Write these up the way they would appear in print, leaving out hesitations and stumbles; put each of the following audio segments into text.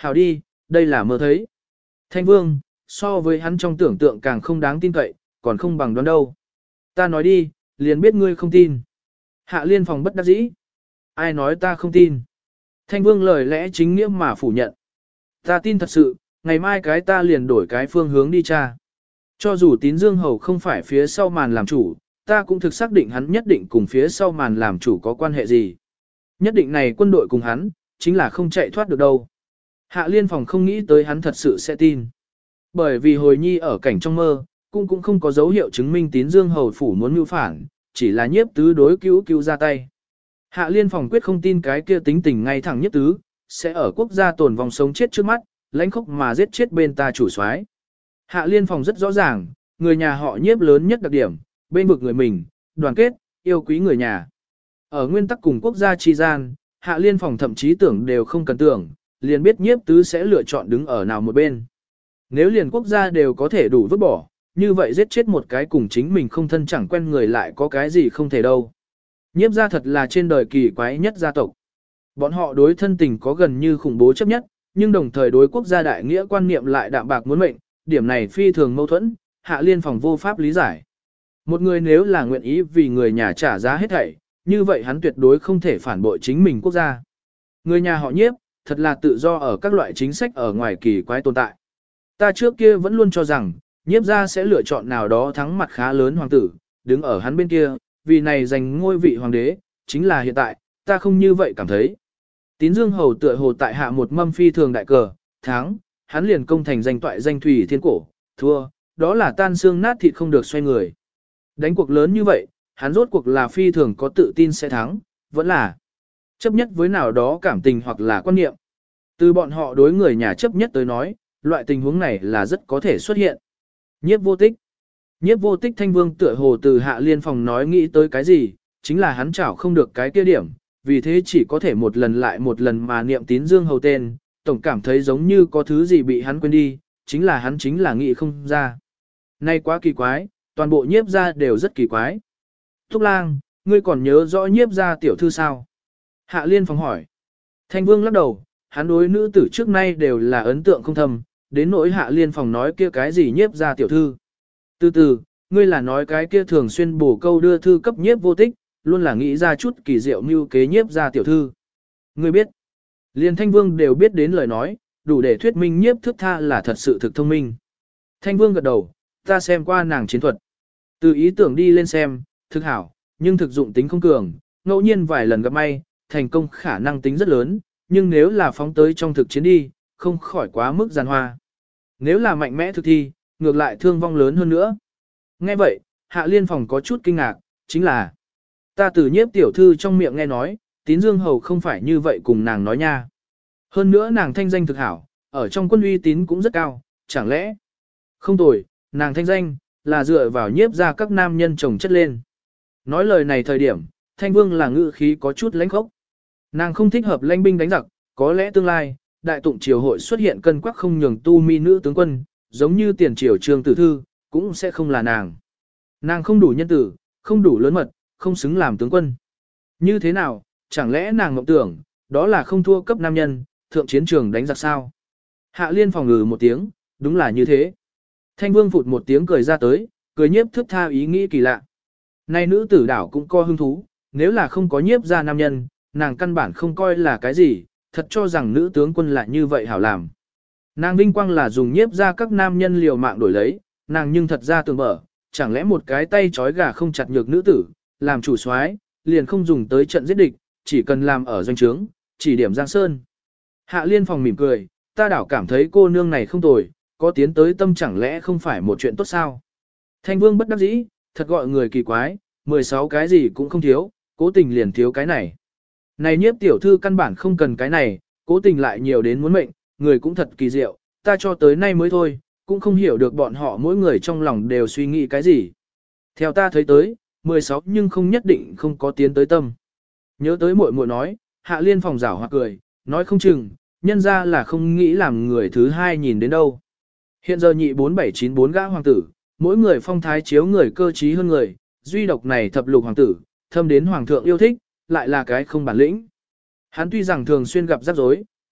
Hảo đi, đây là mơ thấy. Thanh Vương, so với hắn trong tưởng tượng càng không đáng tin cậy, còn không bằng đoán đâu. Ta nói đi, liền biết ngươi không tin. Hạ Liên Phòng bất đắc dĩ. Ai nói ta không tin? Thanh Vương lời lẽ chính nghĩa mà phủ nhận. Ta tin thật sự, ngày mai cái ta liền đổi cái phương hướng đi tra. Cho dù Tín Dương Hầu không phải phía sau màn làm chủ, ta cũng thực xác định hắn nhất định cùng phía sau màn làm chủ có quan hệ gì. Nhất định này quân đội cùng hắn, chính là không chạy thoát được đâu. Hạ Liên Phòng không nghĩ tới hắn thật sự sẽ tin. Bởi vì hồi nhi ở cảnh trong mơ, cũng không có dấu hiệu chứng minh Tín Dương Hầu phủ muốn mưu phản, chỉ là Nhiếp Tứ đối cứu ra tay. Hạ Liên Phòng quyết không tin cái kia tính tình ngay thẳng Nhiếp Tứ, sẽ ở quốc gia tồn vong sống chết trước mắt, lãnh khốc mà giết chết bên ta chủ soái. Hạ Liên Phòng rất rõ ràng, người nhà họ Nhiếp lớn nhất đặc điểm, bên vực người mình, đoàn kết, yêu quý người nhà. Ở nguyên tắc cùng quốc gia chi gian, Hạ Liên Phòng thậm chí tưởng đều không cần tưởng, liền biết Nhiếp Tứ sẽ lựa chọn đứng ở nào một bên. Nếu liền quốc gia đều có thể đủ vứt bỏ, như vậy giết chết một cái cùng chính mình không thân chẳng quen người lại có cái gì không thể đâu. Nhiếp gia thật là trên đời kỳ quái nhất gia tộc. Bọn họ đối thân tình có gần như khủng bố chấp nhất, nhưng đồng thời đối quốc gia đại nghĩa quan niệm lại đạm bạc muốn mệnh, điểm này phi thường mâu thuẫn, Hạ Liên Phòng vô pháp lý giải. Một người nếu là nguyện ý vì người nhà trả giá hết thảy, như vậy hắn tuyệt đối không thể phản bội chính mình quốc gia. Người nhà họ Nhiếp, thật là tự do ở các loại chính sách ở ngoài kỳ quái tồn tại. Ta trước kia vẫn luôn cho rằng, Nhiếp gia sẽ lựa chọn nào đó thắng mặt khá lớn hoàng tử, đứng ở hắn bên kia, vì này giành ngôi vị hoàng đế, chính là hiện tại, ta không như vậy cảm thấy. Tín Dương Hầu tựa hồ tại hạ một mâm phi thường đại cờ, thắng, hắn liền công thành danh toại danh thủy thiên cổ, thua, đó là tan xương nát thịt không được xoay người. Đánh cuộc lớn như vậy, hắn rốt cuộc là phi thường có tự tin sẽ thắng, vẫn là chấp nhất với nào đó cảm tình hoặc là quan niệm. Từ bọn họ đối người nhà chấp nhất tới nói, loại tình huống này là rất có thể xuất hiện. Nhiếp vô tích. Nhiếp vô tích Thanh Vương tựa hồ từ Hạ Liên Phòng nói nghĩ tới cái gì, chính là hắn chảo không được cái kia điểm, vì thế chỉ có thể một lần lại một lần mà niệm Tín Dương Hầu tên, tổng cảm thấy giống như có thứ gì bị hắn quên đi, chính là nghĩ không ra. Nay quá kỳ quái, toàn bộ Nhiếp gia đều rất kỳ quái. Thúc Lang, ngươi còn nhớ rõ Nhiếp gia tiểu thư sao? Hạ Liên Phòng hỏi. Thanh Vương lắc đầu, hắn đối nữ tử trước nay đều là ấn tượng không thầm, đến nỗi Hạ Liên Phòng nói kia cái gì Nhiếp gia tiểu thư. Từ từ, ngươi là nói cái kia thường xuyên bổ câu đưa thư cấp Nhiếp vô tích, luôn là nghĩ ra chút kỳ diệu mưu kế Nhiếp gia tiểu thư. Ngươi biết, liền Thanh Vương đều biết đến lời nói, đủ để thuyết minh Nhiếp Thước Tha là thật sự thực thông minh. Thanh Vương gật đầu, ta xem qua nàng chiến thuật. Từ ý tưởng đi lên xem, thực hảo, nhưng thực dụng tính không cường, ngẫu nhiên vài lần gặp may, thành công khả năng tính rất lớn, nhưng nếu là phóng tới trong thực chiến đi, không khỏi quá mức giàn hoa. Nếu là mạnh mẽ thực thi, ngược lại thương vong lớn hơn nữa. Nghe vậy, Hạ Liên Phòng có chút kinh ngạc, chính là ta từ Nhiếp tiểu thư trong miệng nghe nói, Tín Dương Hầu không phải như vậy cùng nàng nói nha. Hơn nữa nàng thanh danh thực hảo, ở trong quân uy tín cũng rất cao, chẳng lẽ không tồi, nàng thanh danh là dựa vào Nhiếp ra các nam nhân chồng chất lên. Nói lời này thời điểm, Thanh Vương là ngữ khí có chút lãnh khốc. Nàng không thích hợp lãnh binh đánh giặc, có lẽ tương lai, đại tụng triều hội xuất hiện cân quắc không nhường tu mi nữ tướng quân, giống như tiền triều Trương Tử Thư, cũng sẽ không là nàng. Nàng không đủ nhân tử, không đủ lớn mật, không xứng làm tướng quân. Như thế nào, chẳng lẽ nàng mộng tưởng, đó là không thua cấp nam nhân, thượng chiến trường đánh giặc sao? Hạ Liên Phòng ngừ một tiếng, đúng là như thế. Thanh Vương phụt một tiếng cười ra tới, cười Nhiếp Thước Tha ý nghĩ kỳ lạ. Này nữ tử đảo cũng có hứng thú, nếu là không có Nhiếp gia nam nhân, nàng căn bản không coi là cái gì, thật cho rằng nữ tướng quân lại như vậy hảo làm. Nàng vinh quang là dùng Nhiếp gia các nam nhân liều mạng đổi lấy, nàng nhưng thật ra tưởng mở, chẳng lẽ một cái tay trói gà không chặt nhược nữ tử, làm chủ soái, liền không dùng tới trận giết địch, chỉ cần làm ở doanh trướng, chỉ điểm Giang Sơn. Hạ Liên Phòng mỉm cười, ta đảo cảm thấy cô nương này không tồi, có tiến tới tâm chẳng lẽ không phải một chuyện tốt sao? Thanh Vương bất đắc dĩ, thật gọi người kỳ quái, 16 cái gì cũng không thiếu, cố tình liền thiếu cái này. Này Nhiếp tiểu thư căn bản không cần cái này, cố tình lại nhiều đến muốn mệnh, người cũng thật kỳ diệu, ta cho tới nay mới thôi, cũng không hiểu được bọn họ mỗi người trong lòng đều suy nghĩ cái gì. Theo ta thấy tới, 16 nhưng không nhất định không có tiến tới tâm. Nhớ tới muội muội nói, Hạ Liên Phòng giảo hoặc cười, nói không chừng, nhân ra là không nghĩ làm người thứ hai nhìn đến đâu. Hiện giờ nhị 4794 gã hoàng tử, mỗi người phong thái chiếu người cơ trí hơn người, duy độc này thập lục hoàng tử, thâm đến hoàng thượng yêu thích, lại là cái không bản lĩnh. Hắn tuy rằng thường xuyên gặp rắc rối,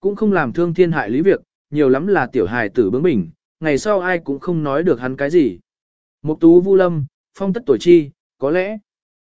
cũng không làm thương thiên hại lý việc, nhiều lắm là tiểu hài tử bướng bỉnh, ngày sau ai cũng không nói được hắn cái gì. Mục tú Vu Lâm, phong tất tuổi chi, có lẽ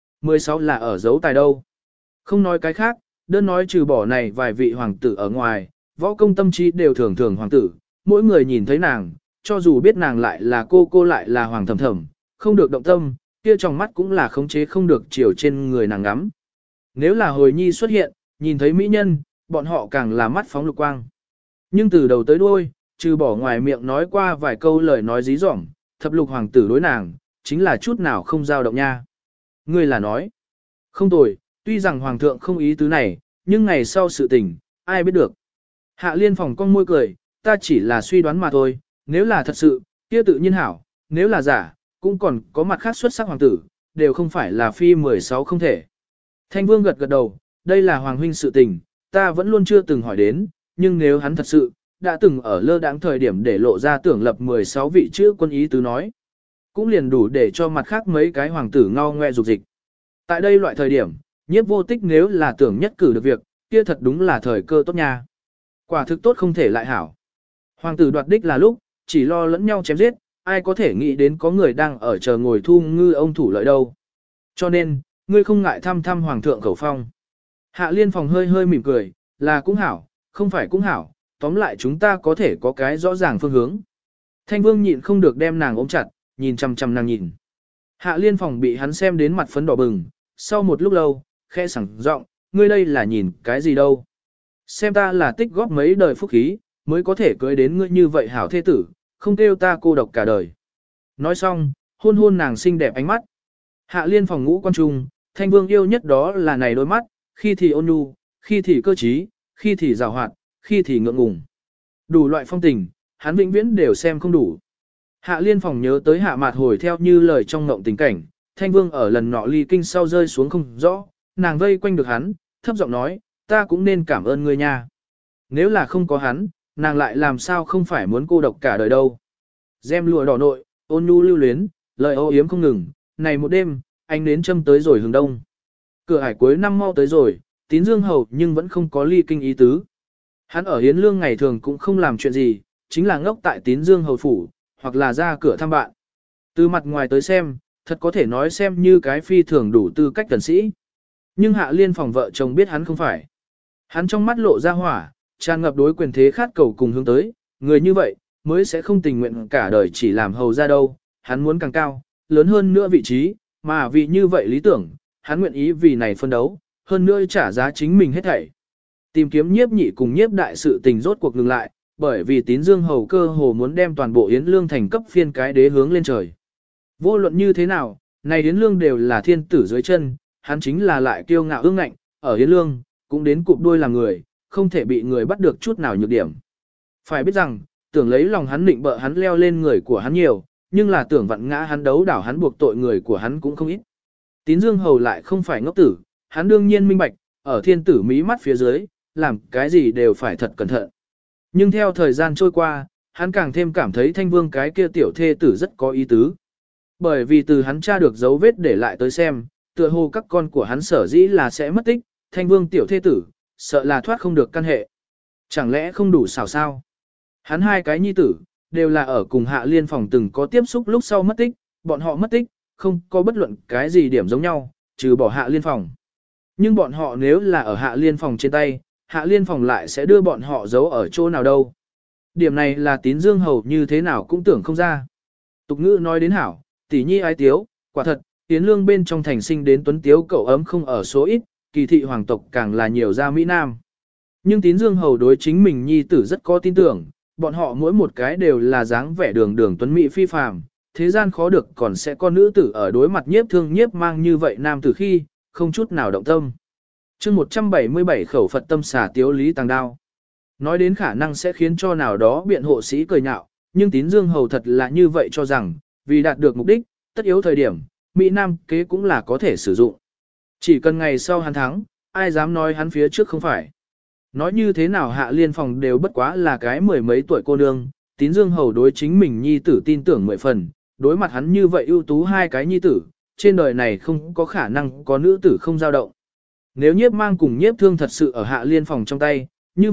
16 là ở dấu tài đâu. Không nói cái khác, đơn nói trừ bỏ này vài vị hoàng tử ở ngoài, võ công tâm trí đều thường thường hoàng tử, mỗi người nhìn thấy nàng, cho dù biết nàng lại là cô lại là hoàng thầm thầm, không được động tâm, kia trong mắt cũng là khống chế không được chiều trên người nàng ngắm. Nếu là hồi nhi xuất hiện, nhìn thấy mỹ nhân, bọn họ càng là mắt phóng lục quang. Nhưng từ đầu tới đuôi, trừ bỏ ngoài miệng nói qua vài câu lời nói dí dỏm, thập lục hoàng tử đối nàng, chính là chút nào không dao động nha. Ngươi là nói, không tồi, tuy rằng hoàng thượng không ý tứ này, nhưng ngày sau sự tình, ai biết được. Hạ liên phòng con môi cười, ta chỉ là suy đoán mà thôi, nếu là thật sự, kia tự nhiên hảo, nếu là giả, cũng còn có mặt khác xuất sắc hoàng tử, đều không phải là phi 16 không thể. Thanh vương gật gật đầu, đây là hoàng huynh sự tình, ta vẫn luôn chưa từng hỏi đến, nhưng nếu hắn thật sự, đã từng ở lơ đãng thời điểm để lộ ra tưởng lập 16 vị chữ quân ý tứ nói. Cũng liền đủ để cho mặt khác mấy cái hoàng tử ngao ngoe dục dịch. Tại đây loại thời điểm, nhiếp vô tích nếu là tưởng nhất cử được việc, kia thật đúng là thời cơ tốt nha. Quả thực tốt không thể lại hảo. Hoàng tử đoạt đích là lúc, chỉ lo lẫn nhau chém giết, ai có thể nghĩ đến có người đang ở chờ ngồi thu ngư ông thủ lợi đâu. Cho nên, ngươi không ngại thăm thăm hoàng thượng khẩu phong. Hạ liên phòng hơi hơi mỉm cười, là cũng hảo, không phải cũng hảo, tóm lại chúng ta có thể có cái rõ ràng phương hướng. Thanh vương nhịn không được đem nàng ôm chặt, nhìn chằm chằm nàng nhìn. Hạ liên phòng bị hắn xem đến mặt phấn đỏ bừng, sau một lúc lâu, khẽ sẵn giọng, ngươi đây là nhìn cái gì đâu. Xem ta là tích góp mấy đời phúc khí, mới có thể cưới đến ngươi như vậy hảo thế tử, không kêu ta cô độc cả đời. Nói xong, hôn hôn nàng xinh đẹp ánh mắt. Hạ liên phòng ngũ quan trung, thanh vương yêu nhất đó là này đôi mắt, khi thì ôn nhu, khi thì cơ trí, khi thì giàu hoạt, khi thì ngượng ngùng. Đủ loại phong tình, hắn vĩnh viễn đều xem không đủ. Hạ liên phòng nhớ tới hạ mạt hồi theo như lời trong ngộng tình cảnh, thanh vương ở lần nọ ly kinh sau rơi xuống không rõ, nàng vây quanh được hắn, thấp giọng nói, ta cũng nên cảm ơn ngươi nha. Nếu là không có hắn, nàng lại làm sao không phải muốn cô độc cả đời đâu. Gem lụa đỏ nội, ôn nhu lưu luyến, lời âu yếm không ngừng, này một đêm, anh đến châm tới rồi hướng đông. Cửa hải cuối năm mau tới rồi, tín dương hầu nhưng vẫn không có ly kinh ý tứ. Hắn ở hiến lương ngày thường cũng không làm chuyện gì, chính là ngốc tại tín dương hầu phủ, hoặc là ra cửa thăm bạn. Từ mặt ngoài tới xem, thật có thể nói xem như cái phi thường đủ tư cách tần sĩ. Nhưng hạ liên phòng vợ chồng biết hắn không phải. Hắn trong mắt lộ ra hỏa, tràn ngập đối quyền thế khát cầu cùng hướng tới, người như vậy, mới sẽ không tình nguyện cả đời chỉ làm hầu ra đâu, hắn muốn càng cao, lớn hơn nữa vị trí, mà vì như vậy lý tưởng, hắn nguyện ý vì này phân đấu, hơn nữa trả giá chính mình hết thảy. Tìm kiếm nhiếp nhị cùng nhiếp đại sự tình rốt cuộc ngừng lại, bởi vì tín dương hầu cơ hồ muốn đem toàn bộ Yến Lương thành cấp phiên cái đế hướng lên trời. Vô luận như thế nào, này Yến Lương đều là thiên tử dưới chân, hắn chính là lại kiêu ngạo ương ngạnh, ở Yến Lương, cũng đến cụp đuôi làm người, không thể bị người bắt được chút nào nhược điểm. Phải biết rằng, tưởng lấy lòng hắn định bợ hắn leo lên người của hắn nhiều, nhưng là tưởng vặn ngã hắn đấu đảo hắn buộc tội người của hắn cũng không ít. Tín Dương hầu lại không phải ngốc tử, hắn đương nhiên minh bạch, ở thiên tử mí mắt phía dưới, làm cái gì đều phải thật cẩn thận. Nhưng theo thời gian trôi qua, hắn càng thêm cảm thấy Thanh Vương cái kia tiểu thê tử rất có ý tứ. Bởi vì từ hắn tra được dấu vết để lại tới xem, tựa hồ các con của hắn sở dĩ là sẽ mất tích, Thanh Vương tiểu thê tử, sợ là thoát không được căn hệ. Chẳng lẽ không đủ xảo sao? Hắn hai cái nhi tử, đều là ở cùng Hạ Liên phòng từng có tiếp xúc lúc sau mất tích, bọn họ mất tích, không có bất luận cái gì điểm giống nhau, trừ bỏ Hạ Liên phòng. Nhưng bọn họ nếu là ở Hạ Liên phòng trên tay, Hạ Liên phòng lại sẽ đưa bọn họ giấu ở chỗ nào đâu. Điểm này là Tín Dương hầu như thế nào cũng tưởng không ra. Tục ngữ nói đến hảo, tỷ nhi ái tiếu, quả thật, Yến Lương bên trong thành sinh đến tuấn tiếu cậu ấm không ở số ít, kỳ thị hoàng tộc càng là nhiều ra Mỹ Nam. Nhưng Tín Dương hầu đối chính mình nhi tử rất có tin tưởng, bọn họ mỗi một cái đều là dáng vẻ đường đường tuấn mỹ phi phàm, thế gian khó được còn sẽ có nữ tử ở đối mặt nhiếp thương nhiếp mang như vậy nam tử khi, không chút nào động tâm. chương 177 khẩu Phật tâm xả tiếu lý tàng đao. Nói đến khả năng sẽ khiến cho nào đó biện hộ sĩ cười nhạo, nhưng Tín Dương hầu thật là như vậy cho rằng, vì đạt được mục đích, tất yếu thời điểm, Mỹ Nam kế cũng là có thể sử dụng. Chỉ cần ngày sau hắn thắng, ai dám nói hắn phía trước không phải. Nói như thế nào Hạ Liên phòng đều bất quá là cái mười mấy tuổi cô nương, Tín Dương hầu đối chính mình nhi tử tin tưởng 10 phần, đối mặt hắn như vậy ưu tú hai cái nhi tử, trên đời này không có khả năng có nữ tử không dao động. Nếu nhiếp mang cùng nhiếp thương thật sự ở Hạ Liên phòng trong tay, như vậy,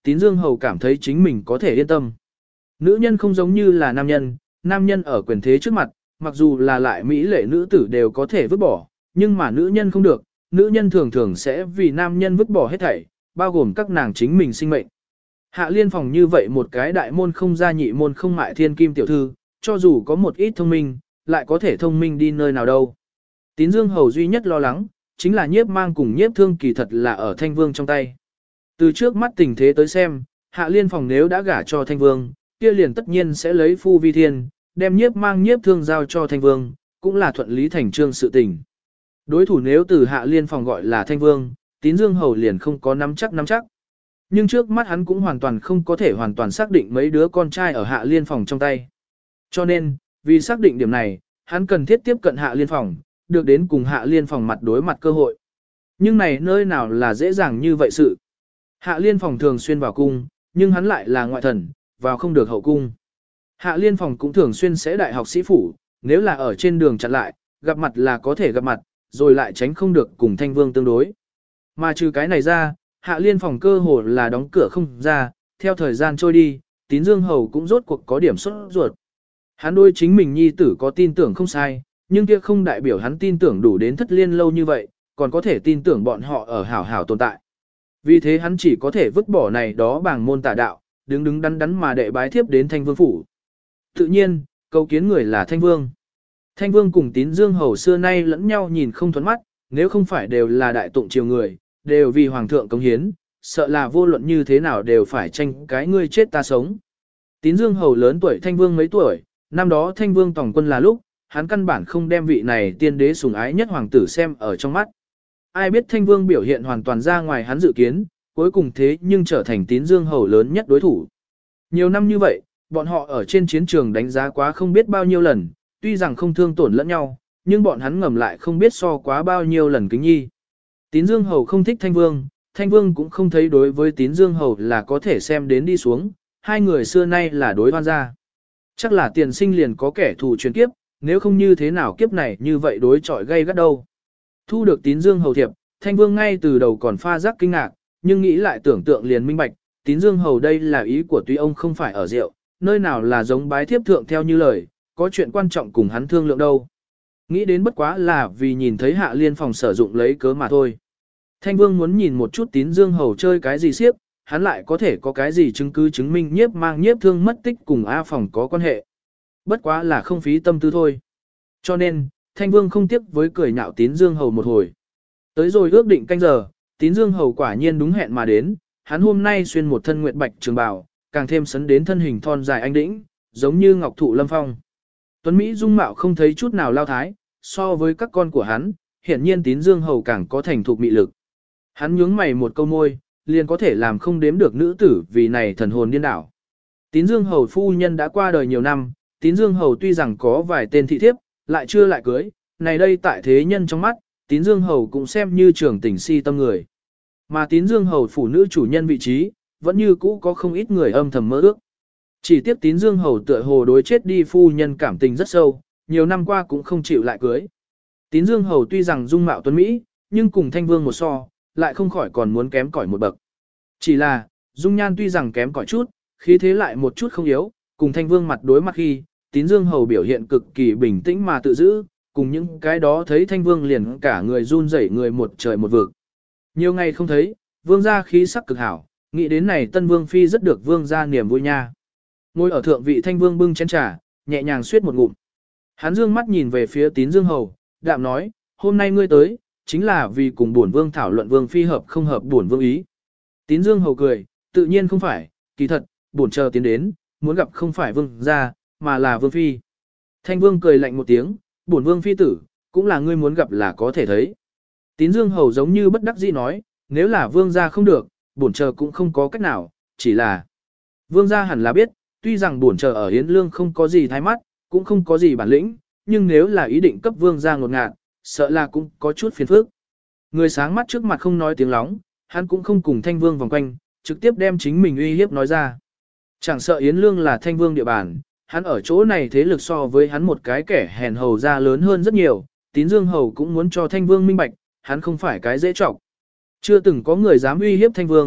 Tín Dương Hầu cảm thấy chính mình có thể yên tâm. Nữ nhân không giống như là nam nhân ở quyền thế trước mặt, mặc dù là lại mỹ lệ nữ tử đều có thể vứt bỏ, nhưng mà nữ nhân không được, nữ nhân thường thường sẽ vì nam nhân vứt bỏ hết thảy, bao gồm các nàng chính mình sinh mệnh. Hạ Liên Phòng như vậy một cái đại môn không gia nhị môn không mại thiên kim tiểu thư, cho dù có một ít thông minh, lại có thể thông minh đi nơi nào đâu. Tín Dương Hầu duy nhất lo lắng, chính là Nhiếp Mang cùng Nhiếp Thương kỳ thật là ở Thanh Vương trong tay. Từ trước mắt tình thế tới xem, Hạ Liên Phòng nếu đã gả cho Thanh Vương, kia liền tất nhiên sẽ lấy phu vi thiên, đem Nhiếp Mang Nhiếp Thương giao cho Thanh Vương, cũng là thuận lý thành trương sự tình. Đối thủ nếu từ Hạ Liên Phòng gọi là Thanh Vương, Tín Dương Hầu liền không có nắm chắc. Nhưng trước mắt hắn cũng hoàn toàn không có thể hoàn toàn xác định mấy đứa con trai ở Hạ Liên Phòng trong tay. Cho nên, vì xác định điểm này, hắn cần thiết tiếp cận Hạ Liên Phòng, được đến cùng Hạ Liên Phòng mặt đối mặt cơ hội. Nhưng này nơi nào là dễ dàng như vậy sự. Hạ Liên Phòng thường xuyên vào cung, nhưng hắn lại là ngoại thần, vào không được hậu cung. Hạ Liên Phòng cũng thường xuyên sẽ đại học sĩ phủ, nếu là ở trên đường chặn lại, gặp mặt là có thể gặp mặt, rồi lại tránh không được cùng Thanh Vương tương đối. Mà trừ cái này ra, Hạ Liên Phòng cơ hồ là đóng cửa không ra, theo thời gian trôi đi, Tín Dương Hầu cũng rốt cuộc có điểm sốt ruột. Hắn đôi chính mình nhi tử có tin tưởng không sai, nhưng kia không đại biểu hắn tin tưởng đủ đến Thất Liên lâu như vậy, còn có thể tin tưởng bọn họ ở hảo hảo tồn tại. Vì thế hắn chỉ có thể vứt bỏ này đó bảng môn tà đạo, đứng đắn đắn mà đệ bái thiếp đến Thanh Vương phủ. Tự nhiên, cầu kiến người là Thanh Vương. Thanh Vương cùng Tín Dương Hầu xưa nay lẫn nhau nhìn không thuẫn mắt, nếu không phải đều là đại tụng triều người, đều vì hoàng thượng cống hiến, sợ là vô luận như thế nào đều phải tranh cái ngươi chết ta sống. Tín Dương Hầu lớn tuổi Thanh Vương mấy tuổi, năm đó Thanh Vương tổng quân là lúc, hắn căn bản không đem vị này tiên đế sủng ái nhất hoàng tử xem ở trong mắt. Ai biết Thanh Vương biểu hiện hoàn toàn ra ngoài hắn dự kiến, cuối cùng thế nhưng trở thành Tín Dương Hầu lớn nhất đối thủ. Nhiều năm như vậy, bọn họ ở trên chiến trường đánh giá quá không biết bao nhiêu lần, tuy rằng không thương tổn lẫn nhau, nhưng bọn hắn ngầm lại không biết so quá bao nhiêu lần kính nhi. Tín Dương Hầu không thích Thanh Vương, Thanh Vương cũng không thấy đối với Tín Dương Hầu là có thể xem đến đi xuống, hai người xưa nay là đối hoan gia. Chắc là tiền sinh liền có kẻ thù truyền kiếp, nếu không như thế nào kiếp này như vậy đối chọi gây gắt đâu. Thu được Tín Dương Hầu thiệp, Thanh Vương ngay từ đầu còn pha rắc kinh ngạc, nhưng nghĩ lại tưởng tượng liền minh bạch, Tín Dương Hầu đây là ý của tuy ông không phải ở rượu, nơi nào là giống bái thiếp thượng theo như lời, có chuyện quan trọng cùng hắn thương lượng đâu. Nghĩ đến bất quá là vì nhìn thấy Hạ Liên Phòng sử dụng lấy cớ mà thôi. Thanh Vương muốn nhìn một chút Tín Dương Hầu chơi cái gì xiếc, hắn lại có thể có cái gì chứng cứ chứng minh Nhiếp Mang Nhiếp Thương mất tích cùng A Phòng có quan hệ. Bất quá là không phí tâm tư thôi. Cho nên, Thanh Vương không tiếc với cười nhạo Tín Dương Hầu một hồi. Tới rồi ước định canh giờ, Tín Dương Hầu quả nhiên đúng hẹn mà đến, hắn hôm nay xuyên một thân nguyệt bạch trường bào, càng thêm sấn đến thân hình thon dài anh đĩnh, giống như ngọc thụ lâm phong. Tuấn Mỹ dung mạo không thấy chút nào lao thái, so với các con của hắn, hiển nhiên Tín Dương Hầu càng có thành thục mị lực. Hắn nhướng mày một câu môi, liền có thể làm không đếm được nữ tử vì này thần hồn điên đảo. Tín Dương Hầu phu nhân đã qua đời nhiều năm, Tín Dương Hầu tuy rằng có vài tên thị thiếp, lại chưa lại cưới, này đây tại thế nhân trong mắt, Tín Dương Hầu cũng xem như trưởng tình si tâm người. Mà Tín Dương Hầu phụ nữ chủ nhân vị trí, vẫn như cũ có không ít người âm thầm mơ ước. Chỉ tiếc Tín Dương Hầu tựa hồ đối chết đi phu nhân cảm tình rất sâu, nhiều năm qua cũng không chịu lại cưới. Tín Dương Hầu tuy rằng dung mạo tuấn Mỹ, nhưng cùng Thanh Vương một so, lại không khỏi còn muốn kém cỏi một bậc. Chỉ là, dung nhan tuy rằng kém cỏi chút, khí thế lại một chút không yếu, cùng Thanh Vương mặt đối mặt khi, Tín Dương Hầu biểu hiện cực kỳ bình tĩnh mà tự giữ, cùng những cái đó thấy Thanh Vương liền cả người run rẩy người một trời một vực. Nhiều ngày không thấy, Vương gia khí sắc cực hảo, nghĩ đến này Tân Vương phi rất được Vương gia niềm vui nha. Ngồi ở thượng vị Thanh Vương bưng chén trà, nhẹ nhàng suýt một ngụm. Hắn dương mắt nhìn về phía Tín Dương Hầu, đạm nói, hôm nay ngươi tới, chính là vì cùng bổn Vương thảo luận Vương phi hợp không hợp bổn Vương ý. Tín Dương Hầu cười, tự nhiên không phải, kỳ thật, bổn chờ tiến đến, muốn gặp không phải Vương gia, mà là Vương phi. Thanh Vương cười lạnh một tiếng, bổn Vương phi tử, cũng là ngươi muốn gặp là có thể thấy. Tín Dương Hầu giống như bất đắc dĩ nói, nếu là Vương gia không được, bổn chờ cũng không có cách nào, chỉ là Vương gia hẳn là biết, tuy rằng bổn chờ ở Yến Lương không có gì thái mắt, cũng không có gì bản lĩnh, nhưng nếu là ý định cấp Vương gia ngột ngạt, sợ là cũng có chút phiền phức. Người sáng mắt trước mặt không nói tiếng lóng, hắn cũng không cùng Thanh Vương vòng quanh, trực tiếp đem chính mình uy hiếp nói ra. Chẳng sợ Yến Lương là Thanh Vương địa bàn, hắn ở chỗ này thế lực so với hắn một cái kẻ hèn hầu ra lớn hơn rất nhiều, Tín Dương Hầu cũng muốn cho Thanh Vương minh bạch, hắn không phải cái dễ trọng. Chưa từng có người dám uy hiếp Thanh Vương,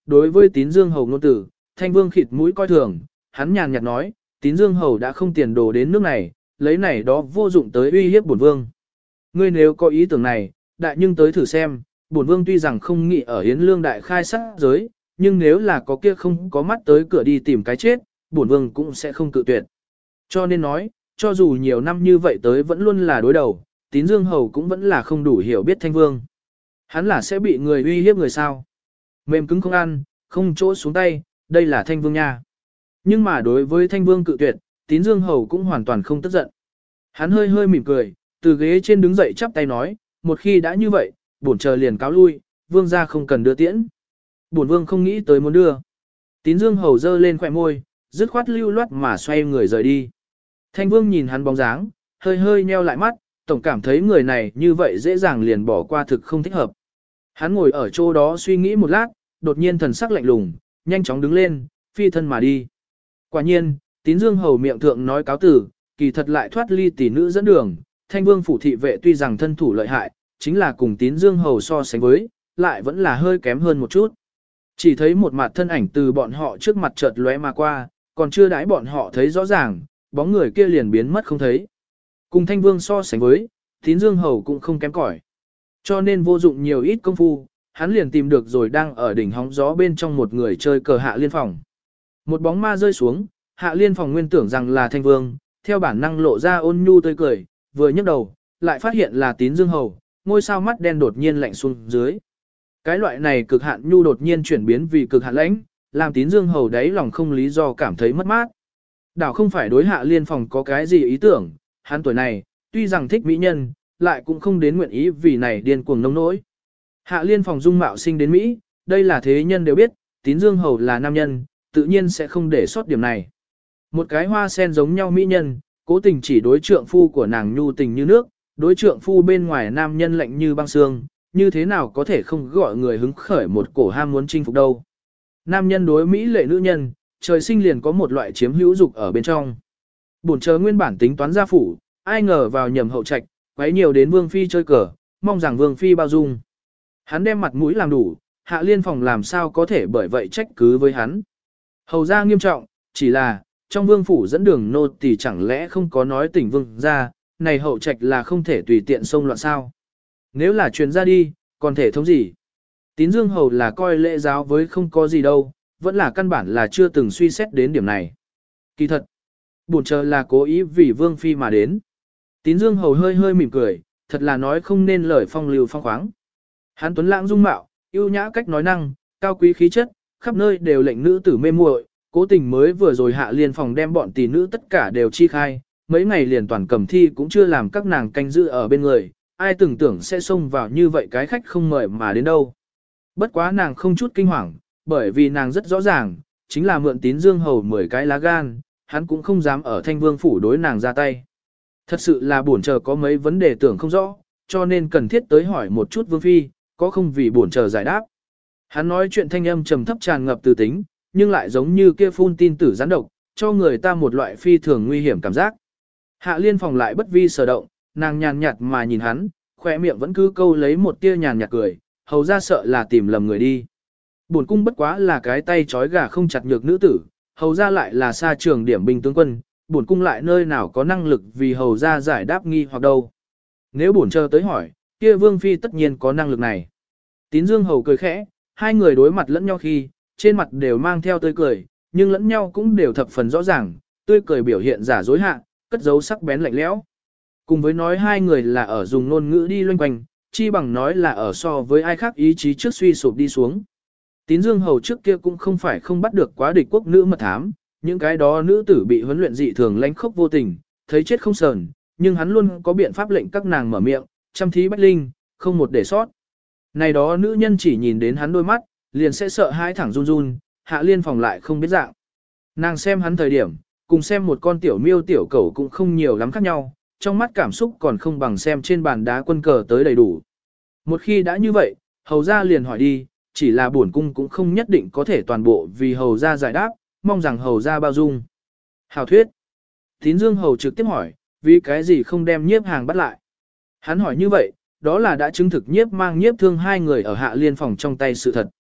Đối với Tín Dương Hầu ngôn tử, Thanh Vương khịt mũi coi thường, hắn nhàn nhạt nói, Tín Dương Hầu đã không tiền đồ đến nước này, lấy này đó vô dụng tới uy hiếp bổn vương. Ngươi nếu có ý tưởng này, đại nhưng tới thử xem, bổn vương tuy rằng không nghĩ ở Yến Lương đại khai sát giới, nhưng nếu là có kia không có mắt tới cửa đi tìm cái chết, bổn vương cũng sẽ không cự tuyệt. Cho nên nói, cho dù nhiều năm như vậy tới vẫn luôn là đối đầu, Tín Dương Hầu cũng vẫn là không đủ hiểu biết Thanh Vương. Hắn là sẽ bị người uy hiếp người sao. Mềm cứng không ăn, không chỗ xuống tay, đây là Thanh Vương nha. Nhưng mà đối với Thanh Vương cự tuyệt, Tín Dương Hầu cũng hoàn toàn không tức giận. Hắn hơi hơi mỉm cười, từ ghế trên đứng dậy chắp tay nói, một khi đã như vậy, bổn chờ liền cáo lui, vương gia không cần đưa tiễn. Bổn vương không nghĩ tới muốn đưa. Tín Dương Hầu giơ lên khỏe môi, dứt khoát lưu loát mà xoay người rời đi. Thanh Vương nhìn hắn bóng dáng, hơi hơi nheo lại mắt, tổng cảm thấy người này như vậy dễ dàng liền bỏ qua thực không thích hợp. Hắn ngồi ở chỗ đó suy nghĩ một lát, đột nhiên thần sắc lạnh lùng, nhanh chóng đứng lên, phi thân mà đi. Quả nhiên, Tín Dương Hầu miệng thượng nói cáo tử, kỳ thật lại thoát ly tỷ nữ dẫn đường. Thanh Vương phủ thị vệ tuy rằng thân thủ lợi hại, chính là cùng Tín Dương Hầu so sánh với, lại vẫn là hơi kém hơn một chút. Chỉ thấy một mặt thân ảnh từ bọn họ trước mặt chợt lóe mà qua, còn chưa đãi bọn họ thấy rõ ràng, bóng người kia liền biến mất không thấy. Cùng Thanh Vương so sánh với, Tín Dương Hầu cũng không kém cỏi. Cho nên vô dụng nhiều ít công phu, hắn liền tìm được rồi đang ở đỉnh hóng gió bên trong một người chơi cờ Hạ Liên Phòng. Một bóng ma rơi xuống, Hạ Liên Phòng nguyên tưởng rằng là Thanh Vương, theo bản năng lộ ra ôn nhu tươi cười, vừa nhấc đầu, lại phát hiện là Tín Dương Hầu, ngôi sao mắt đen đột nhiên lạnh xuống dưới. Cái loại này cực hạn nhu đột nhiên chuyển biến vì cực hạn lãnh, làm Tín Dương Hầu đáy lòng không lý do cảm thấy mất mát. Đảo không phải đối Hạ Liên Phòng có cái gì ý tưởng, hắn tuổi này, tuy rằng thích mỹ nhân, lại cũng không đến nguyện ý vì này điên cuồng nông nỗi. Hạ Liên Phòng dung mạo sinh đến Mỹ, đây là thế nhân đều biết, Tín Dương Hầu là nam nhân, tự nhiên sẽ không để sót điểm này. Một cái hoa sen giống nhau mỹ nhân, cố tình chỉ đối trượng phu của nàng nhu tình như nước, đối trượng phu bên ngoài nam nhân lạnh như băng xương, như thế nào có thể không gọi người hứng khởi một cổ ham muốn chinh phục đâu. Nam nhân đối mỹ lệ nữ nhân, trời sinh liền có một loại chiếm hữu dục ở bên trong. Bổn chờ nguyên bản tính toán gia phủ, ai ngờ vào nhầm hậu trạch, quấy nhiều đến Vương Phi chơi cờ, mong rằng Vương Phi bao dung. Hắn đem mặt mũi làm đủ, Hạ Liên Phòng làm sao có thể bởi vậy trách cứ với hắn. Hầu ra nghiêm trọng, chỉ là, trong vương phủ dẫn đường nô tỳ chẳng lẽ không có nói tỉnh vương ra, này hậu trạch là không thể tùy tiện xông loạn sao. Nếu là truyền ra đi, còn thể thống gì? Tín Dương Hầu là coi lễ giáo với không có gì đâu, vẫn là căn bản là chưa từng suy xét đến điểm này. Kỳ thật, bổn chờ là cố ý vì Vương Phi mà đến. Tín Dương Hầu hơi hơi mỉm cười, thật là nói không nên lời phong lưu phong khoáng. Hắn tuấn lãng dung mạo, yêu nhã cách nói năng, cao quý khí chất, khắp nơi đều lệnh nữ tử mê muội. Cố tình mới vừa rồi Hạ Liên Phòng đem bọn tỷ nữ tất cả đều chi khai, mấy ngày liền toàn cầm thi cũng chưa làm các nàng canh giữ ở bên người, ai tưởng tưởng sẽ xông vào như vậy cái khách không mời mà đến đâu. Bất quá nàng không chút kinh hoàng, bởi vì nàng rất rõ ràng, chính là mượn Tín Dương Hầu 10 cái lá gan, hắn cũng không dám ở Thanh Vương phủ đối nàng ra tay. Thật sự là bổn chờ có mấy vấn đề tưởng không rõ, cho nên cần thiết tới hỏi một chút Vương Phi, có không vì bổn chờ giải đáp. Hắn nói chuyện thanh âm trầm thấp tràn ngập từ tính, nhưng lại giống như kia phun tin tử gián độc, cho người ta một loại phi thường nguy hiểm cảm giác. Hạ Liên Phòng lại bất vi sở động, nàng nhàn nhạt mà nhìn hắn, khỏe miệng vẫn cứ câu lấy một tia nhàn nhạt cười, hầu ra sợ là tìm lầm người đi. Bổn cung bất quá là cái tay trói gà không chặt nhược nữ tử, hầu ra lại là xa trường điểm binh tướng quân, bổn cung lại nơi nào có năng lực vì hầu ra giải đáp nghi hoặc đâu. Nếu bổn chờ tới hỏi, kia Vương Phi tất nhiên có năng lực này. Tín Dương Hầu cười khẽ, hai người đối mặt lẫn nhau khi, trên mặt đều mang theo tươi cười, nhưng lẫn nhau cũng đều thập phần rõ ràng, tươi cười biểu hiện giả dối hạ, cất dấu sắc bén lạnh lẽo. Cùng với nói hai người là ở dùng ngôn ngữ đi loanh quanh, chi bằng nói là ở so với ai khác ý chí trước suy sụp đi xuống. Tín Dương Hầu trước kia cũng không phải không bắt được quá địch quốc nữ mật thám, những cái đó nữ tử bị huấn luyện dị thường lánh khốc vô tình, thấy chết không sờn, nhưng hắn luôn có biện pháp lệnh các nàng mở miệng, chăm thí bách linh, không một để sót. Này đó nữ nhân chỉ nhìn đến hắn đôi mắt, liền sẽ sợ hãi thẳng run run, Hạ Liên Phòng lại không biết dạng. Nàng xem hắn thời điểm, cùng xem một con tiểu miêu tiểu cẩu cũng không nhiều lắm khác nhau, trong mắt cảm xúc còn không bằng xem trên bàn đá quân cờ tới đầy đủ. Một khi đã như vậy, hầu ra liền hỏi đi, chỉ là bổn cung cũng không nhất định có thể toàn bộ vì hầu ra giải đáp, mong rằng hầu ra bao dung. Hào thuyết. Tín Dương Hầu trực tiếp hỏi, vì cái gì không đem nhiếp hàng bắt lại. Hắn hỏi như vậy, đó là đã chứng thực nhiếp mang nhiếp thương hai người ở Hạ Liên Phòng trong tay sự thật.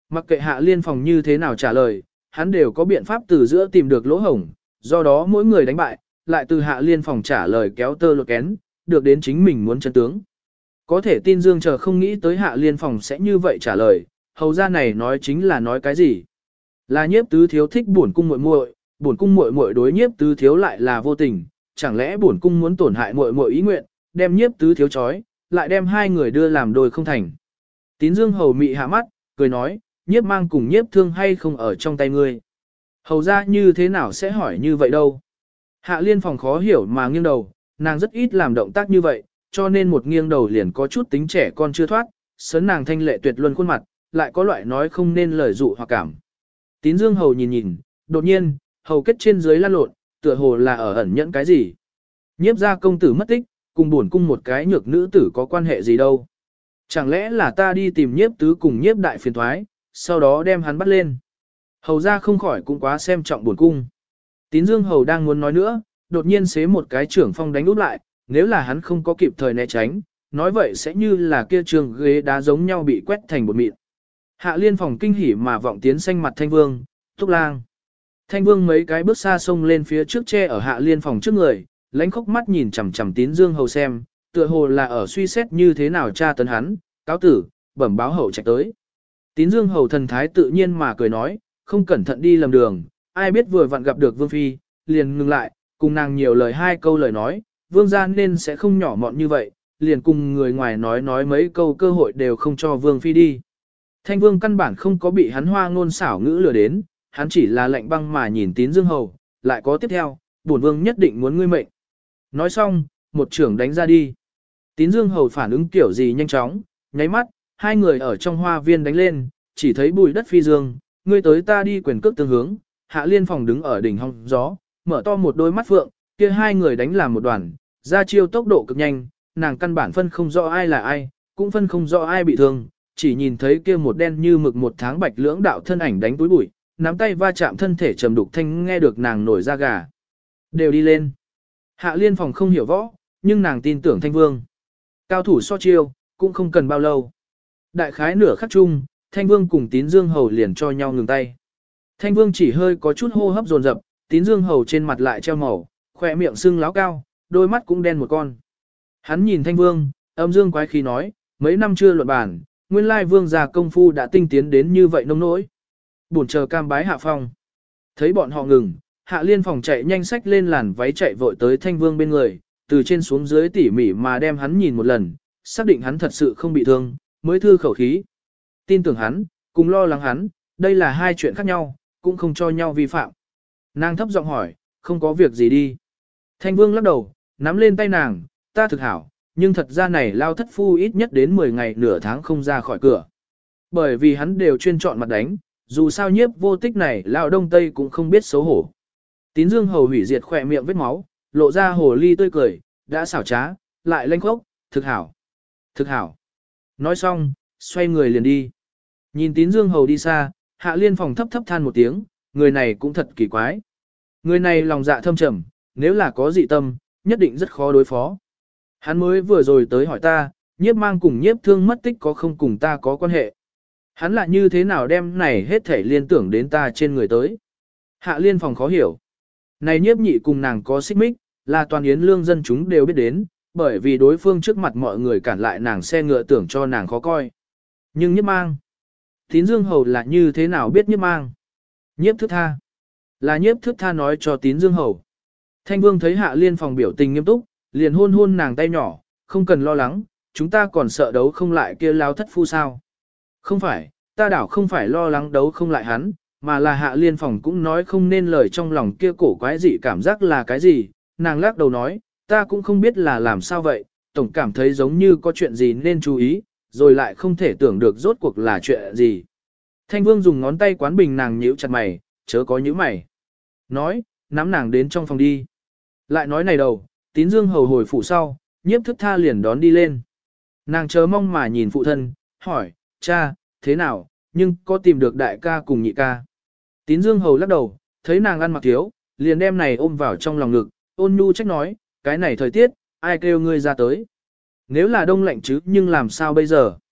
Mặc kệ Hạ Liên Phòng như thế nào trả lời, hắn đều có biện pháp từ giữa tìm được lỗ hổng, do đó mỗi người đánh bại, lại từ Hạ Liên Phòng trả lời kéo tơ lột kén, được đến chính mình muốn chân tướng. Có thể tin Dương chờ không nghĩ tới Hạ Liên Phòng sẽ như vậy trả lời, hầu ra này nói chính là nói cái gì? Là Nhiếp tứ thiếu thích bổn cung muội muội, bổn cung muội muội đối Nhiếp tứ thiếu lại là vô tình, chẳng lẽ bổn cung muốn tổn hại muội muội ý nguyện, đem Nhiếp tứ thiếu chói, lại đem hai người đưa làm đôi không thành. Tín Dương hầu mị hạ mắt, cười nói, Nhiếp Mang cùng Nhiếp Thương hay không ở trong tay ngươi. Hầu ra như thế nào sẽ hỏi như vậy đâu? Hạ Liên Phòng khó hiểu mà nghiêng đầu, nàng rất ít làm động tác như vậy, cho nên một nghiêng đầu liền có chút tính trẻ con chưa thoát, sớn nàng thanh lệ tuyệt luân khuôn mặt, lại có loại nói không nên lời dụ hoặc cảm. Tín Dương hầu nhìn nhìn, đột nhiên, hầu kết trên dưới lan lộn, tựa hồ là ở ẩn nhẫn cái gì. Nhiếp gia công tử mất tích, cùng bổn cung một cái nhược nữ tử có quan hệ gì đâu. Chẳng lẽ là ta đi tìm Nhiếp tứ cùng Nhiếp đại phiền thoái, sau đó đem hắn bắt lên. Hầu ra không khỏi cũng quá xem trọng bổn cung. Tín Dương hầu đang muốn nói nữa, đột nhiên xế một cái trưởng phong đánh úp lại, nếu là hắn không có kịp thời né tránh, nói vậy sẽ như là kia trường ghế đá giống nhau bị quét thành bột mịn. Hạ Liên Phòng kinh hỉ mà vọng tiến xanh mặt Thanh Vương, Túc Lang. Thanh Vương mấy cái bước xa xông lên phía trước che ở Hạ Liên Phòng trước người, lánh khóc mắt nhìn chằm chằm Tín Dương hầu xem, tựa hồ là ở suy xét như thế nào tra tấn hắn, cáo tử, bẩm báo hầu chạy tới. Tín Dương hầu thần thái tự nhiên mà cười nói, không cẩn thận đi lầm đường, ai biết vừa vặn gặp được Vương Phi, liền ngừng lại, cùng nàng nhiều lời hai câu lời nói, Vương gia nên sẽ không nhỏ mọn như vậy, liền cùng người ngoài nói mấy câu cơ hội đều không cho Vương Phi đi. Thanh Vương căn bản không có bị hắn hoa ngôn xảo ngữ lừa đến, hắn chỉ là lạnh băng mà nhìn Tín Dương hầu, lại có tiếp theo, bổn Vương nhất định muốn ngươi mệnh. Nói xong, một trưởng đánh ra đi. Tín Dương hầu phản ứng kiểu gì nhanh chóng, nháy mắt, hai người ở trong hoa viên đánh lên, chỉ thấy bụi đất phi dương, ngươi tới ta đi quyền cước tương hướng, Hạ Liên Phòng đứng ở đỉnh hong gió, mở to một đôi mắt phượng, kia hai người đánh làm một đoàn, ra chiêu tốc độ cực nhanh, nàng căn bản phân không rõ ai là ai, cũng phân không rõ ai bị thương, chỉ nhìn thấy kia một đen như mực một tháng bạch lưỡng đạo thân ảnh đánh túi bụi, nắm tay va chạm thân thể trầm đục thanh nghe được nàng nổi da gà. Đều đi lên. Hạ Liên Phòng không hiểu võ, nhưng nàng tin tưởng Thanh Vương. Cao thủ so chiêu, cũng không cần bao lâu. Đại khái nửa khắc chung, Thanh Vương cùng Tín Dương hầu liền cho nhau ngừng tay. Thanh Vương chỉ hơi có chút hô hấp dồn dập, Tín Dương hầu trên mặt lại treo màu, khỏe miệng sưng láo cao, đôi mắt cũng đen một con. Hắn nhìn Thanh Vương, âm dương quái khí nói, mấy năm chưa luận bản, nguyên lai Vương già công phu đã tinh tiến đến như vậy nông nỗi. Buồn chờ cam bái hạ phong. Thấy bọn họ ngừng, Hạ Liên Phòng chạy nhanh sách lên làn váy chạy vội tới Thanh Vương bên người, từ trên xuống dưới tỉ mỉ mà đem hắn nhìn một lần, xác định hắn thật sự không bị thương, mới thư khẩu khí. Tin tưởng hắn, cùng lo lắng hắn, đây là hai chuyện khác nhau, cũng không cho nhau vi phạm. Nàng thấp giọng hỏi, không có việc gì đi. Thanh Vương lắc đầu, nắm lên tay nàng, ta thực hảo, nhưng thật ra này lao thất phu ít nhất đến 10 ngày nửa tháng không ra khỏi cửa. Bởi vì hắn đều chuyên chọn mặt đánh, dù sao nhiếp vô tích này lao đông tây cũng không biết xấu hổ. Tín Dương hầu hủy diệt khỏe miệng vết máu, lộ ra hồ ly tươi cười, đã xảo trá, lại lanh khốc, thực hảo, thực hảo. Nói xong, xoay người liền đi. Nhìn Tín Dương hầu đi xa, Hạ Liên Phòng thấp thấp than một tiếng, người này cũng thật kỳ quái. Người này lòng dạ thâm trầm, nếu là có dị tâm, nhất định rất khó đối phó. Hắn mới vừa rồi tới hỏi ta, Nhiếp Mang cùng Nhiếp Thương mất tích có không cùng ta có quan hệ. Hắn lại như thế nào đem này hết thể liên tưởng đến ta trên người tới. Hạ Liên Phòng khó hiểu. Này Nhiếp Nhị cùng nàng có xích mích, là toàn yến lương dân chúng đều biết đến, bởi vì đối phương trước mặt mọi người cản lại nàng xe ngựa tưởng cho nàng khó coi. Nhưng Nhiếp Mang, Tín Dương hầu là như thế nào biết Nhiếp Mang? Nhiếp Thước Tha. Là Nhiếp Thước Tha nói cho Tín Dương hầu. Thanh Vương thấy Hạ Liên Phòng biểu tình nghiêm túc, liền hôn hôn nàng tay nhỏ, không cần lo lắng, chúng ta còn sợ đấu không lại kia lao thất phu sao. Không phải, ta đảo không phải lo lắng đấu không lại hắn, mà là Hạ Liên Phòng cũng nói không nên lời trong lòng kia cổ quái dị cảm giác là cái gì. Nàng lắc đầu nói, ta cũng không biết là làm sao vậy, tổng cảm thấy giống như có chuyện gì nên chú ý, rồi lại không thể tưởng được rốt cuộc là chuyện gì. Thanh Vương dùng ngón tay quán bình nàng nhíu chặt mày, chớ có nhíu mày. Nói, nắm nàng đến trong phòng đi. Lại nói này đầu, Tín Dương hầu hồi phủ sau, Nhiếp Thức Tha liền đón đi lên. Nàng chờ mong mà nhìn phụ thân, hỏi, cha, thế nào, nhưng có tìm được đại ca cùng nhị ca. Tín Dương hầu lắc đầu, thấy nàng ăn mặc thiếu, liền đem này ôm vào trong lòng ngực, ôn nhu trách nói, cái này thời tiết, ai kêu ngươi ra tới. Nếu là đông lạnh chứ nhưng làm sao bây giờ.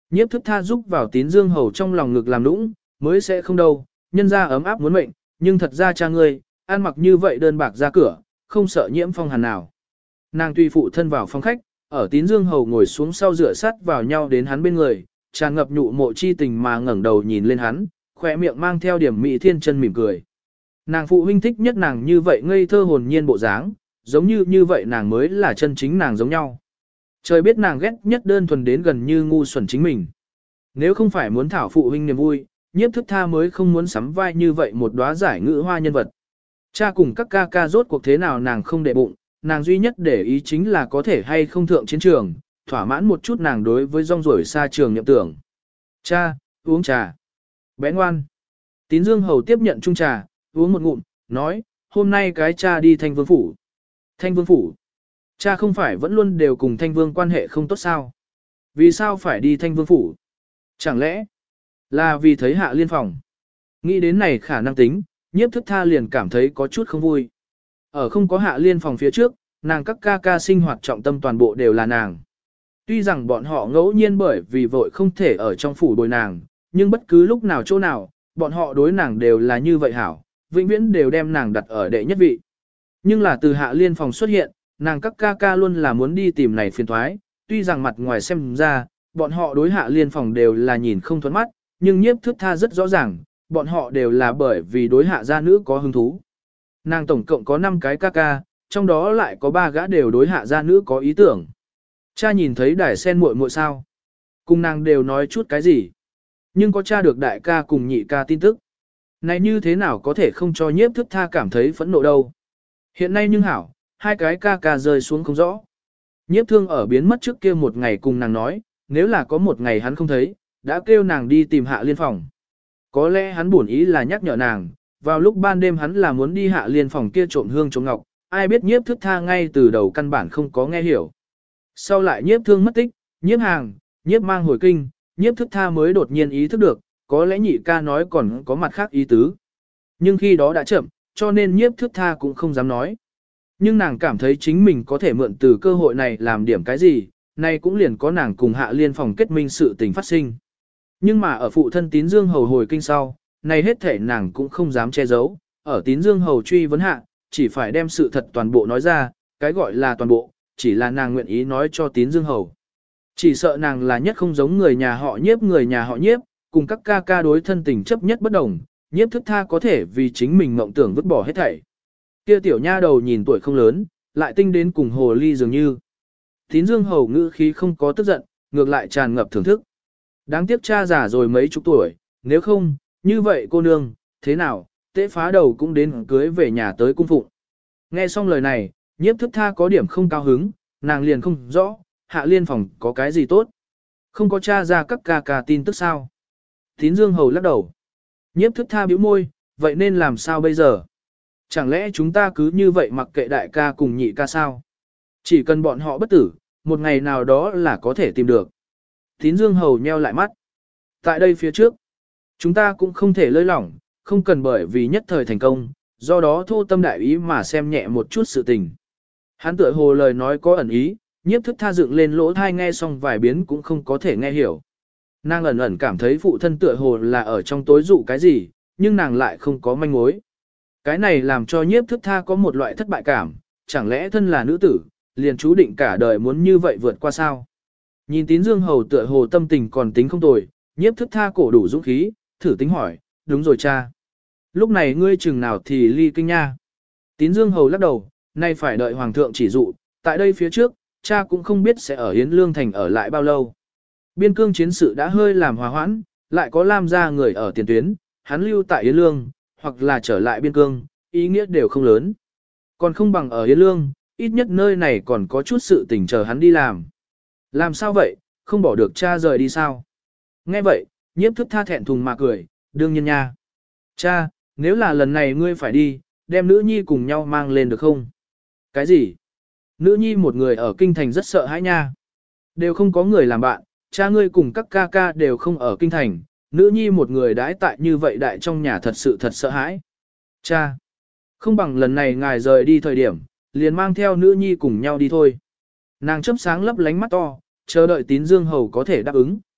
Nhiếp thức tha giúp vào Tín Dương Hầu trong lòng ngực làm nũng, mới sẽ không đâu, nhân ra ấm áp muốn mệnh, nhưng thật ra cha ngươi, ăn mặc như vậy đơn bạc ra cửa, không sợ nhiễm phong hàn nào. Nàng tùy phụ thân vào phòng khách, ở Tín Dương Hầu ngồi xuống sau rửa sát vào nhau đến hắn bên người, tràn ngập nhụ mộ chi tình mà ngẩng đầu nhìn lên hắn, khỏe miệng mang theo điểm mỹ thiên chân mỉm cười. Nàng phụ huynh thích nhất nàng như vậy ngây thơ hồn nhiên bộ dáng, giống như vậy nàng mới là chân chính nàng giống nhau. Trời biết nàng ghét nhất đơn thuần đến gần như ngu xuẩn chính mình. Nếu không phải muốn thảo phụ huynh niềm vui, nhiếp thức tha mới không muốn sắm vai như vậy một đóa giải ngữ hoa nhân vật. Cha cùng các ca ca rốt cuộc thế nào nàng không để bụng, nàng duy nhất để ý chính là có thể hay không thượng chiến trường, thỏa mãn một chút nàng đối với rong ruổi xa trường nhậm tưởng. Cha, uống trà. Bé ngoan. Tín Dương Hầu tiếp nhận chung trà, uống một ngụm, nói, hôm nay cái cha đi Thanh Vương Phủ. Thanh Vương Phủ. Cha không phải vẫn luôn đều cùng Thanh Vương quan hệ không tốt sao? Vì sao phải đi Thanh Vương Phủ? Chẳng lẽ là vì thấy Hạ Liên phòng? Nghĩ đến này khả năng tính, nhiếp thức tha liền cảm thấy có chút không vui. Ở không có Hạ Liên phòng phía trước, nàng các ca ca sinh hoạt trọng tâm toàn bộ đều là nàng. Tuy rằng bọn họ ngẫu nhiên bởi vì vội không thể ở trong phủ bồi nàng, nhưng bất cứ lúc nào chỗ nào, bọn họ đối nàng đều là như vậy hảo, vĩnh viễn đều đem nàng đặt ở đệ nhất vị. Nhưng là từ Hạ Liên phòng xuất hiện, nàng các ca ca luôn là muốn đi tìm này phiền thoái, tuy rằng mặt ngoài xem ra, bọn họ đối Hạ Liên phòng đều là nhìn không thuẫn mắt, nhưng nhiếp thước tha rất rõ ràng, bọn họ đều là bởi vì đối Hạ gia nữ có hứng thú. Nàng tổng cộng có 5 cái ca ca, trong đó lại có 3 gã đều đối Hạ gia nữ có ý tưởng. Cha nhìn thấy đài sen muội muội sao? Cùng nàng đều nói chút cái gì? Nhưng có cha được đại ca cùng nhị ca tin tức. Này như thế nào có thể không cho nhiếp thức tha cảm thấy phẫn nộ đâu? Hiện nay nhưng hảo, 2 cái ca ca rơi xuống không rõ. Nhiếp thương ở biến mất trước kia một ngày cùng nàng nói, nếu là có một ngày hắn không thấy, đã kêu nàng đi tìm Hạ Liên phòng. Có lẽ hắn buồn ý là nhắc nhở nàng, vào lúc ban đêm hắn là muốn đi Hạ Liên phòng kia trộm hương trộm ngọc, ai biết nhiếp thức tha ngay từ đầu căn bản không có nghe hiểu. Sau lại nhiếp thương mất tích, nhiếp hàng, nhiếp mang hồi kinh, nhiếp thức tha mới đột nhiên ý thức được, có lẽ nhị ca nói còn có mặt khác ý tứ. Nhưng khi đó đã chậm, cho nên nhiếp thức tha cũng không dám nói. Nhưng nàng cảm thấy chính mình có thể mượn từ cơ hội này làm điểm cái gì, nay cũng liền có nàng cùng Hạ Liên phòng kết minh sự tình phát sinh. Nhưng mà ở phụ thân Tín Dương Hầu hồi kinh sau, này hết thể nàng cũng không dám che giấu, ở Tín Dương Hầu truy vấn hạ, chỉ phải đem sự thật toàn bộ nói ra, cái gọi là toàn bộ, chỉ là nàng nguyện ý nói cho Tín Dương Hầu. Chỉ sợ nàng là nhất không giống người nhà họ nhiếp, cùng các ca ca đối thân tình chấp nhất bất đồng, nhiếp thức tha có thể vì chính mình mộng tưởng vứt bỏ hết thảy. Kia tiểu nha đầu nhìn tuổi không lớn, lại tinh đến cùng hồ ly dường như. Tín Dương Hầu ngữ khí không có tức giận, ngược lại tràn ngập thưởng thức. Đáng tiếc cha già rồi mấy chục tuổi, nếu không, như vậy cô nương, thế nào, tế phá đầu cũng đến cưới về nhà tới cung phụng. Nghe xong lời này, nhiếp thức tha có điểm không cao hứng, nàng liền không rõ, Hạ Liên phòng có cái gì tốt. Không có cha ra các ca ca tin tức sao. Tín Dương Hầu lắc đầu. Nhiếp thức tha bĩu môi, vậy nên làm sao bây giờ? Chẳng lẽ chúng ta cứ như vậy mặc kệ đại ca cùng nhị ca sao? Chỉ cần bọn họ bất tử, một ngày nào đó là có thể tìm được. Tín Dương Hầu nheo lại mắt. Tại đây phía trước, chúng ta cũng không thể lơi lỏng, không cần bởi vì nhất thời thành công, do đó thô tâm đại ý mà xem nhẹ một chút sự tình. Hắn tựa hồ lời nói có ẩn ý, nhiếp thức tha dựng lên lỗ thai nghe xong vài biến cũng không có thể nghe hiểu. Nàng ẩn ẩn cảm thấy phụ thân tựa hồ là ở trong tối dụ cái gì, nhưng nàng lại không có manh mối. Cái này làm cho nhiếp thức tha có một loại thất bại cảm, chẳng lẽ thân là nữ tử, liền chú định cả đời muốn như vậy vượt qua sao? Nhìn Tín Dương Hầu tựa hồ tâm tình còn tính không tồi, nhiếp thức tha cổ đủ dũng khí, thử tính hỏi, đúng rồi cha. Lúc này ngươi chừng nào thì ly kinh nha. Tín Dương Hầu lắc đầu, nay phải đợi Hoàng thượng chỉ dụ, tại đây phía trước, cha cũng không biết sẽ ở Yến Lương Thành ở lại bao lâu. Biên cương chiến sự đã hơi làm hòa hoãn, lại có Lam gia người ở tiền tuyến, hắn lưu tại Yến Lương, hoặc là trở lại biên cương, ý nghĩa đều không lớn. Còn không bằng ở Yến Lương, ít nhất nơi này còn có chút sự tình chờ hắn đi làm. Làm sao vậy, không bỏ được cha rời đi sao? Nghe vậy, nhiếp thức tha thẹn thùng mà cười, đương nhiên nha. Cha, nếu là lần này ngươi phải đi, đem nữ nhi cùng nhau mang lên được không? Cái gì? Nữ nhi một người ở kinh thành rất sợ hãi nha. Đều không có người làm bạn, cha ngươi cùng các ca ca đều không ở kinh thành, nữ nhi một người đãi tại như vậy đại trong nhà thật sự thật sợ hãi. Cha, không bằng lần này ngài rời đi thời điểm, liền mang theo nữ nhi cùng nhau đi thôi. Nàng chớp sáng lấp lánh mắt to, chờ đợi Tín Dương Hầu có thể đáp ứng.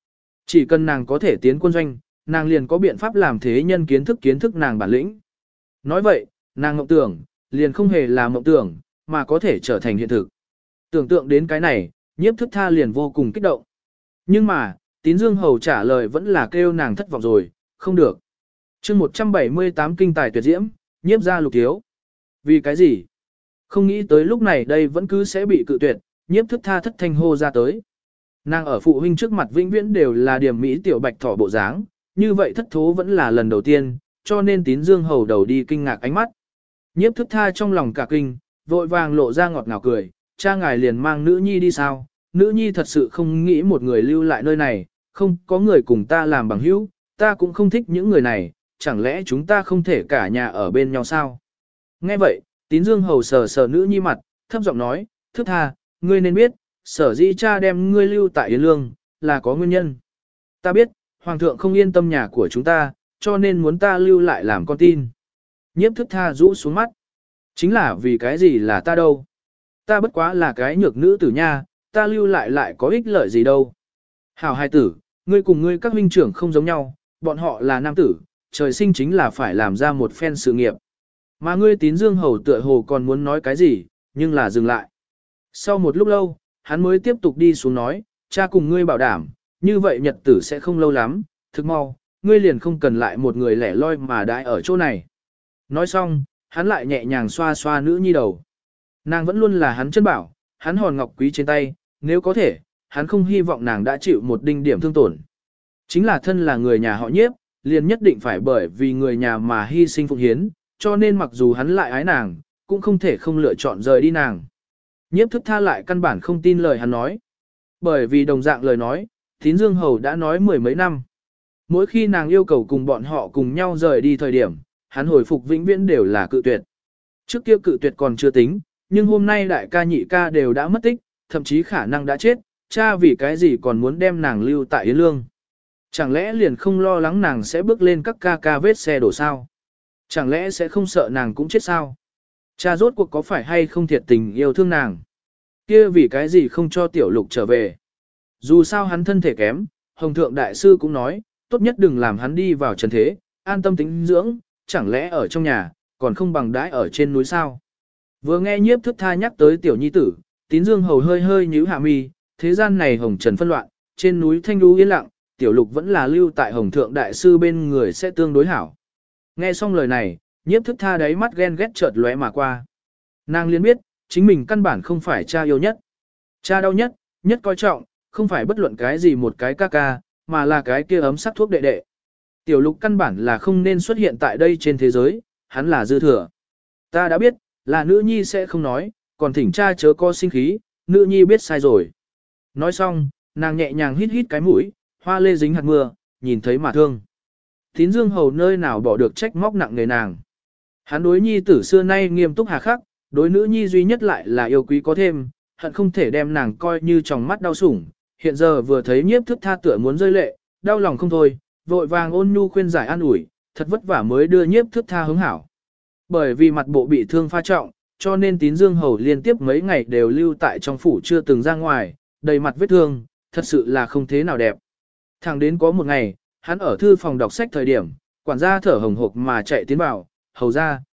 Chỉ cần nàng có thể tiến quân doanh, nàng liền có biện pháp làm thế nhân kiến thức nàng bản lĩnh. Nói vậy, nàng mộng tưởng, liền không hề là mộng tưởng, mà có thể trở thành hiện thực. Tưởng tượng đến cái này, Nhiếp Thức Tha liền vô cùng kích động. Nhưng mà, Tín Dương Hầu trả lời vẫn là kêu nàng thất vọng rồi, không được. chương 178 kinh tài tuyệt diễm, Nhiếp gia Lục thiếu. Vì cái gì? Không nghĩ tới lúc này đây vẫn cứ sẽ bị cự tuyệt, Nhiếp Thức Tha thất thanh hô ra tới. Nàng ở phụ huynh trước mặt vĩnh viễn đều là điểm mỹ tiểu bạch thỏ bộ dáng, như vậy thất thố vẫn là lần đầu tiên, cho nên Tín Dương Hầu đầu đi kinh ngạc ánh mắt. Nhiếp Thức Tha trong lòng cả kinh, vội vàng lộ ra ngọt ngào cười, cha ngài liền mang nữ nhi đi sao, nữ nhi thật sự không nghĩ một người lưu lại nơi này, không có người cùng ta làm bằng hữu, ta cũng không thích những người này, chẳng lẽ chúng ta không thể cả nhà ở bên nhau sao? Nghe vậy, Tín Dương Hầu sờ sờ nữ nhi mặt, thấp giọng nói, Thức Tha, ngươi nên biết, sở dĩ cha đem ngươi lưu tại Yến Lương, là có nguyên nhân. Ta biết, Hoàng thượng không yên tâm nhà của chúng ta, cho nên muốn ta lưu lại làm con tin. Nhiếp Thức Tha rũ xuống mắt. Chính là vì cái gì là ta đâu? Ta bất quá là cái nhược nữ tử nha, ta lưu lại có ích lợi gì đâu. Hảo hài tử, ngươi cùng ngươi các huynh trưởng không giống nhau, bọn họ là nam tử, trời sinh chính là phải làm ra một phen sự nghiệp. Mà ngươi Tín Dương Hầu tựa hồ còn muốn nói cái gì, nhưng là dừng lại. Sau một lúc lâu, hắn mới tiếp tục đi xuống nói, cha cùng ngươi bảo đảm, như vậy nhật tử sẽ không lâu lắm, thực mau, ngươi liền không cần lại một người lẻ loi mà đãi ở chỗ này. Nói xong, hắn lại nhẹ nhàng xoa xoa nữ nhi đầu. Nàng vẫn luôn là hắn chân bảo, hắn hòn ngọc quý trên tay, nếu có thể, hắn không hy vọng nàng đã chịu một đinh điểm thương tổn. Chính là thân là người nhà họ Nhiếp, liền nhất định phải bởi vì người nhà mà hy sinh phụng hiến, cho nên mặc dù hắn lại ái nàng, cũng không thể không lựa chọn rời đi nàng. Nhiếp Thức Tha lại căn bản không tin lời hắn nói. Bởi vì đồng dạng lời nói, Tín Dương Hầu đã nói mười mấy năm. Mỗi khi nàng yêu cầu cùng bọn họ cùng nhau rời đi thời điểm, hắn hồi phục vĩnh viễn đều là cự tuyệt. Trước kia cự tuyệt còn chưa tính, nhưng hôm nay đại ca nhị ca đều đã mất tích, thậm chí khả năng đã chết, cha vì cái gì còn muốn đem nàng lưu tại Yến Lương. Chẳng lẽ liền không lo lắng nàng sẽ bước lên các ca ca vết xe đổ sao? Chẳng lẽ sẽ không sợ nàng cũng chết sao? Cha rốt cuộc có phải hay không thiệt tình yêu thương nàng? Kia vì cái gì không cho Tiểu Lục trở về? Dù sao hắn thân thể kém, Hồng Thượng Đại Sư cũng nói, tốt nhất đừng làm hắn đi vào trần thế, an tâm tĩnh dưỡng, chẳng lẽ ở trong nhà, còn không bằng đãi ở trên núi sao? Vừa nghe Nhiếp Thức Tha nhắc tới Tiểu Nhi Tử, Tín Dương Hầu hơi hơi nhíu hạ mi, thế gian này hồng trần phân loạn, trên núi thanh đú yên lặng, Tiểu Lục vẫn là lưu tại Hồng Thượng Đại Sư bên người sẽ tương đối hảo. Nghe xong lời này, Nhiếp Thức Tha đáy mắt ghen ghét chợt lóe mà qua. Nàng liền biết, chính mình căn bản không phải cha yêu nhất. Cha đau nhất, nhất coi trọng, không phải bất luận cái gì một cái ca ca, mà là cái kia ấm sắc thuốc đệ đệ. Tiểu Lục căn bản là không nên xuất hiện tại đây trên thế giới, hắn là dư thừa. Ta đã biết, là nữ nhi sẽ không nói, còn thỉnh cha chớ có sinh khí, nữ nhi biết sai rồi. Nói xong, nàng nhẹ nhàng hít hít cái mũi, hoa lê dính hạt mưa, nhìn thấy mà thương. Tín Dương Hầu nơi nào bỏ được trách móc nặng nề nàng. Hắn đối nhi tử xưa nay nghiêm túc hà khắc, đối nữ nhi duy nhất lại là yêu quý có thêm, hận không thể đem nàng coi như tròng mắt đau sủng. Hiện giờ vừa thấy Nhiếp Thức Tha tựa muốn rơi lệ, đau lòng không thôi, vội vàng ôn nhu khuyên giải an ủi, thật vất vả mới đưa Nhiếp Thức Tha hứng hảo. Bởi vì mặt bộ bị thương pha trọng, cho nên Tín Dương Hầu liên tiếp mấy ngày đều lưu tại trong phủ chưa từng ra ngoài, đầy mặt vết thương, thật sự là không thế nào đẹp. Thẳng đến có một ngày, hắn ở thư phòng đọc sách thời điểm, quản gia thở hồng hộc mà chạy tiến vào, hầu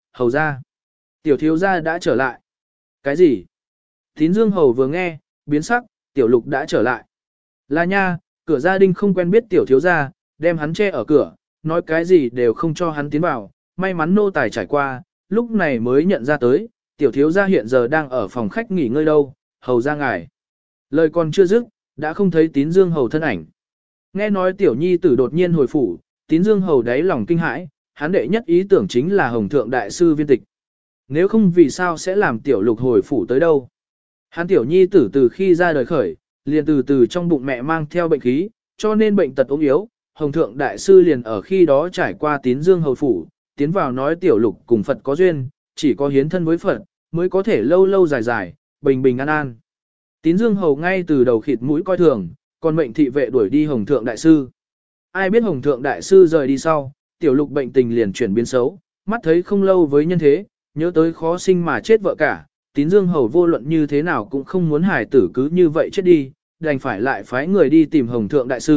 ra, tiểu thiếu gia đã trở lại. Cái gì? Tín Dương Hầu vừa nghe, biến sắc, Tiểu Lục đã trở lại. Là nha, cửa gia đình không quen biết tiểu thiếu gia, đem hắn che ở cửa, nói cái gì đều không cho hắn tiến vào, may mắn nô tài trải qua, lúc này mới nhận ra tới, tiểu thiếu gia hiện giờ đang ở phòng khách nghỉ ngơi đâu, hầu ra ngài. Lời còn chưa dứt, đã không thấy Tín Dương Hầu thân ảnh. Nghe nói tiểu nhi tử đột nhiên hồi phủ, Tín Dương Hầu đáy lòng kinh hãi, hắn đệ nhất ý tưởng chính là Hồng Thượng Đại Sư viên tịch. Nếu không vì sao sẽ làm Tiểu Lục hồi phủ tới đâu. Hắn tiểu nhi tử từ khi ra đời khởi, liền từ từ trong bụng mẹ mang theo bệnh khí, cho nên bệnh tật ốm yếu, Hồng Thượng Đại Sư liền ở khi đó trải qua Tín Dương Hầu phủ, tiến vào nói Tiểu Lục cùng Phật có duyên, chỉ có hiến thân với Phật, mới có thể lâu lâu dài dài, bình bình an an. Tín Dương Hầu ngay từ đầu khịt mũi coi thường, còn mệnh thị vệ đuổi đi Hồng Thượng Đại Sư. Ai biết Hồng Thượng Đại Sư rời đi sau, Tiểu Lục bệnh tình liền chuyển biến xấu, mắt thấy không lâu với nhân thế, nhớ tới khó sinh mà chết vợ cả, Tín Dương Hầu vô luận như thế nào cũng không muốn hài tử cứ như vậy chết đi, đành phải lại phái người đi tìm Hồng Thượng Đại Sư,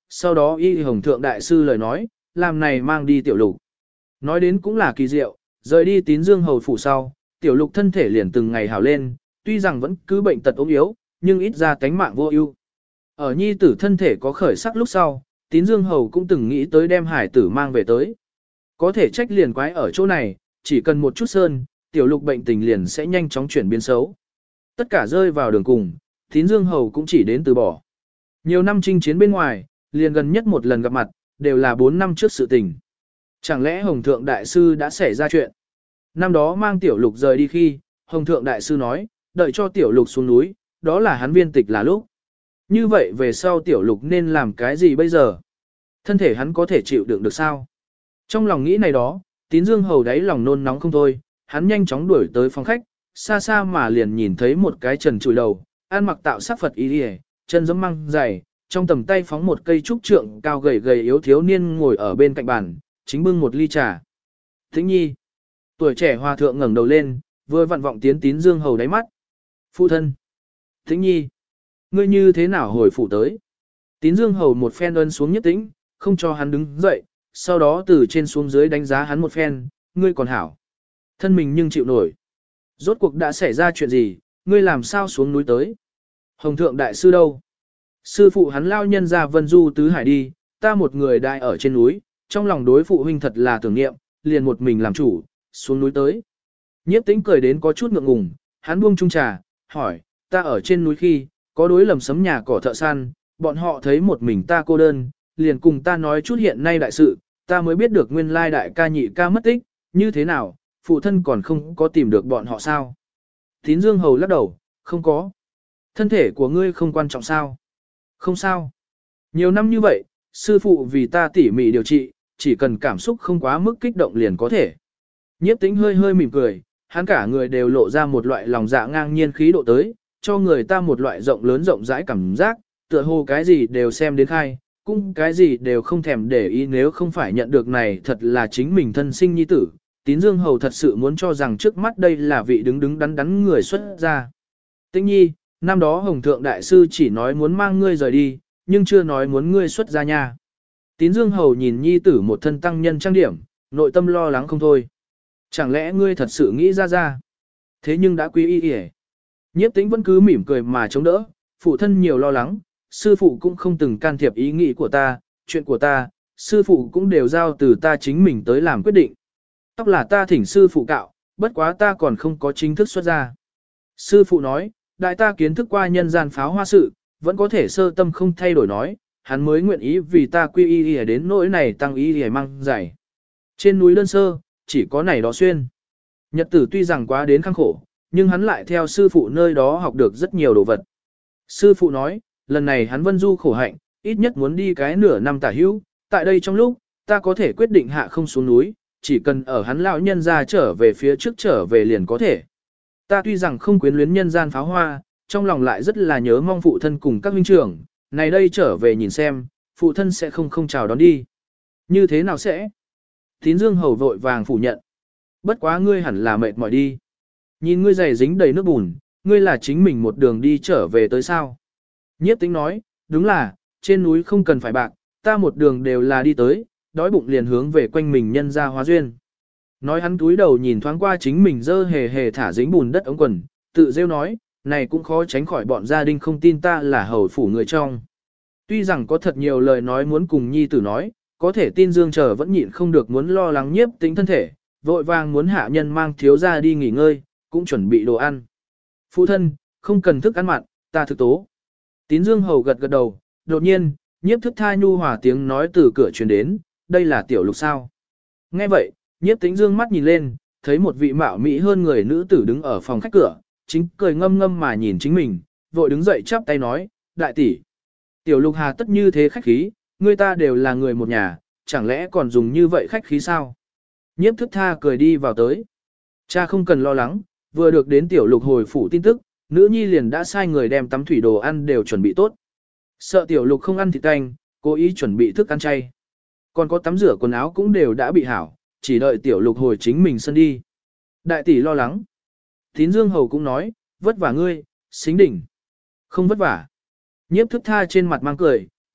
sau đó y hồng thượng đại sư lời nói, làm này mang đi tiểu lục. Nói đến cũng là kỳ diệu, rời đi tín dương hầu phủ sau, tiểu lục thân thể liền từng ngày hảo lên, tuy rằng vẫn cứ bệnh tật ốm yếu, nhưng ít ra tánh mạng vô ưu. Ở nhi tử thân thể có khởi sắc lúc sau, tín dương hầu cũng từng nghĩ tới đem hải tử mang về tới. Có thể trách liền quái ở chỗ này, chỉ cần một chút sơn, tiểu lục bệnh tình liền sẽ nhanh chóng chuyển biến xấu. Tất cả rơi vào đường cùng, tín dương hầu cũng chỉ đến từ bỏ. Nhiều năm chinh chiến bên ngoài, liền gần nhất một lần gặp mặt, đều là 4 năm trước sự tình. Chẳng lẽ Hồng Thượng Đại Sư đã xảy ra chuyện? Năm đó mang tiểu lục rời đi khi, Hồng Thượng Đại Sư nói, đợi cho tiểu lục xuống núi, đó là hắn viên tịch là lúc. Như vậy về sau tiểu lục nên làm cái gì bây giờ? Thân thể hắn có thể chịu đựng được sao? Trong lòng nghĩ này đó, tín dương hầu đáy lòng nôn nóng không thôi, hắn nhanh chóng đuổi tới phòng khách, xa xa mà liền nhìn thấy một cái trần trụi đầu, ăn mặc tạo sắc Phật y liề, chân giẫm măng dày, trong tầm tay phóng một cây trúc trượng cao gầy gầy yếu thiếu niên ngồi ở bên cạnh bàn, chính bưng một ly trà. Tĩnh nhi, tuổi trẻ hòa thượng ngẩng đầu lên, vừa vặn vọng tiến tín dương hầu đáy mắt. Phụ thân, Tĩnh nhi, ngươi như thế nào hồi phủ tới? Tín dương hầu một phen ân xuống nhất tĩnh, không cho hắn đứng dậy, sau đó từ trên xuống dưới đánh giá hắn một phen, ngươi còn hảo. Thân mình nhưng chịu nổi. Rốt cuộc đã xảy ra chuyện gì, ngươi làm sao xuống núi tới? Hồng Thượng Đại Sư đâu? Sư phụ hắn lao nhân ra vân du tứ hải đi, ta một người đại ở trên núi, trong lòng đối phụ huynh thật là tưởng niệm, liền một mình làm chủ, xuống núi tới. Nhiếp Tĩnh cười đến có chút ngượng ngùng, hắn buông chung trà, hỏi, ta ở trên núi khi, có đối lầm sấm nhà cỏ thợ săn, bọn họ thấy một mình ta cô đơn, liền cùng ta nói chút hiện nay đại sự, ta mới biết được nguyên lai đại ca nhị ca mất tích, như thế nào, phụ thân còn không có tìm được bọn họ sao? Tín Dương Hầu lắc đầu, không có. Thân thể của ngươi không quan trọng sao? Không sao. Nhiều năm như vậy, sư phụ vì ta tỉ mỉ điều trị, chỉ cần cảm xúc không quá mức kích động liền có thể. Nhiếp Tĩnh hơi hơi mỉm cười, hắn cả người đều lộ ra một loại lòng dạ ngang nhiên khí độ tới, cho người ta một loại rộng lớn rộng rãi cảm giác, tựa hồ cái gì đều xem đến khai, cũng cái gì đều không thèm để ý nếu không phải nhận được này thật là chính mình thân sinh nhi tử. Tín Dương Hầu thật sự muốn cho rằng trước mắt đây là vị đứng đứng đắn đắn người xuất gia. Tĩnh nhi, năm đó Hồng Thượng Đại Sư chỉ nói muốn mang ngươi rời đi, nhưng chưa nói muốn ngươi xuất gia nha. Tín Dương Hầu nhìn nhi tử một thân tăng nhân trang điểm, nội tâm lo lắng không thôi. Chẳng lẽ ngươi thật sự nghĩ ra? Thế nhưng đã quý y y. Nhiếp Tĩnh vẫn cứ mỉm cười mà chống đỡ, phụ thân nhiều lo lắng, sư phụ cũng không từng can thiệp ý nghĩ của ta, chuyện của ta, sư phụ cũng đều giao từ ta chính mình tới làm quyết định. Tóc là ta thỉnh sư phụ cạo, bất quá ta còn không có chính thức xuất ra. Sư phụ nói, đại ta kiến thức qua nhân gian pháo hoa sự, vẫn có thể sơ tâm không thay đổi nói, hắn mới nguyện ý vì ta quy y đến nỗi này tăng y mang giải. Trên núi đơn sơ, chỉ có này đó xuyên. Nhật tử tuy rằng quá đến khăng khổ, nhưng hắn lại theo sư phụ nơi đó học được rất nhiều đồ vật. Sư phụ nói, lần này hắn vân du khổ hạnh, ít nhất muốn đi cái nửa năm tả hữu, tại đây trong lúc, ta có thể quyết định hạ không xuống núi, chỉ cần ở hắn lão nhân ra trở về phía trước trở về liền có thể. Ta tuy rằng không quyến luyến nhân gian pháo hoa, trong lòng lại rất là nhớ mong phụ thân cùng các huynh trưởng, này đây trở về nhìn xem, phụ thân sẽ không chào đón đi. Như thế nào sẽ? Tín Dương Hầu vội vàng phủ nhận. Bất quá ngươi hẳn là mệt mỏi đi. Nhìn ngươi giày dính đầy nước bùn, ngươi là chính mình một đường đi trở về tới sao? Nhiếp Tĩnh nói, đúng là, trên núi không cần phải bạc, ta một đường đều là đi tới, đói bụng liền hướng về quanh mình nhân ra hóa duyên. Nói hắn túi đầu nhìn thoáng qua chính mình dơ hề hề thả dính bùn đất ống quần, tự rêu nói, này cũng khó tránh khỏi bọn gia đình không tin ta là hầu phủ người trong. Tuy rằng có thật nhiều lời nói muốn cùng nhi tử nói, có thể tin Dương Chờ vẫn nhịn không được muốn lo lắng Nhiếp Tĩnh thân thể, vội vàng muốn hạ nhân mang thiếu ra đi nghỉ ngơi, cũng chuẩn bị đồ ăn. Phụ thân, không cần thức ăn mặn, ta thực tố. Tín Dương Hầu gật gật đầu, đột nhiên, Nhiếp Thức Tha nhu hòa tiếng nói từ cửa truyền đến, đây là tiểu lục sao. Nghe vậy, Nhiếp Tĩnh dương mắt nhìn lên, thấy một vị mạo mỹ hơn người nữ tử đứng ở phòng khách cửa, chính cười ngâm ngâm mà nhìn chính mình, vội đứng dậy chắp tay nói, đại tỷ. Tiểu lục hà tất như thế khách khí, người ta đều là người một nhà, chẳng lẽ còn dùng như vậy khách khí sao? Nhiếp Thức Tha cười đi vào tới. Cha không cần lo lắng, vừa được đến tiểu lục hồi phủ tin tức, nữ nhi liền đã sai người đem tắm thủy đồ ăn đều chuẩn bị tốt. Sợ tiểu lục không ăn thịt canh, cố ý chuẩn bị thức ăn chay. Còn có tắm rửa quần áo cũng đều đã bị hảo, chỉ đợi tiểu lục hồi chính mình sân đi. Đại tỷ lo lắng. Tín Dương Hầu cũng nói, vất vả ngươi, xính đỉnh. Không vất vả. Nhiếp Thức Tha trên mặt mang cười,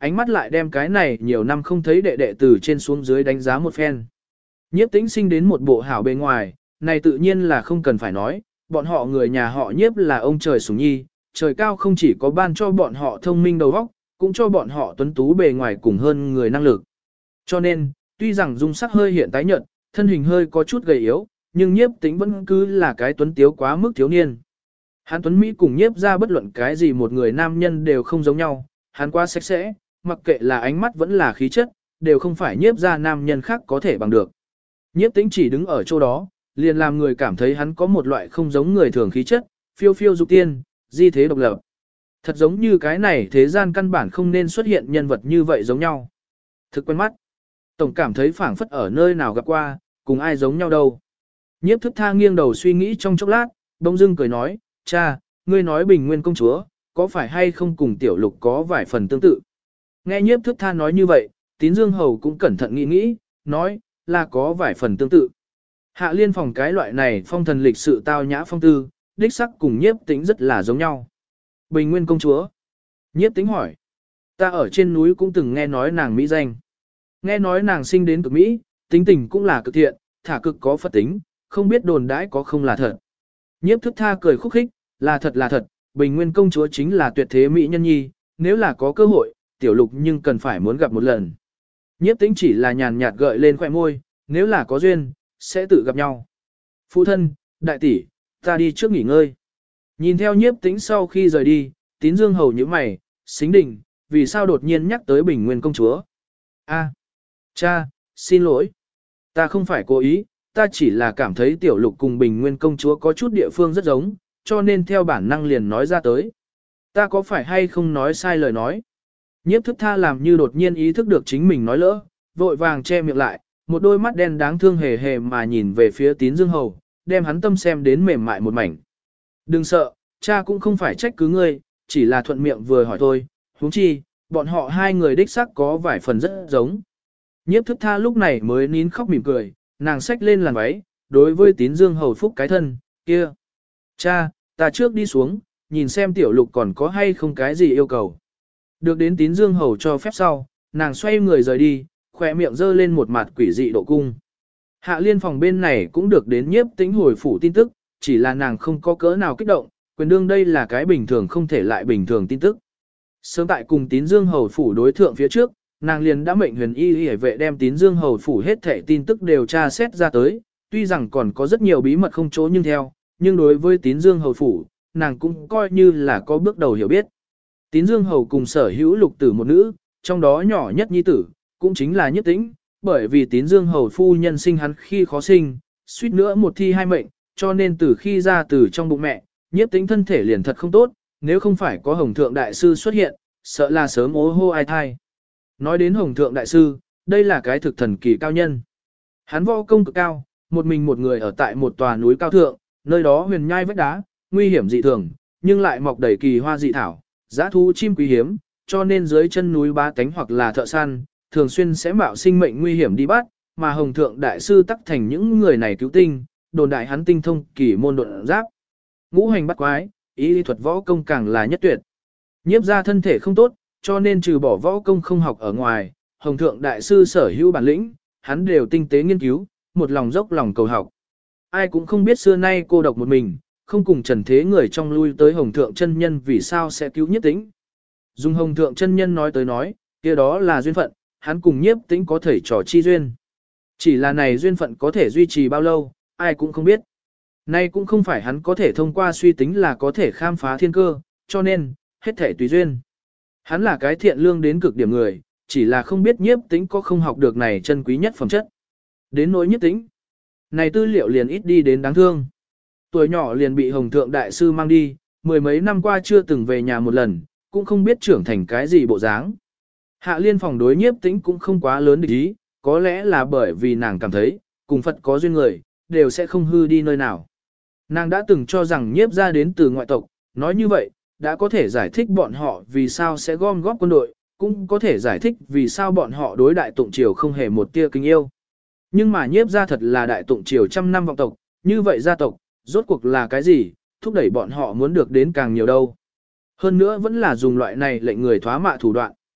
ánh mắt lại đem cái này nhiều năm không thấy đệ đệ từ trên xuống dưới đánh giá một phen. Nhiếp Tĩnh sinh đến một bộ hảo bề ngoài, này tự nhiên là không cần phải nói, bọn họ người nhà họ Nhiếp là ông trời sủng nhi, trời cao không chỉ có ban cho bọn họ thông minh đầu óc, cũng cho bọn họ tuấn tú bề ngoài cùng hơn người năng lực. Cho nên, tuy rằng dung sắc hơi hiện tái nhợt, thân hình hơi có chút gầy yếu, nhưng Nhiếp Tĩnh vẫn cứ là cái tuấn tiếu quá mức thiếu niên. Hắn tuấn Mỹ cùng Nhiếp ra bất luận cái gì một người nam nhân đều không giống nhau, hắn quá sạch sẽ, mặc kệ là ánh mắt vẫn là khí chất, đều không phải Nhiếp ra nam nhân khác có thể bằng được. Nhiếp Tĩnh chỉ đứng ở chỗ đó, liền làm người cảm thấy hắn có một loại không giống người thường khí chất, phiêu phiêu dục tiên, di thế độc lập. Thật giống như cái này thế gian căn bản không nên xuất hiện nhân vật như vậy giống nhau. Thực quen mắt. Tổng cảm thấy phảng phất ở nơi nào gặp qua, cùng ai giống nhau đâu. Nhiếp Thức Tha nghiêng đầu suy nghĩ trong chốc lát, bỗng dưng cười nói, cha, ngươi nói Bình Nguyên công chúa, có phải hay không cùng Tiểu Lục có vài phần tương tự? Nghe Nhiếp Thức Tha nói như vậy, Tín Dương Hầu cũng cẩn thận nghĩ nghĩ, nói, là có vài phần tương tự. Hạ Liên Phòng cái loại này phong thần lịch sự tao nhã phong tư, đích sắc cùng Nhiếp Tĩnh rất là giống nhau. Bình Nguyên công chúa. Nhiếp Tĩnh hỏi. Ta ở trên núi cũng từng nghe nói nàng mỹ danh. Nghe nói nàng sinh đến cực Mỹ, tính tình cũng là cực thiện, thả cực có Phật tính, không biết đồn đãi có không là thật. Nhiếp Thức Tha cười khúc khích, là thật là thật, Bình Nguyên công chúa chính là tuyệt thế mỹ nhân nhi, nếu là có cơ hội, Tiểu Lục nhưng cần phải muốn gặp một lần. Nhiếp Tĩnh chỉ là nhàn nhạt gợi lên khóe môi, nếu là có duyên, sẽ tự gặp nhau. Phụ thân, đại tỷ, ta đi trước nghỉ ngơi. Nhìn theo Nhiếp Tĩnh sau khi rời đi, Tín Dương Hầu nhíu mày, Xính Đình, vì sao đột nhiên nhắc tới Bình Nguyên công chúa? A, cha, xin lỗi. Ta không phải cố ý, ta chỉ là cảm thấy Tiểu Lục cùng Bình Nguyên công chúa có chút địa phương rất giống, cho nên theo bản năng liền nói ra tới. Ta có phải hay không nói sai lời nói? Nhiếp Thức Tha làm như đột nhiên ý thức được chính mình nói lỡ, vội vàng che miệng lại, một đôi mắt đen đáng thương hề hề mà nhìn về phía Tín Dương Hầu, đem hắn tâm xem đến mềm mại một mảnh. Đừng sợ, cha cũng không phải trách cứ ngươi, chỉ là thuận miệng vừa hỏi thôi, huống chi, bọn họ hai người đích xác có vài phần rất giống. Nhiếp Thức Tha lúc này mới nín khóc mỉm cười, nàng xách lên làn váy, đối với Tín Dương Hầu phúc cái thân, kia. Cha, ta trước đi xuống, nhìn xem Tiểu Lục còn có hay không cái gì yêu cầu. Được đến Tín Dương Hầu cho phép sau, nàng xoay người rời đi, khỏe miệng dơ lên một mặt quỷ dị độ cung. Hạ Liên Phòng bên này cũng được đến Nhiếp Tĩnh hồi phủ tin tức, chỉ là nàng không có cỡ nào kích động, quyền đương đây là cái bình thường không thể lại bình thường tin tức. Sớm tại cùng Tín Dương Hầu phủ đối thượng phía trước, nàng liền đã mệnh Huyền Y Y vệ đem Tín Dương Hầu phủ hết thảy tin tức đều tra xét ra tới, tuy rằng còn có rất nhiều bí mật không chỗ nhưng theo, nhưng đối với Tín Dương Hầu phủ, nàng cũng coi như là có bước đầu hiểu biết. Tín Dương Hầu cùng sở hữu lục tử một nữ, trong đó nhỏ nhất nhi tử, cũng chính là Nhiếp Tĩnh, bởi vì Tín Dương Hầu phu nhân sinh hắn khi khó sinh, suýt nữa một thi hai mệnh, cho nên từ khi ra từ trong bụng mẹ, Nhiếp Tĩnh thân thể liền thật không tốt, nếu không phải có Hồng Thượng Đại Sư xuất hiện, sợ là sớm ố hô ai thai. Nói đến Hồng Thượng Đại Sư, đây là cái thực thần kỳ cao nhân. Hắn võ công cực cao, một mình một người ở tại một tòa núi cao thượng, nơi đó huyền nhai vách đá, nguy hiểm dị thường, nhưng lại mọc đầy kỳ hoa dị thảo, dã thú chim quý hiếm, cho nên dưới chân núi bá tánh hoặc là thợ săn, thường xuyên sẽ mạo sinh mệnh nguy hiểm đi bắt, mà Hồng Thượng Đại Sư tắc thành những người này cứu tinh, đồn đại hắn tinh thông kỳ môn độn giáp. Ngũ hành bắt quái, ý lý thuật võ công càng là nhất tuyệt. Nhiếp ra thân thể không tốt, cho nên trừ bỏ võ công không học ở ngoài, Hồng Thượng Đại Sư sở hữu bản lĩnh, hắn đều tinh tế nghiên cứu, một lòng dốc lòng cầu học. Ai cũng không biết xưa nay cô độc một mình, không cùng trần thế người trong lui tới Hồng Thượng chân nhân vì sao sẽ cứu Nhiếp Tĩnh. Dùng Hồng Thượng chân nhân nói tới nói, kia đó là duyên phận, hắn cùng Nhiếp Tĩnh có thể trò chi duyên. Chỉ là này duyên phận có thể duy trì bao lâu, ai cũng không biết. Nay cũng không phải hắn có thể thông qua suy tính là có thể khám phá thiên cơ, cho nên, hết thể tùy duyên. Hắn là cái thiện lương đến cực điểm người, chỉ là không biết Nhiếp Tĩnh có không học được này chân quý nhất phẩm chất. Đến nỗi Nhiếp Tĩnh, này tư liệu liền ít đi đến đáng thương. Tuổi nhỏ liền bị Hồng Thượng Đại Sư mang đi, mười mấy năm qua chưa từng về nhà một lần, cũng không biết trưởng thành cái gì bộ dáng. Hạ Liên Phòng đối Nhiếp Tĩnh cũng không quá lớn địch ý, có lẽ là bởi vì nàng cảm thấy, cùng Phật có duyên người, đều sẽ không hư đi nơi nào. Nàng đã từng cho rằng Nhiếp ra đến từ ngoại tộc, nói như vậy, đã có thể giải thích bọn họ vì sao sẽ gom góp quân đội, cũng có thể giải thích vì sao bọn họ đối Đại Tụng Triều không hề một tia kính yêu. Nhưng mà Nhiếp ra thật là Đại Tụng Triều trăm năm vọng tộc, như vậy gia tộc, rốt cuộc là cái gì, thúc đẩy bọn họ muốn được đến càng nhiều đâu. Hơn nữa vẫn là dùng loại này lệnh người thoá mạ thủ đoạn.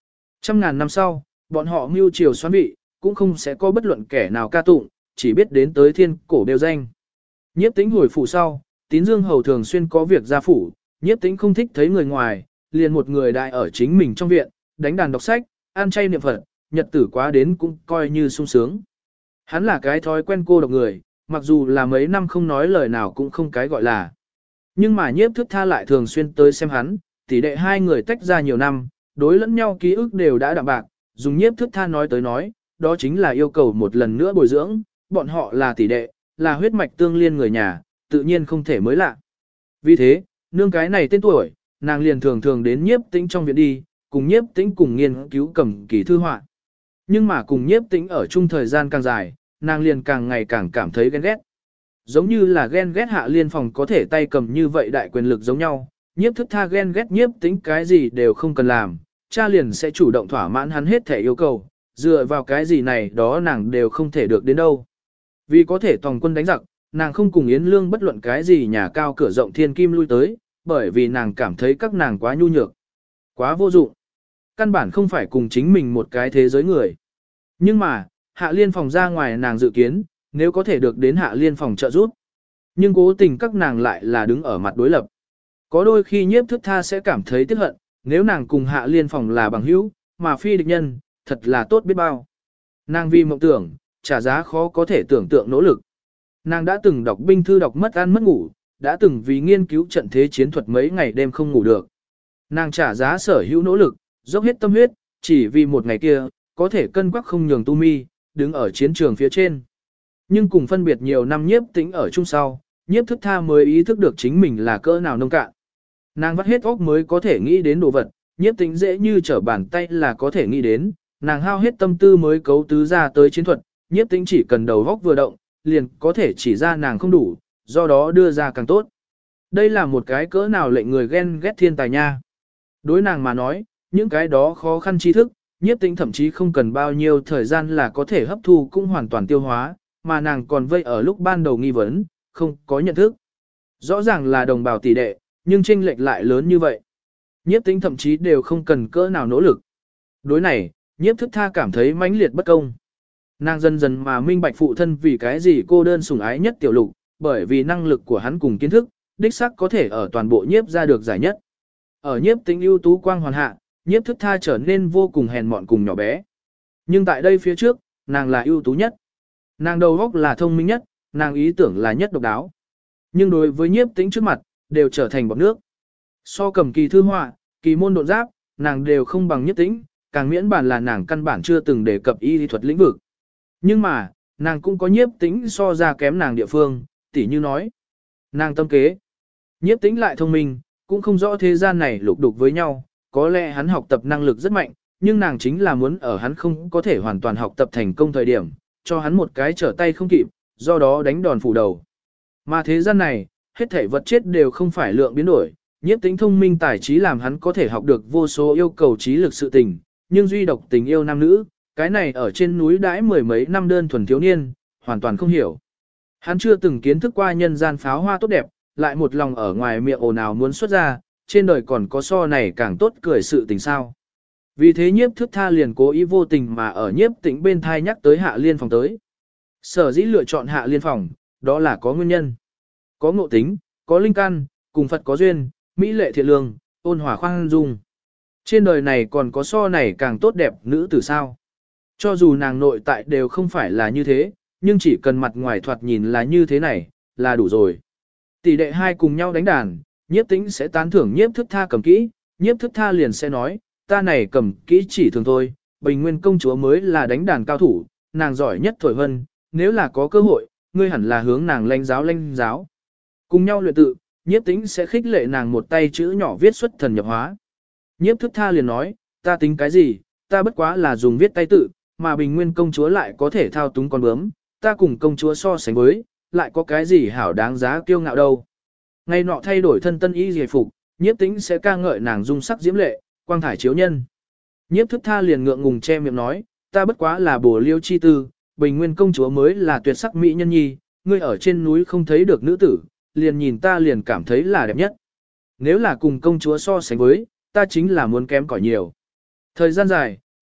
Trăm ngàn năm sau, bọn họ mưu triều xoán vị, cũng không sẽ có bất luận kẻ nào ca tụng, chỉ biết đến tới thiên cổ đều danh. Nhiếp Tĩnh hồi phủ sau, Tín Dương hầu thường xuyên có việc ra phủ, Nhiếp Tĩnh không thích thấy người ngoài, liền một người đại ở chính mình trong viện, đánh đàn đọc sách, ăn chay niệm Phật, nhật tử quá đến cũng coi như sung sướng. Hắn là cái thói quen cô độc người, mặc dù là mấy năm không nói lời nào cũng không cái gọi là. Nhưng mà Nhiếp Thức Tha lại thường xuyên tới xem hắn, tỷ đệ hai người tách ra nhiều năm, đối lẫn nhau ký ức đều đã đạm bạc, dùng Nhiếp Thức Tha nói tới nói, đó chính là yêu cầu một lần nữa bồi dưỡng, bọn họ là tỷ đệ, là huyết mạch tương liên người nhà, tự nhiên không thể mới lạ. Vì thế, nương cái này tên tuổi, nàng liền thường thường đến Nhiếp Tĩnh trong viện đi, cùng Nhiếp Tĩnh cùng nghiên cứu cầm kỳ thư họa. Nhưng mà cùng Nhiếp Tĩnh ở chung thời gian càng dài, nàng liền càng ngày càng cảm thấy ghen ghét. Giống như là ghen ghét Hạ Liên Phòng có thể tay cầm như vậy đại quyền lực giống nhau, Nhiếp Thức Tha ghen ghét Nhiếp Tĩnh cái gì đều không cần làm, cha liền sẽ chủ động thỏa mãn hắn hết thể yêu cầu, dựa vào cái gì này đó nàng đều không thể được đến đâu. Vì có thể tòng quân đánh giặc, nàng không cùng Yến Lương bất luận cái gì nhà cao cửa rộng thiên kim lui tới, bởi vì nàng cảm thấy các nàng quá nhu nhược, quá vô dụng. Căn bản không phải cùng chính mình một cái thế giới người. Nhưng mà, Hạ Liên Phòng ra ngoài nàng dự kiến, nếu có thể được đến Hạ Liên Phòng trợ giúp. Nhưng cố tình các nàng lại là đứng ở mặt đối lập. Có đôi khi Nhiếp Thức Tha sẽ cảm thấy tiếc hận, nếu nàng cùng Hạ Liên Phòng là bằng hữu, mà phi địch nhân, thật là tốt biết bao. Nàng vì mộng tưởng, trả giá khó có thể tưởng tượng nỗ lực. Nàng đã từng đọc binh thư đọc mất ăn mất ngủ, đã từng vì nghiên cứu trận thế chiến thuật mấy ngày đêm không ngủ được. Nàng trả giá sở hữu nỗ lực, dốc hết tâm huyết, chỉ vì một ngày kia, có thể cân quắc không nhường tu mi, đứng ở chiến trường phía trên. Nhưng cùng phân biệt nhiều năm Nhiếp Tĩnh ở chung sau, Nhiếp Thức Tha mới ý thức được chính mình là cỡ nào nông cạn. Nàng vắt hết óc mới có thể nghĩ đến đồ vật, Nhiếp Tĩnh dễ như trở bàn tay là có thể nghĩ đến, nàng hao hết tâm tư mới cấu tứ ra tới chiến thuật, Nhiếp Tĩnh chỉ cần đầu óc vừa động, liền có thể chỉ ra nàng không đủ, do đó đưa ra càng tốt. Đây là một cái cỡ nào lệnh người ghen ghét thiên tài nha. Đối nàng mà nói, những cái đó khó khăn tri thức, Nhiếp Tĩnh thậm chí không cần bao nhiêu thời gian là có thể hấp thu cũng hoàn toàn tiêu hóa, mà nàng còn vây ở lúc ban đầu nghi vấn, không có nhận thức. Rõ ràng là đồng bào tỷ đệ, nhưng chênh lệch lại lớn như vậy. Nhiếp Tĩnh thậm chí đều không cần cỡ nào nỗ lực. Đối này, Nhiếp Thức Tha cảm thấy mãnh liệt bất công. Nàng dần dần mà minh bạch phụ thân vì cái gì cô đơn sủng ái nhất Tiểu Lục, bởi vì năng lực của hắn cùng kiến thức, đích xác có thể ở toàn bộ Nhiếp ra được giải nhất. Ở Nhiếp Tĩnh ưu tú quang hoàn hạ, Nhiếp Thức Tha trở nên vô cùng hèn mọn cùng nhỏ bé. Nhưng tại đây phía trước, nàng là ưu tú nhất. Nàng đầu óc là thông minh nhất, nàng ý tưởng là nhất độc đáo. Nhưng đối với Nhiếp Tĩnh trước mặt, đều trở thành bọt nước. So cầm kỳ thư họa, kỳ môn độn giáp, nàng đều không bằng Nhiếp Tĩnh, càng miễn bản là nàng căn bản chưa từng đề cập y lý thuật lĩnh vực. Nhưng mà, nàng cũng có Nhiếp Tĩnh so ra kém nàng địa phương, tỉ như nói. Nàng tâm kế. Nhiếp Tĩnh lại thông minh, cũng không rõ thế gian này lục đục với nhau, có lẽ hắn học tập năng lực rất mạnh, nhưng nàng chính là muốn ở hắn không có thể hoàn toàn học tập thành công thời điểm, cho hắn một cái trở tay không kịp, do đó đánh đòn phủ đầu. Mà thế gian này, hết thảy vật chết đều không phải lượng biến đổi, Nhiếp Tĩnh thông minh tài trí làm hắn có thể học được vô số yêu cầu trí lực sự tình, nhưng duy độc tình yêu nam nữ, cái này ở trên núi đãi mười mấy năm đơn thuần thiếu niên, hoàn toàn không hiểu. Hắn chưa từng kiến thức qua nhân gian pháo hoa tốt đẹp, lại một lòng ở ngoài miệng ồn ào muốn xuất ra, trên đời còn có so này càng tốt cười sự tình sao. Vì thế Nhiếp Thức Tha liền cố ý vô tình mà ở Nhiếp Tĩnh bên thai nhắc tới Hạ Liên Phòng tới. Sở dĩ lựa chọn Hạ Liên Phòng, đó là có nguyên nhân. Có ngộ tính, có linh căn, cùng Phật có duyên, mỹ lệ thiện lương, ôn hòa khoan dung. Trên đời này còn có so này càng tốt đẹp nữ tử sao. Cho dù nàng nội tại đều không phải là như thế, nhưng chỉ cần mặt ngoài thoạt nhìn là như thế này, là đủ rồi. Tỷ đệ hai cùng nhau đánh đàn, Nhiếp Tĩnh sẽ tán thưởng Nhiếp Thức Tha cầm kỹ, Nhiếp Thức Tha liền sẽ nói, ta này cầm kỹ chỉ thường thôi, Bình Nguyên công chúa mới là đánh đàn cao thủ, nàng giỏi nhất thổi vân, nếu là có cơ hội, ngươi hẳn là hướng nàng lãnh giáo. Cùng nhau luyện tự, Nhiếp Tĩnh sẽ khích lệ nàng một tay chữ nhỏ viết xuất thần nhập hóa. Nhiếp Thức Tha liền nói, ta tính cái gì, ta bất quá là dùng viết tay tự, mà Bình Nguyên công chúa lại có thể thao túng con bướm, ta cùng công chúa so sánh với, lại có cái gì hảo đáng giá kiêu ngạo đâu. Ngày nọ thay đổi thân tân y giải phục, Nhiếp Tĩnh sẽ ca ngợi nàng dung sắc diễm lệ, quang thải chiếu nhân. Nhiếp Thức Tha liền ngượng ngùng che miệng nói, ta bất quá là bổ liêu chi tư, Bình Nguyên công chúa mới là tuyệt sắc mỹ nhân nhi, ngươi ở trên núi không thấy được nữ tử, liền nhìn ta liền cảm thấy là đẹp nhất. Nếu là cùng công chúa so sánh với, ta chính là muốn kém cỏi nhiều. Thời gian dài,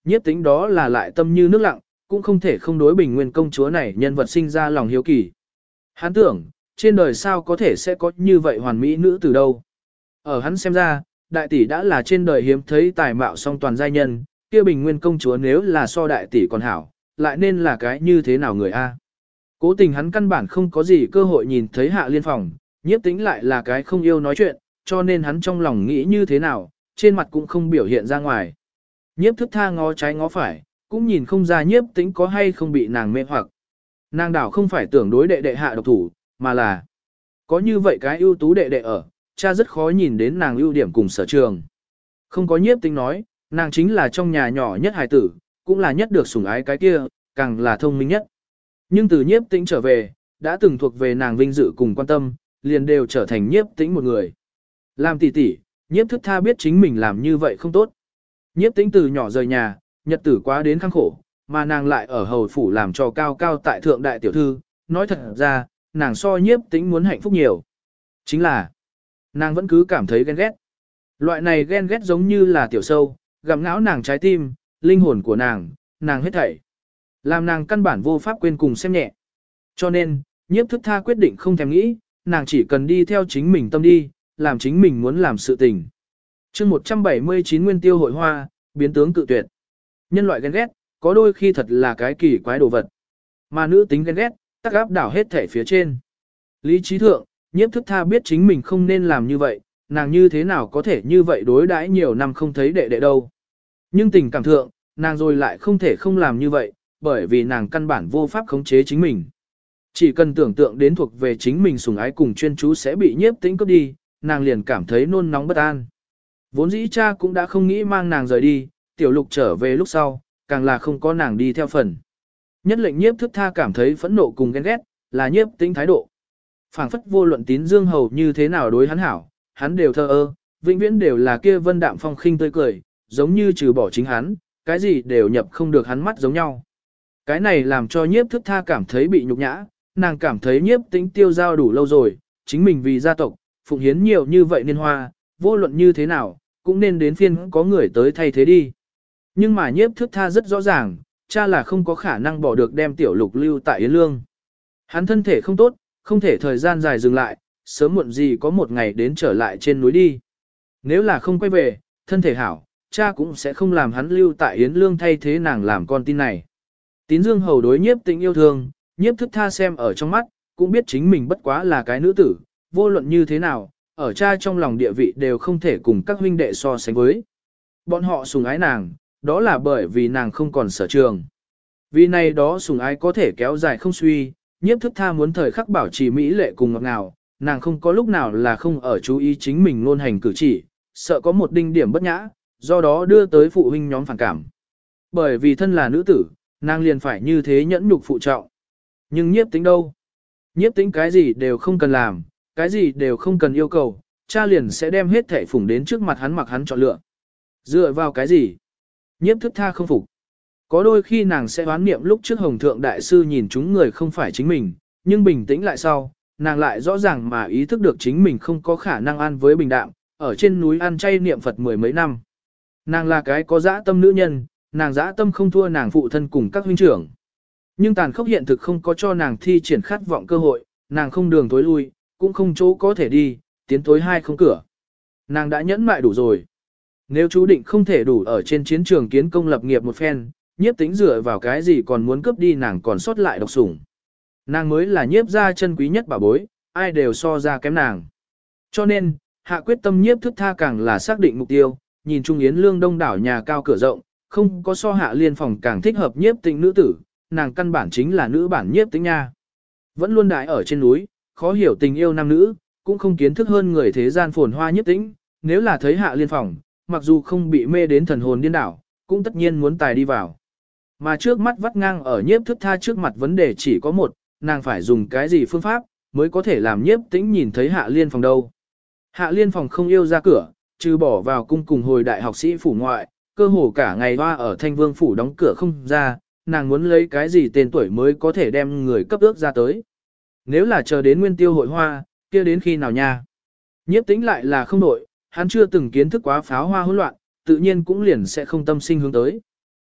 nhiếp tính đó là lại tâm như nước lặng, cũng không thể không đối Bình Nguyên công chúa này nhân vật sinh ra lòng hiếu kỳ. Hắn tưởng, trên đời sao có thể sẽ có như vậy hoàn mỹ nữ từ đâu. Ở hắn xem ra, đại tỷ đã là trên đời hiếm thấy tài mạo song toàn giai nhân, kia Bình Nguyên công chúa nếu là so đại tỷ còn hảo, lại nên là cái như thế nào người a? Cố tình hắn căn bản không có gì cơ hội nhìn thấy Hạ Liên Phòng, nhiếp tính lại là cái không yêu nói chuyện, cho nên hắn trong lòng nghĩ như thế nào, trên mặt cũng không biểu hiện ra ngoài. Nhiếp thức tha ngó trái ngó phải, cũng nhìn không ra nhiếp tính có hay không bị nàng mê hoặc. Nàng đảo không phải tưởng đối đệ đệ hạ độc thủ, mà là có như vậy cái ưu tú đệ đệ ở, cha rất khó nhìn đến nàng ưu điểm cùng sở trường. Không có nhiếp tính nói, nàng chính là trong nhà nhỏ nhất hài tử, cũng là nhất được sủng ái cái kia, càng là thông minh nhất. Nhưng từ nhiếp tính trở về, đã từng thuộc về nàng vinh dự cùng quan tâm, liền đều trở thành nhiếp tính một người. Làm tỷ tỷ, nhiếp thức tha biết chính mình làm như vậy không tốt. Nhiếp tính từ nhỏ rời nhà, nhật tử quá đến khăng khổ, mà nàng lại ở hầu phủ làm cho cao cao tại thượng đại tiểu thư, nói thật ra, nàng so nhiếp tính muốn hạnh phúc nhiều. Chính là, nàng vẫn cứ cảm thấy ghen ghét. Loại này ghen ghét giống như là tiểu sâu, gặm ngão nàng trái tim, linh hồn của nàng hết thảy. Làm nàng căn bản vô pháp quên cùng xem nhẹ. Cho nên, nhiếp thức tha quyết định không thèm nghĩ, nàng chỉ cần đi theo chính mình tâm đi, làm chính mình muốn làm sự tình. chương 179 Nguyên Tiêu hội hoa, biến tướng cự tuyệt. Nhân loại ghen ghét, có đôi khi thật là cái kỳ quái đồ vật. Mà nữ tính ghen ghét, tắc áp đảo hết thể phía trên. Lý trí thượng, nhiếp thức tha biết chính mình không nên làm như vậy, nàng như thế nào có thể như vậy đối đãi nhiều năm không thấy đệ đệ đâu. Nhưng tình cảm thượng, nàng rồi lại không thể không làm như vậy, bởi vì nàng căn bản vô pháp khống chế chính mình. Chỉ cần tưởng tượng đến thuộc về chính mình sủng ái cùng chuyên chú sẽ bị nhiếp tĩnh cướp đi, nàng liền cảm thấy nôn nóng bất an. Vốn dĩ cha cũng đã không nghĩ mang nàng rời đi, tiểu lục trở về lúc sau, càng là không có nàng đi theo phần. Nhất lệnh nhiếp thức tha cảm thấy phẫn nộ cùng ghen ghét, là nhiếp tĩnh thái độ. Phảng phất vô luận tín dương hầu như thế nào đối hắn hảo, hắn đều thờ ơ, vĩnh viễn đều là kia vân đạm phong khinh tươi cười, giống như trừ bỏ chính hắn, cái gì đều nhập không được hắn mắt giống nhau. Cái này làm cho nhiếp thức tha cảm thấy bị nhục nhã, nàng cảm thấy nhiếp tĩnh tiêu giao đủ lâu rồi, chính mình vì gia tộc, phụng hiến nhiều như vậy niên hoa, vô luận như thế nào, cũng nên đến phiên có người tới thay thế đi. Nhưng mà nhiếp thức tha rất rõ ràng, cha là không có khả năng bỏ được đem tiểu lục lưu tại Yến Lương. Hắn thân thể không tốt, không thể thời gian dài dừng lại, sớm muộn gì có một ngày đến trở lại trên núi đi. Nếu là không quay về, thân thể hảo, cha cũng sẽ không làm hắn lưu tại Yến Lương thay thế nàng làm con tin này. Tín Dương hầu đối nhiếp tĩnh yêu thương, nhiếp thức tha xem ở trong mắt, cũng biết chính mình bất quá là cái nữ tử, vô luận như thế nào, ở cha trong lòng địa vị đều không thể cùng các huynh đệ so sánh với. Bọn họ sủng ái nàng, đó là bởi vì nàng không còn sở trường. Vì này đó sủng ái có thể kéo dài không suy, nhiếp thức tha muốn thời khắc bảo trì mỹ lệ cùng ngọt ngào, nàng không có lúc nào là không ở chú ý chính mình ngôn hành cử chỉ, sợ có một đinh điểm bất nhã, do đó đưa tới phụ huynh nhóm phản cảm. Bởi vì thân là nữ tử, nàng liền phải như thế nhẫn nhục phụ trọng. Nhưng nhiếp tính đâu? Nhiếp tính cái gì đều không cần làm, cái gì đều không cần yêu cầu, cha liền sẽ đem hết thảy phủng đến trước mặt hắn mặc hắn chọn lựa. Dựa vào cái gì? Nhiếp thức tha không phục. Có đôi khi nàng sẽ đoán niệm lúc trước Hồng Thượng Đại Sư nhìn chúng người không phải chính mình, nhưng bình tĩnh lại sau, nàng lại rõ ràng mà ý thức được chính mình không có khả năng an với bình đạm, ở trên núi ăn chay niệm Phật mười mấy năm. Nàng là cái có dã tâm nữ nhân, nàng dã tâm không thua nàng phụ thân cùng các huynh trưởng. Nhưng tàn khốc hiện thực không có cho nàng thi triển khát vọng cơ hội, nàng không đường tối lui, cũng không chỗ có thể đi, tiến tối hai không cửa. Nàng đã nhẫn mại đủ rồi. Nếu chú định không thể đủ ở trên chiến trường kiến công lập nghiệp một phen, nhiếp tính dựa vào cái gì còn muốn cướp đi nàng còn sót lại độc sủng. Nàng mới là nhiếp gia chân quý nhất bảo bối, ai đều so ra kém nàng. Cho nên, hạ quyết tâm nhiếp thức tha càng là xác định mục tiêu, nhìn Trung Yến Lương đông đảo nhà cao cửa rộng, không có so Hạ Liên Phòng càng thích hợp nhiếp tĩnh nữ tử, nàng căn bản chính là nữ bản nhiếp tĩnh nha. Vẫn luôn đại ở trên núi, khó hiểu tình yêu nam nữ, cũng không kiến thức hơn người thế gian phồn hoa nhiếp tĩnh, nếu là thấy Hạ Liên Phòng, mặc dù không bị mê đến thần hồn điên đảo, cũng tất nhiên muốn tài đi vào. Mà trước mắt vắt ngang ở nhiếp thức tha trước mặt vấn đề chỉ có một, nàng phải dùng cái gì phương pháp, mới có thể làm nhiếp tĩnh nhìn thấy Hạ Liên Phòng đâu. Hạ Liên Phòng không yêu ra cửa, trừ bỏ vào cung cùng hồi đại học sĩ phủ ngoại, cơ hồ cả ngày hoa ở Thanh Vương phủ đóng cửa không ra, nàng muốn lấy cái gì tên tuổi mới có thể đem người cấp ước ra tới. Nếu là chờ đến Nguyên Tiêu hội hoa, kia đến khi nào nha? Nhiếp tĩnh lại là không nội, hắn chưa từng kiến thức quá pháo hoa hỗn loạn, tự nhiên cũng liền sẽ không tâm sinh hướng tới.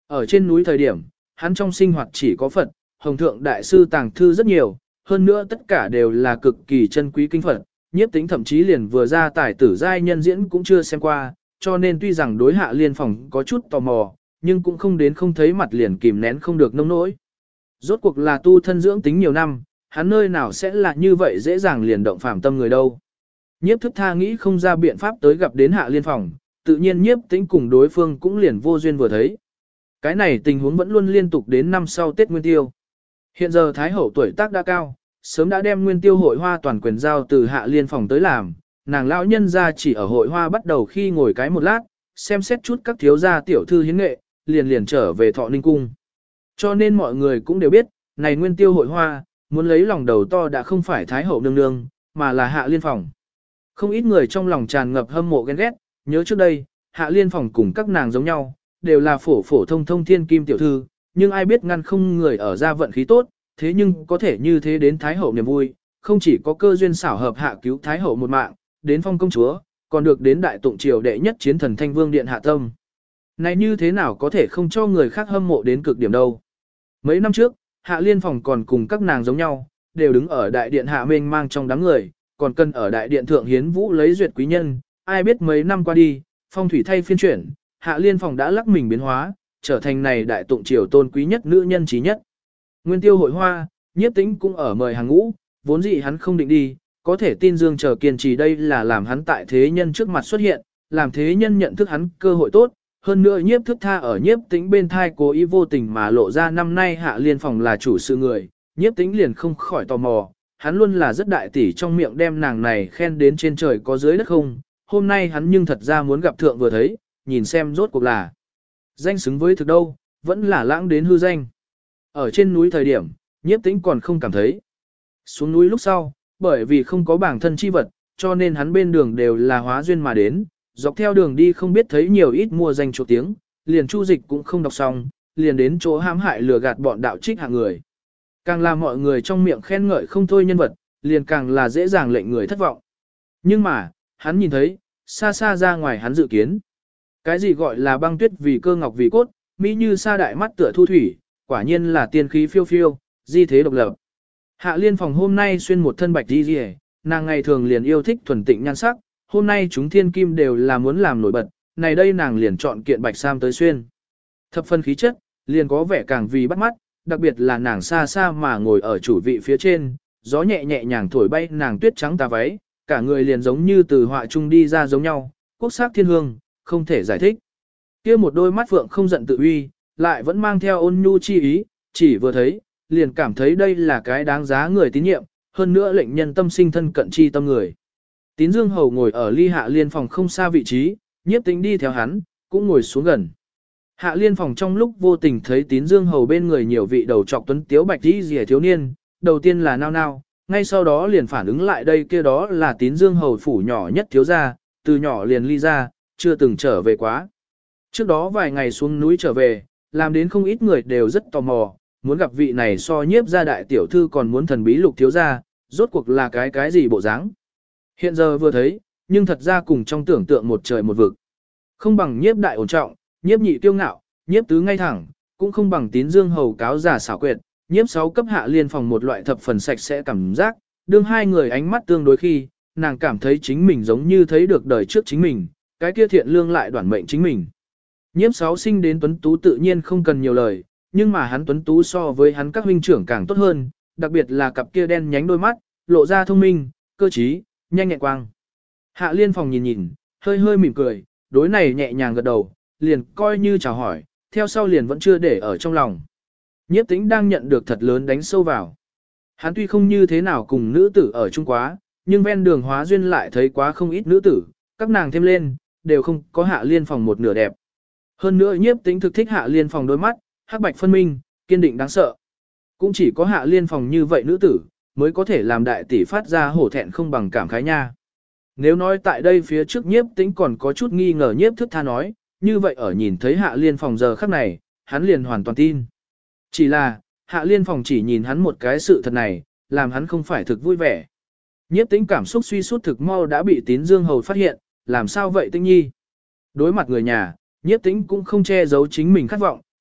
Ở trên núi thời điểm, hắn trong sinh hoạt chỉ có Phật, Hồng Thượng Đại Sư tàng thư rất nhiều, hơn nữa tất cả đều là cực kỳ chân quý kinh Phật, Nhiếp Tĩnh thậm chí liền vừa ra tài tử giai nhân diễn cũng chưa xem qua, cho nên tuy rằng đối Hạ Liên Phòng có chút tò mò, nhưng cũng không đến không thấy mặt liền kìm nén không được nông nỗi. Rốt cuộc là tu thân dưỡng tính nhiều năm, hắn nơi nào sẽ là như vậy dễ dàng liền động phàm tâm người đâu. Nhiếp Thức Tha nghĩ không ra biện pháp tới gặp đến Hạ Liên Phòng, tự nhiên Nhiếp Tĩnh cùng đối phương cũng liền vô duyên vừa thấy. Cái này tình huống vẫn luôn liên tục đến năm sau Tết Nguyên Tiêu. Hiện giờ Thái Hậu tuổi tác đã cao, sớm đã đem Nguyên Tiêu hội hoa toàn quyền giao từ Hạ Liên Phòng tới làm, nàng lão nhân ra chỉ ở hội hoa bắt đầu khi ngồi cái một lát, xem xét chút các thiếu gia tiểu thư hiến nghệ, liền trở về Thọ Ninh Cung. Cho nên mọi người cũng đều biết, này Nguyên Tiêu hội hoa, muốn lấy lòng đầu to đã không phải Thái Hậu nương nương, mà là Hạ Liên Phòng. Không ít người trong lòng tràn ngập hâm mộ ghen ghét, nhớ trước đây, Hạ Liên Phòng cùng các nàng giống nhau, đều là phổ phổ thông thông thiên kim tiểu thư, nhưng ai biết ngăn không người ở ra vận khí tốt, thế nhưng có thể như thế đến Thái Hậu niềm vui, không chỉ có cơ duyên xảo hợp hạ cứu Thái Hậu một mạng, đến phong công chúa, còn được đến đại tụng triều đệ nhất chiến thần Thanh Vương Điện hạ tâm. Này như thế nào có thể không cho người khác hâm mộ đến cực điểm đâu. Mấy năm trước, Hạ Liên Phòng còn cùng các nàng giống nhau, đều đứng ở đại điện hạ mênh mang trong đám người, còn cần ở đại điện thượng hiến vũ lấy duyệt quý nhân, ai biết mấy năm qua đi, phong thủy thay phiên chuyển, Hạ Liên Phòng đã lắc mình biến hóa, trở thành này đại tụng triều tôn quý nhất nữ nhân trí nhất. Nguyên Tiêu hội hoa, Nhiếp Tĩnh cũng ở mời hàng ngũ, vốn dĩ hắn không định đi, có thể tin Dương chờ kiên trì đây là làm hắn tại thế nhân trước mặt xuất hiện, làm thế nhân nhận thức hắn cơ hội tốt, hơn nữa Nhiếp Thức Tha ở Nhiếp Tĩnh bên thai cố ý vô tình mà lộ ra năm nay Hạ Liên Phòng là chủ sự người, Nhiếp Tĩnh liền không khỏi tò mò, hắn luôn là rất đại tỷ trong miệng đem nàng này khen đến trên trời có dưới đất không, hôm nay hắn nhưng thật ra muốn gặp thượng vừa thấy, nhìn xem rốt cuộc là danh xứng với thực đâu, vẫn là lãng đến hư danh. Ở trên núi thời điểm, Nhiếp Tĩnh còn không cảm thấy. Xuống núi lúc sau, bởi vì không có bảng thân chi vật, cho nên hắn bên đường đều là hóa duyên mà đến, dọc theo đường đi không biết thấy nhiều ít mua danh chỗ tiếng, liền chu dịch cũng không đọc xong, liền đến chỗ hãm hại lừa gạt bọn đạo trích hạng người. Càng là mọi người trong miệng khen ngợi không thôi nhân vật, liền càng là dễ dàng lệnh người thất vọng. Nhưng mà, hắn nhìn thấy, xa xa ra ngoài hắn dự kiến. Cái gì gọi là băng tuyết vì cơ ngọc vì cốt, mỹ như sa đại mắt tựa thu thủy, quả nhiên là tiên khí phiêu phiêu, di thế độc lập. Hạ Liên Phòng hôm nay xuyên một thân bạch đi rìa, nàng ngày thường liền yêu thích thuần tịnh nhan sắc, hôm nay chúng thiên kim đều là muốn làm nổi bật, này đây nàng liền chọn kiện bạch sam tới xuyên. Thập phân khí chất, liền có vẻ càng vì bắt mắt, đặc biệt là nàng xa xa mà ngồi ở chủ vị phía trên, gió nhẹ nhẹ nhàng thổi bay nàng tuyết trắng tà váy, cả người liền giống như từ họa trung đi ra giống nhau, quốc sắc thiên hương, không thể giải thích. Kia một đôi mắt phượng không giận tự uy, lại vẫn mang theo ôn nhu chi ý, chỉ vừa thấy, liền cảm thấy đây là cái đáng giá người tín nhiệm, hơn nữa lệnh nhân tâm sinh thân cận chi tâm người. Tín Dương Hầu ngồi ở ly Hạ Liên Phòng không xa vị trí, Nhiếp Tĩnh đi theo hắn, cũng ngồi xuống gần. Hạ Liên Phòng trong lúc vô tình thấy Tín Dương Hầu bên người nhiều vị đầu trọc tuấn tiếu bạch tí rìa thiếu niên, đầu tiên là nao nao, ngay sau đó liền phản ứng lại đây kia đó là Tín Dương Hầu phủ nhỏ nhất thiếu gia, từ nhỏ liền ly ra, chưa từng trở về quá. Trước đó vài ngày xuống núi trở về, làm đến không ít người đều rất tò mò, muốn gặp vị này so Nhiếp gia đại tiểu thư còn muốn thần bí Lục thiếu gia, rốt cuộc là cái gì bộ dáng. Hiện giờ vừa thấy, nhưng thật ra cùng trong tưởng tượng một trời một vực. Không bằng Nhiếp đại ổn trọng, Nhiếp nhị tiêu ngạo, Nhiếp tứ ngay thẳng, cũng không bằng Tín Dương Hầu cáo giả xảo quyệt, Nhiếp 6 cấp Hạ Liên Phòng một loại thập phần sạch sẽ cảm giác, đương hai người ánh mắt tương đối khi, nàng cảm thấy chính mình giống như thấy được đời trước chính mình, cái kia thiện lương lại đoản mệnh chính mình. Nhiếp 6 sinh đến tuấn tú tự nhiên không cần nhiều lời, nhưng mà hắn tuấn tú so với hắn các huynh trưởng càng tốt hơn, đặc biệt là cặp kia đen nhánh đôi mắt, lộ ra thông minh, cơ trí, nhanh nhẹn quang. Hạ Liên Phòng nhìn nhìn, hơi hơi mỉm cười, đối này nhẹ nhàng gật đầu, liền coi như chào hỏi, theo sau liền vẫn chưa để ở trong lòng. Nhiếp Tĩnh đang nhận được thật lớn đánh sâu vào. Hắn tuy không như thế nào cùng nữ tử ở chung quá, nhưng ven đường hóa duyên lại thấy quá không ít nữ tử, các nàng thêm lên, đều không có Hạ Liên Phòng một nửa đẹp. Hơn nữa Nhiếp Tĩnh thực thích Hạ Liên Phòng đôi mắt, hắc bạch phân minh, kiên định đáng sợ. Cũng chỉ có Hạ Liên Phòng như vậy nữ tử, mới có thể làm đại tỷ phát ra hổ thẹn không bằng cảm khái nha. Nếu nói tại đây phía trước Nhiếp Tĩnh còn có chút nghi ngờ Nhiếp Thức Tha nói, như vậy ở nhìn thấy Hạ Liên Phòng giờ khắc này, hắn liền hoàn toàn tin. Chỉ là, Hạ Liên Phòng chỉ nhìn hắn một cái sự thật này, làm hắn không phải thực vui vẻ. Nhiếp Tĩnh cảm xúc suy sút thực mau đã bị Tín Dương Hầu phát hiện, làm sao vậy Tĩnh Nhi? Đối mặt người nhà, Nhiếp Tĩnh cũng không che giấu chính mình khát vọng,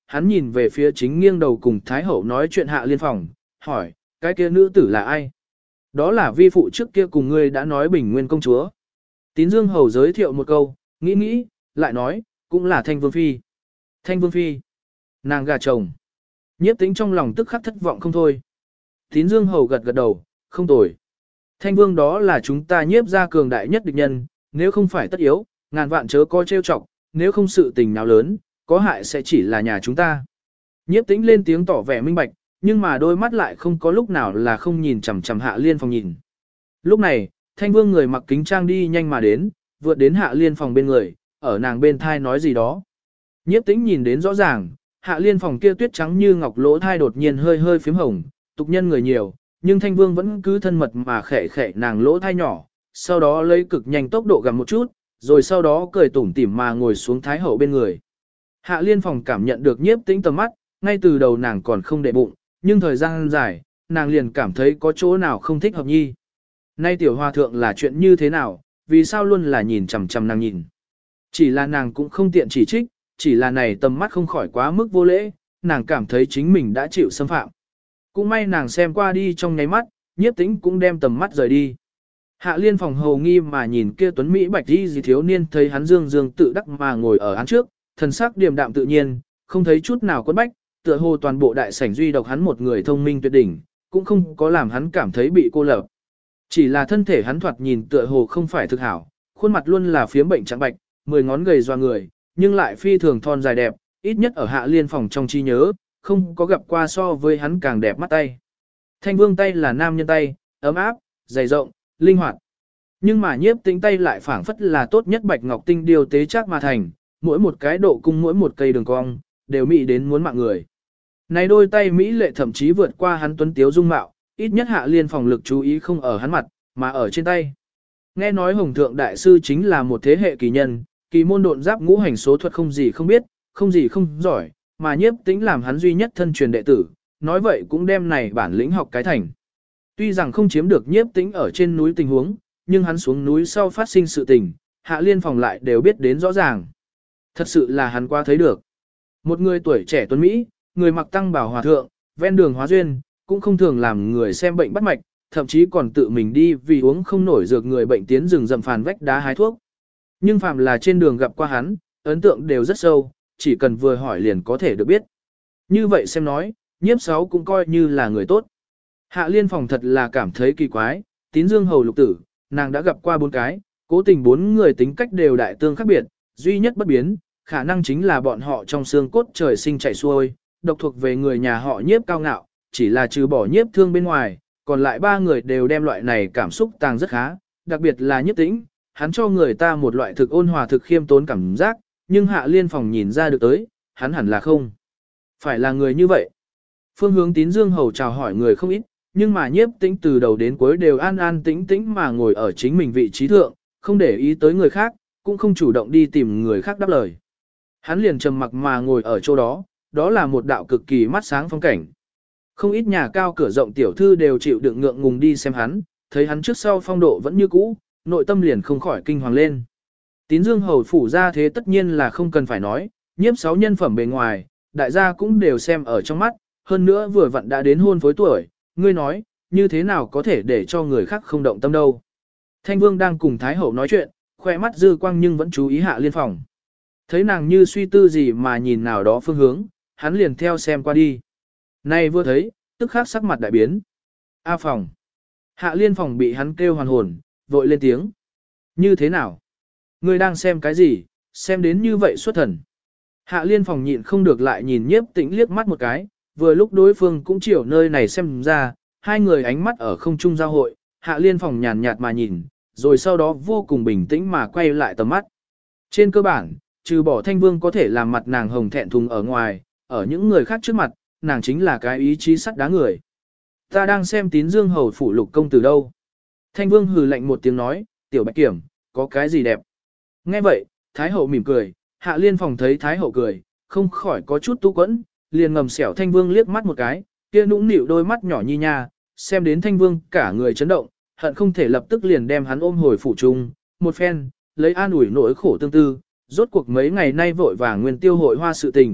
hắn nhìn về phía chính nghiêng đầu cùng Thái Hậu nói chuyện Hạ Liên Phòng, hỏi, cái kia nữ tử là ai? Đó là vi phụ trước kia cùng ngươi đã nói Bình Nguyên công chúa. Tín Dương Hầu giới thiệu một câu, nghĩ, lại nói, cũng là Thanh Vương Phi. Thanh Vương Phi, nàng gà chồng. Nhiếp Tĩnh trong lòng tức khắc thất vọng không thôi. Tín Dương Hầu gật đầu, không tồi. Thanh Vương đó là chúng ta nhiếp ra cường đại nhất địch nhân, nếu không phải tất yếu, ngàn vạn chớ coi trêu chọc, nếu không sự tình nào lớn, có hại sẽ chỉ là nhà chúng ta. Nhiếp Tĩnh lên tiếng tỏ vẻ minh bạch, nhưng mà đôi mắt lại không có lúc nào là không nhìn chằm chằm Hạ Liên Phòng nhìn. Lúc này, Thanh Vương người mặc kính trang đi nhanh mà đến, vượt đến Hạ Liên Phòng bên người, ở nàng bên thai nói gì đó. Nhiếp Tĩnh nhìn đến rõ ràng, Hạ Liên Phòng kia tuyết trắng như ngọc lỗ thai đột nhiên hơi phím hồng, tục nhân người nhiều, nhưng Thanh Vương vẫn cứ thân mật mà khẽ khẽ nàng lỗ thai nhỏ, sau đó lấy cực nhanh tốc độ gặm một chút, rồi sau đó cười tủm tỉm mà ngồi xuống Thái Hậu bên người. Hạ Liên Phòng cảm nhận được Nhiếp Tĩnh tầm mắt, ngay từ đầu nàng còn không để bụng, nhưng thời gian dài, nàng liền cảm thấy có chỗ nào không thích hợp nhi. Nay tiểu hòa thượng là chuyện như thế nào, vì sao luôn là nhìn chằm chằm nàng nhìn. Chỉ là nàng cũng không tiện chỉ trích, chỉ là này tầm mắt không khỏi quá mức vô lễ, nàng cảm thấy chính mình đã chịu xâm phạm. Cũng may nàng xem qua đi trong nháy mắt, Nhiếp Tĩnh cũng đem tầm mắt rời đi. Hạ Liên Phòng hầu nghi mà nhìn kia tuấn Mỹ bạch đi gì thiếu niên thấy hắn dương tự đắc mà ngồi ở án trước, thần sắc điềm đạm tự nhiên, không thấy chút nào quấn bách, tựa hồ toàn bộ đại sảnh duy độc hắn một người thông minh tuyệt đỉnh, cũng không có làm hắn cảm thấy bị cô lập. Chỉ là thân thể hắn thoạt nhìn tựa hồ không phải thực hảo, khuôn mặt luôn là phiếm bệnh trắng bạch, 10 ngón gầy doa người, nhưng lại phi thường thon dài đẹp, ít nhất ở Hạ Liên Phòng trong trí nhớ, không có gặp qua so với hắn càng đẹp mắt tay. Thanh Vương tay là nam nhân tay, ấm áp, dày rộng, linh hoạt. Nhưng mà Nhiếp Tĩnh tay lại phảng phất là tốt nhất bạch ngọc tinh điều tế chắc mà thành, mỗi một cái độ cung mỗi một cây đường cong, đều mỹ đến muốn mạng người. Này đôi tay mỹ lệ thậm chí vượt qua hắn tuấn tiếu dung mạo, ít nhất Hạ Liên Phòng lực chú ý không ở hắn mặt, mà ở trên tay. Nghe nói Hồng Thượng Đại Sư chính là một thế hệ kỳ nhân, kỳ môn độn giáp ngũ hành số thuật không gì không biết, không gì không giỏi, mà Nhiếp Tĩnh làm hắn duy nhất thân truyền đệ tử, nói vậy cũng đem này bản lĩnh học cái thành. Tuy rằng không chiếm được Nhiếp Tĩnh ở trên núi tình huống, nhưng hắn xuống núi sau phát sinh sự tình, Hạ Liên Phòng lại đều biết đến rõ ràng. Thật sự là hắn qua thấy được. Một người tuổi trẻ tuấn Mỹ, người mặc tăng bảo hòa thượng, ven đường hóa duyên, cũng không thường làm người xem bệnh bắt mạch, thậm chí còn tự mình đi vì uống không nổi dược người bệnh tiến rừng rậm phàn vách đá hái thuốc. Nhưng phàm là trên đường gặp qua hắn, ấn tượng đều rất sâu, chỉ cần vừa hỏi liền có thể được biết. Như vậy xem nói, Nhiếp Sáu cũng coi như là người tốt. Hạ Liên Phòng thật là cảm thấy kỳ quái, Tín Dương Hầu lục tử, nàng đã gặp qua 4 cái, cố tình 4 người tính cách đều đại tương khác biệt, duy nhất bất biến, khả năng chính là bọn họ trong xương cốt trời sinh chảy xuôi, độc thuộc về người nhà họ Nhiếp cao ngạo, chỉ là trừ bỏ Nhiếp Thương bên ngoài, còn lại 3 người đều đem loại này cảm xúc tàng rất khá, đặc biệt là Nhiếp Tĩnh, hắn cho người ta một loại thực ôn hòa thực khiêm tốn cảm giác, nhưng Hạ Liên Phòng nhìn ra được tới, hắn hẳn là không phải là người như vậy. Phương hướng Tín Dương Hầu chào hỏi người không ít, nhưng mà Nhiếp Tĩnh từ đầu đến cuối đều an an tĩnh tĩnh mà ngồi ở chính mình vị trí thượng, không để ý tới người khác, cũng không chủ động đi tìm người khác đáp lời. Hắn liền trầm mặc mà ngồi ở chỗ đó, đó là một đạo cực kỳ mắt sáng phong cảnh. Không ít nhà cao cửa rộng tiểu thư đều chịu đựng ngượng ngùng đi xem hắn, thấy hắn trước sau phong độ vẫn như cũ, nội tâm liền không khỏi kinh hoàng lên. Tín Dương Hầu phủ ra thế tất nhiên là không cần phải nói, Nhiếp Sáu nhân phẩm bề ngoài, đại gia cũng đều xem ở trong mắt, hơn nữa vừa vặn đã đến hôn phối tuổi, ngươi nói, như thế nào có thể để cho người khác không động tâm đâu. Thanh Vương đang cùng Thái Hậu nói chuyện, khoe mắt dư quang nhưng vẫn chú ý Hạ Liên Phòng. Thấy nàng như suy tư gì mà nhìn nào đó phương hướng, hắn liền theo xem qua đi. Nay vừa thấy, tức khắc sắc mặt đại biến. A Phòng. Hạ Liên Phòng bị hắn kêu hoàn hồn, vội lên tiếng. Như thế nào? Ngươi đang xem cái gì, xem đến như vậy xuất thần. Hạ Liên Phòng nhịn không được lại nhìn Nhiếp Tĩnh liếc mắt một cái, vừa lúc đối phương cũng chiều nơi này xem ra, hai người ánh mắt ở không trung giao hội, Hạ Liên Phòng nhàn nhạt mà nhìn, rồi sau đó vô cùng bình tĩnh mà quay lại tầm mắt. Trên cơ bản, trừ bỏ Thanh Vương có thể làm mặt nàng hồng thẹn thùng ở ngoài, ở những người khác trước mặt, nàng chính là cái ý chí sắt đá người. Ta đang xem Tín Dương Hầu phủ lục công tử đâu. Thanh Vương hừ lạnh một tiếng nói, tiểu bạch kiểm, có cái gì đẹp. Nghe vậy, Thái Hậu mỉm cười, Hạ Liên Phòng thấy Thái Hậu cười, không khỏi có chút tu quẫn, liền ngầm xẻo Thanh Vương liếc mắt một cái, kia nũng nịu đôi mắt nhỏ nhi nha, xem đến Thanh Vương cả người chấn động, hận không thể lập tức liền đem hắn ôm hồi phủ trung, một phen, lấy an ủi nỗi khổ tương tư, rốt cuộc mấy ngày nay vội vàng nguyên tiêu hội hoa sự tình,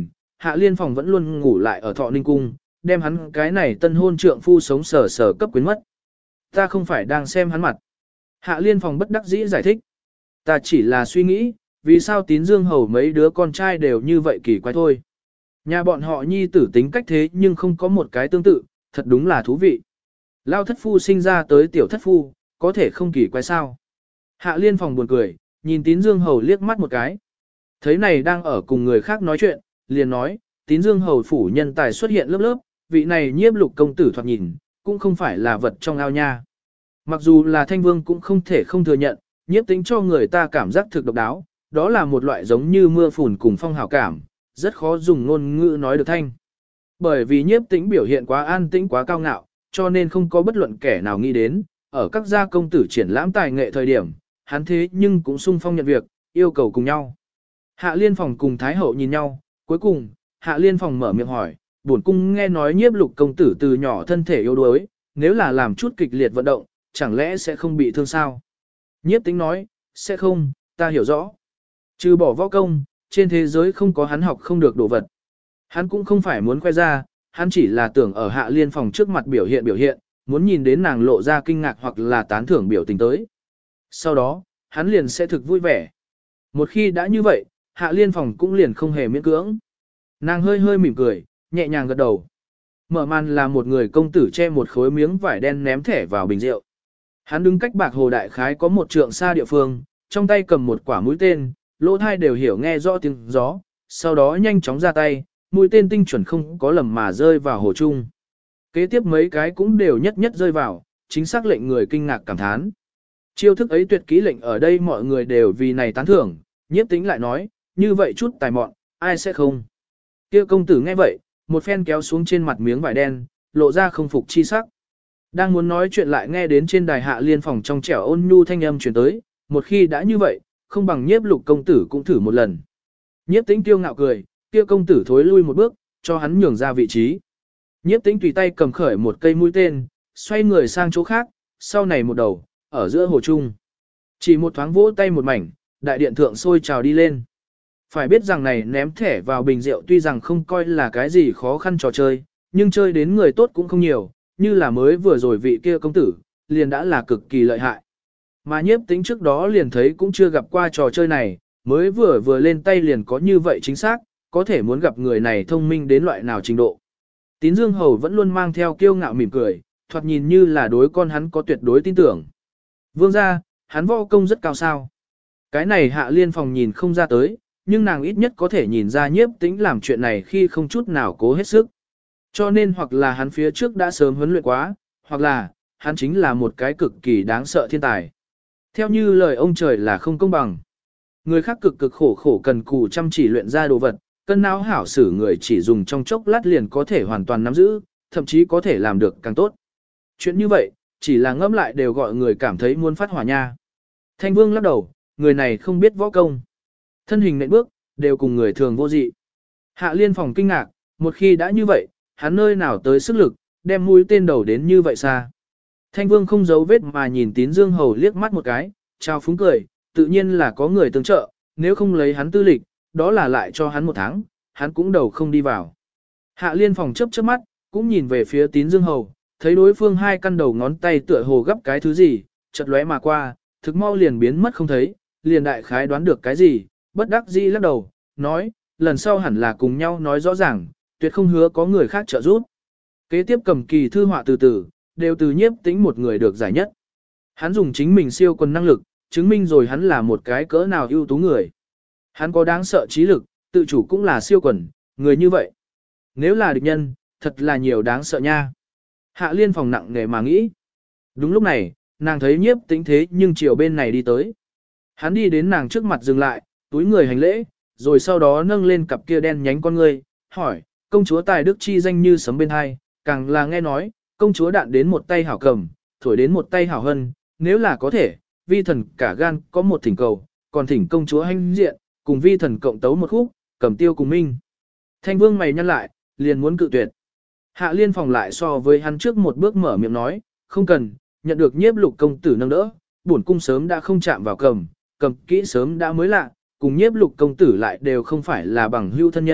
Hạ Liên Phòng vẫn luôn ngủ lại ở Thọ Ninh Cung, đem hắn cái này tân hôn trượng phu sống sờ sờ cấp quyến mất. Ta không phải đang xem hắn mặt. Hạ Liên Phòng bất đắc dĩ giải thích. Ta chỉ là suy nghĩ, vì sao Tín Dương Hầu mấy đứa con trai đều như vậy kỳ quái thôi. Nhà bọn họ nhi tử tính cách thế nhưng không có một cái tương tự, thật đúng là thú vị. Lao thất phu sinh ra tới tiểu thất phu, có thể không kỳ quái sao. Hạ Liên Phòng buồn cười, nhìn Tín Dương Hầu liếc mắt một cái. Thấy này đang ở cùng người khác nói chuyện, liền nói, Tín Dương Hầu phủ nhân tài xuất hiện lớp lớp, vị này Nhiếp Lục công tử thoạt nhìn, cũng không phải là vật trong ao nha. Mặc dù là Thanh Vương cũng không thể không thừa nhận, Nhiếp Tĩnh cho người ta cảm giác thực độc đáo, đó là một loại giống như mưa phùn cùng phong hào cảm, rất khó dùng ngôn ngữ nói được thanh. Bởi vì Nhiếp Tĩnh biểu hiện quá an tĩnh quá cao ngạo, cho nên không có bất luận kẻ nào nghĩ đến, ở các gia công tử triển lãm tài nghệ thời điểm, hắn thế nhưng cũng sung phong nhận việc, yêu cầu cùng nhau. Hạ Liên Phòng cùng Thái Hậu nhìn nhau, cuối cùng, Hạ Liên Phòng mở miệng hỏi, bổn cung nghe nói Nhiếp Lục công tử từ nhỏ thân thể yếu đuối, nếu là làm chút kịch liệt vận động, chẳng lẽ sẽ không bị thương sao? Nhiếp Tĩnh nói, sẽ không, ta hiểu rõ. Trừ bỏ võ công, trên thế giới không có hắn học không được đồ vật. Hắn cũng không phải muốn khoe ra, hắn chỉ là tưởng ở Hạ Liên Phòng trước mặt biểu hiện, muốn nhìn đến nàng lộ ra kinh ngạc hoặc là tán thưởng biểu tình tới. Sau đó, hắn liền sẽ thực vui vẻ. Một khi đã như vậy, Hạ Liên Phòng cũng liền không hề miễn cưỡng. Nàng hơi hơi mỉm cười, nhẹ nhàng gật đầu. Mở màn là một người công tử che một khối miếng vải đen ném thẻ vào bình rượu. Hắn đứng cách Bạc Hồ đại khái có một trượng xa địa phương, trong tay cầm một quả mũi tên, lỗ thai đều hiểu nghe rõ tiếng gió, sau đó nhanh chóng ra tay, mũi tên tinh chuẩn không có lầm mà rơi vào hồ chung. Kế tiếp mấy cái cũng đều nhất nhất rơi vào, chính xác lệnh người kinh ngạc cảm thán. Chiêu thức ấy tuyệt kỹ lệnh ở đây mọi người đều vì này tán thưởng, Nhiếp Tĩnh lại nói, như vậy chút tài mọn, ai sẽ không. Kia công tử nghe vậy, một phen kéo xuống trên mặt miếng vải đen, lộ ra không phục chi sắc. Đang muốn nói chuyện lại nghe đến trên đài Hạ Liên Phòng trong trẻo ôn nhu thanh âm truyền tới, một khi đã như vậy, không bằng Nhiếp Lục công tử cũng thử một lần. Nhiếp Tĩnh kiêu ngạo cười, kia công tử thối lui một bước, cho hắn nhường ra vị trí. Nhiếp Tĩnh tùy tay cầm khởi một cây mũi tên, xoay người sang chỗ khác, sau này một đầu, ở giữa hồ trung. Chỉ một thoáng vỗ tay một mảnh, đại điện thượng sôi trào đi lên. Phải biết rằng này ném thẻ vào bình rượu tuy rằng không coi là cái gì khó khăn trò chơi, nhưng chơi đến người tốt cũng không nhiều, như là mới vừa rồi vị kia công tử, liền đã là cực kỳ lợi hại. Mà Nhiếp Tĩnh trước đó liền thấy cũng chưa gặp qua trò chơi này, mới vừa lên tay liền có như vậy chính xác, có thể muốn gặp người này thông minh đến loại nào trình độ. Tín Dương Hầu vẫn luôn mang theo kiêu ngạo mỉm cười, thoạt nhìn như là đối con hắn có tuyệt đối tin tưởng. Vương gia, hắn võ công rất cao sao. Cái này Hạ Liên Phòng nhìn không ra tới, nhưng nàng ít nhất có thể nhìn ra Nhiếp Tĩnh làm chuyện này khi không chút nào cố hết sức. Cho nên hoặc là hắn phía trước đã sớm huấn luyện quá, hoặc là, hắn chính là một cái cực kỳ đáng sợ thiên tài. Theo như lời ông trời là không công bằng. Người khác cực khổ cần cù chăm chỉ luyện ra đồ vật, cân não hảo sử người chỉ dùng trong chốc lát liền có thể hoàn toàn nắm giữ, thậm chí có thể làm được càng tốt. Chuyện như vậy, chỉ là ngẫm lại đều gọi người cảm thấy muốn phát hỏa nha. Thanh Vương lắc đầu, người này không biết võ công. Thân hình nện bước, đều cùng người thường vô dị. Hạ Liên Phòng kinh ngạc, một khi đã như vậy, hắn nơi nào tới sức lực, đem mũi tên đầu đến như vậy xa. Thanh Vương không giấu vết mà nhìn Tín Dương Hầu liếc mắt một cái, chào phúng cười, tự nhiên là có người tương trợ, nếu không lấy hắn tư lịch, đó là lại cho hắn một tháng, hắn cũng đầu không đi vào. Hạ Liên Phòng chớp chớp mắt, cũng nhìn về phía Tín Dương Hầu, thấy đối phương hai căn đầu ngón tay tựa hồ gấp cái thứ gì, chợt lóe mà qua, thực mau liền biến mất không thấy, liền đại khái đoán được cái gì, bất đắc dĩ lắc đầu, nói, lần sau hẳn là cùng nhau nói rõ ràng, tuyệt không hứa có người khác trợ giúp. Kế tiếp cầm kỳ thư họa từ từ, đều từ Nhiếp Tĩnh một người được giải nhất. Hắn dùng chính mình siêu quần năng lực, chứng minh rồi hắn là một cái cỡ nào ưu tú người. Hắn có đáng sợ trí lực, tự chủ cũng là siêu quần, người như vậy. Nếu là địch nhân, thật là nhiều đáng sợ nha. Hạ Liên Phòng nặng nề mà nghĩ. Đúng lúc này, nàng thấy Nhiếp Tĩnh thế nhưng chiều bên này đi tới. Hắn đi đến nàng trước mặt dừng lại, túi người hành lễ, rồi sau đó nâng lên cặp kia đen nhánh con ngươi, hỏi, công chúa tài đức chi danh như sấm bên hai, càng là nghe nói, công chúa đạn đến một tay hảo cầm, thổi đến một tay hảo hân, nếu là có thể, vi thần cả gan có một thỉnh cầu, còn thỉnh công chúa hanh diện, cùng vi thần cộng tấu một khúc, cầm tiêu cùng minh. Thanh Vương mày nhăn lại, liền muốn cự tuyệt. Hạ Liên Phòng lại so với hắn trước một bước mở miệng nói, không cần, nhận được Nhiếp Lục công tử nâng đỡ, bổn cung sớm đã không chạm vào cầm kỹ sớm đã mới lạ, cùng Nhiếp Lục công tử lại đều không phải là bằng hữu thân nhân,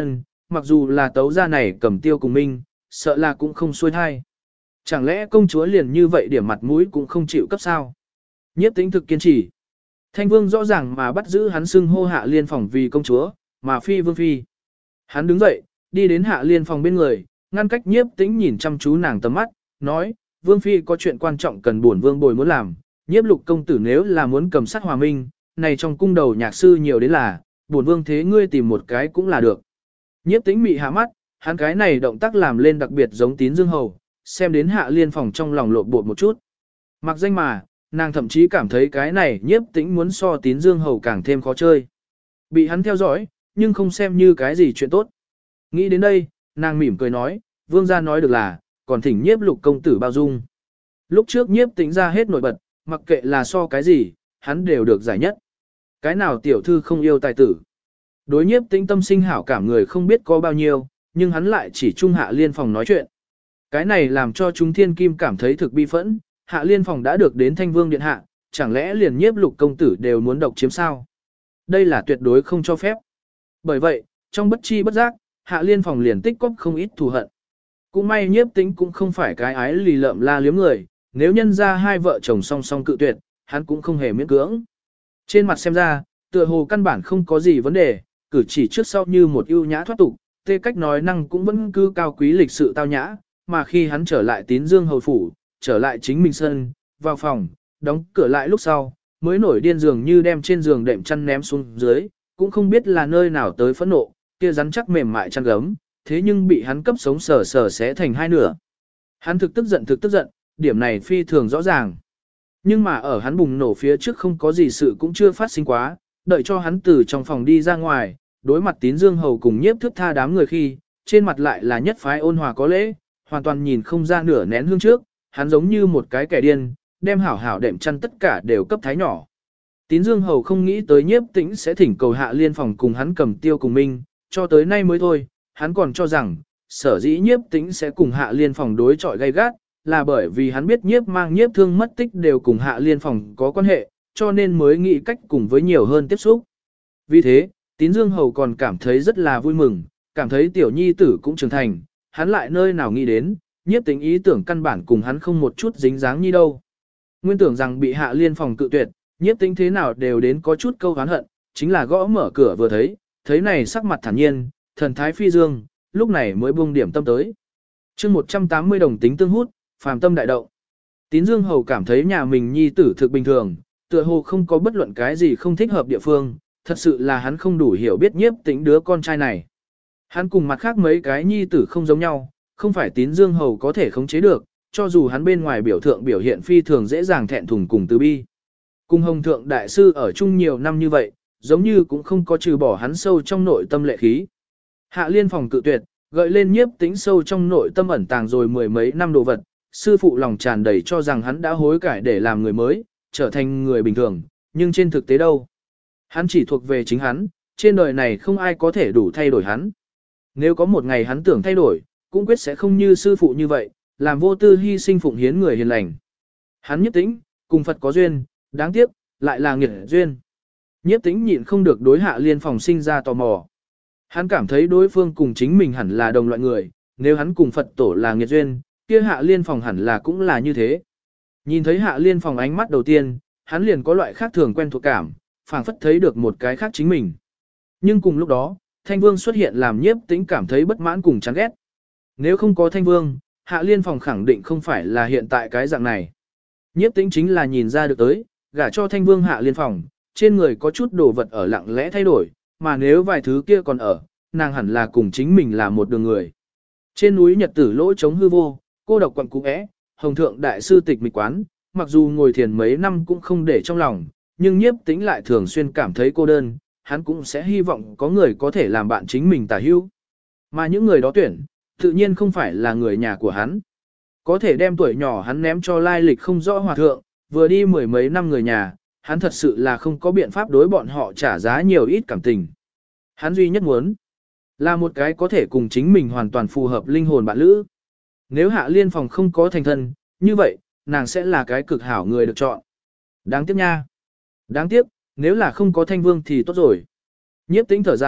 mặc dù là tấu gia này cầm tiêu cùng minh, sợ là cũng không xuôi thai. Chẳng lẽ công chúa liền như vậy điểm mặt mũi cũng không chịu cấp sao? Nhiếp Tĩnh thực kiên trì. Thanh Vương rõ ràng mà bắt giữ hắn xưng hô Hạ Liên phòng vì công chúa, mà phi vương phi. Hắn đứng dậy, đi đến Hạ Liên phòng bên người, ngăn cách Nhiếp Tĩnh nhìn chăm chú nàng tầm mắt, nói, vương phi có chuyện quan trọng cần bổn vương bồi muốn làm, Nhiếp Lục công tử nếu là muốn cầm sát hòa minh, này trong cung đầu nhạc sư nhiều đến là, bổn vương thế ngươi tìm một cái cũng là được. Nhiếp Tĩnh mị hạ mắt, hắn cái này động tác làm lên đặc biệt giống Tín Dương hầu, xem đến Hạ Liên phòng trong lòng lộn bột một chút. Mặc danh mà, nàng thậm chí cảm thấy cái này Nhiếp Tĩnh muốn so Tín Dương hầu càng thêm khó chơi. Bị hắn theo dõi, nhưng không xem như cái gì chuyện tốt. Nghĩ đến đây, nàng mỉm cười nói, vương gia nói được là, còn thỉnh Nhiếp Lục công tử bao dung. Lúc trước Nhiếp Tĩnh ra hết nổi bật, mặc kệ là so cái gì, hắn đều được giải nhất. Cái nào tiểu thư không yêu tài tử. Đối Nhiếp Tĩnh tâm sinh hảo cảm người không biết có bao nhiêu, nhưng hắn lại chỉ trung Hạ Liên phòng nói chuyện. Cái này làm cho chúng thiên kim cảm thấy thực bi phẫn, Hạ Liên phòng đã được đến Thanh Vương điện hạ, chẳng lẽ liền Nhiếp Lục công tử đều muốn độc chiếm sao? Đây là tuyệt đối không cho phép. Bởi vậy, trong bất chi bất giác, Hạ Liên phòng liền tích cóp không ít thù hận. Cũng may Nhiếp Tĩnh cũng không phải cái ái lì lợm la liếm người, nếu nhân ra hai vợ chồng song song cự tuyệt, hắn cũng không hề miễn cưỡng. Trên mặt xem ra, tựa hồ căn bản không có gì vấn đề, cử chỉ trước sau như một ưu nhã thoát tục, tê cách nói năng cũng vẫn cứ cao quý lịch sự tao nhã, mà khi hắn trở lại Tín Dương hầu phủ, trở lại chính mình sân, vào phòng, đóng cửa lại lúc sau, mới nổi điên dường như đem trên giường đệm chăn ném xuống dưới, cũng không biết là nơi nào tới phẫn nộ, kia rắn chắc mềm mại chăn gấm, thế nhưng bị hắn cấp sống sờ sờ xé thành hai nửa. Hắn thực tức giận, điểm này phi thường rõ ràng. Nhưng mà ở hắn bùng nổ phía trước không có gì sự cũng chưa phát sinh quá, đợi cho hắn từ trong phòng đi ra ngoài, đối mặt Tín Dương hầu cùng Nhiếp Thước Tha đám người khi, trên mặt lại là nhất phái ôn hòa có lễ, hoàn toàn nhìn không ra nửa nén hương trước, hắn giống như một cái kẻ điên, đem hảo hảo đệm chăn tất cả đều cấp thái nhỏ. Tín Dương hầu không nghĩ tới Nhiếp Tĩnh sẽ thỉnh cầu Hạ Liên phòng cùng hắn cầm tiêu cùng minh, cho tới nay mới thôi, hắn còn cho rằng, sở dĩ Nhiếp Tĩnh sẽ cùng Hạ Liên phòng đối chọi gay gắt, là bởi vì hắn biết Nhiếp Mang Nhiếp Thương mất tích đều cùng Hạ Liên phòng có quan hệ, cho nên mới nghĩ cách cùng với nhiều hơn tiếp xúc. Vì thế, Tín Dương hầu còn cảm thấy rất là vui mừng, cảm thấy tiểu nhi tử cũng trưởng thành, hắn lại nơi nào nghĩ đến, Nhiếp Tĩnh ý tưởng căn bản cùng hắn không một chút dính dáng như đâu. Nguyên tưởng rằng bị Hạ Liên phòng cự tuyệt, Nhiếp Tĩnh thế nào đều đến có chút câu oán hận, chính là gõ mở cửa vừa thấy này sắc mặt thản nhiên, thần thái phi dương, lúc này mới buông điểm tâm tới. Chương 180 đồng tính tương hút, phàm tâm đại động. Tín Dương hầu cảm thấy nhà mình nhi tử thực bình thường, tựa hồ không có bất luận cái gì không thích hợp địa phương, thật sự là hắn không đủ hiểu biết Nhiếp Tĩnh đứa con trai này. Hắn cùng mặt khác mấy cái nhi tử không giống nhau, không phải Tín Dương hầu có thể khống chế được, cho dù hắn bên ngoài biểu thượng biểu hiện phi thường dễ dàng thẹn thùng cùng từ bi. Cùng Hồng thượng đại sư ở chung nhiều năm như vậy, giống như cũng không có trừ bỏ hắn sâu trong nội tâm lệ khí. Hạ Liên phòng cự tuyệt, gợi lên Nhiếp Tĩnh sâu trong nội tâm ẩn tàng rồi mười mấy năm đồ vật, sư phụ lòng tràn đầy cho rằng hắn đã hối cải để làm người mới, trở thành người bình thường, nhưng trên thực tế đâu? Hắn chỉ thuộc về chính hắn, trên đời này không ai có thể đủ thay đổi hắn. Nếu có một ngày hắn tưởng thay đổi, cũng quyết sẽ không như sư phụ như vậy, làm vô tư hy sinh phụng hiến người hiền lành. Hắn Nhiếp Tĩnh, cùng Phật có duyên, đáng tiếc, lại là nghiệt duyên. Nhiếp Tĩnh nhịn không được đối Hạ Liên phòng sinh ra tò mò. Hắn cảm thấy đối phương cùng chính mình hẳn là đồng loại người, nếu hắn cùng Phật tổ là nghiệt duyên, kia Hạ Liên phòng hẳn là cũng là như thế. Nhìn thấy Hạ Liên phòng ánh mắt đầu tiên, hắn liền có loại khác thường quen thuộc cảm, phảng phất thấy được một cái khác chính mình. Nhưng cùng lúc đó, Thanh Vương xuất hiện làm Nhiếp Tĩnh cảm thấy bất mãn cùng chán ghét. Nếu không có Thanh Vương, Hạ Liên phòng khẳng định không phải là hiện tại cái dạng này. Nhiếp Tĩnh chính là nhìn ra được tới, gả cho Thanh Vương Hạ Liên phòng, trên người có chút đồ vật ở lặng lẽ thay đổi, mà nếu vài thứ kia còn ở, nàng hẳn là cùng chính mình là một đường người. Trên núi Nhật Tử lỗ trống hư vô, cô độc quặng cũ é, Hồng thượng đại sư tịch mịch quán, mặc dù ngồi thiền mấy năm cũng không để trong lòng, nhưng Nhiếp Tĩnh lại thường xuyên cảm thấy cô đơn, hắn cũng sẽ hy vọng có người có thể làm bạn chính mình tả hữu. Mà những người đó tuyển, tự nhiên không phải là người nhà của hắn. Có thể đem tuổi nhỏ hắn ném cho lai lịch không rõ hòa thượng, vừa đi mười mấy năm người nhà, hắn thật sự là không có biện pháp đối bọn họ trả giá nhiều ít cảm tình. Hắn duy nhất muốn là một cái có thể cùng chính mình hoàn toàn phù hợp linh hồn bạn lữ. Nếu Hạ Liên phòng không có thành thân, như vậy, nàng sẽ là cái cực hảo người được chọn. Đáng tiếc nha. Đáng tiếc, nếu là không có Thanh Vương thì tốt rồi. Nhiếp Tĩnh thở dài,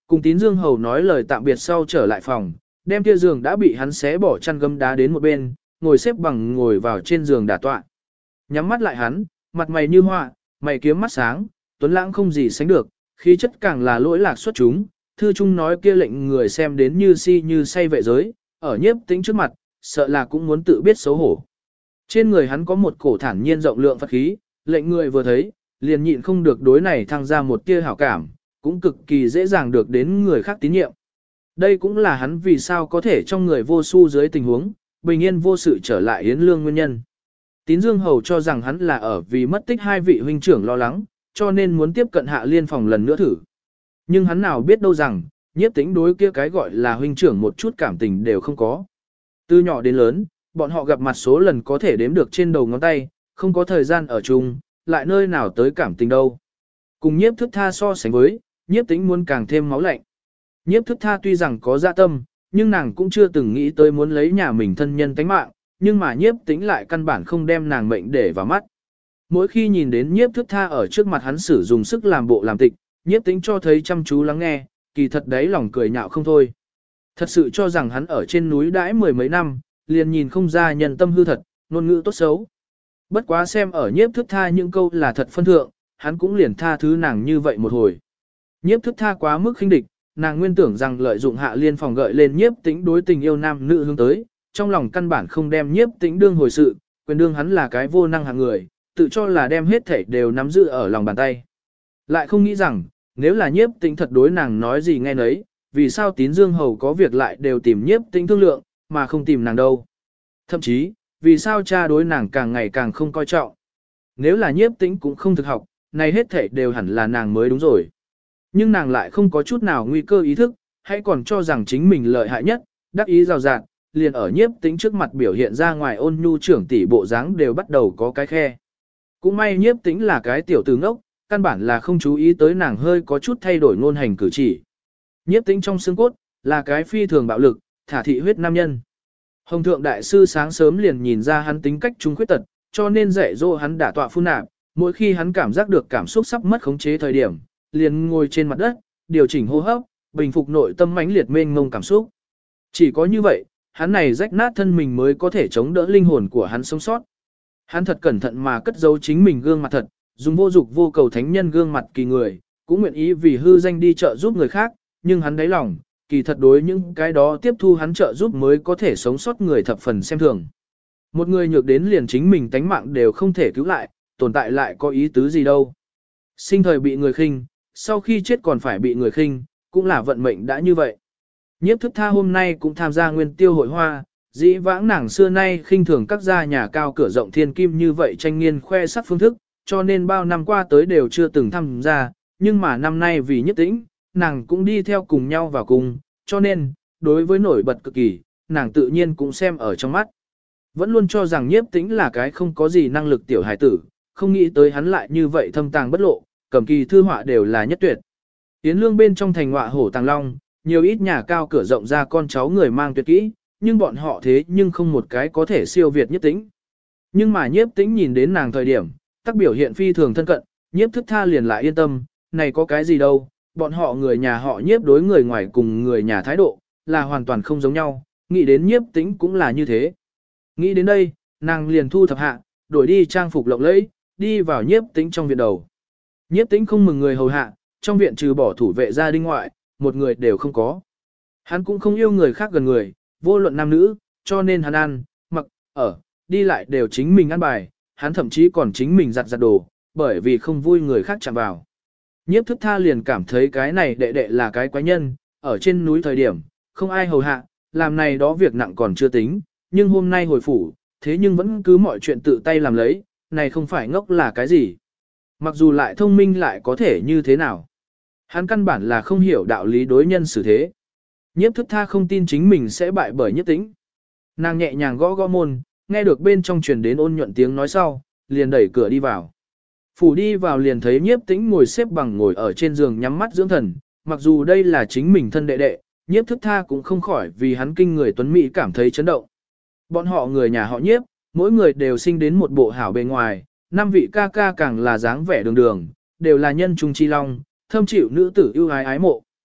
Cùng Tín Dương Hầu nói lời tạm biệt sau trở lại phòng, đem kia giường đã bị hắn xé bỏ chăn gấm đá đến một bên, ngồi xếp bằng ngồi vào trên giường đả tọa. Nhắm mắt lại hắn, mặt mày như hoa, mày kiếm mắt sáng, tuấn lãng không gì sánh được, khí chất càng là lỗi lạc xuất chúng, thư trung nói kia lệnh người xem đến như si như say vệ giới, ở Nhiếp Tĩnh trước mặt, sợ là cũng muốn tự biết xấu hổ. Trên người hắn có một cổ thản nhiên rộng lượng Phật khí, lệnh người vừa thấy, liền nhịn không được đối này thăng ra một tia hảo cảm, cũng cực kỳ dễ dàng được đến người khác tín nhiệm. Đây cũng là hắn vì sao có thể trong người vô su dưới tình huống, bình yên vô sự trở lại Yến Lương nguyên nhân. Tín Dương Hầu cho rằng hắn là ở vì mất tích hai vị huynh trưởng lo lắng, cho nên muốn tiếp cận Hạ Liên phòng lần nữa thử. Nhưng hắn nào biết đâu rằng, Nhiếp Tĩnh đối kia cái gọi là huynh trưởng một chút cảm tình đều không có. Từ nhỏ đến lớn, bọn họ gặp mặt số lần có thể đếm được trên đầu ngón tay, không có thời gian ở chung, lại nơi nào tới cảm tình đâu. Cùng Nhiếp Thức Tha so sánh với, Nhiếp Tĩnh muốn càng thêm máu lạnh. Nhiếp Thức Tha tuy rằng có dạ tâm, nhưng nàng cũng chưa từng nghĩ tới muốn lấy nhà mình thân nhân tánh mạng, nhưng mà Nhiếp Tĩnh lại căn bản không đem nàng mệnh để vào mắt. Mỗi khi nhìn đến Nhiếp Thức Tha ở trước mặt hắn sử dụng sức làm bộ làm tịch, Nhiếp Tĩnh cho thấy chăm chú lắng nghe, kỳ thật đấy lòng cười nhạo không thôi. Thật sự cho rằng hắn ở trên núi đãi mười mấy năm, liền nhìn không ra nhân tâm hư thật, ngôn ngữ tốt xấu. Bất quá xem ở Nhiếp Thức Tha những câu là thật phân thượng, hắn cũng liền tha thứ nàng như vậy một hồi. Nhiếp Thức Tha quá mức khinh địch, nàng nguyên tưởng rằng lợi dụng Hạ Liên phòng gợi lên Nhiếp Tĩnh đối tình yêu nam nữ hướng tới, trong lòng căn bản không đem Nhiếp Tĩnh đương hồi sự, quyền đương hắn là cái vô năng hạng người, tự cho là đem hết thảy đều nắm giữ ở lòng bàn tay. Lại không nghĩ rằng, nếu là Nhiếp Tĩnh thật đối nàng nói gì nghe nấy, vì sao Tín Dương Hầu có việc lại đều tìm Nhiếp Tĩnh thương lượng, mà không tìm nàng đâu. Thậm chí, vì sao cha đối nàng càng ngày càng không coi trọng. Nếu là Nhiếp Tĩnh cũng không thực học, này hết thảy đều hẳn là nàng mới đúng rồi. Nhưng nàng lại không có chút nào nguy cơ ý thức, hay còn cho rằng chính mình lợi hại nhất, đắc ý rào rạt, liền ở Nhiếp Tĩnh trước mặt biểu hiện ra ngoài ôn nhu trưởng tỷ bộ dáng đều bắt đầu có cái khe. Cũng may Nhiếp Tĩnh là cái tiểu tử ngốc, căn bản là không chú ý tới nàng hơi có chút thay đổi ngôn hành cử chỉ. Nhiếp Tĩnh trong xương cốt, là cái phi thường bạo lực, thả thị huyết nam nhân. Hồng Thượng Đại Sư sáng sớm liền nhìn ra hắn tính cách trung khuyết tật, cho nên dạy dỗ hắn đả tọa phun nạp, mỗi khi hắn cảm giác được cảm xúc sắp mất khống chế thời điểm, liền ngồi trên mặt đất, điều chỉnh hô hấp, bình phục nội tâm mãnh liệt mênh mông cảm xúc. Chỉ có như vậy, hắn này rách nát thân mình mới có thể chống đỡ linh hồn của hắn sống sót. Hắn thật cẩn thận mà cất giấu chính mình gương mặt thật, dùng vô dục vô cầu thánh nhân gương mặt kỳ người, cũng nguyện ý vì hư danh đi trợ giúp người khác, nhưng hắn đáy lòng, kỳ thật đối những cái đó tiếp thu hắn trợ giúp mới có thể sống sót người thập phần xem thường. Một người nhược đến liền chính mình tánh mạng đều không thể cứu lại, tồn tại lại có ý tứ gì đâu. Sinh thời bị người khinh, sau khi chết còn phải bị người khinh, cũng là vận mệnh đã như vậy. Nhiếp Thức Tha hôm nay cũng tham gia nguyên tiêu hội hoa, dĩ vãng nàng xưa nay khinh thường các gia nhà cao cửa rộng thiên kim như vậy tranh nghiên khoe sắc phương thức, cho nên bao năm qua tới đều chưa từng tham gia, nhưng mà năm nay vì Nhiếp Tĩnh, nàng cũng đi theo cùng nhau vào cùng, cho nên, đối với nổi bật cực kỳ, nàng tự nhiên cũng xem ở trong mắt. Vẫn luôn cho rằng Nhiếp Tĩnh là cái không có gì năng lực tiểu hài tử, không nghĩ tới hắn lại như vậy thâm tàng bất lộ, cầm kỳ thư họa đều là nhất tuyệt. Yến Lương bên trong thành họa hổ tàng long, nhiều ít nhà cao cửa rộng ra con cháu người mang tuyệt kỹ, nhưng bọn họ thế nhưng không một cái có thể siêu việt Nhiếp Tĩnh. Nhưng mà Nhiếp Tĩnh nhìn đến nàng thời điểm, tác biểu hiện phi thường thân cận, Nhiếp Thức Tha liền lại yên tâm, này có cái gì đâu, bọn họ người nhà họ Nhiếp đối người ngoài cùng người nhà thái độ, là hoàn toàn không giống nhau, nghĩ đến Nhiếp Tĩnh cũng là như thế. Nghĩ đến đây, nàng liền thu thập hạ, đổi đi trang phục lộng lẫy, đi vào Nhiếp Tĩnh trong viện đầu. Nhiếp Tĩnh không mừng người hầu hạ, trong viện trừ bỏ thủ vệ gia đình ngoại, một người đều không có. Hắn cũng không yêu người khác gần người, vô luận nam nữ, cho nên hắn ăn, mặc, ở, đi lại đều chính mình ăn bài, hắn thậm chí còn chính mình giặt giặt đồ, bởi vì không vui người khác chạm vào. Nhiếp Thức Tha liền cảm thấy cái này đệ đệ là cái quái nhân, ở trên núi thời điểm, không ai hầu hạ, làm này đó việc nặng còn chưa tính, nhưng hôm nay hồi phủ, thế nhưng vẫn cứ mọi chuyện tự tay làm lấy, này không phải ngốc là cái gì. Mặc dù lại thông minh lại có thể như thế nào. Hắn căn bản là không hiểu đạo lý đối nhân xử thế. Nhiếp Thức Tha không tin chính mình sẽ bại bởi Nhiếp Tĩnh. Nàng nhẹ nhàng gõ gõ môn, nghe được bên trong truyền đến ôn nhuận tiếng nói sau, liền đẩy cửa đi vào. Phủ đi vào liền thấy Nhiếp Tĩnh ngồi xếp bằng ngồi ở trên giường nhắm mắt dưỡng thần, mặc dù đây là chính mình thân đệ đệ, Nhiếp Thức Tha cũng không khỏi vì hắn kinh người tuấn mỹ cảm thấy chấn động. Bọn họ người nhà họ Nhiếp, mỗi người đều sinh đến một bộ hảo bề ngoài, năm vị ca ca càng là dáng vẻ đường đường, đều là nhân trung chi long, thâm chịu nữ tử ưu ái ái mộ.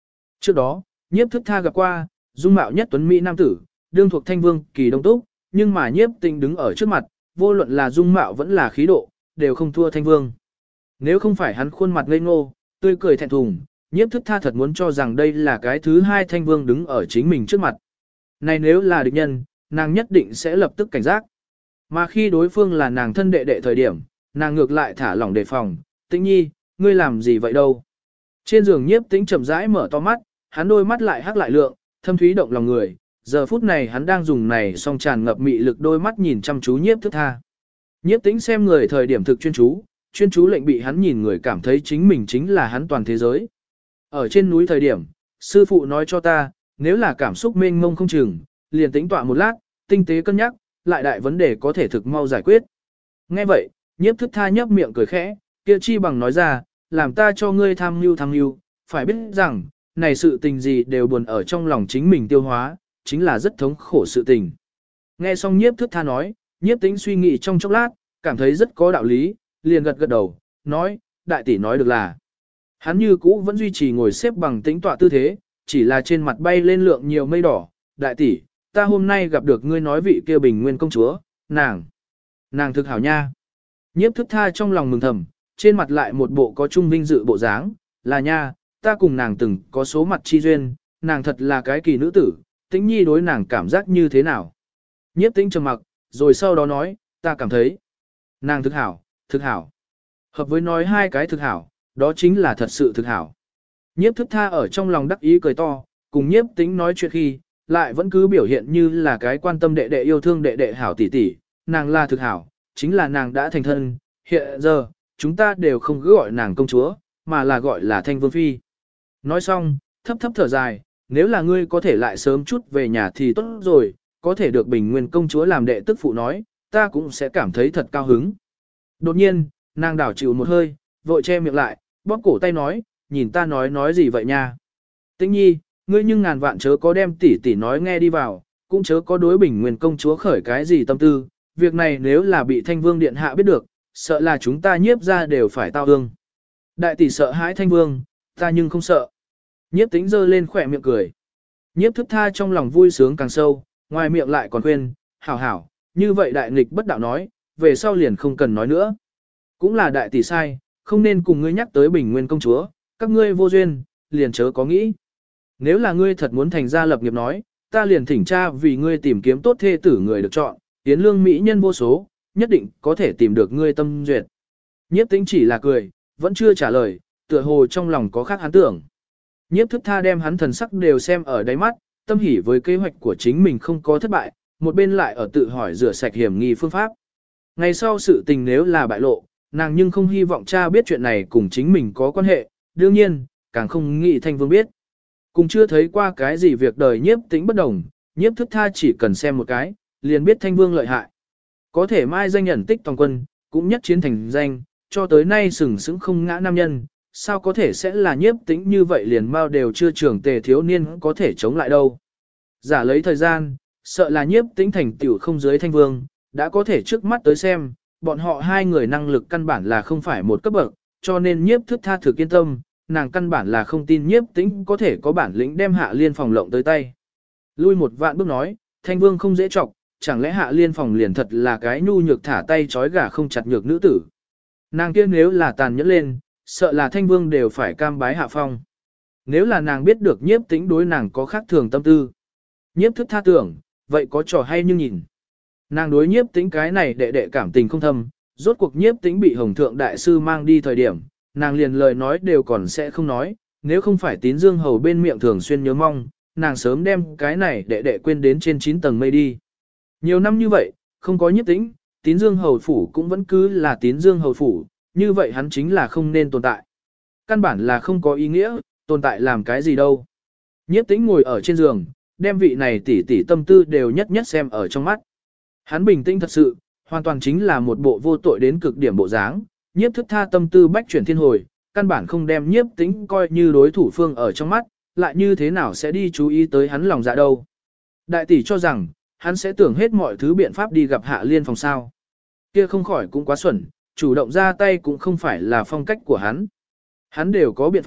Trước đó, nhiếp thức tha gặp qua, dung mạo nhất tuấn Mỹ nam tử, đương thuộc Thanh Vương kỳ đông túc, nhưng mà nhiếp tĩnh đứng ở trước mặt, vô luận là dung mạo vẫn là khí độ, đều không thua Thanh Vương. Nếu không phải hắn khuôn mặt ngây ngô, tươi cười thẹn thùng, nhiếp thức tha thật muốn cho rằng đây là cái thứ hai Thanh Vương đứng ở chính mình trước mặt. Này nếu là địch nhân, nàng nhất định sẽ lập tức cảnh giác. Mà khi đối phương là nàng thân đệ đệ thời điểm, nàng ngược lại thả lỏng đề phòng, Tĩnh nhi, ngươi làm gì vậy đâu. Trên giường nhiếp tĩnh chậm rãi mở to mắt, hắn đôi mắt lại hắc lại lượng, thâm thúy động lòng người, giờ phút này hắn đang dùng này song tràn ngập mị lực đôi mắt nhìn chăm chú nhiếp thức tha. Nhiếp tĩnh xem người thời điểm thực chuyên chú lệnh bị hắn nhìn người cảm thấy chính mình chính là hắn toàn thế giới. Ở trên núi thời điểm, sư phụ nói cho ta, nếu là cảm xúc mênh mông không chừng, liền tĩnh tọa một lát, tinh tế cân nhắc, lại đại vấn đề có thể thực mau giải quyết. Nghe vậy, nhiếp thức tha nhấp miệng cười khẽ, kia chi bằng nói ra, làm ta cho ngươi tham mưu, phải biết rằng, này sự tình gì đều buồn ở trong lòng chính mình tiêu hóa, chính là rất thống khổ sự tình. Nghe xong nhiếp thức tha nói, nhiếp tĩnh suy nghĩ trong chốc lát, cảm thấy rất có đạo lý, liền gật gật đầu, nói, đại tỷ nói được là. Hắn như cũ vẫn duy trì ngồi xếp bằng tĩnh tọa tư thế, chỉ là trên mặt bay lên lượng nhiều mây đỏ, đại tỷ, ta hôm nay gặp được ngươi nói vị kia Bình Nguyên công chúa, nàng thực hảo nha. Nhiếp thức tha trong lòng mừng thầm, trên mặt lại một bộ có trung vinh dự bộ dáng, là nha, ta cùng nàng từng có số mặt chi duyên, nàng thật là cái kỳ nữ tử, Tĩnh nhi đối nàng cảm giác như thế nào. Nhiếp tĩnh trầm mặc, rồi sau đó nói, ta cảm thấy, nàng thực hảo. Hợp với nói hai cái thực hảo, đó chính là thật sự thực hảo. Nhiếp thức tha ở trong lòng đắc ý cười to, cùng nhiếp tĩnh nói chuyện khi, lại vẫn cứ biểu hiện như là cái quan tâm đệ đệ yêu thương đệ đệ hảo tỷ tỷ, nàng là thực hảo, chính là nàng đã thành thân, hiện giờ, chúng ta đều không cứ gọi nàng công chúa, mà là gọi là Thanh Vương Phi. Nói xong, thấp thở dài, nếu là ngươi có thể lại sớm chút về nhà thì tốt rồi, có thể được Bình Nguyên công chúa làm đệ tức phụ nói, ta cũng sẽ cảm thấy thật cao hứng. Đột nhiên, nàng đảo chịu một hơi, vội che miệng lại, bóp cổ tay nói, nhìn ta nói gì vậy nha. Tĩnh nhi, ngươi nhưng ngàn vạn chớ có đem tỷ tỷ nói nghe đi vào, cũng chớ có đối Bình Nguyên công chúa khởi cái gì tâm tư, việc này nếu là bị Thanh Vương điện hạ biết được, sợ là chúng ta nhiếp ra đều phải tao ương. Đại tỷ sợ hãi Thanh Vương, ta nhưng không sợ. Nhiếp tĩnh giơ lên khỏe miệng cười. Nhiếp thức tha trong lòng vui sướng càng sâu, ngoài miệng lại còn khuyên, hảo, như vậy đại nghịch bất đạo nói, về sau liền không cần nói nữa. Cũng là đại tỷ sai, không nên cùng ngươi nhắc tới Bình Nguyên công chúa, các ngươi vô duyên, liền chớ có nghĩ. Nếu là ngươi thật muốn thành gia lập nghiệp nói, ta liền thỉnh cha vì ngươi tìm kiếm tốt thê tử người được chọn, tiến lương mỹ nhân vô số, nhất định có thể tìm được ngươi tâm duyệt. Nhiếp tĩnh chỉ là cười, vẫn chưa trả lời, tựa hồ trong lòng có khác hắn tưởng. Nhiếp thức tha đem hắn thần sắc đều xem ở đáy mắt, tâm hỉ với kế hoạch của chính mình không có thất bại, một bên lại ở tự hỏi rửa sạch hiểm nghi phương pháp. Ngày sau sự tình nếu là bại lộ, nàng nhưng không hy vọng cha biết chuyện này cùng chính mình có quan hệ, đương nhiên, càng không nghĩ Thanh Vương biết. Cùng chưa thấy qua cái gì việc đời nhiếp tĩnh bất đồng, nhiếp thức tha chỉ cần xem một cái, liền biết Thanh Vương lợi hại. Có thể mai danh nhận tích toàn quân, cũng nhất chiến thành danh, cho tới nay sừng sững không ngã nam nhân, sao có thể sẽ là nhiếp tĩnh như vậy liền mau đều chưa trưởng tề thiếu niên có thể chống lại đâu. Giả lấy thời gian, sợ là nhiếp tĩnh thành tiểu không dưới Thanh Vương, đã có thể trước mắt tới xem, bọn họ hai người năng lực căn bản là không phải một cấp bậc, cho nên nhiếp thức tha thực yên tâm, nàng căn bản là không tin nhiếp tĩnh có thể có bản lĩnh đem Hạ Liên phòng lộng tới tay. Lui một vạn bước nói, Thanh Vương không dễ chọc, chẳng lẽ Hạ Liên phòng liền thật là cái nhu nhược thả tay trói gà không chặt nhược nữ tử. Nàng kia nếu là tàn nhẫn lên, sợ là Thanh Vương đều phải cam bái hạ phong. Nếu là nàng biết được nhiếp tĩnh đối nàng có khác thường tâm tư. Nhiếp thức tha tưởng, vậy có trò hay nhưng nhìn. Nàng đối nhiếp tĩnh cái này đệ đệ cảm tình không thâm, rốt cuộc nhiếp tĩnh bị Hồng Thượng Đại Sư mang đi thời điểm, nàng liền lời nói đều còn sẽ không nói, nếu không phải Tín Dương Hầu bên miệng thường xuyên nhớ mong, nàng sớm đem cái này đệ đệ quên đến trên 9 tầng mây đi. Nhiều năm như vậy, không có nhiếp tĩnh, Tín Dương Hầu Phủ cũng vẫn cứ là Tín Dương Hầu Phủ, như vậy hắn chính là không nên tồn tại. Căn bản là không có ý nghĩa, tồn tại làm cái gì đâu. Nhiếp tĩnh ngồi ở trên giường, đem vị này tỉ tỉ tâm tư đều nhất nhất xem ở trong mắt. Hắn bình tĩnh thật sự, hoàn toàn chính là một bộ vô tội đến cực điểm bộ dáng, nhiếp thức tha tâm tư bách chuyển thiên hồi, căn bản không đem nhiếp tĩnh coi như đối thủ phương ở trong mắt, lại như thế nào sẽ đi chú ý tới hắn lòng dạ đâu. Đại tỷ cho rằng, hắn sẽ tưởng hết mọi thứ biện pháp đi gặp Hạ Liên phòng sao. Kia không khỏi cũng quá xuẩn, chủ động ra tay cũng không phải là phong cách của hắn. Hắn đều có biện pháp,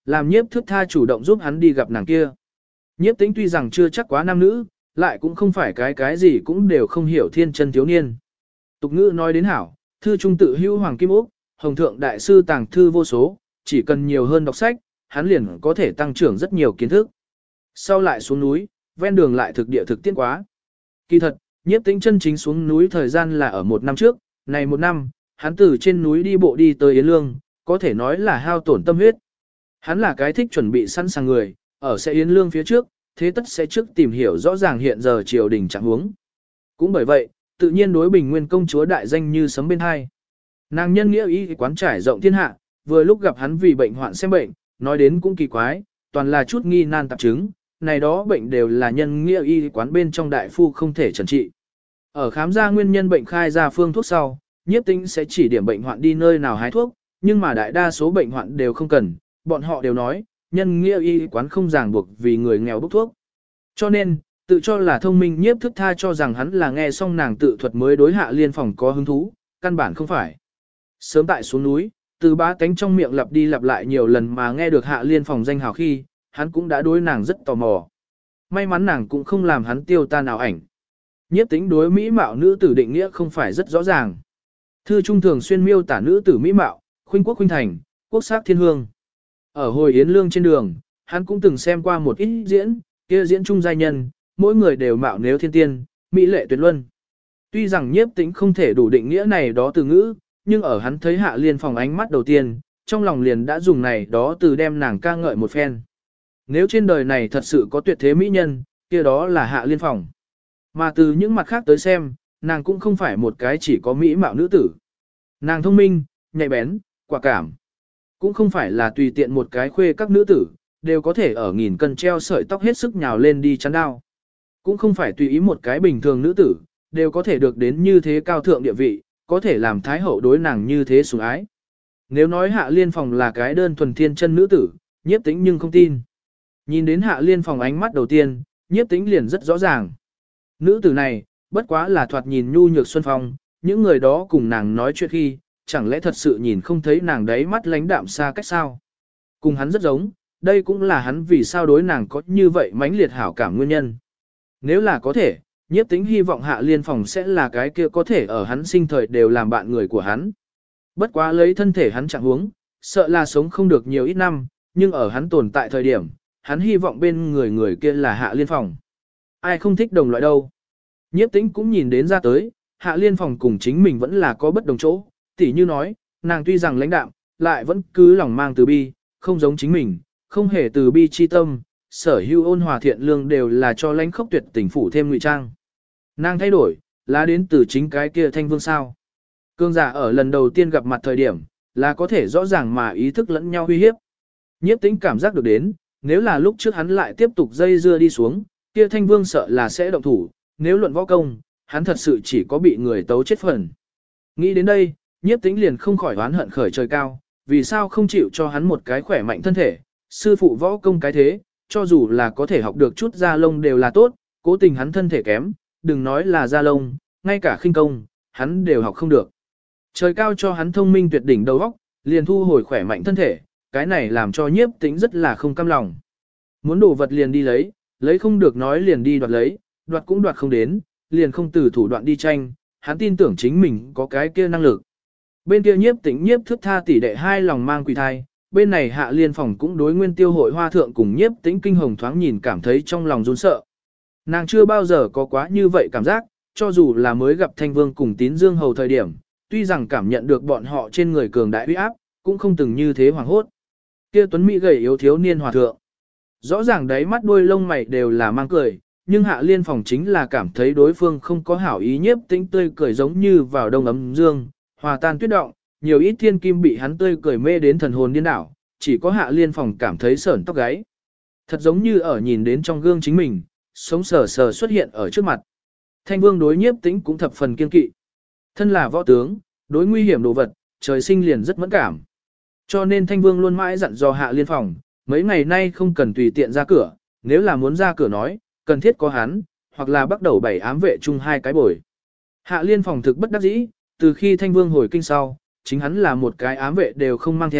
làm nhiếp thước tha chủ động giúp hắn đi gặp nàng kia. Nhiếp tĩnh tuy rằng chưa chắc quá nam nữ, lại cũng không phải cái gì cũng đều không hiểu thiên chân thiếu niên. Tục ngữ nói đến hảo, thư trung tự hữu hoàng kim ốc, hồng thượng đại sư tàng thư vô số, chỉ cần nhiều hơn đọc sách, hắn liền có thể tăng trưởng rất nhiều kiến thức. Sau lại xuống núi, ven đường lại thực địa thực tiễn quá. Kỳ thật, nhiếp tĩnh chân chính xuống núi thời gian là ở 1 năm trước, này 1 năm, hắn từ trên núi đi bộ đi tới Yến Lương, có thể nói là hao tổn tâm huyết. Hắn là cái thích chuẩn bị sẵn sàng người, ở sẽ Yến Lương phía trước, thế tất sẽ trước tìm hiểu rõ ràng hiện giờ triều đình trạng huống. Cũng bởi vậy, tự nhiên đối Bình Nguyên công chúa đại danh như sấm bên hai. Nàng nhân nghĩa y quán trải rộng thiên hạ, vừa lúc gặp hắn vì bệnh hoạn xem bệnh, nói đến cũng kỳ quái, toàn là chút nghi nan tạp chứng, này đó bệnh đều là nhân nghĩa y quán bên trong đại phu không thể trần trị. Ở khám ra nguyên nhân bệnh khai ra phương thuốc sau, nhiếp tĩnh sẽ chỉ điểm bệnh hoạn đi nơi nào hái thuốc, nhưng mà đại đa số bệnh hoạn đều không cần, bọn họ đều nói, nhân nghĩa y quán không ràng buộc vì người nghèo bốc thuốc. Cho nên, tự cho là thông minh nhiếp thức tha cho rằng hắn là nghe xong nàng tự thuật mới đối Hạ Liên Phòng có hứng thú, căn bản không phải. Sớm tại xuống núi, từ bá tánh trong miệng lặp đi lặp lại nhiều lần mà nghe được Hạ Liên Phòng danh hào khi, hắn cũng đã đối nàng rất tò mò. May mắn nàng cũng không làm hắn tiêu tan nào ảnh. Nhiếp tính đối mỹ mạo nữ tử định nghĩa không phải rất rõ ràng. Thư trung thường xuyên miêu tả nữ tử mỹ mạo, khuynh quốc khuynh thành, quốc sắc thiên hương. Ở hồi Yến Lương trên đường, hắn cũng từng xem qua một ít diễn, kia diễn trung giai nhân, mỗi người đều mạo nếu thiên tiên, mỹ lệ tuyệt luân. Tuy rằng nhiếp tính không thể đủ định nghĩa này đó từ ngữ, nhưng ở hắn thấy Hạ Liên Phòng ánh mắt đầu tiên, trong lòng liền đã dùng này đó từ đem nàng ca ngợi một phen. Nếu trên đời này thật sự có tuyệt thế mỹ nhân, kia đó là Hạ Liên Phòng. Mà từ những mặt khác tới xem, nàng cũng không phải một cái chỉ có mỹ mạo nữ tử. Nàng thông minh, nhạy bén, quả cảm. Cũng không phải là tùy tiện một cái khuê các nữ tử, đều có thể ở nghìn cân treo sợi tóc hết sức nhào lên đi chắn đao. Cũng không phải tùy ý một cái bình thường nữ tử, đều có thể được đến như thế cao thượng địa vị, có thể làm thái hậu đối nàng như thế sủng ái. Nếu nói Hạ Liên Phòng là cái đơn thuần thiên chân nữ tử, nhiếp tĩnh nhưng không tin. Nhìn đến Hạ Liên Phòng ánh mắt đầu tiên, nhiếp tĩnh liền rất rõ ràng. Nữ tử này, bất quá là thoạt nhìn nhu nhược xuân phong, những người đó cùng nàng nói chuyện khi, chẳng lẽ thật sự nhìn không thấy nàng đấy mắt lánh đạm xa cách sao? Cùng hắn rất giống, đây cũng là hắn vì sao đối nàng có như vậy mãnh liệt hảo cảm nguyên nhân. Nếu là có thể, nhiếp tính hy vọng Hạ Liên Phòng sẽ là cái kia có thể ở hắn sinh thời đều làm bạn người của hắn. Bất quá lấy thân thể hắn trạng huống, sợ là sống không được nhiều ít năm, nhưng ở hắn tồn tại thời điểm, hắn hy vọng bên người kia là Hạ Liên Phòng. Ai không thích đồng loại đâu. Nhiếp tĩnh cũng nhìn đến ra tới, Hạ Liên Phòng cùng chính mình vẫn là có bất đồng chỗ, tỉ như nói, nàng tuy rằng lãnh đạm, lại vẫn cứ lòng mang từ bi, không giống chính mình, không hề từ bi chi tâm, sở hữu ôn hòa thiện lương đều là cho lãnh khốc tuyệt tình phủ thêm ngụy trang. Nàng thay đổi, là đến từ chính cái kia thanh vương sao. Cương giả ở lần đầu tiên gặp mặt thời điểm, là có thể rõ ràng mà ý thức lẫn nhau uy hiếp. Nhiếp tĩnh cảm giác được đến, nếu là lúc trước hắn lại tiếp tục dây dưa đi xuống, kia thanh vương sợ là sẽ động thủ, nếu luận võ công, hắn thật sự chỉ có bị người tấu chết phần. Nghĩ đến đây, nhiếp tĩnh liền không khỏi oán hận khởi trời cao, vì sao không chịu cho hắn một cái khỏe mạnh thân thể, sư phụ võ công cái thế, cho dù là có thể học được chút da lông đều là tốt, cố tình hắn thân thể kém, đừng nói là da lông, ngay cả khinh công, hắn đều học không được. Trời cao cho hắn thông minh tuyệt đỉnh đầu óc, liền thu hồi khỏe mạnh thân thể, cái này làm cho nhiếp tĩnh rất là không cam lòng. Muốn đồ vật liền đi lấy không được nói liền đi đoạt lấy, đoạt cũng đoạt không đến, liền không từ thủ đoạn đi tranh, hắn tin tưởng chính mình có cái kia năng lực. Bên kia nhiếp tĩnh nhiếp thức tha tỷ đệ hai lòng mang quỷ thai, bên này Hạ Liên Phòng cũng đối Nguyên Tiêu hội hoa thượng cùng nhiếp tĩnh kinh hồng thoáng nhìn cảm thấy trong lòng run sợ. Nàng chưa bao giờ có quá như vậy cảm giác, cho dù là mới gặp Thanh Vương cùng Tín Dương Hầu thời điểm, tuy rằng cảm nhận được bọn họ trên người cường đại uy áp, cũng không từng như thế hoảng hốt. Kia tuấn mỹ gầy yếu thiếu niên hòa thượng, rõ ràng đấy mắt đuôi lông mày đều là mang cười, nhưng Hạ Liên Phòng chính là cảm thấy đối phương không có hảo ý, nhiếp tĩnh tươi cười giống như vào đông ấm dương, hòa tan tuyết động, nhiều ít thiên kim bị hắn tươi cười mê đến thần hồn điên đảo, chỉ có Hạ Liên Phòng cảm thấy sởn tóc gáy. Thật giống như ở nhìn đến trong gương chính mình, sống sờ sờ xuất hiện ở trước mặt. Thanh Vương đối nhiếp tĩnh cũng thập phần kiên kỵ. Thân là võ tướng, đối nguy hiểm đồ vật, trời sinh liền rất mẫn cảm. Cho nên Thanh Vương luôn mãi dặn dò Hạ Liên Phòng, mấy ngày nay không cần tùy tiện ra cửa, nếu là muốn ra cửa nói, cần thiết có hắn, hoặc là bắt đầu bảy ám vệ chung hai cái bồi. Hạ Liên Phòng thực bất đắc dĩ, từ khi Thanh Vương hồi kinh sau, chính hắn là một cái ám vệ đều không mang theo,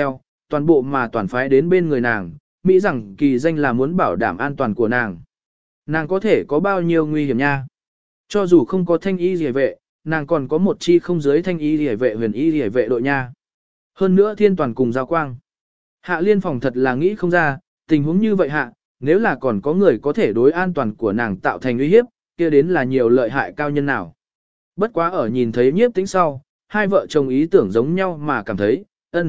toàn bộ mà toàn phái đến bên người nàng, mỹ rằng kỳ danh là muốn bảo đảm an toàn của nàng. Nàng có thể có bao nhiêu nguy hiểm nha. Cho dù không có thanh y rìa vệ, nàng còn có một chi không dưới thanh y rìa vệ huyền y rìa vệ đội nha. Hơn nữa thiên toàn cùng giao quang. Hạ liên phòng thật là nghĩ không ra, tình huống như vậy hạ, nếu là còn có người có thể đối an toàn của nàng tạo thành uy hiếp, kia đến là nhiều lợi hại cao nhân nào. Bất quá ở nhìn thấy nhiếp tính sau, hai vợ chồng ý tưởng giống nhau mà cảm thấy,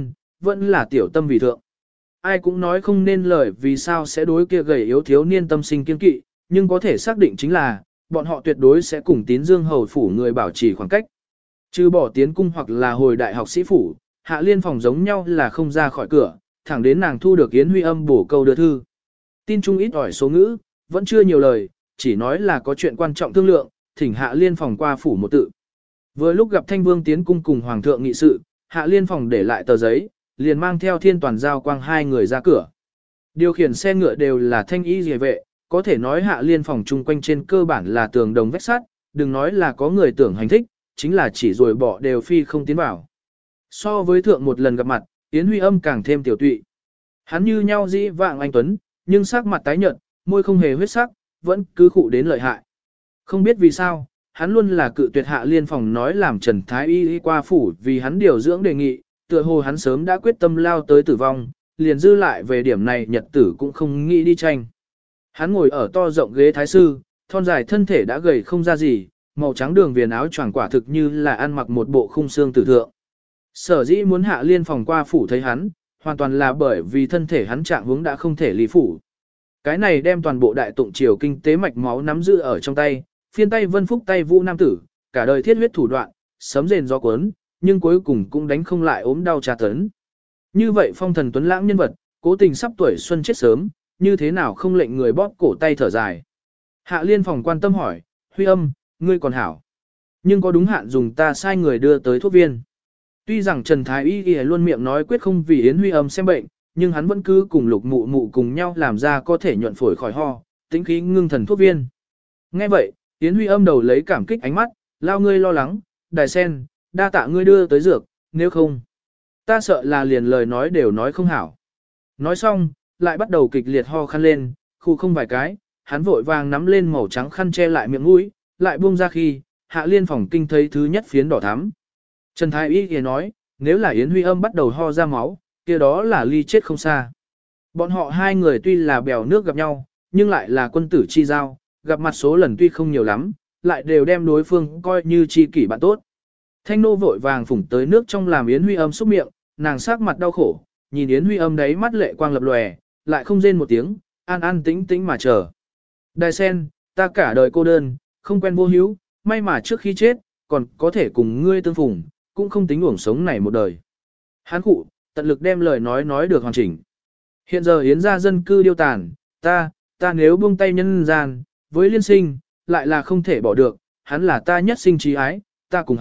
vẫn là tiểu tâm vì thượng. Ai cũng nói không nên lời vì sao sẽ đối kia gầy yếu thiếu niên tâm sinh kiên kỵ, nhưng có thể xác định chính là, bọn họ tuyệt đối sẽ cùng Tín Dương hầu phủ người bảo trì khoảng cách. Trừ bỏ tiến cung hoặc là hồi đại học sĩ phủ, Hạ Liên phòng giống nhau là không ra khỏi cửa, thẳng đến nàng thu được Yến Huy Âm bổ câu đưa thư. Tin chung ít ỏi số ngữ, vẫn chưa nhiều lời, chỉ nói là có chuyện quan trọng thương lượng, thỉnh Hạ Liên phòng qua phủ một tự. Vừa lúc gặp Thanh Vương tiến cung cùng Hoàng thượng nghị sự, Hạ Liên phòng để lại tờ giấy, liền mang theo Thiên Toàn Giao Quang hai người ra cửa. Điều khiển xe ngựa đều là thanh y rìa vệ, có thể nói Hạ Liên phòng chung quanh trên cơ bản là tường đồng vách sắt, đừng nói là có người tưởng hành thích, chính là chỉ rồi bỏ đều phi không tiến vào. So với thượng một lần gặp mặt, Yến Huy Âm càng thêm tiểu tụy. Hắn như nhau dĩ vạng anh tuấn, nhưng sắc mặt tái nhợt, môi không hề huyết sắc, vẫn cứ khụ đến lợi hại. Không biết vì sao, hắn luôn là cự tuyệt Hạ Liên phòng nói làm Trần Thái Y qua phủ vì hắn điều dưỡng đề nghị, tựa hồ hắn sớm đã quyết tâm lao tới tử vong, liền dư lại về điểm này nhật tử cũng không nghĩ đi tranh. Hắn ngồi ở to rộng ghế thái sư, thon dài thân thể đã gầy không ra gì, màu trắng đường viền áo choàng quả thực như là ăn mặc một bộ khung xương tử thượng. Sở dĩ muốn Hạ Liên phòng qua phủ thấy hắn, hoàn toàn là bởi vì thân thể hắn trạng huống đã không thể ly phủ. Cái này đem toàn bộ đại tụng triều kinh tế mạch máu nắm giữ ở trong tay, phiên tay vân phúc tay vũ nam tử, cả đời thiết huyết thủ đoạn, sấm rền gió cuốn, nhưng cuối cùng cũng đánh không lại ốm đau tra tấn. Như vậy phong thần tuấn lãng nhân vật, cố tình sắp tuổi xuân chết sớm, như thế nào không lệnh người bóp cổ tay thở dài. Hạ Liên phòng quan tâm hỏi, Huy Âm, ngươi còn hảo. Nhưng có đúng hạn dùng ta sai người đưa tới thuốc viên. Tuy rằng Trần Thái Y luôn miệng nói quyết không vì Yến Huy Âm xem bệnh, nhưng hắn vẫn cứ cùng Lục Mụ Mụ cùng nhau làm ra có thể nhuận phổi khỏi ho, tĩnh khí ngưng thần thuốc viên. Nghe vậy, Yến Huy Âm đầu lấy cảm kích ánh mắt, lao ngươi lo lắng, đài sen, đa tạ ngươi đưa tới dược, nếu không, ta sợ là liền lời nói đều nói không hảo. Nói xong, lại bắt đầu kịch liệt ho khăn lên, khu không vài cái, hắn vội vàng nắm lên màu trắng khăn che lại miệng mũi, lại buông ra khi, Hạ Liên phòng kinh thấy thứ nhất phiến đỏ thắm. Trần Thái Y kia nói, nếu là Yến Huy Âm bắt đầu ho ra máu, kia đó là ly chết không xa. Bọn họ hai người tuy là bèo nước gặp nhau, nhưng lại là quân tử chi giao, gặp mặt số lần tuy không nhiều lắm, lại đều đem đối phương coi như chi kỷ bạn tốt. Thanh nô vội vàng phủng tới nước trong làm Yến Huy Âm xúc miệng, nàng sắc mặt đau khổ, nhìn Yến Huy Âm đấy mắt lệ quang lập lòe, lại không rên một tiếng, an an tĩnh tĩnh mà chờ. Đài sen, ta cả đời cô đơn, không quen vô hữu, may mà trước khi chết, còn có thể cùng ngươi tương phùng, cũng không tính uổng sống này một đời. Hán cụ, tận lực đem lời nói được hoàn chỉnh. Hiện giờ Yến gia dân cư điêu tàn, ta nếu buông tay nhân gian, với liên sinh, lại là không thể bỏ được, hắn là ta nhất sinh trí ái, ta cùng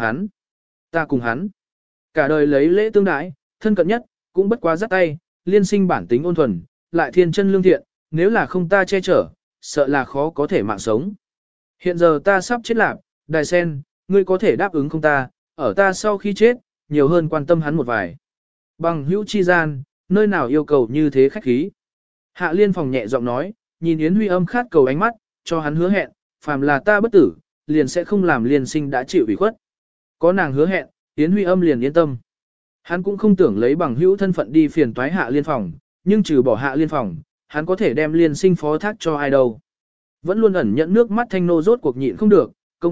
hắn. Cả đời lấy lễ tương đãi, thân cận nhất, cũng bất quá dắt tay, liên sinh bản tính ôn thuần, lại thiên chân lương thiện, nếu là không ta che chở, sợ là khó có thể mạng sống. Hiện giờ ta sắp chết lạc, đài sen, ngươi có thể đáp ứng không ta, ở ta sau khi chết, nhiều hơn quan tâm hắn một vài. Bằng hữu chi gian, nơi nào yêu cầu như thế khách khí. Hạ Liên phòng nhẹ giọng nói, nhìn Yến Huy Âm khát cầu ánh mắt, cho hắn hứa hẹn, phàm là ta bất tử, liền sẽ không làm liên sinh đã chịu ủy khuất. Có nàng hứa hẹn, Yến Huy Âm liền yên tâm. Hắn cũng không tưởng lấy bằng hữu thân phận đi phiền toái Hạ Liên phòng, nhưng trừ bỏ Hạ Liên phòng, hắn có thể đem liên sinh phó thác cho ai đâu. Vẫn luôn ẩn nhận nước mắt thanh nô rốt cuộc nhịn không được, công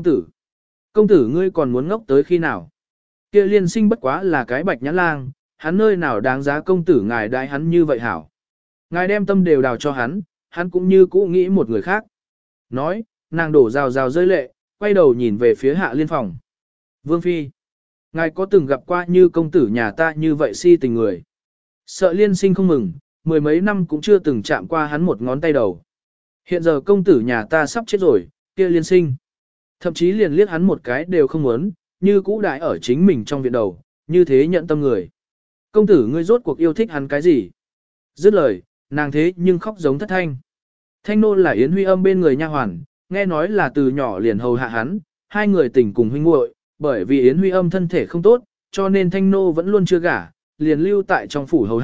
tử ngươi còn muốn ngốc tới khi nào? Kia liên sinh bất quá là cái bạch nhãn lang, hắn nơi nào đáng giá công tử ngài đại hắn như vậy hảo. Ngài đem tâm đều đào cho hắn cũng như cũ nghĩ một người khác. Nói, nàng đổ rào rào rơi lệ, quay đầu nhìn về phía Hạ Liên phòng. Vương Phi, ngài có từng gặp qua như công tử nhà ta như vậy si tình người. Sợ liên sinh không mừng, mười mấy năm cũng chưa từng chạm qua hắn một ngón tay đầu. Hiện giờ công tử nhà ta sắp chết rồi, kia liên sinh. Thậm chí liền liếc hắn một cái đều không muốn, như cũ đại ở chính mình trong viện đầu, như thế nhận tâm người. Công tử ngươi rốt cuộc yêu thích hắn cái gì? Dứt lời, nàng thế nhưng khóc giống thất thanh. Thanh nô là Yến Huy Âm bên người nha hoàn, nghe nói là từ nhỏ liền hầu hạ hắn, hai người tình cùng huynh muội, bởi vì Yến Huy Âm thân thể không tốt, cho nên Thanh nô vẫn luôn chưa gả, liền lưu tại trong phủ hầu hạ,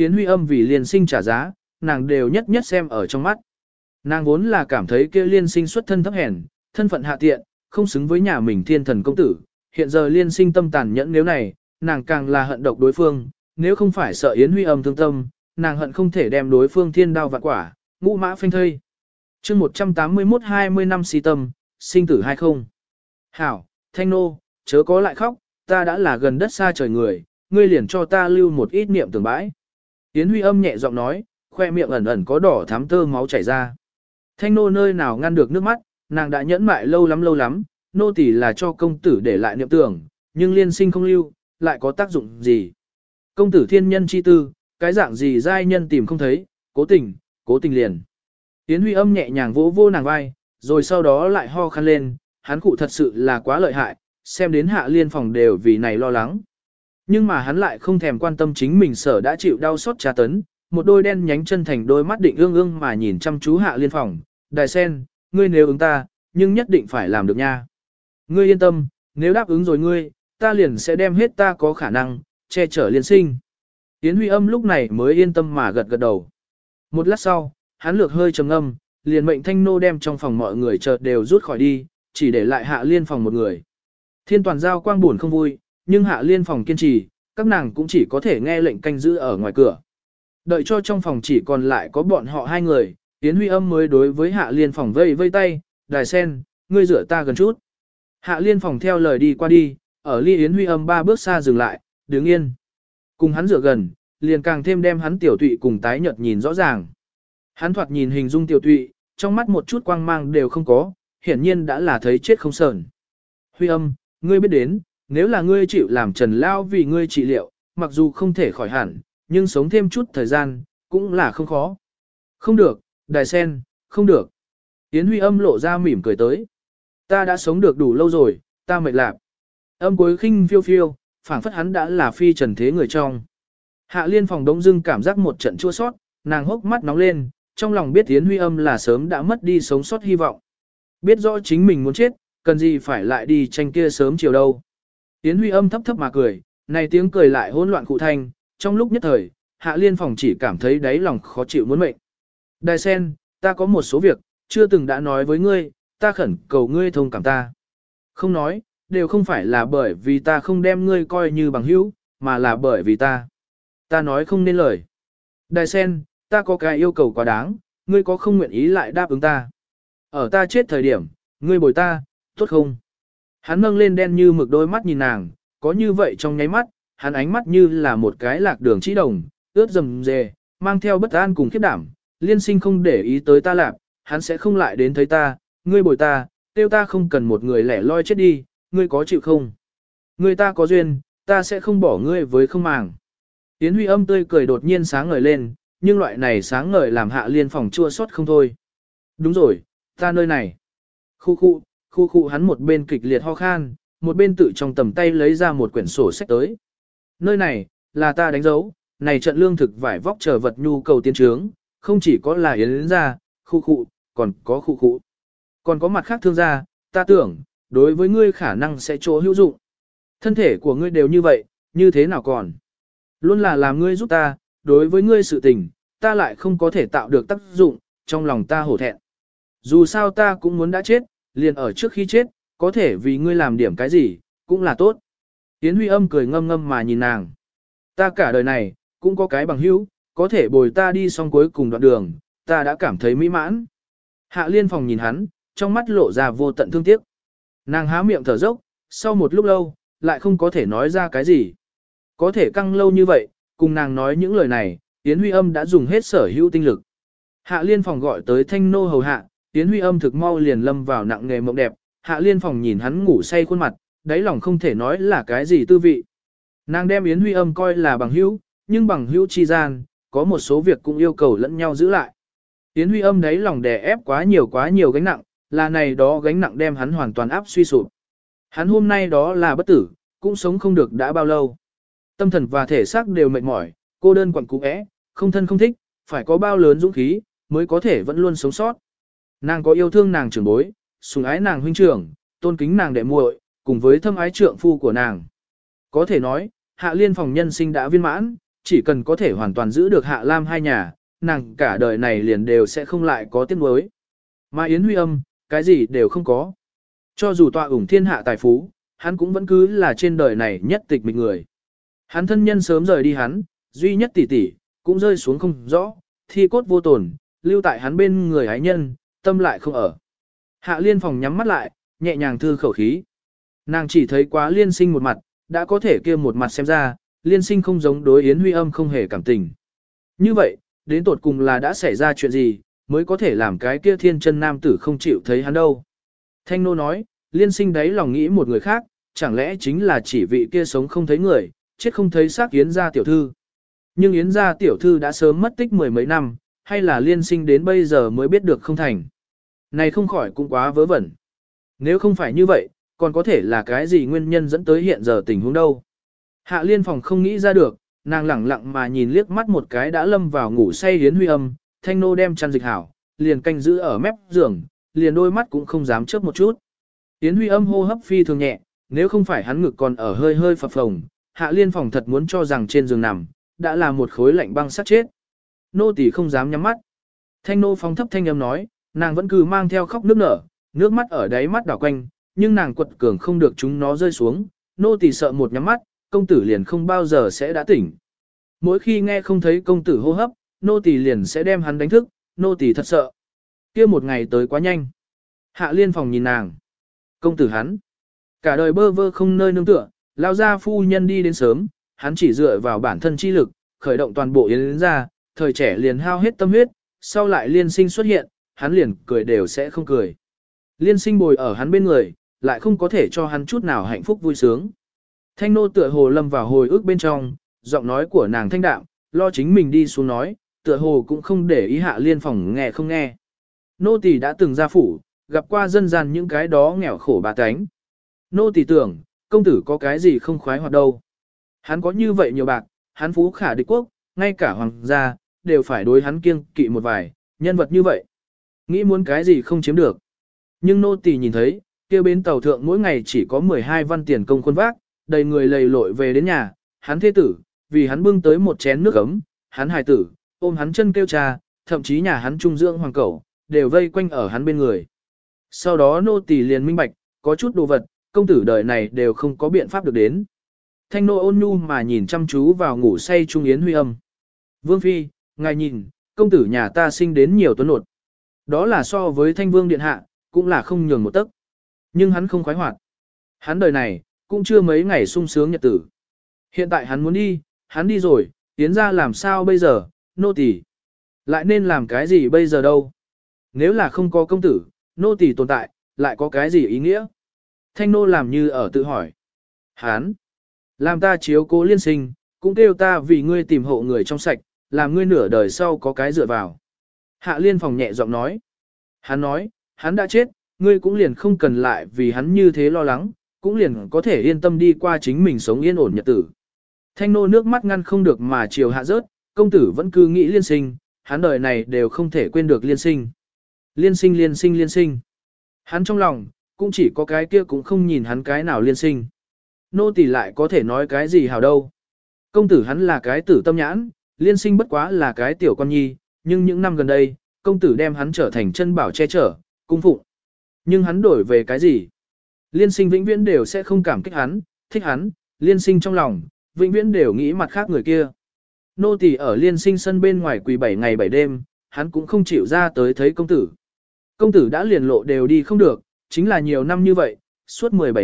Yến Huy Âm vì liên sinh trả giá, nàng đều nhất nhất xem ở trong mắt. Nàng vốn là cảm thấy kia liên sinh xuất thân thấp hèn, thân phận hạ tiện, không xứng với nhà mình thiên thần công tử. Hiện giờ liên sinh tâm tàn nhẫn nếu này, nàng càng là hận độc đối phương, nếu không phải sợ Yến Huy Âm thương tâm, nàng hận không thể đem đối phương thiên đao vạn quả, ngũ mã phanh thây. chương 181 20 năm si tâm, sinh tử hay không? Hảo, Thanh Nô, chớ có lại khóc, ta đã là gần đất xa trời người, ngươi liền cho ta lưu một ít niệm tưởng bãi. Yến Huy Âm nhẹ giọng nói, khoe miệng ẩn ẩn có đỏ thắm tơ máu chảy ra. Thanh Nô nơi nào ngăn được nước mắt, nàng đã nhẫn mại lâu lắm, nô tỳ là cho công tử để lại niệm tưởng, nhưng liên sinh không lưu, lại có tác dụng gì? Công tử thiên nhân chi tư, cái dạng gì giai nhân tìm không thấy, cố tình liền. Yến Huy Âm nhẹ nhàng vỗ vô nàng vai, rồi sau đó lại ho khăn lên, hắn cụ thật sự là quá lợi hại, xem đến Hạ Liên phòng đều vì này lo lắng. Nhưng mà hắn lại không thèm quan tâm chính mình sở đã chịu đau xót tra tấn, một đôi đen nhánh chân thành đôi mắt định ương mà nhìn chăm chú Hạ Liên phòng, Đài Sen, ngươi nếu ứng ta, nhưng nhất định phải làm được nha. Ngươi yên tâm, nếu đáp ứng rồi ngươi, ta liền sẽ đem hết ta có khả năng, che chở liên sinh. Yến Huy Âm lúc này mới yên tâm mà gật đầu. Một lát sau, hắn lược hơi trầm ngâm, liền mệnh Thanh Nô đem trong phòng mọi người chợt đều rút khỏi đi, chỉ để lại Hạ Liên phòng một người. Thiên toàn giao quang buồn không vui, nhưng Hạ Liên phòng kiên trì, các nàng cũng chỉ có thể nghe lệnh canh giữ ở ngoài cửa. Đợi cho trong phòng chỉ còn lại có bọn họ hai người, Yến Huy Âm mới đối với Hạ Liên phòng vây tay, Đài Sen, ngươi rửa ta gần chút. Hạ Liên phòng theo lời đi qua đi, ở ly Yến Huy Âm 3 bước xa dừng lại, đứng yên. Cùng hắn rửa gần, liền càng thêm đem hắn tiểu tụy cùng tái nhợt nhìn rõ ràng. Hắn thoạt nhìn hình dung tiểu tụy, trong mắt một chút quang mang đều không có, hiển nhiên đã là thấy chết không sờn. Huy Âm, ngươi biết đến, nếu là ngươi chịu làm Trần Lao vì ngươi trị liệu, mặc dù không thể khỏi hẳn, nhưng sống thêm chút thời gian, cũng là không khó. Không được, Đài Sen, không được. Yến Huy Âm lộ ra mỉm cười tới. Ta đã sống được đủ lâu rồi, ta mệt lạc. Âm cuối khinh phiêu phiêu, phảng phất hắn đã là phi trần thế người trong. Hạ Liên phòng đống dưng cảm giác một trận chua sót, nàng hốc mắt nóng lên, trong lòng biết Yến Huy Âm là sớm đã mất đi sống sót hy vọng. Biết rõ chính mình muốn chết, cần gì phải lại đi tranh kia sớm chiều đâu. Yến Huy Âm thấp thấp mà cười, này tiếng cười lại hỗn loạn cụ thanh, trong lúc nhất thời, Hạ Liên phòng chỉ cảm thấy đáy lòng khó chịu muốn mệnh. Đài Sen, ta có một số việc, chưa từng đã nói với ngươi, ta khẩn cầu ngươi thông cảm ta. Không nói, đều không phải là bởi vì ta không đem ngươi coi như bằng hữu, mà là bởi vì ta nói không nên lời. Đài Sen, ta có cái yêu cầu quá đáng, ngươi có không nguyện ý lại đáp ứng ta. Ở ta chết thời điểm, ngươi bồi ta, tốt không? Hắn nâng lên đen như mực đôi mắt nhìn nàng, có như vậy trong nháy mắt, hắn ánh mắt như là một cái lạc đường chỉ đồng, ướt rầm rề, mang theo bất an cùng khiếp đảm. Liên sinh không để ý tới ta lạc, hắn sẽ không lại đến thấy ta, ngươi bồi ta, tiêu ta không cần một người lẻ loi chết đi, ngươi có chịu không? Ngươi ta có duyên, ta sẽ không bỏ ngươi với không màng. Yến Huy Âm tươi cười đột nhiên sáng ngời lên, nhưng loại này sáng ngời làm Hạ Liên phòng chua xót không thôi. Đúng rồi, ta nơi này. Khu khu hắn một bên kịch liệt ho khan, một bên tự trong tầm tay lấy ra một quyển sổ sách tới. Nơi này, là ta đánh dấu, này trận lương thực vải vóc chờ vật nhu cầu tiến trướng, không chỉ có là Yến gia, còn có còn có mặt khác thương gia, ta tưởng, đối với ngươi khả năng sẽ chỗ hữu dụng. Thân thể của ngươi đều như vậy, như thế nào còn? Luôn là làm ngươi giúp ta, đối với ngươi sự tình, ta lại không có thể tạo được tác dụng, trong lòng ta hổ thẹn. Dù sao ta cũng muốn đã chết, liền ở trước khi chết, có thể vì ngươi làm điểm cái gì, cũng là tốt. Yến Huy Âm cười ngâm ngâm mà nhìn nàng. Ta cả đời này, cũng có cái bằng hữu, có thể bồi ta đi xong cuối cùng đoạn đường, ta đã cảm thấy mỹ mãn. Hạ Liên phòng nhìn hắn, trong mắt lộ ra vô tận thương tiếc. Nàng há miệng thở dốc, sau một lúc lâu, lại không có thể nói ra cái gì. Có thể căng lâu như vậy, cùng nàng nói những lời này, Yến Huy Âm đã dùng hết sở hữu tinh lực. Hạ Liên phòng gọi tới Thanh Nô hầu hạ, Yến Huy Âm thực mau liền lâm vào nặng nghề mộng đẹp. Hạ Liên phòng nhìn hắn ngủ say khuôn mặt, đáy lòng không thể nói là cái gì tư vị. Nàng đem Yến Huy Âm coi là bằng hữu, nhưng bằng hữu chi gian, có một số việc cũng yêu cầu lẫn nhau giữ lại. Yến Huy Âm đáy lòng đè ép quá nhiều gánh nặng, là này đó gánh nặng đem hắn hoàn toàn áp suy sụp. Hắn hôm nay đó là bất tử, cũng sống không được đã bao lâu. Tâm thần và thể xác đều mệt mỏi, cô đơn quặn cú é, không thân không thích, phải có bao lớn dũng khí, mới có thể vẫn luôn sống sót. Nàng có yêu thương nàng trưởng bối, sủng ái nàng huynh trưởng, tôn kính nàng đệ muội, cùng với thâm ái trượng phu của nàng. Có thể nói, Hạ Liên phòng nhân sinh đã viên mãn, chỉ cần có thể hoàn toàn giữ được Hạ Lam hai nhà, nàng cả đời này liền đều sẽ không lại có tiếc nuối. Mà Yến Huy Âm, cái gì đều không có. Cho dù tọa ủng thiên hạ tài phú, hắn cũng vẫn cứ là trên đời này nhất tịch mịch người. Hắn thân nhân sớm rời đi hắn, duy nhất tỷ tỷ cũng rơi xuống không rõ, thi cốt vô tổn, lưu tại hắn bên người ái nhân, tâm lại không ở. Hạ Liên Phòng nhắm mắt lại, nhẹ nhàng thư khẩu khí. Nàng chỉ thấy quá Liên Sinh một mặt, đã có thể kia một mặt xem ra, Liên Sinh không giống đối Yến Huy Âm không hề cảm tình. Như vậy, đến tột cùng là đã xảy ra chuyện gì, mới có thể làm cái kia thiên chân nam tử không chịu thấy hắn đâu. Thanh nô nói, Liên Sinh đấy lòng nghĩ một người khác, chẳng lẽ chính là chỉ vị kia sống không thấy người, chết không thấy xác Yến gia tiểu thư. Nhưng Yến gia tiểu thư đã sớm mất tích mười mấy năm, hay là Liên Sinh đến bây giờ mới biết được không thành. Này không khỏi cũng quá vớ vẩn. Nếu không phải như vậy, còn có thể là cái gì nguyên nhân dẫn tới hiện giờ tình huống đâu. Hạ Liên Phòng không nghĩ ra được, nàng lẳng lặng mà nhìn liếc mắt một cái đã lâm vào ngủ say Yến Huy Âm, Thanh nô đem chăn dịch hảo, liền canh giữ ở mép giường, liền đôi mắt cũng không dám chớp một chút. Yến Huy Âm hô hấp phi thường nhẹ, nếu không phải hắn ngực còn ở hơi hơi phập phồng, Hạ Liên Phòng thật muốn cho rằng trên giường nằm, đã là một khối lạnh băng sắp chết. Nô tỳ không dám nhắm mắt. Thanh nô phóng thấp thanh âm nói, nàng vẫn cứ mang theo khóc nước nở, nước mắt ở đáy mắt đảo quanh, nhưng nàng quật cường không được chúng nó rơi xuống, nô tỳ sợ một nhắm mắt, công tử liền không bao giờ sẽ đã tỉnh. Mỗi khi nghe không thấy công tử hô hấp, nô tỳ liền sẽ đem hắn đánh thức, nô tỳ thật sợ. Kia một ngày tới quá nhanh. Hạ Liên Phòng nhìn nàng. Công tử hắn, cả đời bơ vơ không nơi nương tựa, lao ra phu nhân đi đến sớm, hắn chỉ dựa vào bản thân chi lực, khởi động toàn bộ Yến gia, thời trẻ liền hao hết tâm huyết, sau lại Liên Sinh xuất hiện, hắn liền cười đều sẽ không cười. Liên Sinh bồi ở hắn bên người, lại không có thể cho hắn chút nào hạnh phúc vui sướng. Thanh nô tựa hồ lâm vào hồi ức bên trong, giọng nói của nàng thanh đạm, lo chính mình đi xuống nói, tựa hồ cũng không để ý Hạ Liên Phòng nghe không nghe. Nô tỳ đã từng ra phủ, gặp qua dân gian những cái đó nghèo khổ bà tánh. Nô tỳ tưởng, công tử có cái gì không khoái hoạt đâu. Hắn có như vậy nhiều bạc, hắn phú khả địch quốc, ngay cả hoàng gia, đều phải đối hắn kiêng kỵ một vài, nhân vật như vậy. Nghĩ muốn cái gì không chiếm được. Nhưng nô tỳ nhìn thấy, kia bến tàu thượng mỗi ngày chỉ có 12 văn tiền công khuôn vác, đầy người lầy lội về đến nhà, hắn thế tử, vì hắn bưng tới một chén nước ấm, hắn hài tử, ôm hắn chân kêu cha, thậm chí nhà hắn trung dưỡng hoàng cẩu, đều vây quanh ở hắn bên người. Sau đó nô tỳ liền minh bạch, có chút đồ vật, công tử đời này đều không có biện pháp được đến. Thanh nô ôn nhu mà nhìn chăm chú vào ngủ say Trung Yến Huy Âm. Vương Phi, ngài nhìn, công tử nhà ta sinh đến nhiều tuấn nột. Đó là so với Thanh Vương Điện Hạ, cũng là không nhường một tấc. Nhưng hắn không khoái hoạt. Hắn đời này, cũng chưa mấy ngày sung sướng nhật tử. Hiện tại hắn muốn đi, hắn đi rồi, tiến ra làm sao bây giờ, nô tỳ lại nên làm cái gì bây giờ đâu. Nếu là không có công tử, nô tỳ tồn tại, lại có cái gì ý nghĩa? Thanh nô làm như ở tự hỏi. Hắn, làm ta chiếu cố Liên Sinh, cũng kêu ta vì ngươi tìm hộ người trong sạch, làm ngươi nửa đời sau có cái dựa vào. Hạ Liên Phòng nhẹ giọng nói. Hắn nói, hắn đã chết, ngươi cũng liền không cần lại vì hắn như thế lo lắng, cũng liền có thể yên tâm đi qua chính mình sống yên ổn nhật tử. Thanh nô nước mắt ngăn không được mà chiều hạ rớt, công tử vẫn cứ nghĩ Liên Sinh, hắn đời này đều không thể quên được Liên Sinh. Liên Sinh Liên Sinh Liên Sinh. Hắn trong lòng, cũng chỉ có cái kia cũng không nhìn hắn cái nào Liên Sinh. Nô tỳ lại có thể nói cái gì hào đâu. Công tử hắn là cái tử tâm nhãn, Liên Sinh bất quá là cái tiểu con nhi, nhưng những năm gần đây, công tử đem hắn trở thành chân bảo che chở, cung phụng. Nhưng hắn đổi về cái gì? Liên Sinh vĩnh viễn đều sẽ không cảm kích hắn, thích hắn, Liên Sinh trong lòng, vĩnh viễn đều nghĩ mặt khác người kia. Nô tỳ ở Liên Sinh sân bên ngoài quỳ 7 ngày 7 đêm, hắn cũng không chịu ra tới thấy công tử. Công tử đã liền lộ đều đi không được, chính là nhiều năm như vậy, suốt 17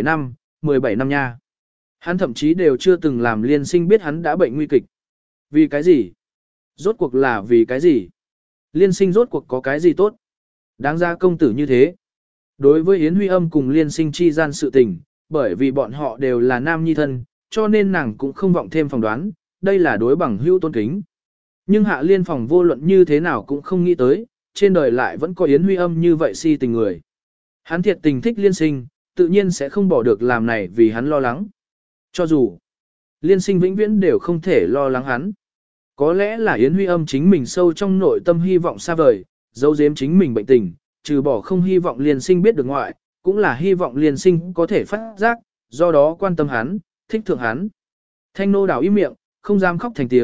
năm nha. Hắn thậm chí đều chưa từng làm Liên Sinh biết hắn đã bệnh nguy kịch. Vì cái gì? Rốt cuộc là vì cái gì? Liên Sinh rốt cuộc có cái gì tốt? Đáng ra công tử như thế. Đối với Yến Huy Âm cùng Liên Sinh chi gian sự tình, bởi vì bọn họ đều là nam nhi thân, cho nên nàng cũng không vọng thêm phỏng đoán, đây là đối bằng hữu tôn kính. Nhưng Hạ Liên Phòng vô luận như thế nào cũng không nghĩ tới, trên đời lại vẫn có Yến Huy Âm như vậy si tình người. Hắn thiệt tình thích Liên Sinh, tự nhiên sẽ không bỏ được làm này vì hắn lo lắng. Cho dù, Liên Sinh vĩnh viễn đều không thể lo lắng hắn. Có lẽ là Yến Huy Âm chính mình sâu trong nội tâm hy vọng xa vời, giấu giếm chính mình bệnh tình, trừ bỏ không hy vọng Liên Sinh biết được ngoại, cũng là hy vọng Liên Sinh có thể phát giác, do đó quan tâm hắn, thích thượng hắn. Thanh nô đảo im miệng, không dám khóc thành tiếng,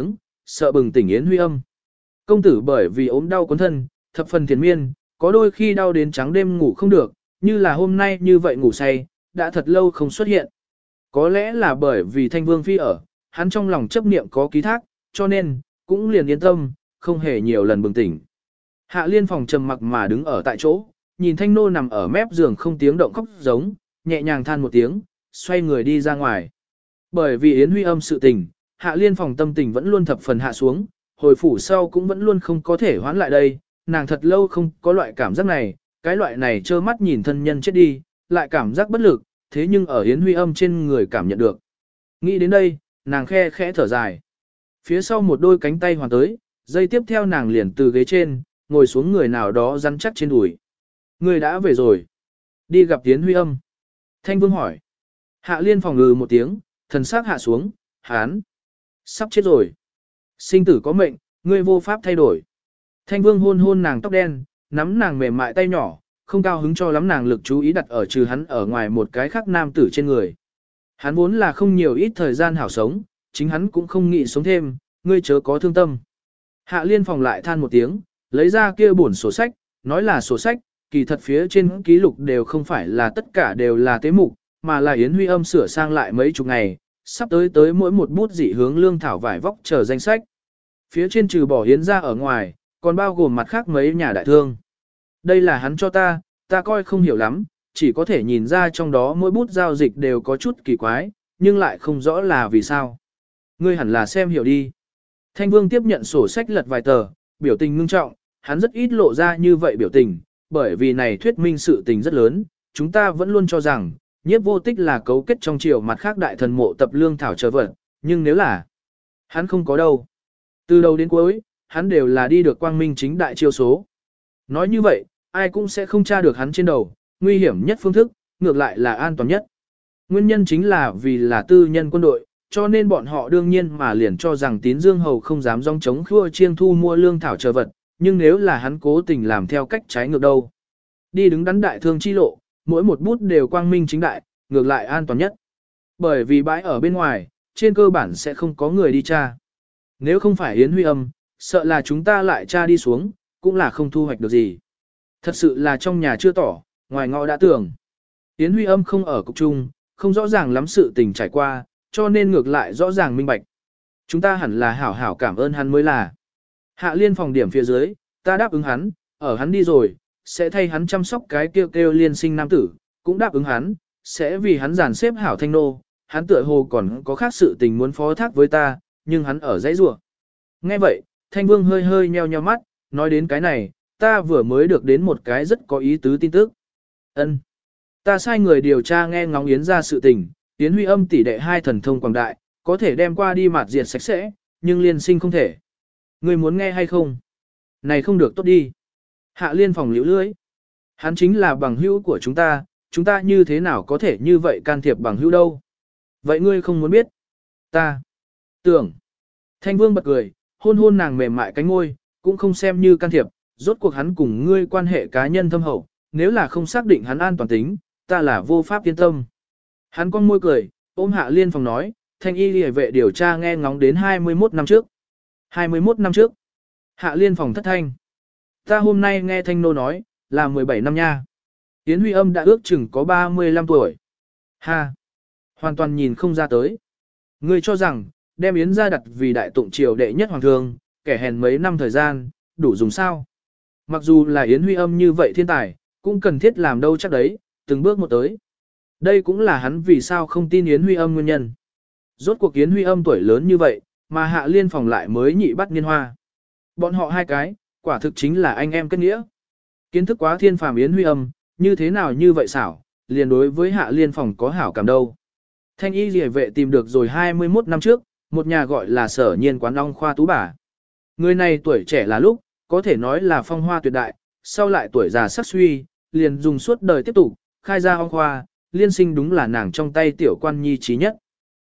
sợ bừng tỉnh Yến Huy Âm. Công tử bởi vì ốm đau cuốn thân, thập phần thiền miên, có đôi khi đau đến trắng đêm ngủ không được, như là hôm nay như vậy ngủ say, đã thật lâu không xuất hiện. Có lẽ là bởi vì Thanh Vương Phi ở, hắn trong lòng chấp niệm có ký thác, cho nên, cũng liền yên tâm, không hề nhiều lần bừng tỉnh. Hạ Liên Phòng trầm mặc mà đứng ở tại chỗ, nhìn Thanh Nô nằm ở mép giường không tiếng động khóc giống, nhẹ nhàng than một tiếng, xoay người đi ra ngoài. Bởi vì Yến Huy Âm sự tình, Hạ Liên Phòng tâm tình vẫn luôn thập phần hạ xuống, hồi phủ sau cũng vẫn luôn không có thể hoán lại đây, nàng thật lâu không có loại cảm giác này, cái loại này trơ mắt nhìn thân nhân chết đi, lại cảm giác bất lực, thế nhưng ở Yến Huy Âm trên người cảm nhận được. Nghĩ đến đây, nàng khe khẽ thở dài. Phía sau một đôi cánh tay hoàn tới, giây tiếp theo nàng liền từ ghế trên, ngồi xuống người nào đó rắn chắc trên đùi. Người đã về rồi. Đi gặp Yến Huy Âm. Thanh Vương hỏi. Hạ Liên Phòng ngừ một tiếng, thần sắc hạ xuống, hán. Sắp chết rồi. Sinh tử có mệnh, ngươi vô pháp thay đổi. Thanh Vương hôn hôn nàng tóc đen, nắm nàng mềm mại tay nhỏ, không cao hứng cho lắm nàng lực chú ý đặt ở trừ hắn ở ngoài một cái khác nam tử trên người. Hắn vốn là không nhiều ít thời gian hảo sống, chính hắn cũng không nghĩ sống thêm, ngươi chớ có thương tâm. Hạ Liên Phòng lại than một tiếng, lấy ra kia bổn sổ sách, nói là sổ sách, kỳ thật phía trên ký lục đều không phải là tất cả đều là tế mục, mà là Yến Huy Âm sửa sang lại mấy chục ngày, sắp tới mỗi một bút dị hướng lương thảo vải vóc chờ danh sách. Phía trên trừ bỏ Yến ra ở ngoài, còn bao gồm mặt khác mấy nhà đại thương. Đây là hắn cho ta coi không hiểu lắm, chỉ có thể nhìn ra trong đó mỗi bút giao dịch đều có chút kỳ quái, nhưng lại không rõ là vì sao. Ngươi hẳn là xem hiểu đi. Thanh Vương tiếp nhận sổ sách lật vài tờ, biểu tình ngưng trọng, hắn rất ít lộ ra như vậy biểu tình, bởi vì này thuyết minh sự tình rất lớn, chúng ta vẫn luôn cho rằng, Nhiếp Vô Tích là cấu kết trong triều mặt khác đại thần mộ tập lương thảo chờ vật, nhưng nếu là hắn không có đâu. Từ đầu đến cuối, hắn đều là đi được quang minh chính đại chiêu số. Nói như vậy, ai cũng sẽ không tra được hắn trên đầu, nguy hiểm nhất phương thức, ngược lại là an toàn nhất. Nguyên nhân chính là vì là tư nhân quân đội, cho nên bọn họ đương nhiên mà liền cho rằng Tín Dương Hầu không dám dòng chống khua chiêng thu mua lương thảo chờ vật, nhưng nếu là hắn cố tình làm theo cách trái ngược đâu. Đi đứng đắn đại thương chi lộ, mỗi một bút đều quang minh chính đại, ngược lại an toàn nhất. Bởi vì bãi ở bên ngoài, trên cơ bản sẽ không có người đi tra. Nếu không phải Yến Huy Âm, sợ là chúng ta lại tra đi xuống, cũng là không thu hoạch được gì. Thật sự là trong nhà chưa tỏ, ngoài ngõ đã tưởng. Yến Huy Âm không ở cục trung, không rõ ràng lắm sự tình trải qua, cho nên ngược lại rõ ràng minh bạch. Chúng ta hẳn là hảo hảo cảm ơn hắn mới là. Hạ Liên Phòng điểm phía dưới, ta đáp ứng hắn, ở hắn đi rồi, sẽ thay hắn chăm sóc cái kêu liên sinh nam tử, cũng đáp ứng hắn, sẽ vì hắn giàn xếp hảo thanh nô, hắn tựa hồ còn có khác sự tình muốn phó thác với ta, nhưng hắn ở dãy rủa. Nghe vậy, Thanh Vương hơi hơi nheo nheo mắt, nói đến cái này, ta vừa mới được đến một cái rất có ý tứ tin tức. Ân, ta sai người điều tra nghe ngóng Yến ra sự tình, Yến Huy Âm tỷ đệ hai thần thông quảng đại, có thể đem qua đi mạt diệt sạch sẽ, nhưng liên sinh không thể. Ngươi muốn nghe hay không? Này không được tốt đi. Hạ Liên Phòng liễu lưới. Hắn chính là bằng hữu của chúng ta như thế nào có thể như vậy can thiệp bằng hữu đâu? Vậy ngươi không muốn biết? Ta tưởng. Thanh Vương bật cười, hôn hôn nàng mềm mại cánh môi, cũng không xem như can thiệp, rốt cuộc hắn cùng ngươi quan hệ cá nhân thâm hậu, nếu là không xác định hắn an toàn tính, ta là vô pháp yên tâm. Hắn con môi cười, ôm Hạ Liên Phòng nói, Thanh y liề vệ điều tra nghe ngóng đến 21 năm trước. 21 năm trước. Hạ Liên Phòng thất thanh. Ta hôm nay nghe Thanh Nô nói, là 17 năm nha. Yến Huy Âm đã ước chừng có 35 tuổi. Ha! Hoàn toàn nhìn không ra tới. Ngươi cho rằng, đem Yến ra đặt vì đại tụng triều đệ nhất hoàng thương, kẻ hèn mấy năm thời gian, đủ dùng sao? Mặc dù là Yến Huy Âm như vậy thiên tài, cũng cần thiết làm đâu chắc đấy, từng bước một tới. Đây cũng là hắn vì sao không tin Yến Huy Âm nguyên nhân. Rốt cuộc Yến Huy Âm tuổi lớn như vậy, mà Hạ Liên Phòng lại mới nhị bắt niên hoa. Bọn họ hai cái, quả thực chính là anh em kết nghĩa. Kiến thức quá thiên phàm Yến Huy Âm, như thế nào như vậy xảo, liền đối với Hạ Liên Phòng có hảo cảm đâu. Thanh y liề vệ tìm được rồi 21 năm trước, một nhà gọi là Sở Nhiên quán ong khoa tú bà. Người này tuổi trẻ là lúc, có thể nói là phong hoa tuyệt đại, sau lại tuổi già sắc suy, liền dùng suốt đời tiếp tục, khai ra ong khoa, liên sinh đúng là nàng trong tay tiểu quan nhi trí nhất.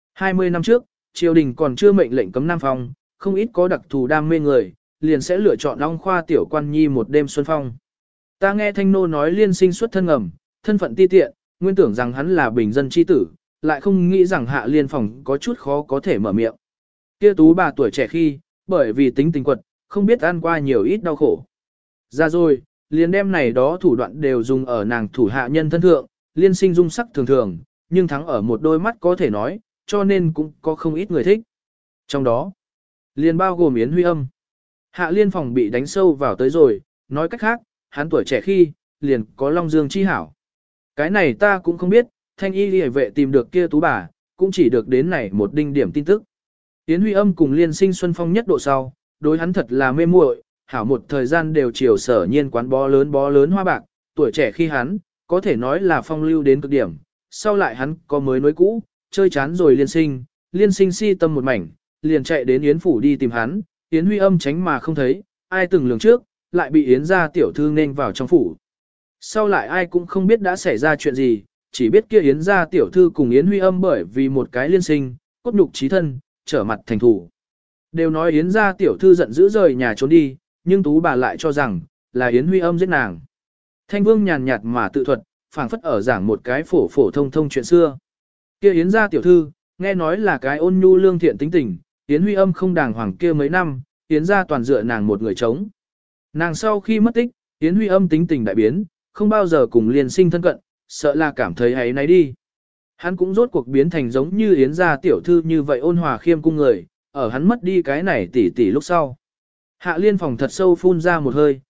20 năm trước, triều đình còn chưa mệnh lệnh cấm nam phong, không ít có đặc thù đam mê người, liền sẽ lựa chọn ong khoa tiểu quan nhi một đêm xuân phong. Ta nghe Thanh Nô nói liên sinh xuất thân ngầm, thân phận ti tiện, nguyên tưởng rằng hắn là bình dân chi tử, lại không nghĩ rằng Hạ Liên Phòng có chút khó có thể mở miệng. Kia tú bà tuổi trẻ khi, bởi vì tính tình quật, không biết ăn qua nhiều ít đau khổ. Ra rồi, liền đem này đó thủ đoạn đều dùng ở nàng thủ hạ nhân thân thượng, liên sinh dung sắc thường thường, nhưng thắng ở một đôi mắt có thể nói, cho nên cũng có không ít người thích. Trong đó, liền bao gồm Yến Huy Âm. Hạ liên phòng bị đánh sâu vào tới rồi, nói cách khác, hắn tuổi trẻ khi, liền có Long Dương chi hảo. Cái này ta cũng không biết, thanh y liễu vệ tìm được kia tú bà, cũng chỉ được đến này một đinh điểm tin tức. Yến Huy Âm cùng liên sinh xuân phong nhất độ sau, đối hắn thật là mê muội, hảo một thời gian đều chiều sở nhiên quán bó lớn hoa bạc, tuổi trẻ khi hắn, có thể nói là phong lưu đến cực điểm, sau lại hắn có mới nối cũ, chơi chán rồi liên sinh si tâm một mảnh, liền chạy đến Yến phủ đi tìm hắn, Yến Huy Âm tránh mà không thấy, ai từng lường trước, lại bị Yến gia tiểu thư nên vào trong phủ. Sau lại ai cũng không biết đã xảy ra chuyện gì, chỉ biết kia Yến gia tiểu thư cùng Yến Huy Âm bởi vì một cái liên sinh, cốt nhục chí thân, trở mặt thành thủ. Đều nói Yến gia tiểu thư giận dữ rời nhà trốn đi, nhưng tú bà lại cho rằng, là Yến Huy Âm giết nàng. Thanh Vương nhàn nhạt mà tự thuật, phảng phất ở giảng một cái phổ thông chuyện xưa. Kia Yến gia tiểu thư, nghe nói là cái ôn nhu lương thiện tính tình, Yến Huy Âm không đàng hoàng kia mấy năm, Yến gia toàn dựa nàng một người chống. Nàng sau khi mất tích, Yến Huy Âm tính tình đại biến, không bao giờ cùng liên sinh thân cận, sợ là cảm thấy ấy nấy đi. Hắn cũng rốt cuộc biến thành giống như Yến gia tiểu thư như vậy ôn hòa khiêm cung người, ở hắn mất đi cái này tỷ lúc sau. Hạ liên phòng thật sâu phun ra một hơi,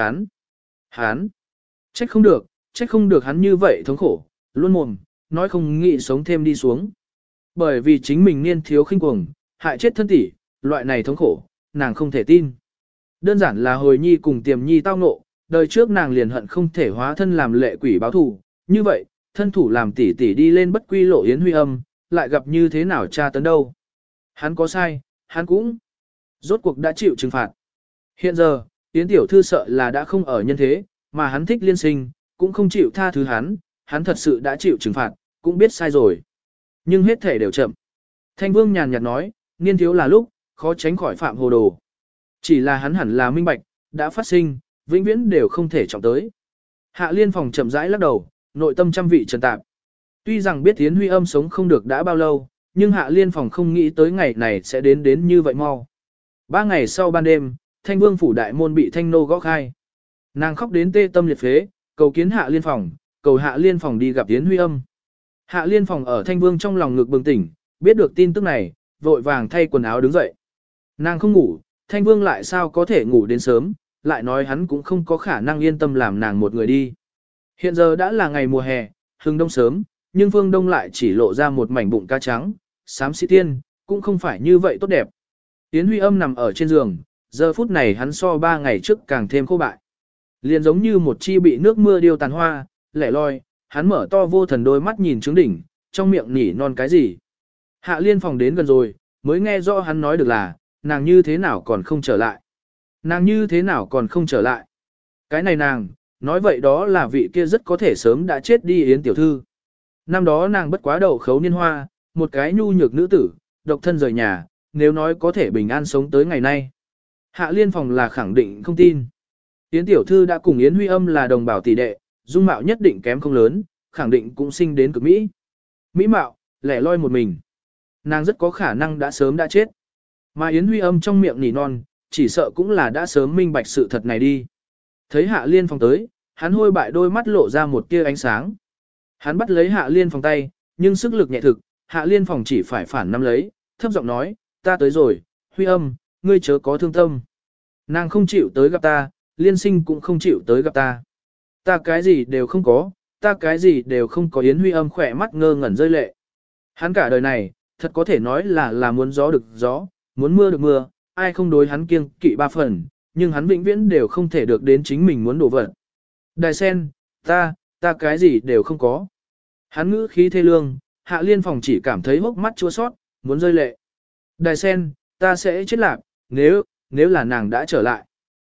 hắn, trách không được hắn như vậy thống khổ, luôn mồm, nói không nghĩ sống thêm đi xuống. Bởi vì chính mình niên thiếu khinh cuồng, hại chết thân tỷ, loại này thống khổ, nàng không thể tin. Đơn giản là hồi nhi cùng tiềm nhi tao ngộ, đời trước nàng liền hận không thể hóa thân làm lệ quỷ báo thù, như vậy, thân thủ làm tỷ đi lên bất quy lộ Yến Huy Âm, lại gặp như thế nào tra tấn đâu. Hắn có sai, hắn cũng rốt cuộc đã chịu trừng phạt. Hiện giờ, Yến tiểu thư sợ là đã không ở nhân thế, mà hắn thích liên sinh, cũng không chịu tha thứ hắn thật sự đã chịu trừng phạt, cũng biết sai rồi. Nhưng hết thể đều chậm. Thanh Vương nhàn nhạt nói, niên thiếu là lúc, khó tránh khỏi phạm hồ đồ. Chỉ là hắn hẳn là minh bạch, đã phát sinh, vĩnh viễn đều không thể trọng tới. Hạ liên phòng chậm rãi lắc đầu, nội tâm trăm vị trần tạp. Tuy rằng biết Yến Huy Âm sống không được đã bao lâu, nhưng Hạ liên phòng không nghĩ tới ngày này sẽ đến như vậy mau. 3 ngày sau ban đêm, Thanh Vương phủ đại môn bị Thanh nô gõ khai. Nàng khóc đến tê tâm liệt phế, cầu kiến Hạ liên phòng, cầu Hạ liên phòng đi gặp Yến Huy Âm. Hạ liên phòng ở Thanh Vương trong lòng ngực bừng tỉnh, biết được tin tức này, vội vàng thay quần áo đứng dậy. Nàng không ngủ, Thanh Vương lại sao có thể ngủ đến sớm, lại nói hắn cũng không có khả năng yên tâm làm nàng một người đi. Hiện giờ đã là ngày mùa hè, hừng đông sớm, nhưng phương đông lại chỉ lộ ra một mảnh bụng cá trắng, xám xị tiên, cũng không phải như vậy tốt đẹp. Yến Huy Âm nằm ở trên giường, giờ phút này hắn so 3 ngày trước càng thêm khô bại. Liền giống như một chi bị nước mưa điêu tàn hoa, lẻ loi, hắn mở to vô thần đôi mắt nhìn trướng đỉnh, trong miệng nỉ non cái gì. Hạ liên phòng đến gần rồi, mới nghe rõ hắn nói được là, nàng như thế nào còn không trở lại. Nàng như thế nào còn không trở lại. Cái này nàng, nói vậy đó là vị kia rất có thể sớm đã chết đi Yến tiểu thư. Năm đó nàng bất quá đầu khấu niên hoa, một cái nhu nhược nữ tử, độc thân rời nhà, nếu nói có thể bình an sống tới ngày nay. Hạ liên phòng là khẳng định không tin. Yến tiểu thư đã cùng Yến Huy Âm là đồng bào tỷ đệ, dung mạo nhất định kém không lớn, khẳng định cũng sinh đến cực mỹ. Mỹ mạo, lẻ loi một mình. Nàng rất có khả năng đã sớm đã chết. Mà Yến Huy Âm trong miệng nỉ non, chỉ sợ cũng là đã sớm minh bạch sự thật này đi. Thấy Hạ liên phòng tới, hắn hôi bại đôi mắt lộ ra một tia ánh sáng. Hắn bắt lấy Hạ liên phòng tay, nhưng sức lực nhẹ thực, Hạ liên phòng chỉ phải phản nắm lấy, thấp giọng nói, ta tới rồi, Huy Âm, ngươi chớ có thương tâm. Nàng không chịu tới gặp ta, liên sinh cũng không chịu tới gặp ta. Ta cái gì đều không có, ta cái gì đều không có. Yến Huy Âm khỏe mắt ngơ ngẩn rơi lệ. Hắn cả đời này, thật có thể nói là muốn gió được gió, muốn mưa được mưa, ai không đối hắn kiêng kỵ 3 phần, nhưng hắn vĩnh viễn đều không thể được đến chính mình muốn đổ vật. Đài sen, ta cái gì đều không có. Hắn ngữ khí thê lương, Hạ liên phòng chỉ cảm thấy hốc mắt chua sót, muốn rơi lệ. Đài sen, ta sẽ chết lạc, nếu là nàng đã trở lại.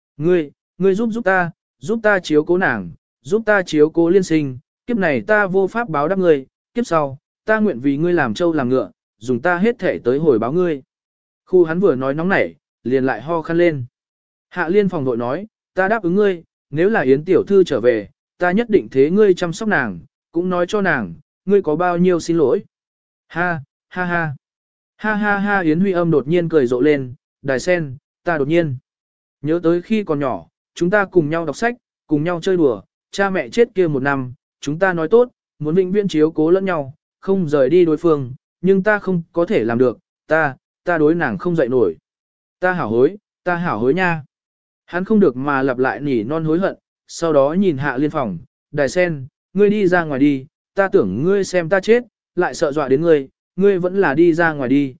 Ngươi giúp ta chiếu cố nàng, giúp ta chiếu cố liên sinh, kiếp này ta vô pháp báo đáp ngươi, kiếp sau, ta nguyện vì ngươi làm trâu làm ngựa, dùng ta hết thể tới hồi báo ngươi. Khu hắn vừa nói nóng nảy, liền lại ho khăn lên. Hạ liên phòng đội nói, ta đáp ứng ngươi, nếu là Yến tiểu thư trở về, ta nhất định thế ngươi chăm sóc nàng, cũng nói cho nàng, ngươi có bao nhiêu xin lỗi. Ha, ha ha. Ha ha ha. Yến Huy Âm đột nhiên cười rộ lên, đài sen, ta đột nhiên nhớ tới khi còn nhỏ, chúng ta cùng nhau đọc sách, cùng nhau chơi đùa, cha mẹ chết kia một năm, chúng ta nói tốt, muốn vĩnh viễn chiếu cố lẫn nhau, không rời đi đối phương, nhưng ta không có thể làm được, ta đối nàng không dậy nổi. Ta hảo hối nha. Hắn không được mà lặp lại nỉ non hối hận, sau đó nhìn Hạ Liên phòng, Đài Sen, ngươi đi ra ngoài đi, ta tưởng ngươi xem ta chết, lại sợ dọa đến ngươi vẫn là đi ra ngoài đi,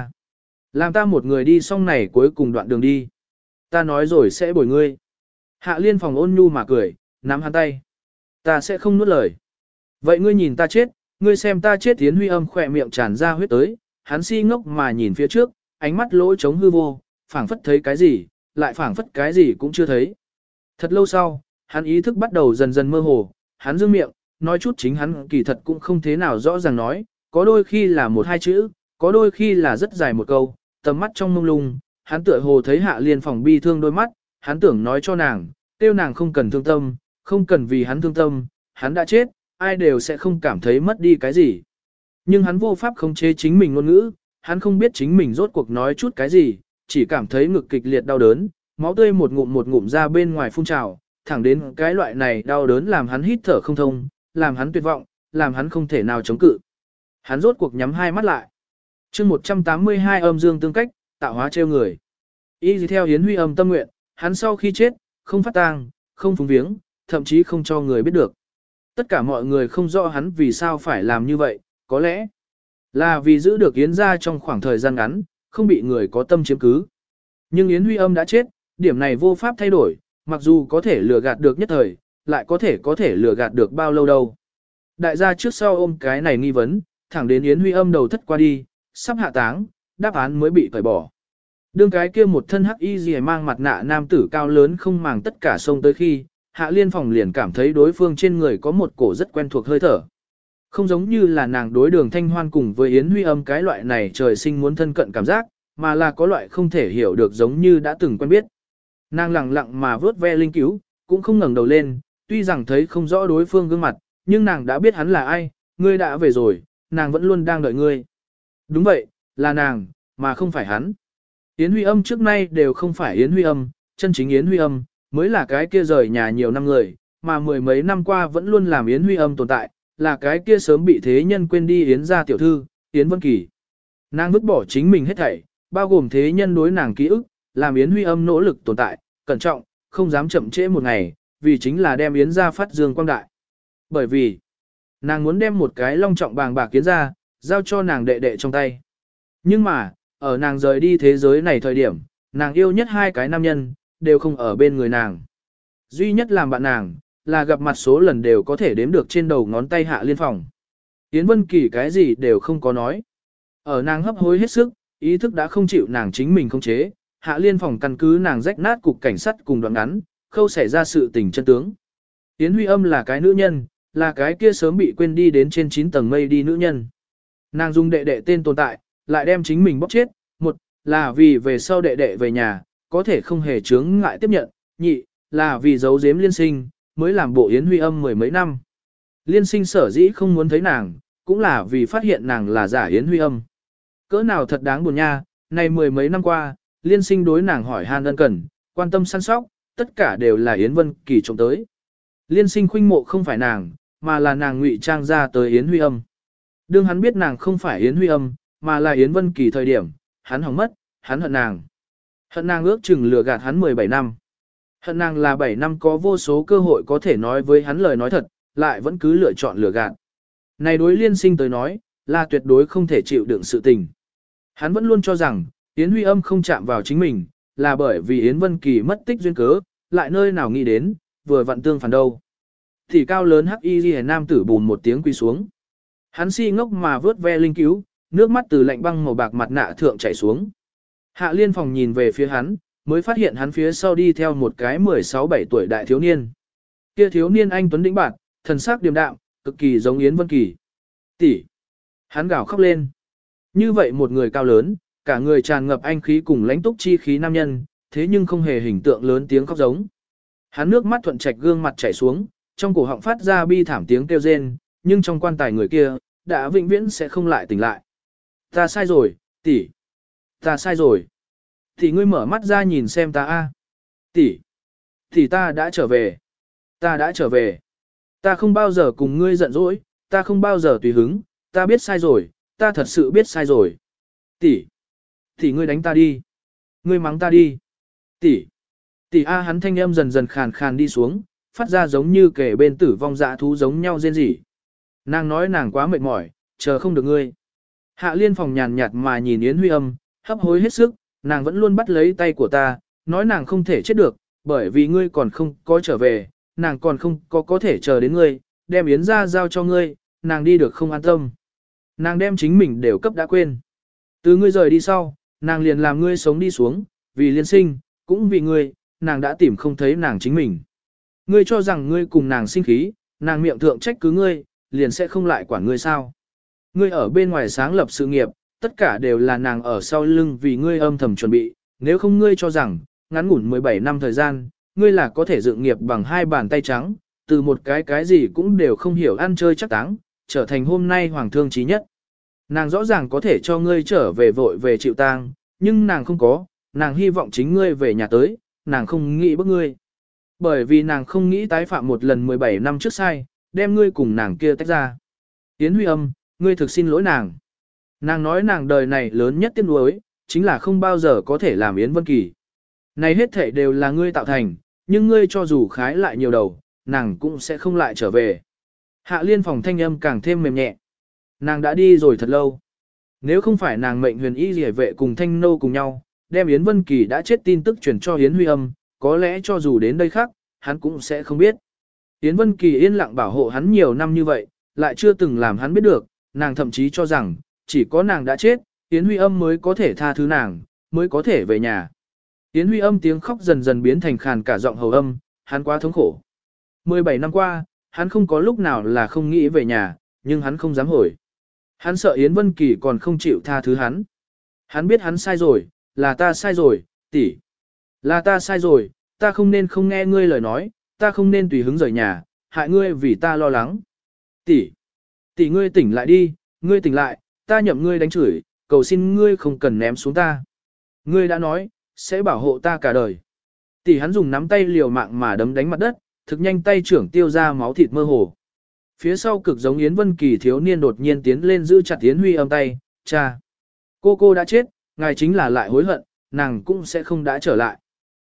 làm ta một người đi xong này cuối cùng đoạn đường đi. Ta nói rồi sẽ bồi ngươi. Hạ Liên phòng ôn nhu mà cười, nắm hắn tay. Ta sẽ không nuốt lời. Vậy ngươi nhìn ta chết, ngươi xem ta chết. Yến Huy Âm khỏe miệng tràn ra huyết tới, hắn si ngốc mà nhìn phía trước, ánh mắt lỗ trống hư vô, phảng phất thấy cái gì, lại phảng phất cái gì cũng chưa thấy. Thật lâu sau, hắn ý thức bắt đầu dần dần mơ hồ, hắn dương miệng, nói chút chính hắn kỳ thật cũng không thế nào rõ ràng nói, có đôi khi là một hai chữ, có đôi khi là rất dài một câu, tầm mắt trong mông lung, hắn tựa hồ thấy Hạ Liên phòng bi thương đôi mắt, hắn tưởng nói cho nàng, tiêu nàng không cần thương tâm, không cần vì hắn thương tâm, hắn đã chết, ai đều sẽ không cảm thấy mất đi cái gì. Nhưng hắn vô pháp khống chế chính mình ngôn ngữ, hắn không biết chính mình rốt cuộc nói chút cái gì, chỉ cảm thấy ngực kịch liệt đau đớn, máu tươi một ngụm ra bên ngoài phun trào, thẳng đến cái loại này đau đớn làm hắn hít thở không thông, làm hắn tuyệt vọng, làm hắn không thể nào chống cự. Hắn rốt cuộc nhắm hai mắt lại. Chương 182 âm dương tương cách, tạo hóa trêu người. Y theo Yến Huy Âm tâm nguyện, hắn sau khi chết, không phát tang, không phúng viếng, thậm chí không cho người biết được. Tất cả mọi người không rõ hắn vì sao phải làm như vậy, có lẽ là vì giữ được Yến gia trong khoảng thời gian ngắn, không bị người có tâm chiếm cứ. Nhưng Yến Huy Âm đã chết, điểm này vô pháp thay đổi, mặc dù có thể lừa gạt được nhất thời, lại có thể lừa gạt được bao lâu đâu. Đại gia trước sau ôm cái này nghi vấn, thẳng đến Yến Huy Âm đầu thất qua đi, sắp hạ táng, đáp án mới bị cởi bỏ. Đương cái kia một thân hắc y gì mang mặt nạ nam tử cao lớn không màng tất cả sông tới khi, Hạ Liên phòng liền cảm thấy đối phương trên người có một cổ rất quen thuộc hơi thở. Không giống như là nàng đối Đường Thanh Hoan cùng với Yến Huy Âm cái loại này trời sinh muốn thân cận cảm giác, mà là có loại không thể hiểu được giống như đã từng quen biết. Nàng lặng lặng mà vớt ve linh cứu, cũng không ngẩng đầu lên, tuy rằng thấy không rõ đối phương gương mặt, nhưng nàng đã biết hắn là ai, ngươi đã về rồi, nàng vẫn luôn đang đợi ngươi. Đúng vậy, là nàng, mà không phải hắn. Yến Huy Âm trước nay đều không phải Yến Huy Âm, chân chính Yến Huy Âm, mới là cái kia rời nhà nhiều năm người, mà mười mấy năm qua vẫn luôn làm Yến Huy Âm tồn tại, là cái kia sớm bị thế nhân quên đi Yến gia tiểu thư, Yến Vân Kỳ. Nàng vứt bỏ chính mình hết thảy, bao gồm thế nhân đối nàng ký ức, làm Yến Huy Âm nỗ lực tồn tại, cẩn trọng, không dám chậm trễ một ngày, vì chính là đem Yến gia phát dương quang đại. Bởi vì, nàng muốn đem một cái long trọng bàng bạc Yến gia, giao cho nàng đệ đệ trong tay. Nhưng mà, ở nàng rời đi thế giới này thời điểm, nàng yêu nhất hai cái nam nhân, đều không ở bên người nàng. Duy nhất làm bạn nàng, là gặp mặt số lần đều có thể đếm được trên đầu ngón tay Hạ Liên phòng. Yến Vân Kỳ cái gì đều không có nói. Ở nàng hấp hối hết sức, ý thức đã không chịu nàng chính mình khống chế, Hạ Liên phòng căn cứ nàng rách nát cục cảnh sát cùng đoạn ngắn, khâu xảy ra sự tình chân tướng. Yến Huy Âm là cái nữ nhân, là cái kia sớm bị quên đi đến trên 9 tầng mây đi nữ nhân. Nàng dùng đệ đệ tên tồn tại, lại đem chính mình bóc chết, một, là vì về sau đệ đệ về nhà, có thể không hề chướng ngại tiếp nhận, nhị, là vì giấu giếm liên sinh, mới làm bộ Yến Huy Âm mười mấy năm. Liên sinh sở dĩ không muốn thấy nàng, cũng là vì phát hiện nàng là giả Yến Huy Âm. Cỡ nào thật đáng buồn nha, này mười mấy năm qua, liên sinh đối nàng hỏi han ân cần, quan tâm săn sóc, tất cả đều là Yến Vân Kỳ trông tới. Liên sinh khuynh mộ không phải nàng, mà là nàng ngụy trang ra tới Yến Huy Âm. Đương hắn biết nàng không phải Yến Huy Âm, mà là Yến Vân Kỳ thời điểm, hắn hỏng mất, hắn hận nàng. Hận nàng ước chừng lừa gạt hắn 17 năm. Hận nàng là 7 năm có vô số cơ hội có thể nói với hắn lời nói thật, lại vẫn cứ lựa chọn lừa gạt. Này đối liên sinh tới nói, là tuyệt đối không thể chịu đựng sự tình. Hắn vẫn luôn cho rằng, Yến Huy Âm không chạm vào chính mình, là bởi vì Yến Vân Kỳ mất tích duyên cớ, lại nơi nào nghĩ đến, vừa vặn tương phản đâu. Thì cao lớn hắc y ghi nam tử bùn một tiếng quỳ xuống. Hắn si ngốc mà vớt ve linh cứu, nước mắt từ lạnh băng màu bạc mặt nạ thượng chảy xuống. Hạ Liên phòng nhìn về phía hắn, mới phát hiện hắn phía sau đi theo một cái 16-17 tuổi đại thiếu niên. Kia thiếu niên anh tuấn đĩnh bạt, thần sắc điềm đạm, cực kỳ giống Yến Vân Kỳ. Tỷ, hắn gào khóc lên. Như vậy một người cao lớn, cả người tràn ngập anh khí cùng lãnh túc chi khí nam nhân, thế nhưng không hề hình tượng lớn tiếng khóc giống. Hắn nước mắt thuận trạch gương mặt chảy xuống, trong cổ họng phát ra bi thảm tiếng kêu rên, nhưng trong quan tài người kia, đã vĩnh viễn sẽ không lại tỉnh lại. Ta sai rồi, tỷ. Ta sai rồi. Tỷ ngươi mở mắt ra nhìn xem ta a. Tỷ, tỷ ta đã trở về. Ta đã trở về. Ta không bao giờ cùng ngươi giận dỗi, ta không bao giờ tùy hứng, ta biết sai rồi, ta thật sự biết sai rồi. Tỷ, tỷ ngươi đánh ta đi. Ngươi mắng ta đi. Tỷ, tỷ a hắn thanh âm dần dần khàn khàn đi xuống, phát ra giống như kể bên tử vong dã thú giống nhau rên rỉ. Nàng nói nàng quá mệt mỏi, chờ không được ngươi. Hạ Liên Phòng nhàn nhạt mà nhìn Yến Huy Âm, hấp hối hết sức, nàng vẫn luôn bắt lấy tay của ta, nói nàng không thể chết được, bởi vì ngươi còn không có trở về, nàng còn không có thể chờ đến ngươi, đem Yến ra giao cho ngươi, nàng đi được không an tâm. Nàng đem chính mình đều cấp đã quên. Từ ngươi rời đi sau, nàng liền làm ngươi sống đi xuống, vì liên sinh, cũng vì ngươi, nàng đã tìm không thấy nàng chính mình. Ngươi cho rằng ngươi cùng nàng sinh khí, nàng miệng thượng trách cứ ngươi, liền sẽ không lại quản ngươi sao. Ngươi ở bên ngoài sáng lập sự nghiệp, tất cả đều là nàng ở sau lưng vì ngươi âm thầm chuẩn bị, nếu không ngươi cho rằng, ngắn ngủn 17 năm thời gian, ngươi là có thể dựng nghiệp bằng hai bàn tay trắng, từ một cái gì cũng đều không hiểu ăn chơi chắc táng, trở thành hôm nay hoàng thương trí nhất. Nàng rõ ràng có thể cho ngươi trở về vội về chịu tang, nhưng nàng không có, nàng hy vọng chính ngươi về nhà tới, nàng không nghĩ bức ngươi. Bởi vì nàng không nghĩ tái phạm một lần 17 năm trước sai, đem ngươi cùng nàng kia tách ra. Yến Huy Âm, ngươi thực xin lỗi nàng. Nàng nói nàng đời này lớn nhất tiếc nuối, chính là không bao giờ có thể làm Yến Vân Kỳ. Này hết thảy đều là ngươi tạo thành, nhưng ngươi cho dù khái lại nhiều đầu, nàng cũng sẽ không lại trở về. Hạ Liên Phòng thanh âm càng thêm mềm nhẹ. Nàng đã đi rồi thật lâu. Nếu không phải nàng mệnh huyền y rỉa vệ cùng Thanh Nô cùng nhau, đem Yến Vân Kỳ đã chết tin tức truyền cho Yến Huy Âm, có lẽ cho dù đến đây khác, hắn cũng sẽ không biết. Yến Vân Kỳ yên lặng bảo hộ hắn nhiều năm như vậy, lại chưa từng làm hắn biết được, nàng thậm chí cho rằng, chỉ có nàng đã chết, Yến Huy Âm mới có thể tha thứ nàng, mới có thể về nhà. Yến Huy Âm tiếng khóc dần dần biến thành khàn cả giọng hầu âm, hắn quá thống khổ. 17 năm qua, hắn không có lúc nào là không nghĩ về nhà, nhưng hắn không dám hồi. Hắn sợ Yến Vân Kỳ còn không chịu tha thứ hắn. Hắn biết hắn sai rồi, là ta sai rồi, tỷ. Là ta sai rồi, ta không nên không nghe ngươi lời nói, ta không nên tùy hứng rời nhà, hại ngươi vì ta lo lắng. Tỷ, tỷ ngươi tỉnh lại đi, ngươi tỉnh lại, ta nhậm ngươi đánh chửi, cầu xin ngươi không cần ném xuống ta. Ngươi đã nói, sẽ bảo hộ ta cả đời. Tỷ hắn dùng nắm tay liều mạng mà đấm đánh mặt đất, thực nhanh tay trưởng tiêu ra máu thịt mơ hồ. Phía sau cực giống Yến Vân Kỳ thiếu niên đột nhiên tiến lên giữ chặt Yến Huy Âm tay, cha. Cô đã chết, ngài chính là lại hối hận, nàng cũng sẽ không đã trở lại.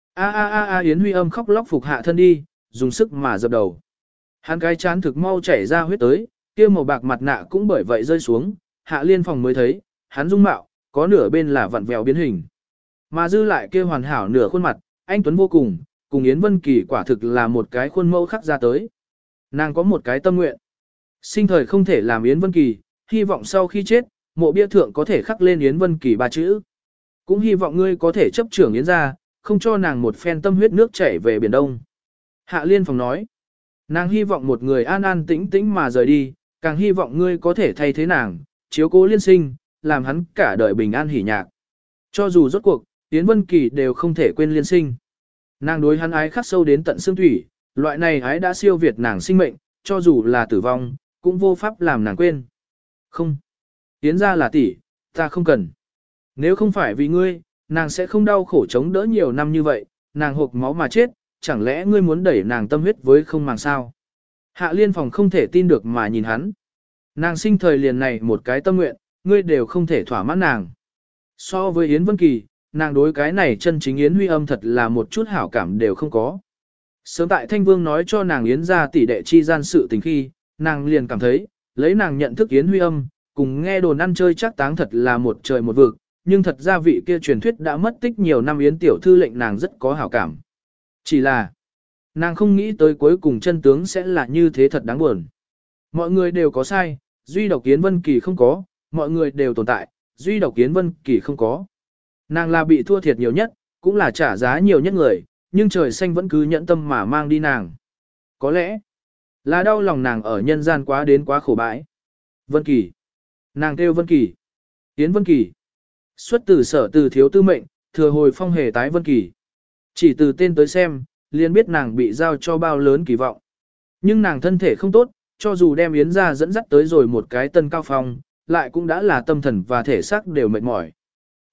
Yến Huy Âm khóc lóc phục hạ thân đi, dùng sức mà dập đầu. Hắn cái chán thực mau chảy ra huyết tới, kia màu bạc mặt nạ cũng bởi vậy rơi xuống, Hạ Liên Phòng mới thấy, hắn dung mạo, có nửa bên là vặn vẹo biến hình. Mà dư lại kia hoàn hảo nửa khuôn mặt, anh tuấn vô cùng, cùng Yến Vân Kỳ quả thực là một cái khuôn mẫu khắc ra tới. Nàng có một cái tâm nguyện. Sinh thời không thể làm Yến Vân Kỳ, hy vọng sau khi chết, mộ bia thượng có thể khắc lên Yến Vân Kỳ 3 chữ. Cũng hy vọng ngươi có thể chấp trưởng Yến ra, không cho nàng một phen tâm huyết nước chảy về Biển Đông. Hạ Liên Phòng nói, nàng hy vọng một người an an tĩnh tĩnh mà rời đi, càng hy vọng ngươi có thể thay thế nàng, chiếu cố liên sinh, làm hắn cả đời bình an hỉ nhạc. Cho dù rốt cuộc, Yến Vân Kỳ đều không thể quên liên sinh. Nàng đối hắn ái khắc sâu đến tận xương thủy, loại này ái đã siêu việt nàng sinh mệnh, cho dù là tử vong, cũng vô pháp làm nàng quên. Không. Yến ra là tỷ, ta không cần. Nếu không phải vì ngươi, nàng sẽ không đau khổ chống đỡ nhiều năm như vậy, nàng hộc máu mà chết, chẳng lẽ ngươi muốn đẩy nàng tâm huyết với không màng sao? Hạ Liên Phòng không thể tin được mà nhìn hắn. Nàng sinh thời liền này một cái tâm nguyện, ngươi đều không thể thỏa mãn nàng. So với Yến Vân Kỳ, nàng đối cái này chân chính Yến Huy Âm thật là một chút hảo cảm đều không có. Sớm tại Thanh Vương nói cho nàng Yến ra tỷ đệ chi gian sự tình khi, nàng liền cảm thấy, lấy nàng nhận thức Yến Huy Âm, cùng nghe đồn ăn chơi chắc táng thật là một trời một vực, nhưng thật ra vị kia truyền thuyết đã mất tích nhiều năm Yến tiểu thư lệnh nàng rất có hảo cảm. Chỉ là, nàng không nghĩ tới cuối cùng chân tướng sẽ là như thế thật đáng buồn. Mọi người đều có sai, duy độc Yến Vân Kỳ không có, mọi người đều tồn tại, duy độc Yến Vân Kỳ không có. Nàng là bị thua thiệt nhiều nhất, cũng là trả giá nhiều nhất người, nhưng trời xanh vẫn cứ nhẫn tâm mà mang đi nàng. Có lẽ, là đau lòng nàng ở nhân gian quá đến quá khổ bãi. Vân Kỳ. Nàng kêu Vân Kỳ. Yến Vân Kỳ. Xuất từ Sở Từ thiếu tư mệnh, thừa hồi phong hề tái Vân Kỳ. Chỉ từ tên tới xem, liền biết nàng bị giao cho bao lớn kỳ vọng. Nhưng nàng thân thể không tốt, cho dù đem Yến ra dẫn dắt tới rồi một cái tân cao phong, lại cũng đã là tâm thần và thể xác đều mệt mỏi.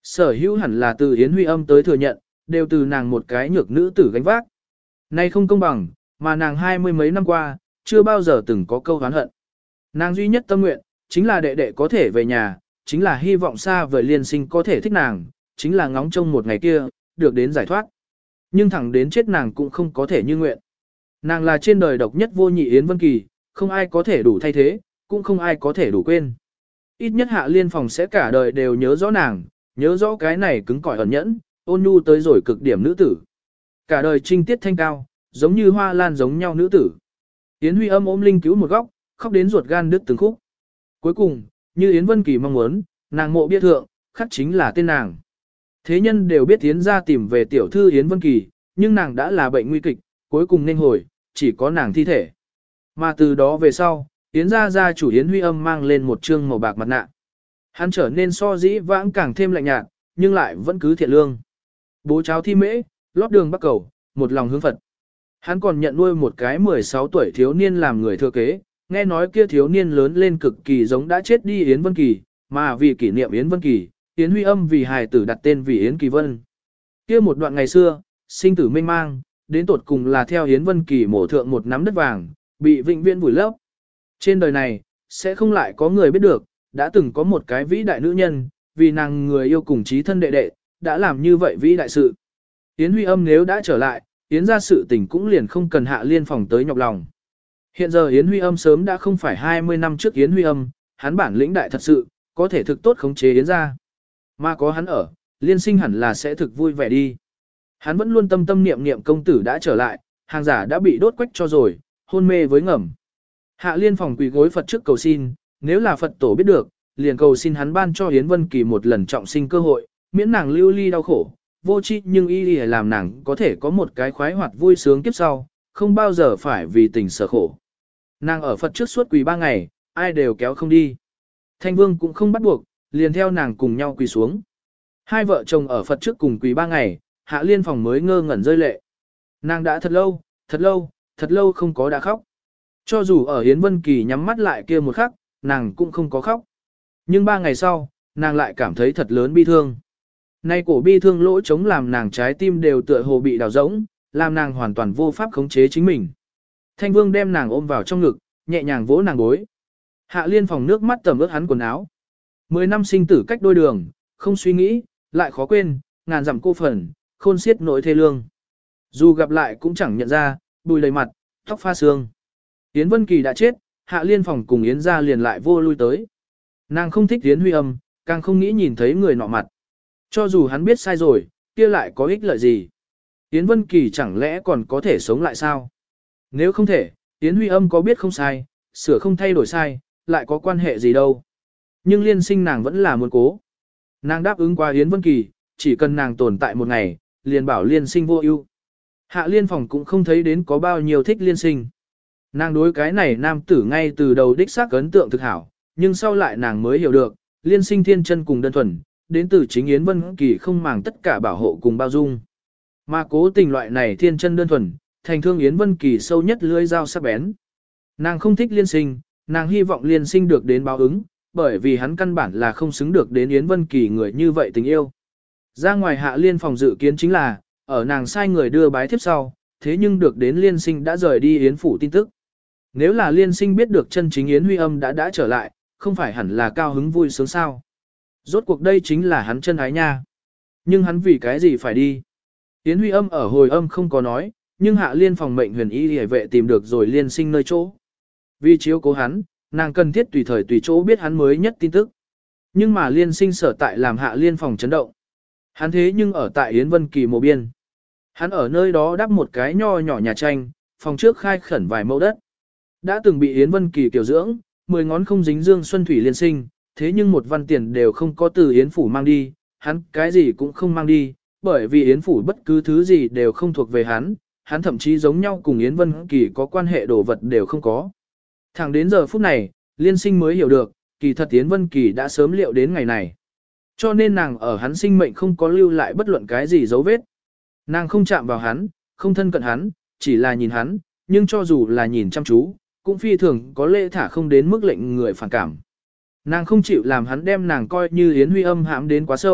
Sở hữu hẳn là từ Yến Huy Âm tới thừa nhận, đều từ nàng một cái nhược nữ tử gánh vác. Nay không công bằng, mà nàng 20 mấy năm qua, chưa bao giờ từng có câu oán hận. Nàng duy nhất tâm nguyện, chính là đệ đệ có thể về nhà, chính là hy vọng xa vời Liên Sinh có thể thích nàng, chính là ngóng trông một ngày kia, được đến giải thoát. Nhưng thẳng đến chết nàng cũng không có thể như nguyện. Nàng là trên đời độc nhất vô nhị Yến Vân Kỳ, không ai có thể đủ thay thế, cũng không ai có thể đủ quên. Ít nhất Hạ Liên Phòng sẽ cả đời đều nhớ rõ nàng, nhớ rõ cái này cứng cỏi ẩn nhẫn, ôn nhu tới rồi cực điểm nữ tử. Cả đời trinh tiết thanh cao, giống như hoa lan giống nhau nữ tử. Yến Huy Âm ôm Linh Cứu một góc, khóc đến ruột gan đứt từng khúc. Cuối cùng, như Yến Vân Kỳ mong muốn, nàng mộ bia thượng, khắc chính là tên nàng. Thế nhân đều biết Yến gia tìm về tiểu thư Yến Vân Kỳ, nhưng nàng đã là bệnh nguy kịch, cuối cùng nên hồi, chỉ có nàng thi thể. Mà từ đó về sau, Yến gia gia chủ Yến Huy Âm mang lên một trương màu bạc mặt nạ. Hắn trở nên so dĩ vãng càng thêm lạnh nhạt, nhưng lại vẫn cứ thiện lương. Bố cháu thi mễ, lót đường bắc cầu, một lòng hướng Phật. Hắn còn nhận nuôi một cái 16 tuổi thiếu niên làm người thừa kế, nghe nói kia thiếu niên lớn lên cực kỳ giống đã chết đi Yến Vân Kỳ, mà vì kỷ niệm Yến Vân Kỳ, Yến Huy Âm vì hài tử đặt tên vì Yến Kỳ Vân. Kia một đoạn ngày xưa, sinh tử mênh mang, đến tột cùng là theo Yến Vân Kỳ mổ thượng một nắm đất vàng, bị vĩnh viễn vùi lấp. Trên đời này, sẽ không lại có người biết được, đã từng có một cái vĩ đại nữ nhân, vì nàng người yêu cùng chí thân đệ đệ, đã làm như vậy vĩ đại sự. Yến Huy Âm nếu đã trở lại, Yến ra sự tình cũng liền không cần Hạ Liên Phòng tới nhọc lòng. Hiện giờ Yến Huy Âm sớm đã không phải 20 năm trước Yến Huy Âm, hắn bản lĩnh đại thật sự, có thể thực tốt khống chế Yến ra. Mà có hắn ở, Liên Sinh hẳn là sẽ thực vui vẻ đi. Hắn vẫn luôn tâm tâm niệm niệm công tử đã trở lại, hàng giả đã bị đốt quách cho rồi, hôn mê với ngầm. Hạ Liên Phòng quỳ gối Phật trước cầu xin, nếu là Phật tổ biết được, liền cầu xin hắn ban cho Yến Vân Kỳ một lần trọng sinh cơ hội, miễn nàng lưu ly đau khổ, vô tri nhưng y làm nàng có thể có một cái khoái hoạt vui sướng kiếp sau, không bao giờ phải vì tình sở khổ. Nàng ở Phật trước suốt quỳ 3 ngày, ai đều kéo không đi. Thanh Vương cũng không bắt buộc, liền theo nàng cùng nhau quỳ xuống. Hai vợ chồng ở Phật trước cùng quỳ 3 ngày, Hạ Liên Phòng mới ngơ ngẩn rơi lệ. Nàng đã thật lâu, thật lâu, thật lâu không có đã khóc. Cho dù ở Yến Vân Kỳ nhắm mắt lại kia một khắc, nàng cũng không có khóc. Nhưng 3 ngày sau, nàng lại cảm thấy thật lớn bi thương. Nay cổ bi thương lỗ chống làm nàng trái tim đều tựa hồ bị đào rỗng, làm nàng hoàn toàn vô pháp khống chế chính mình. Thanh Vương đem nàng ôm vào trong ngực, nhẹ nhàng vỗ nàng gối. Hạ Liên Phòng nước mắt tẩm ướt hắn quần áo. 10 năm sinh tử cách đôi đường, không suy nghĩ, lại khó quên, ngàn dặm cô phần, khôn xiết nỗi thê lương. Dù gặp lại cũng chẳng nhận ra, bùi đầy mặt, tóc pha xương. Yến Vân Kỳ đã chết, Hạ Liên Phòng cùng Yến gia liền lại vô lui tới. Nàng không thích Yến Huy Âm, càng không nghĩ nhìn thấy người nọ mặt. Cho dù hắn biết sai rồi, kia lại có ích lợi gì? Yến Vân Kỳ chẳng lẽ còn có thể sống lại sao? Nếu không thể, Yến Huy Âm có biết không sai, sửa không thay đổi sai, lại có quan hệ gì đâu. Nhưng Liên Sinh nàng vẫn là muốn cố. Nàng đáp ứng qua Yến Vân Kỳ, chỉ cần nàng tồn tại một ngày, liền bảo Liên Sinh vô ưu. Hạ Liên Phòng cũng không thấy đến có bao nhiêu thích Liên Sinh. Nàng đối cái này nam tử ngay từ đầu đích xác ấn tượng thực hảo, nhưng sau lại nàng mới hiểu được, Liên Sinh thiên chân cùng đơn thuần, đến từ chính Yến Vân Kỳ không màng tất cả bảo hộ cùng bao dung. Mà cố tình loại này thiên chân đơn thuần, thành thương Yến Vân Kỳ sâu nhất lưỡi dao sắc bén. Nàng không thích Liên Sinh, nàng hy vọng Liên Sinh được đến báo ứng, bởi vì hắn căn bản là không xứng được đến Yến Vân Kỳ người như vậy tình yêu. Ra ngoài Hạ Liên Phòng dự kiến chính là, ở nàng sai người đưa bái thiếp sau, thế nhưng được đến Liên Sinh đã rời đi Yến phủ tin tức. Nếu là Liên Sinh biết được chân chính Yến Huy Âm đã trở lại, không phải hẳn là cao hứng vui sướng sao? Rốt cuộc đây chính là hắn chân ái nha. Nhưng hắn vì cái gì phải đi? Yến Huy Âm ở hồi âm không có nói, nhưng Hạ Liên Phòng mệnh huyền y hề vệ tìm được rồi Liên Sinh nơi chỗ. Vì chiếu cố hắn, nàng cần thiết tùy thời tùy chỗ biết hắn mới nhất tin tức. Nhưng mà Liên Sinh sở tại làm Hạ Liên Phòng chấn động. Hắn thế nhưng ở tại Yến Vân Kỳ mộ biên. Hắn ở nơi đó đắp một cái nho nhỏ nhà tranh, phòng trước khai khẩn vài mẫu đất. Đã từng bị Yến Vân Kỳ tiểu dưỡng, 10 ngón không dính dương xuân thủy Liên Sinh, thế nhưng một văn tiền đều không có từ Yến phủ mang đi, hắn cái gì cũng không mang đi, bởi vì Yến phủ bất cứ thứ gì đều không thuộc về hắn, hắn thậm chí giống nhau cùng Yến Vân Kỳ có quan hệ đồ vật đều không có. Thẳng đến giờ phút này, Liên Sinh mới hiểu được, kỳ thật Yến Vân Kỳ đã sớm liệu đến ngày này. Cho nên nàng ở hắn sinh mệnh không có lưu lại bất luận cái gì dấu vết. Nàng không chạm vào hắn, không thân cận hắn, chỉ là nhìn hắn, nhưng cho dù là nhìn chăm chú, cũng phi thường có lễ thả không đến mức lệnh người phản cảm. Nàng không chịu làm hắn đem nàng coi như Yến Huy Âm hãm đến quá sâu,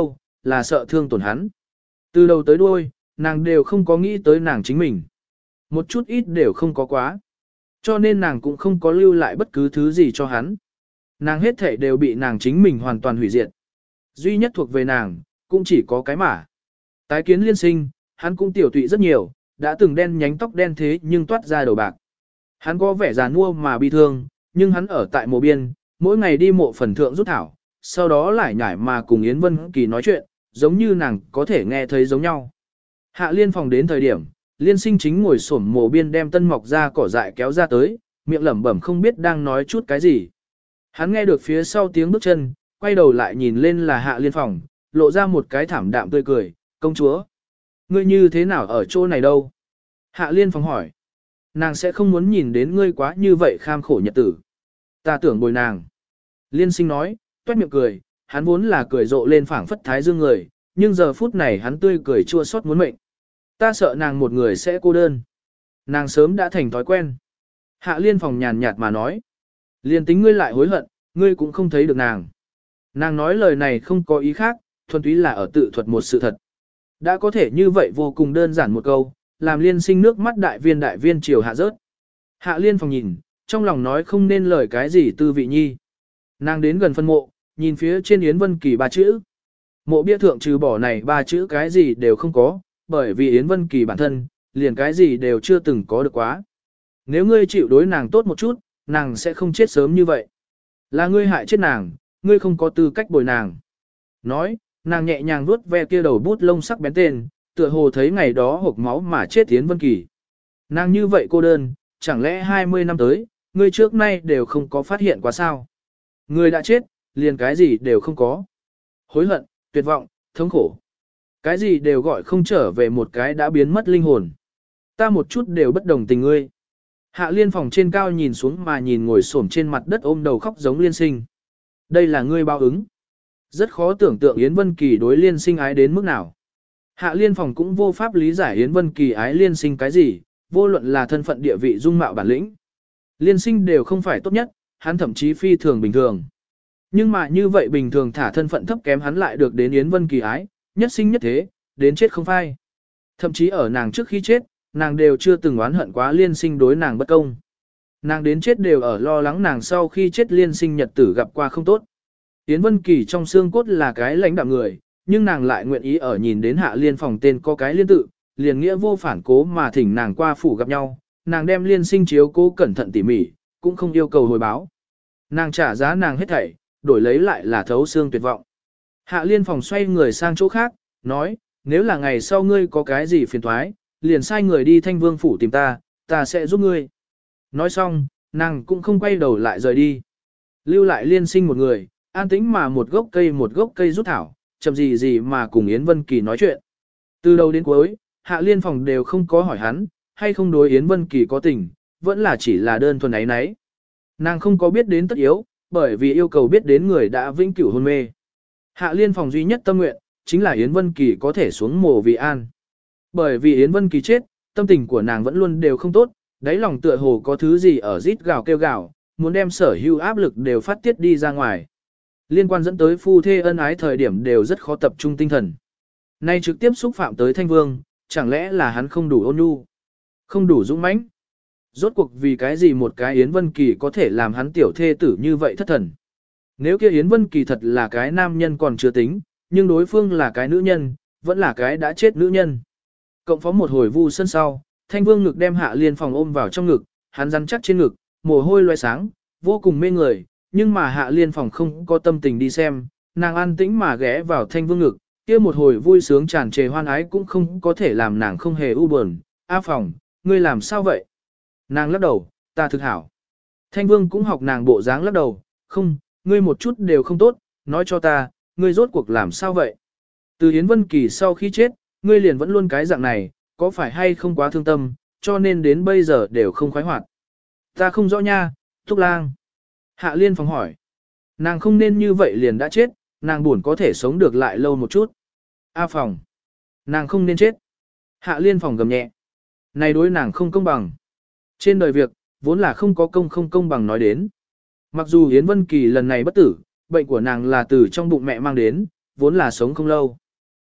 là sợ thương tổn hắn. Từ đầu tới đuôi, nàng đều không có nghĩ tới nàng chính mình. Một chút ít đều không có quá. Cho nên nàng cũng không có lưu lại bất cứ thứ gì cho hắn. Nàng hết thể đều bị nàng chính mình hoàn toàn hủy diệt. Duy nhất thuộc về nàng, cũng chỉ có cái mả. Tái kiến liên sinh, hắn cũng tiểu tụy rất nhiều, đã từng đen nhánh tóc đen thế nhưng toát ra đầu bạc. Hắn có vẻ già nua mà bi thương, nhưng hắn ở tại mộ biên, mỗi ngày đi mộ phần thượng rút thảo, sau đó lại nhảy mà cùng Yến Vân Kỳ nói chuyện, giống như nàng có thể nghe thấy giống nhau. Hạ liên phòng đến thời điểm, liên sinh chính ngồi xổm mộ biên đem tân mọc ra cỏ dại kéo ra tới, miệng lẩm bẩm không biết đang nói chút cái gì. Hắn nghe được phía sau tiếng bước chân, quay đầu lại nhìn lên là hạ liên phòng, lộ ra một cái thảm đạm tươi cười, công chúa. Ngươi như thế nào ở chỗ này đâu? Hạ liên phòng hỏi. Nàng sẽ không muốn nhìn đến ngươi quá như vậy kham khổ nhật tử. Ta tưởng bồi nàng. Liên sinh nói, toét miệng cười, hắn vốn là cười rộ lên phảng phất thái dương người, nhưng giờ phút này hắn tươi cười chua xót muốn mệnh. Ta sợ nàng một người sẽ cô đơn. Nàng sớm đã thành thói quen. Hạ liên phòng nhàn nhạt mà nói. Liên tính ngươi lại hối hận, ngươi cũng không thấy được nàng. Nàng nói lời này không có ý khác, thuần túy là ở tự thuật một sự thật. Đã có thể như vậy vô cùng đơn giản một câu, làm liên sinh nước mắt đại viên chiều hạ rớt. Hạ liên phòng nhìn, trong lòng nói không nên lời cái gì tư vị nhi. Nàng đến gần phân mộ, nhìn phía trên Yến Vân Kỳ 3 chữ. Mộ bia thượng trừ bỏ này 3 chữ cái gì đều không có, bởi vì Yến Vân Kỳ bản thân, liền cái gì đều chưa từng có được quá. Nếu ngươi chịu đối nàng tốt một chút, nàng sẽ không chết sớm như vậy. Là ngươi hại chết nàng, ngươi không có tư cách bồi nàng. Nói, nàng nhẹ nhàng vuốt ve kia đầu bút lông sắc bén tên, tựa hồ thấy ngày đó hộc máu mà chết Yến Vân Kỳ. Nàng như vậy cô đơn, chẳng lẽ 20 năm tới, ngươi trước nay đều không có phát hiện quá sao? Ngươi đã chết, liền cái gì đều không có. Hối hận, tuyệt vọng, thống khổ. Cái gì đều gọi không trở về một cái đã biến mất linh hồn. Ta một chút đều bất đồng tình ngươi. Hạ liên phòng trên cao nhìn xuống mà nhìn ngồi xổm trên mặt đất ôm đầu khóc giống liên sinh. Đây là ngươi báo ứng. Rất khó tưởng tượng Yến Vân Kỳ đối liên sinh ái đến mức nào. Hạ liên phòng cũng vô pháp lý giải Yến Vân Kỳ ái liên sinh cái gì, vô luận là thân phận địa vị dung mạo bản lĩnh. Liên sinh đều không phải tốt nhất, hắn thậm chí phi thường bình thường. Nhưng mà như vậy bình thường thả thân phận thấp kém hắn lại được đến Yến Vân Kỳ ái, nhất sinh nhất thế, đến chết không phai. Thậm chí ở nàng trước khi chết, nàng đều chưa từng oán hận quá liên sinh đối nàng bất công. Nàng đến chết đều ở lo lắng nàng sau khi chết liên sinh nhật tử gặp qua không tốt. Yến Vân Kỳ trong xương cốt là cái lãnh đạm người, nhưng nàng lại nguyện ý ở nhìn đến hạ liên phòng tên có cái liên tự, liền nghĩa vô phản cố mà thỉnh nàng qua phủ gặp nhau, nàng đem liên sinh chiếu cố cẩn thận tỉ mỉ, cũng không yêu cầu hồi báo. Nàng trả giá nàng hết thảy, đổi lấy lại là thấu xương tuyệt vọng. Hạ liên phòng xoay người sang chỗ khác, nói, nếu là ngày sau ngươi có cái gì phiền thoái, liền sai người đi Thanh Vương phủ tìm ta, ta sẽ giúp ngươi. Nói xong, nàng cũng không quay đầu lại rời đi. Lưu lại liên sinh một người, an tĩnh mà một gốc cây rút thảo, chậm gì mà cùng Yến Vân Kỳ nói chuyện. Từ đầu đến cuối, Hạ liên phòng đều không có hỏi hắn, hay không đối Yến Vân Kỳ có tình, vẫn là chỉ là đơn thuần ấy nấy. Nàng không có biết đến tất yếu, bởi vì yêu cầu biết đến người đã vĩnh cửu hôn mê. Hạ liên phòng duy nhất tâm nguyện, chính là Yến Vân Kỳ có thể xuống mồ vì an. Bởi vì Yến Vân Kỳ chết, tâm tình của nàng vẫn luôn đều không tốt, đáy lòng tựa hồ có thứ gì ở rít gào kêu gào, muốn đem sở hữu áp lực đều phát tiết đi ra ngoài. Liên quan dẫn tới phu thê ân ái thời điểm đều rất khó tập trung tinh thần. Nay trực tiếp xúc phạm tới Thanh Vương, chẳng lẽ là hắn không đủ ôn nhu, không đủ dũng mãnh? Rốt cuộc vì cái gì một cái Yến Vân Kỳ có thể làm hắn tiểu thê tử như vậy thất thần? Nếu kia Yến Vân Kỳ thật là cái nam nhân còn chưa tính, nhưng đối phương là cái nữ nhân, vẫn là cái đã chết nữ nhân. Cộng phó một hồi vu sân sau, Thanh Vương ngực đem Hạ liên phòng ôm vào trong ngực, hắn rắn chắc trên ngực, mồ hôi loé sáng, vô cùng mê người, nhưng mà Hạ liên phòng không có tâm tình đi xem, nàng an tĩnh mà ghé vào Thanh Vương ngực, kia một hồi vui sướng tràn trề hoan ái cũng không có thể làm nàng không hề u buồn. A phòng, ngươi làm sao vậy? Nàng lắc đầu, ta thực hảo. Thanh Vương cũng học nàng bộ dáng lắc đầu, không, ngươi một chút đều không tốt, nói cho ta, ngươi rốt cuộc làm sao vậy? Từ Yến Vân Kỳ sau khi chết, ngươi liền vẫn luôn cái dạng này, có phải hay không quá thương tâm, cho nên đến bây giờ đều không khoái hoạt. Ta không rõ nha, Thúc Lang. Hạ liên phòng hỏi. Nàng không nên như vậy liền đã chết, nàng buồn có thể sống được lại lâu một chút. A phòng. Nàng không nên chết. Hạ liên phòng gầm nhẹ. Này đối nàng không công bằng. Trên đời việc, vốn là không có không công bằng nói đến. Mặc dù Yến Vân Kỳ lần này bất tử, bệnh của nàng là từ trong bụng mẹ mang đến, vốn là sống không lâu.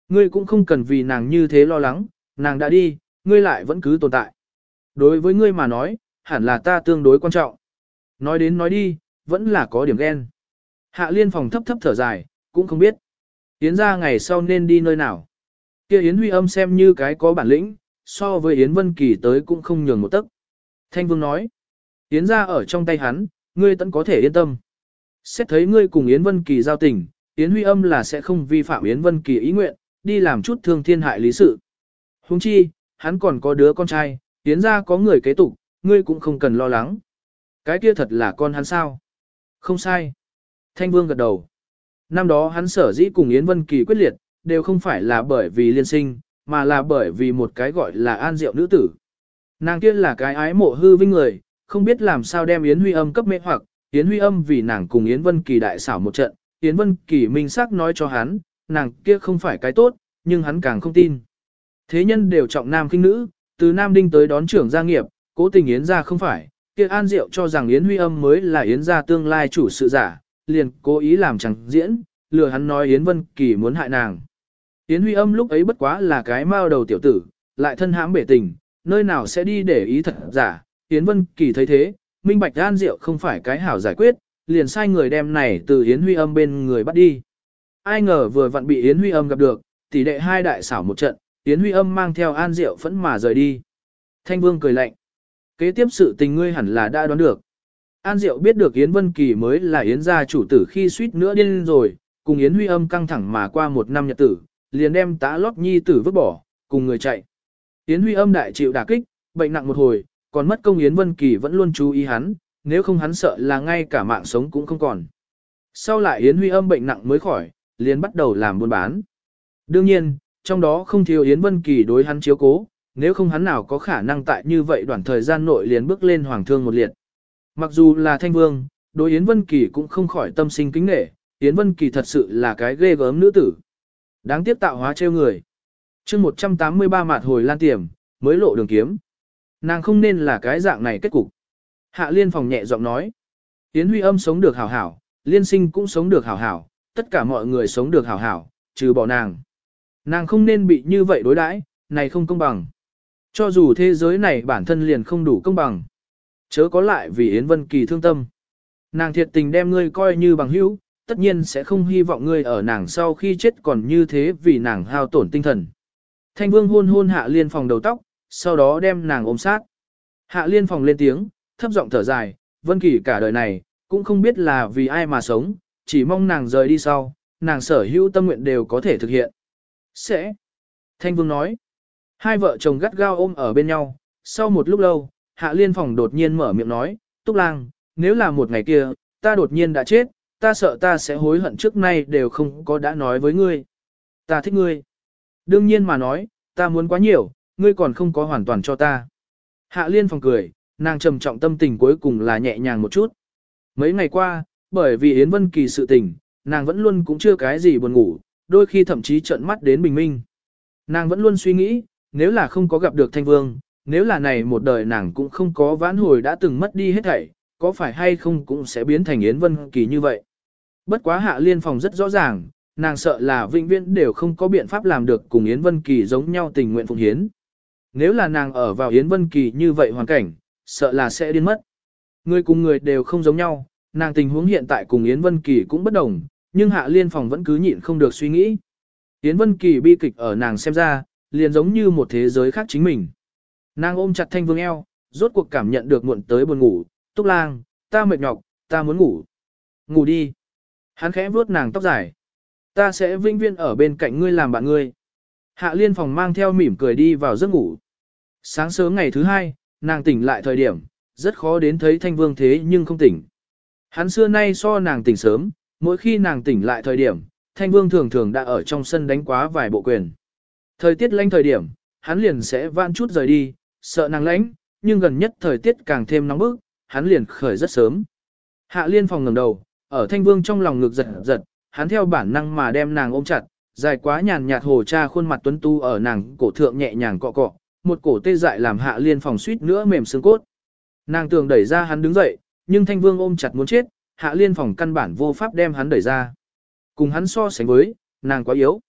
Ngươi cũng không cần vì nàng như thế lo lắng, nàng đã đi, ngươi lại vẫn cứ tồn tại. Đối với ngươi mà nói, hẳn là ta tương đối quan trọng. Nói đến nói đi, vẫn là có điểm ghen. Hạ Liên Phòng thấp thấp thở dài, cũng không biết. Yến ra ngày sau nên đi nơi nào. Kia Yến Huy Âm xem như cái có bản lĩnh, so với Yến Vân Kỳ tới cũng không nhường một tấc. Thanh Vương nói, Yến ra ở trong tay hắn, ngươi tẫn có thể yên tâm. Xét thấy ngươi cùng Yến Vân Kỳ giao tình, Yến Huy Âm là sẽ không vi phạm Yến Vân Kỳ ý nguyện, đi làm chút thương thiên hại lý sự. Huống chi, hắn còn có đứa con trai, Yến ra có người kế tục, ngươi cũng không cần lo lắng. Cái kia thật là con hắn sao? Không sai. Thanh Vương gật đầu. Năm đó hắn sở dĩ cùng Yến Vân Kỳ quyết liệt, đều không phải là bởi vì liên sinh, mà là bởi vì một cái gọi là An Diệu nữ tử. Nàng kia là cái ái mộ hư vinh người, không biết làm sao đem Yến Huy Âm cấp mê hoặc, Yến Huy Âm vì nàng cùng Yến Vân Kỳ đại xảo một trận, Yến Vân Kỳ minh xác nói cho hắn, nàng kia không phải cái tốt, nhưng hắn càng không tin. Thế nhân đều trọng nam khinh nữ, từ Nam Đinh tới đón trưởng gia nghiệp, cố tình Yến gia không phải, kia An Diệu cho rằng Yến Huy Âm mới là Yến gia tương lai chủ sự giả, liền cố ý làm chẳng diễn, lừa hắn nói Yến Vân Kỳ muốn hại nàng. Yến Huy Âm lúc ấy bất quá là cái mao đầu tiểu tử, lại thân hãm bể tình, nơi nào sẽ đi để ý thật giả. Yến Vân Kỳ thấy thế, minh bạch An Diệu không phải cái hảo giải quyết, liền sai người đem này từ Yến Huy Âm bên người bắt đi. Ai ngờ vừa vặn bị Yến Huy Âm gặp được, tỷ đệ hai đại xảo một trận, Yến Huy Âm mang theo An Diệu phẫn mà rời đi. Thanh Vương cười lạnh. Kế tiếp sự tình ngươi hẳn là đã đoán được. An Diệu biết được Yến Vân Kỳ mới là Yến gia chủ tử khi suýt nữa điên rồi, cùng Yến Huy Âm căng thẳng mà qua một năm nhật tử, liền đem Tá Lót nhi tử vứt bỏ, cùng người chạy. Yến Huy Âm đại chịu đả kích, bệnh nặng một hồi, còn mất công Yến Vân Kỳ vẫn luôn chú ý hắn, nếu không hắn sợ là ngay cả mạng sống cũng không còn. Sau lại Yến Huy Âm bệnh nặng mới khỏi, liền bắt đầu làm buôn bán. Đương nhiên, trong đó không thiếu Yến Vân Kỳ đối hắn chiếu cố, nếu không hắn nào có khả năng tại như vậy đoạn thời gian nội liền bước lên hoàng thương một liệt. Mặc dù là Thanh Vương, đối Yến Vân Kỳ cũng không khỏi tâm sinh kính nể, Yến Vân Kỳ thật sự là cái ghê gớm nữ tử. Đáng tiếc tạo hóa trêu người. chương 183 mạt hồi lan tiềm, mới lộ đường kiếm. Nàng không nên là cái dạng này kết cục. Hạ Liên Phòng nhẹ giọng nói. Yến Huy Âm sống được hảo hảo, Liên Sinh cũng sống được hảo hảo, tất cả mọi người sống được hảo hảo, trừ bỏ nàng. Nàng không nên bị như vậy đối đãi, này không công bằng. Cho dù thế giới này bản thân liền không đủ công bằng. Chớ có lại vì Yến Vân Kỳ thương tâm. Nàng thiệt tình đem ngươi coi như bằng hữu, tất nhiên sẽ không hy vọng ngươi ở nàng sau khi chết còn như thế vì nàng hao tổn tinh thần. Thanh Vương hôn hôn Hạ Liên Phòng đầu tóc, sau đó đem nàng ôm sát. Hạ Liên Phòng lên tiếng, thấp giọng thở dài, Vân Kỳ cả đời này, cũng không biết là vì ai mà sống, chỉ mong nàng rời đi sau, nàng sở hữu tâm nguyện đều có thể thực hiện. Sẽ. Thanh Vương nói. Hai vợ chồng gắt gao ôm ở bên nhau, sau một lúc lâu, Hạ Liên Phòng đột nhiên mở miệng nói, Túc Lang, nếu là một ngày kia, ta đột nhiên đã chết, ta sợ ta sẽ hối hận trước nay đều không có đã nói với ngươi. Ta thích ngươi. Đương nhiên mà nói, ta muốn quá nhiều, ngươi còn không có hoàn toàn cho ta. Hạ Liên Phòng cười, nàng trầm trọng tâm tình cuối cùng là nhẹ nhàng một chút. Mấy ngày qua, bởi vì Yến Vân Kỳ sự tình, nàng vẫn luôn cũng chưa cái gì buồn ngủ, đôi khi thậm chí trợn mắt đến bình minh. Nàng vẫn luôn suy nghĩ, nếu là không có gặp được Thanh Vương, nếu là này một đời nàng cũng không có vãn hồi đã từng mất đi hết thảy, có phải hay không cũng sẽ biến thành Yến Vân Kỳ như vậy. Bất quá Hạ Liên Phòng rất rõ ràng, nàng sợ là vĩnh viễn đều không có biện pháp làm được cùng Yến Vân Kỳ giống nhau tình nguyện phụng hiến. Nếu là nàng ở vào Yến Vân Kỳ như vậy hoàn cảnh, sợ là sẽ điên mất. Người cùng người đều không giống nhau, nàng tình huống hiện tại cùng Yến Vân Kỳ cũng bất đồng, nhưng Hạ Liên Phòng vẫn cứ nhịn không được suy nghĩ. Yến Vân Kỳ bi kịch ở nàng xem ra, liền giống như một thế giới khác chính mình. Nàng ôm chặt Thanh Vương eo, rốt cuộc cảm nhận được muộn tới buồn ngủ, Túc Lang, ta mệt nhọc, ta muốn ngủ. Ngủ đi. Hắn khẽ vuốt nàng tóc dài. Ta sẽ vĩnh viễn ở bên cạnh ngươi làm bạn ngươi. Hạ Liên Phòng mang theo mỉm cười đi vào giấc ngủ. Sáng sớm ngày thứ hai, nàng tỉnh lại thời điểm, rất khó đến thấy Thanh Vương thế nhưng không tỉnh. Hắn xưa nay so nàng tỉnh sớm, mỗi khi nàng tỉnh lại thời điểm, Thanh Vương thường thường đã ở trong sân đánh quá vài bộ quyền. Thời tiết lạnh thời điểm, hắn liền sẽ vãn chút rời đi, sợ nàng lạnh, nhưng gần nhất thời tiết càng thêm nóng bức, hắn liền khởi rất sớm. Hạ Liên Phòng ngẩng đầu, ở Thanh Vương trong lòng ngực giật giật, hắn theo bản năng mà đem nàng ôm chặt, dài quá nhàn nhạt hồ cha khuôn mặt tuấn tu ở nàng cổ thượng nhẹ nhàng cọ cọ, một cổ tê dại làm Hạ Liên Phòng suýt nữa mềm xương cốt. Nàng tưởng đẩy ra hắn đứng dậy, nhưng Thanh Vương ôm chặt muốn chết, Hạ Liên Phòng căn bản vô pháp đem hắn đẩy ra. Cùng hắn so sánh với, nàng quá yếu.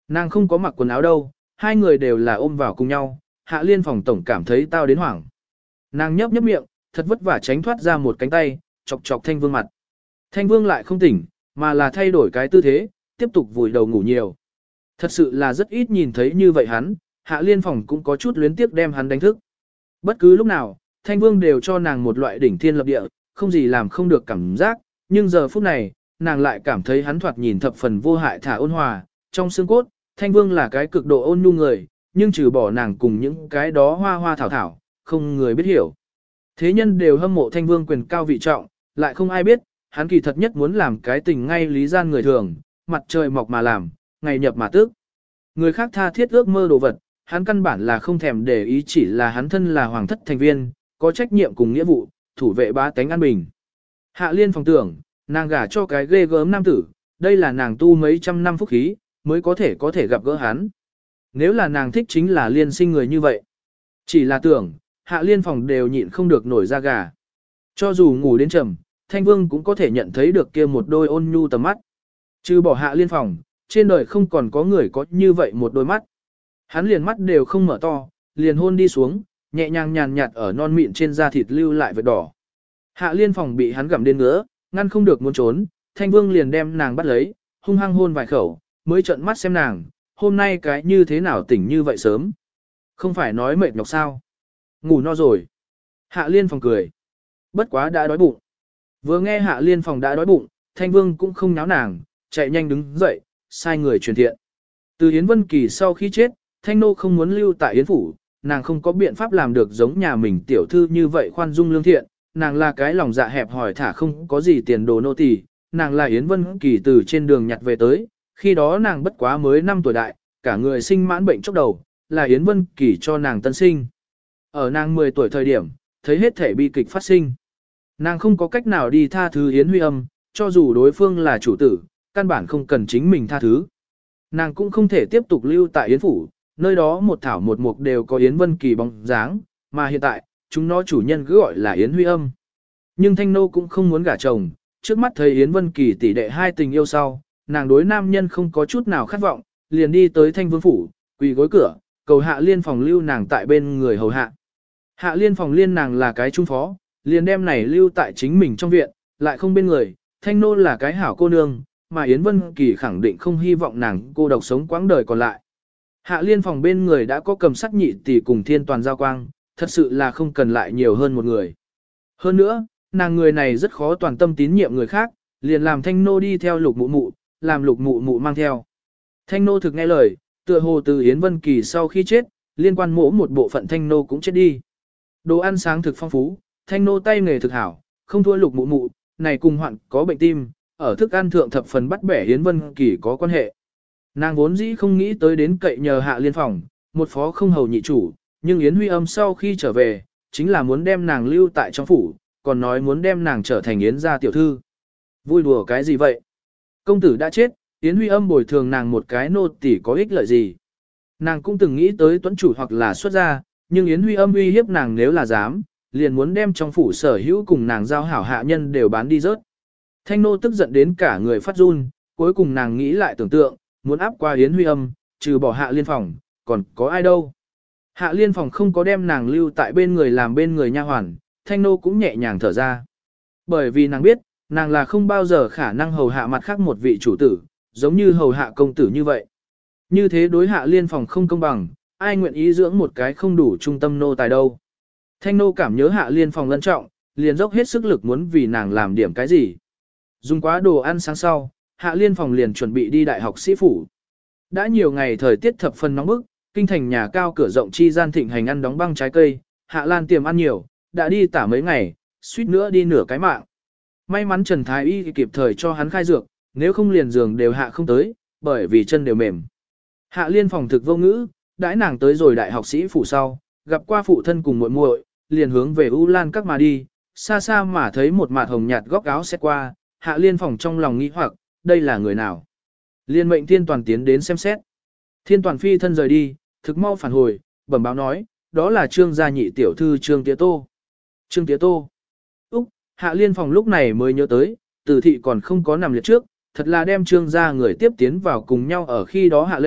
Nàng không có mặc quần áo đâu, hai người đều là ôm vào cùng nhau, Hạ Liên phòng tổng cảm thấy tao đến hoảng. Nàng nhấp nhấp miệng, thật vất vả tránh thoát ra một cánh tay, chọc chọc Thanh Vương mặt. Thanh Vương lại không tỉnh, mà là thay đổi cái tư thế, tiếp tục vùi đầu ngủ nhiều. Thật sự là rất ít nhìn thấy như vậy hắn, Hạ Liên phòng cũng có chút luyến tiếc đem hắn đánh thức. Bất cứ lúc nào, Thanh Vương đều cho nàng một loại đỉnh thiên lập địa, không gì làm không được cảm giác, nhưng giờ phút này, nàng lại cảm thấy hắn thoạt nhìn thập phần vô hại thả ôn hòa, trong xương cốt, Thanh Vương là cái cực độ ôn nhu người, nhưng trừ bỏ nàng cùng những cái đó hoa hoa thảo thảo, không người biết hiểu. Thế nhân đều hâm mộ Thanh Vương quyền cao vị trọng, lại không ai biết, hắn kỳ thật nhất muốn làm cái tình ngay lý gian người thường, mặt trời mọc mà làm, ngày nhập mà tức. Người khác tha thiết ước mơ đồ vật, hắn căn bản là không thèm để ý, chỉ là hắn thân là hoàng thất thành viên, có trách nhiệm cùng nghĩa vụ, thủ vệ bá tánh an bình. Hạ Liên phòng tưởng, nàng gả cho cái ghê gớm nam tử, đây là nàng tu mấy trăm năm phúc khí, mới có thể gặp gỡ hắn. Nếu là nàng thích chính là liên sinh người như vậy. Chỉ là tưởng, Hạ Liên phòng đều nhịn không được nổi da gà. Cho dù ngủ đến trầm, Thanh Vương cũng có thể nhận thấy được kia một đôi ôn nhu tầm mắt. Trừ bỏ Hạ Liên phòng, trên đời không còn có người có như vậy một đôi mắt. Hắn liền mắt đều không mở to, liền hôn đi xuống, nhẹ nhàng nhàn nhạt ở non mịn trên da thịt lưu lại vết đỏ. Hạ Liên phòng bị hắn gặm đến ngứa, ngăn không được muốn trốn, Thanh Vương liền đem nàng bắt lấy, hung hăng hôn vài khẩu, mới trợn mắt xem nàng, hôm nay cái như thế nào tỉnh như vậy sớm. Không phải nói mệt nhọc sao? Ngủ no rồi. Hạ Liên phòng cười. Bất quá đã đói bụng. Vừa nghe Hạ Liên phòng đã đói bụng, Thanh Vương cũng không náo nàng, chạy nhanh đứng dậy, sai người truyền thiện. Từ Yến Vân Kỳ sau khi chết, Thanh Nô không muốn lưu tại Yến Phủ, nàng không có biện pháp làm được giống nhà mình tiểu thư như vậy khoan dung lương thiện, nàng là cái lòng dạ hẹp hòi thả không có gì tiền đồ nô tỳ, nàng là Yến Vân Kỳ từ trên đường nhặt về tới, khi đó nàng bất quá mới 5 tuổi đại, cả người sinh mãn bệnh chốc đầu, là Yến Vân Kỳ cho nàng tân sinh. Ở nàng 10 tuổi thời điểm, thấy hết thể bi kịch phát sinh. Nàng không có cách nào đi tha thứ Yến Huy Âm, cho dù đối phương là chủ tử, căn bản không cần chính mình tha thứ. Nàng cũng không thể tiếp tục lưu tại Yến Phủ, nơi đó một thảo một mục đều có Yến Vân Kỳ bóng dáng, mà hiện tại, chúng nó chủ nhân cứ gọi là Yến Huy Âm. Nhưng Thanh Nô cũng không muốn gả chồng, trước mắt thấy Yến Vân Kỳ tỷ đệ hai tình yêu sau, nàng đối nam nhân không có chút nào khát vọng, liền đi tới Thanh Vương Phủ, quỳ gối cửa, cầu Hạ Liên phòng lưu nàng tại bên người hầu hạ. Hạ Liên phòng liên nàng là cái trung phó, liền đem này lưu tại chính mình trong viện, lại không bên người, Thanh Nô là cái hảo cô nương, mà Yến Vân Kỳ khẳng định không hy vọng nàng cô độc sống quãng đời còn lại. Hạ Liên phòng bên người đã có cầm sắc nhị tỷ cùng thiên toàn giao quang, thật sự là không cần lại nhiều hơn một người. Hơn nữa, nàng người này rất khó toàn tâm tín nhiệm người khác, liền làm Thanh Nô đi theo Lục Mụ Mụ, làm Lục Mụ Mụ mang theo. Thanh Nô thực nghe lời, tựa hồ từ Yến Vân Kỳ sau khi chết, liên quan mỗ một bộ phận Thanh Nô cũng chết đi. Đồ ăn sáng thực phong phú, Thanh Nô tay nghề thực hảo, không thua Lục Mụ Mụ, này cùng hoạn có bệnh tim, ở thức ăn thượng thập phần bắt bẻ Yến Vân Kỳ có quan hệ. Nàng vốn dĩ không nghĩ tới đến cậy nhờ Hạ Liên phòng, một phó không hầu nhị chủ, nhưng Yến Huy Âm sau khi trở về, chính là muốn đem nàng lưu tại trong phủ, còn nói muốn đem nàng trở thành Yến gia tiểu thư. Vui đùa cái gì vậy? Công tử đã chết, Yến Huy Âm bồi thường nàng một cái nô tỳ có ích lợi gì? Nàng cũng từng nghĩ tới tuấn chủ hoặc là xuất gia, nhưng Yến Huy Âm uy hiếp nàng nếu là dám, liền muốn đem trong phủ sở hữu cùng nàng giao hảo hạ nhân đều bán đi rớt. Thanh nô tức giận đến cả người phát run, cuối cùng nàng nghĩ lại tưởng tượng, muốn áp qua Yến Huy Âm, trừ bỏ Hạ Liên phòng, còn có ai đâu. Hạ Liên phòng không có đem nàng lưu tại bên người làm bên người nha hoàn, Thanh nô cũng nhẹ nhàng thở ra. Bởi vì nàng biết, nàng là không bao giờ khả năng hầu hạ mặt khác một vị chủ tử, giống như hầu hạ công tử như vậy. Như thế đối Hạ Liên phòng không công bằng, ai nguyện ý dưỡng một cái không đủ trung tâm nô tài đâu. Thanh nô cảm nhớ Hạ Liên phòng lân trọng, liền dốc hết sức lực muốn vì nàng làm điểm cái gì. Dùng quá đồ ăn sáng sau, Hạ Liên phòng liền chuẩn bị đi đại học sĩ phủ. Đã nhiều ngày thời tiết thập phần nóng bức, kinh thành nhà cao cửa rộng chi gian thịnh hành ăn đóng băng trái cây, Hạ Lan tiềm ăn nhiều, đã đi tả mấy ngày, suýt nữa đi nửa cái mạng. May mắn Trần Thái Y kịp thời cho hắn khai dược, nếu không liền giường đều hạ không tới, bởi vì chân đều mềm. Hạ Liên phòng thực vô ngữ, đãi nàng tới rồi đại học sĩ phủ sau, gặp qua phụ thân cùng muội muội, liền hướng về U Lan các mà đi, xa xa mà thấy một mạt hồng nhạt góc áo xét qua, Hạ Liên phòng trong lòng nghĩ hoặc, đây là người nào? Liên mệnh Thiên Toàn tiến đến xem xét. Thiên Toàn phi thân rời đi, thực mau phản hồi, bẩm báo nói, đó là Trương gia nhị tiểu thư Trương Tía Tô. Trương Tía Tô. Úc, Hạ Liên phòng lúc này mới nhớ tới, Từ thị còn không có nằm liệt trước, thật là đem Trương gia người tiếp tiến vào cùng nhau ở khi đó Hạ Lệ,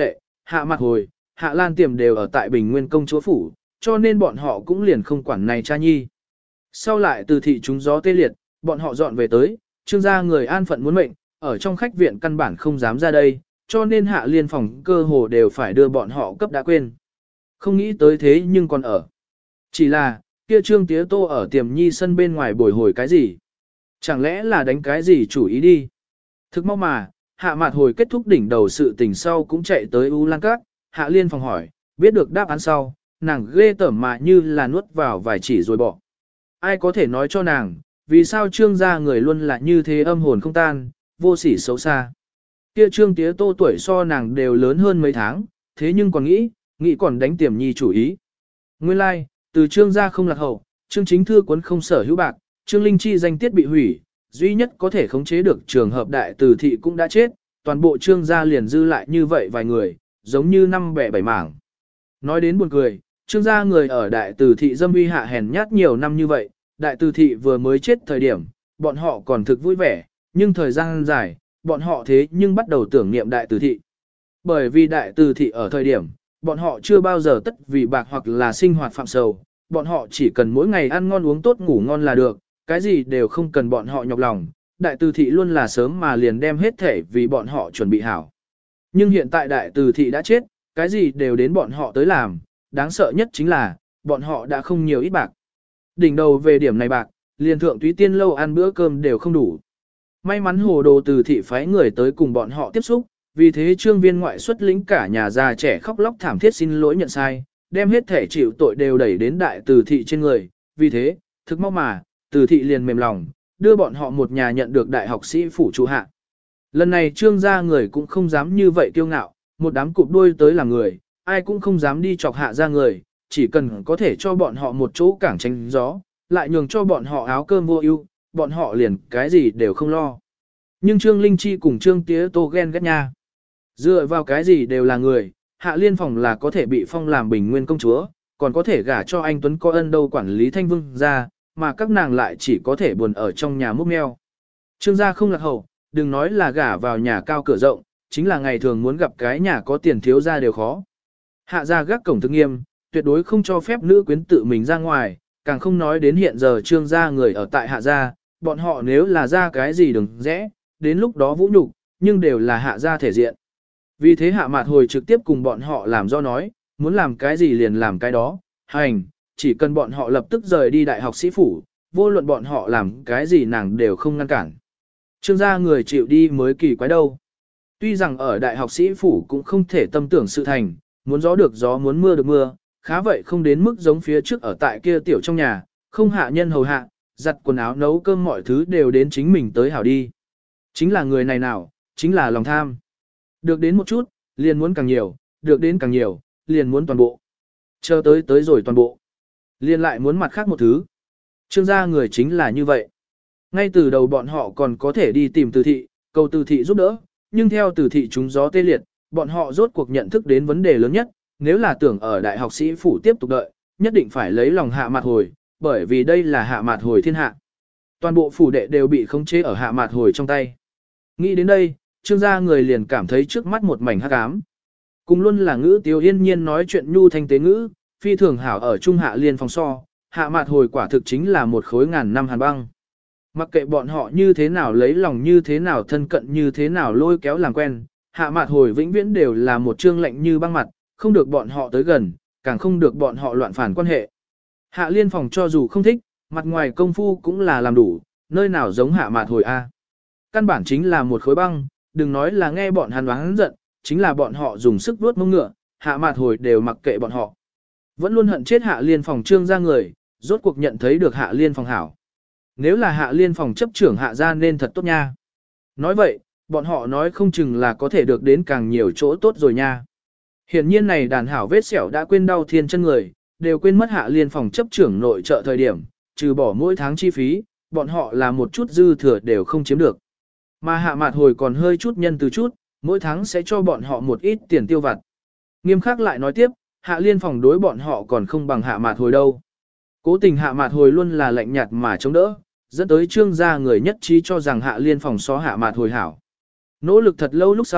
Hạ Mạt Hồi, Hạ Lan Tiềm đều ở tại Bình Nguyên công chúa phủ, cho nên bọn họ cũng liền không quản này cha nhi. Sau lại từ thị chúng gió tê liệt, bọn họ dọn về tới, Trương gia người an phận muốn mệnh, ở trong khách viện căn bản không dám ra đây, cho nên Hạ Liên phòng cơ hồ đều phải đưa bọn họ cấp đã quên. Không nghĩ tới thế nhưng còn ở. Chỉ là, kia Trương Tía Tô ở Tiềm Nhi sân bên ngoài bồi hồi cái gì? Chẳng lẽ là đánh cái gì chủ ý đi? Thực mau mà, Hạ Mạt Hồi kết thúc đỉnh đầu sự tình sau cũng chạy tới U Lan Các, Hạ Liên phòng hỏi, biết được đáp án sau, nàng ghê tởm mà như là nuốt vào vài chỉ rồi bỏ. Ai có thể nói cho nàng, vì sao Trương gia người luôn là như thế âm hồn không tan, vô sỉ xấu xa. Kia Trương Tía Tô tuổi so nàng đều lớn hơn mấy tháng, thế nhưng còn nghĩ còn đánh Tiềm Nhi chủ ý. Nguyên lai, từ Trương gia không lạc hậu, Trương Chính Thư cuốn không sở hữu bạc, Trương Linh Chi danh tiết bị hủy, duy nhất có thể khống chế được trường hợp đại từ thị cũng đã chết, toàn bộ Trương gia liền dư lại như vậy vài người, giống như năm bẻ bảy mảng. Nói đến buồn cười, Trương gia người ở đại từ thị dâm uy hạ hèn nhát nhiều năm như vậy, đại từ thị vừa mới chết thời điểm, bọn họ còn thực vui vẻ, nhưng thời gian dài, bọn họ thế nhưng bắt đầu tưởng niệm đại từ thị. Bởi vì đại từ thị ở thời điểm, bọn họ chưa bao giờ tất vì bạc hoặc là sinh hoạt phạm sầu, bọn họ chỉ cần mỗi ngày ăn ngon uống tốt ngủ ngon là được, cái gì đều không cần bọn họ nhọc lòng, đại từ thị luôn là sớm mà liền đem hết thể vì bọn họ chuẩn bị hảo. Nhưng hiện tại đại từ thị đã chết, cái gì đều đến bọn họ tới làm, đáng sợ nhất chính là, bọn họ đã không nhiều ít bạc. Đỉnh đầu về điểm này bạc, liền thượng túy tiên lâu ăn bữa cơm đều không đủ. May mắn hồ đồ từ thị phái người tới cùng bọn họ tiếp xúc, vì thế trương viên ngoại xuất lĩnh cả nhà già trẻ khóc lóc thảm thiết xin lỗi nhận sai, đem hết thể chịu tội đều đẩy đến đại từ thị trên người, vì thế, thực mau mà, từ thị liền mềm lòng, đưa bọn họ một nhà nhận được đại học sĩ phủ trụ hạ. Lần này trương gia người cũng không dám như vậy kiêu ngạo, một đám cụp đuôi tới là người, ai cũng không dám đi chọc hạ ra người, chỉ cần có thể cho bọn họ một chỗ cảng tránh gió, lại nhường cho bọn họ áo cơm vô ưu, bọn họ liền cái gì đều không lo. Nhưng Trương Linh Chi cùng Trương Tía Tô ghen ghét nha. Dựa vào cái gì đều là người, Hạ Liên phòng là có thể bị phong làm Bình Nguyên công chúa, còn có thể gả cho anh Tuấn có ân đâu quản lý Thanh Vương ra, mà các nàng lại chỉ có thể buồn ở trong nhà múc meo. Trương gia không lạc hậu, đừng nói là gả vào nhà cao cửa rộng, chính là ngày thường muốn gặp cái nhà có tiền thiếu gia đều khó. Hạ gia gác cổng thực nghiêm, tuyệt đối không cho phép nữ quyến tự mình ra ngoài, càng không nói đến hiện giờ Trương gia người ở tại Hạ gia, bọn họ nếu là ra cái gì đừng rẽ, đến lúc đó vũ nhục, nhưng đều là Hạ gia thể diện. Vì thế Hạ Mạt Hồi trực tiếp cùng bọn họ làm do nói, muốn làm cái gì liền làm cái đó, hành, chỉ cần bọn họ lập tức rời đi đại học sĩ phủ, vô luận bọn họ làm cái gì nàng đều không ngăn cản. Trương gia người chịu đi mới kỳ quái đâu. Tuy rằng ở đại học sĩ phủ cũng không thể tâm tưởng sự thành, muốn gió được gió muốn mưa được mưa, khá vậy không đến mức giống phía trước ở tại kia tiểu trong nhà, không hạ nhân hầu hạ, giặt quần áo nấu cơm mọi thứ đều đến chính mình tới hảo đi. Chính là người này nào, chính là lòng tham. Được đến một chút, liền muốn càng nhiều, được đến càng nhiều, liền muốn toàn bộ. Chờ tới rồi toàn bộ. Liền lại muốn mặt khác một thứ. Trương gia người chính là như vậy. Ngay từ đầu bọn họ còn có thể đi tìm từ thị, cầu từ thị giúp đỡ, nhưng theo từ thị trúng gió tê liệt, bọn họ rốt cuộc nhận thức đến vấn đề lớn nhất, nếu là tưởng ở đại học sĩ phủ tiếp tục đợi, nhất định phải lấy lòng Hạ Mạt Hồi, bởi vì đây là Hạ Mạt Hồi thiên hạ. Toàn bộ phủ đệ đều bị khống chế ở Hạ Mạt Hồi trong tay. Nghĩ đến đây, Trương gia người liền cảm thấy trước mắt một mảnh hắc ám. Cùng luôn là ngữ Tiếu Yên Nhiên nói chuyện nhu thanh tế ngữ, phi thường hảo ở Trung Hạ Liên phòng so, Hạ Mạt Hồi quả thực chính là một khối ngàn năm hàn băng. Mặc kệ bọn họ như thế nào lấy lòng như thế nào thân cận như thế nào lôi kéo làm quen, Hạ Mạt Hồi vĩnh viễn đều là một trương lạnh như băng mặt, không được bọn họ tới gần, càng không được bọn họ loạn phản quan hệ. Hạ Liên phòng cho dù không thích, mặt ngoài công phu cũng là làm đủ, nơi nào giống Hạ Mạt Hồi a. Căn bản chính là một khối băng, đừng nói là nghe bọn hắn oán giận, chính là bọn họ dùng sức vuốt mông ngựa, Hạ Mạt Hồi đều mặc kệ bọn họ. Vẫn luôn hận chết Hạ Liên phòng Trương gia người, rốt cuộc nhận thấy được Hạ Liên phòng hảo. Nếu là Hạ Liên phòng chấp trưởng Hạ gia nên thật tốt nha. Nói vậy, bọn họ nói không chừng là có thể được đến càng nhiều chỗ tốt rồi nha. Hiển nhiên này đàn hảo vết sẹo đã quên đau thiên chân người, đều quên mất Hạ Liên phòng chấp trưởng nội trợ thời điểm, trừ bỏ mỗi tháng chi phí, bọn họ là một chút dư thừa đều không chiếm được. Mà Hạ Mạt Hồi còn hơi chút nhân từ chút, mỗi tháng sẽ cho bọn họ một ít tiền tiêu vặt. Nghiêm khắc lại nói tiếp, Hạ Liên phòng đối bọn họ còn không bằng Hạ Mạt Hồi đâu. Cố tình Hạ Mạt Hồi luôn là lạnh nhạt mà chống đỡ, dẫn tới Trương gia người nhất trí cho rằng Hạ Liên phòng so Hạ Mạt Hồi hảo. Nỗ lực thật lâu lúc sau,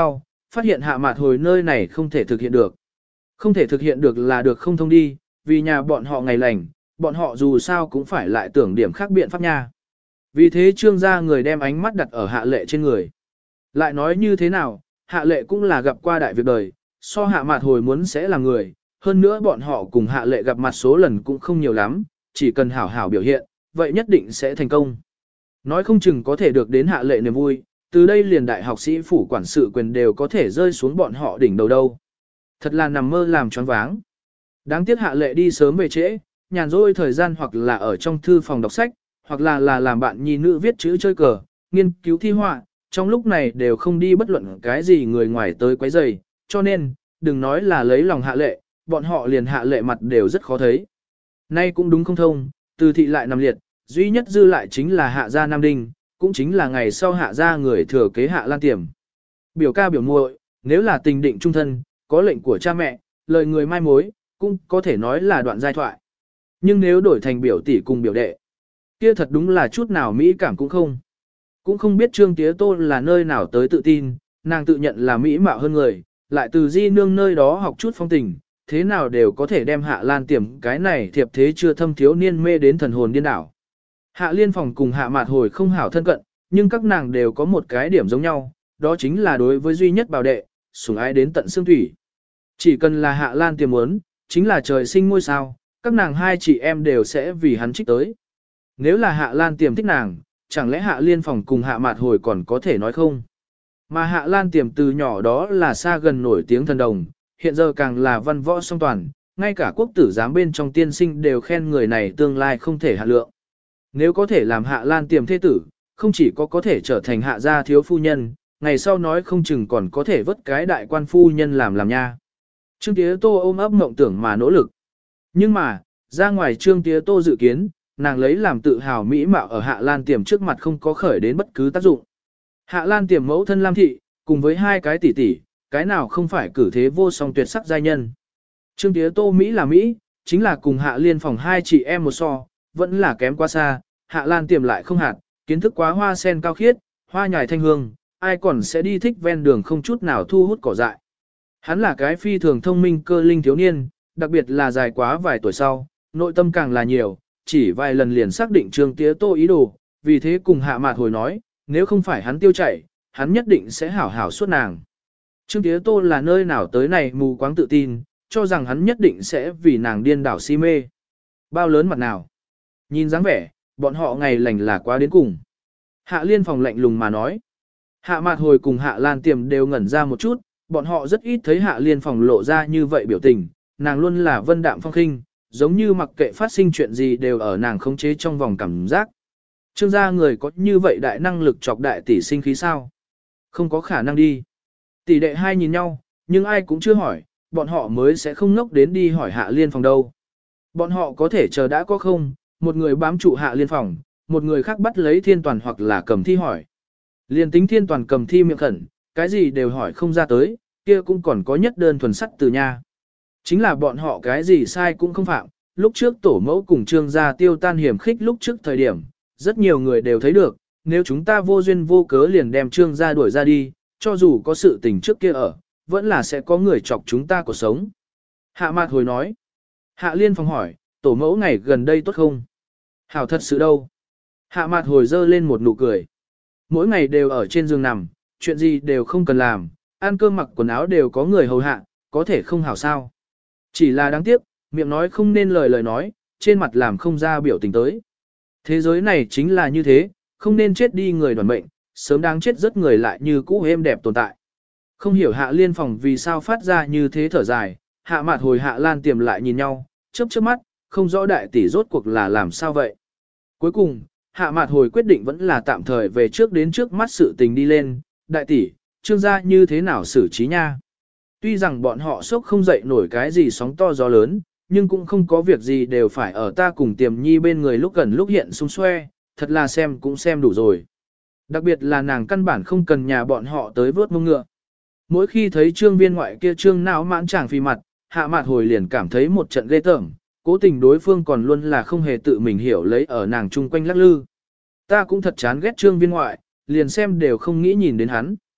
phát hiện hạ mạt hồi nơi này không thể thực hiện được. Không thể thực hiện được là được không thông đi, vì nhà bọn họ ngày lành, bọn họ dù sao cũng phải lại tưởng điểm khác biện pháp nha. Vì thế trương gia người đem ánh mắt đặt ở hạ lệ trên người. Lại nói như thế nào, hạ lệ cũng là gặp qua đại việc đời, so hạ mạt hồi muốn sẽ là người, hơn nữa bọn họ cùng hạ lệ gặp mặt số lần cũng không nhiều lắm, chỉ cần hảo hảo biểu hiện, vậy nhất định sẽ thành công. Nói không chừng có thể được đến hạ lệ niềm vui, từ đây liền đại học sĩ phủ quản sự quyền đều có thể rơi xuống bọn họ đỉnh đầu đâu. Thật là nằm mơ làm choáng váng. Đáng tiếc hạ lệ đi sớm về trễ, nhàn rỗi thời gian hoặc là ở trong thư phòng đọc sách, hoặc là làm bạn nhi nữ viết chữ chơi cờ, nghiên cứu thi họa, trong lúc này đều không đi bất luận cái gì người ngoài tới quấy rầy, cho nên, đừng nói là lấy lòng hạ lệ, bọn họ liền hạ lệ mặt đều rất khó thấy. Nay cũng đúng không thông, từ thị lại nằm liệt, duy nhất dư lại chính là hạ gia Nam Đinh, cũng chính là ngày sau hạ gia người thừa kế hạ lan tiềm. Biểu ca biểu muội, nếu là tình định trung thân, có lệnh của cha mẹ, lời người mai mối, cũng có thể nói là đoạn giai thoại. Nhưng nếu đổi thành biểu tỷ cùng biểu đệ, kia thật đúng là chút nào mỹ cảm cũng không. Cũng không biết Trương Tía Tô là nơi nào tới tự tin, nàng tự nhận là mỹ mạo hơn người, lại từ di nương nơi đó học chút phong tình, thế nào đều có thể đem hạ lan tiềm cái này thiệp thế chưa thâm thiếu niên mê đến thần hồn điên đảo. Hạ liên phòng cùng hạ mạt hồi không hảo thân cận, nhưng các nàng đều có một cái điểm giống nhau, đó chính là đối với duy nhất bảo đệ, sủng ái đến tận xương thủy. Chỉ cần là hạ lan tiềm muốn, chính là trời sinh ngôi sao, các nàng hai chị em đều sẽ vì hắn trích tới. Nếu là hạ lan tiềm thích nàng, chẳng lẽ hạ liên phòng cùng hạ mạt hồi còn có thể nói không? Mà hạ lan tiềm từ nhỏ đó là xa gần nổi tiếng thần đồng, hiện giờ càng là văn võ song toàn, ngay cả quốc tử giám bên trong tiên sinh đều khen người này tương lai không thể hạ lượng. Nếu có thể làm hạ lan tiềm thế tử, không chỉ có thể trở thành hạ gia thiếu phu nhân, ngày sau nói không chừng còn có thể vớt cái đại quan phu nhân làm nha. Trương Tía Tô ôm ấp mộng tưởng mà nỗ lực. Nhưng mà, ra ngoài Trương Tía Tô dự kiến, nàng lấy làm tự hào mỹ mạo ở Hạ Lan Tiềm trước mặt không có khởi đến bất cứ tác dụng. Hạ Lan Tiềm mẫu thân Lam Thị, cùng với hai cái tỷ tỷ, cái nào không phải cử thế vô song tuyệt sắc giai nhân. Trương Tía Tô Mỹ là Mỹ, chính là cùng Hạ Liên phòng hai chị em một so, vẫn là kém quá xa, Hạ Lan Tiềm lại không hạt, kiến thức quá hoa sen cao khiết, hoa nhài thanh hương, ai còn sẽ đi thích ven đường không chút nào thu hút cỏ dại. Hắn là cái phi thường thông minh cơ linh thiếu niên, đặc biệt là dài quá vài tuổi sau, nội tâm càng là nhiều, chỉ vài lần liền xác định Trương Tía Tô ý đồ, vì thế cùng Hạ Mạt hồi nói, nếu không phải hắn tiêu chảy, hắn nhất định sẽ hảo hảo suốt nàng. Trương Tía Tô là nơi nào tới này mù quáng tự tin, cho rằng hắn nhất định sẽ vì nàng điên đảo si mê. Bao lớn mặt nào? Nhìn dáng vẻ, bọn họ ngày lành là quá đến cùng. Hạ Liên phòng lạnh lùng mà nói. Hạ Mạt hồi cùng Hạ Lan Tiềm đều ngẩn ra một chút, bọn họ rất ít thấy Hạ Liên phòng lộ ra như vậy biểu tình, nàng luôn là vân đạm phong khinh, giống như mặc kệ phát sinh chuyện gì đều ở nàng khống chế trong vòng cảm giác. Trương gia người có như vậy đại năng lực chọc đại tỷ sinh khí sao? Không có khả năng đi. Tỷ đệ hai nhìn nhau, nhưng ai cũng chưa hỏi, bọn họ mới sẽ không ngốc đến đi hỏi Hạ Liên phòng đâu. Bọn họ có thể chờ đã có không, một người bám trụ Hạ Liên phòng, một người khác bắt lấy Thiên Toàn hoặc là Cầm Thi hỏi. Liên tính Thiên Toàn Cầm Thi miệng khẩn, cái gì đều hỏi không ra tới, kia cũng còn có nhất đơn thuần sắt từ nha. Chính là bọn họ cái gì sai cũng không phạm, lúc trước tổ mẫu cùng Trương gia tiêu tan hiểm khích lúc trước thời điểm, rất nhiều người đều thấy được, nếu chúng ta vô duyên vô cớ liền đem Trương gia đuổi ra đi, cho dù có sự tình trước kia ở, vẫn là sẽ có người chọc chúng ta cuộc sống. Hạ Mạt hồi nói. Hạ Liên phòng hỏi, tổ mẫu ngày gần đây tốt không? Hảo thật sự đâu? Hạ Mạt hồi dơ lên một nụ cười. Mỗi ngày đều ở trên giường nằm, chuyện gì đều không cần làm, ăn cơm mặc quần áo đều có người hầu hạ, có thể không hảo sao. Chỉ là đáng tiếc, miệng nói không nên lời nói, trên mặt làm không ra biểu tình tới. Thế giới này chính là như thế, không nên chết đi người đoàn mệnh, sớm đáng chết rất người lại như cũ êm đẹp tồn tại. Không hiểu Hạ Liên phòng vì sao phát ra như thế thở dài, Hạ Mạt hồi Hạ Lan Tiềm lại nhìn nhau, chớp chớp mắt, không rõ đại tỷ rốt cuộc là làm sao vậy. Cuối cùng, Hạ Mạt hồi quyết định vẫn là tạm thời về trước đến trước mắt sự tình đi lên, đại tỷ, Trương gia như thế nào xử trí nha. Tuy rằng bọn họ sốc không dậy nổi cái gì sóng to gió lớn, nhưng cũng không có việc gì đều phải ở ta cùng Tiềm Nhi bên người lúc gần lúc hiện xung xoe, thật là xem cũng xem đủ rồi. Đặc biệt là nàng căn bản không cần nhà bọn họ tới vớt mông ngựa. Mỗi khi thấy Trương viên ngoại kia Trương não mãn chàng phi mặt, Hạ Mạt hồi liền cảm thấy một trận ghê tởm, cố tình đối phương còn luôn là không hề tự mình hiểu lấy ở nàng chung quanh lắc lư. Ta cũng thật chán ghét Trương viên ngoại, liền xem đều không nghĩ nhìn đến hắn.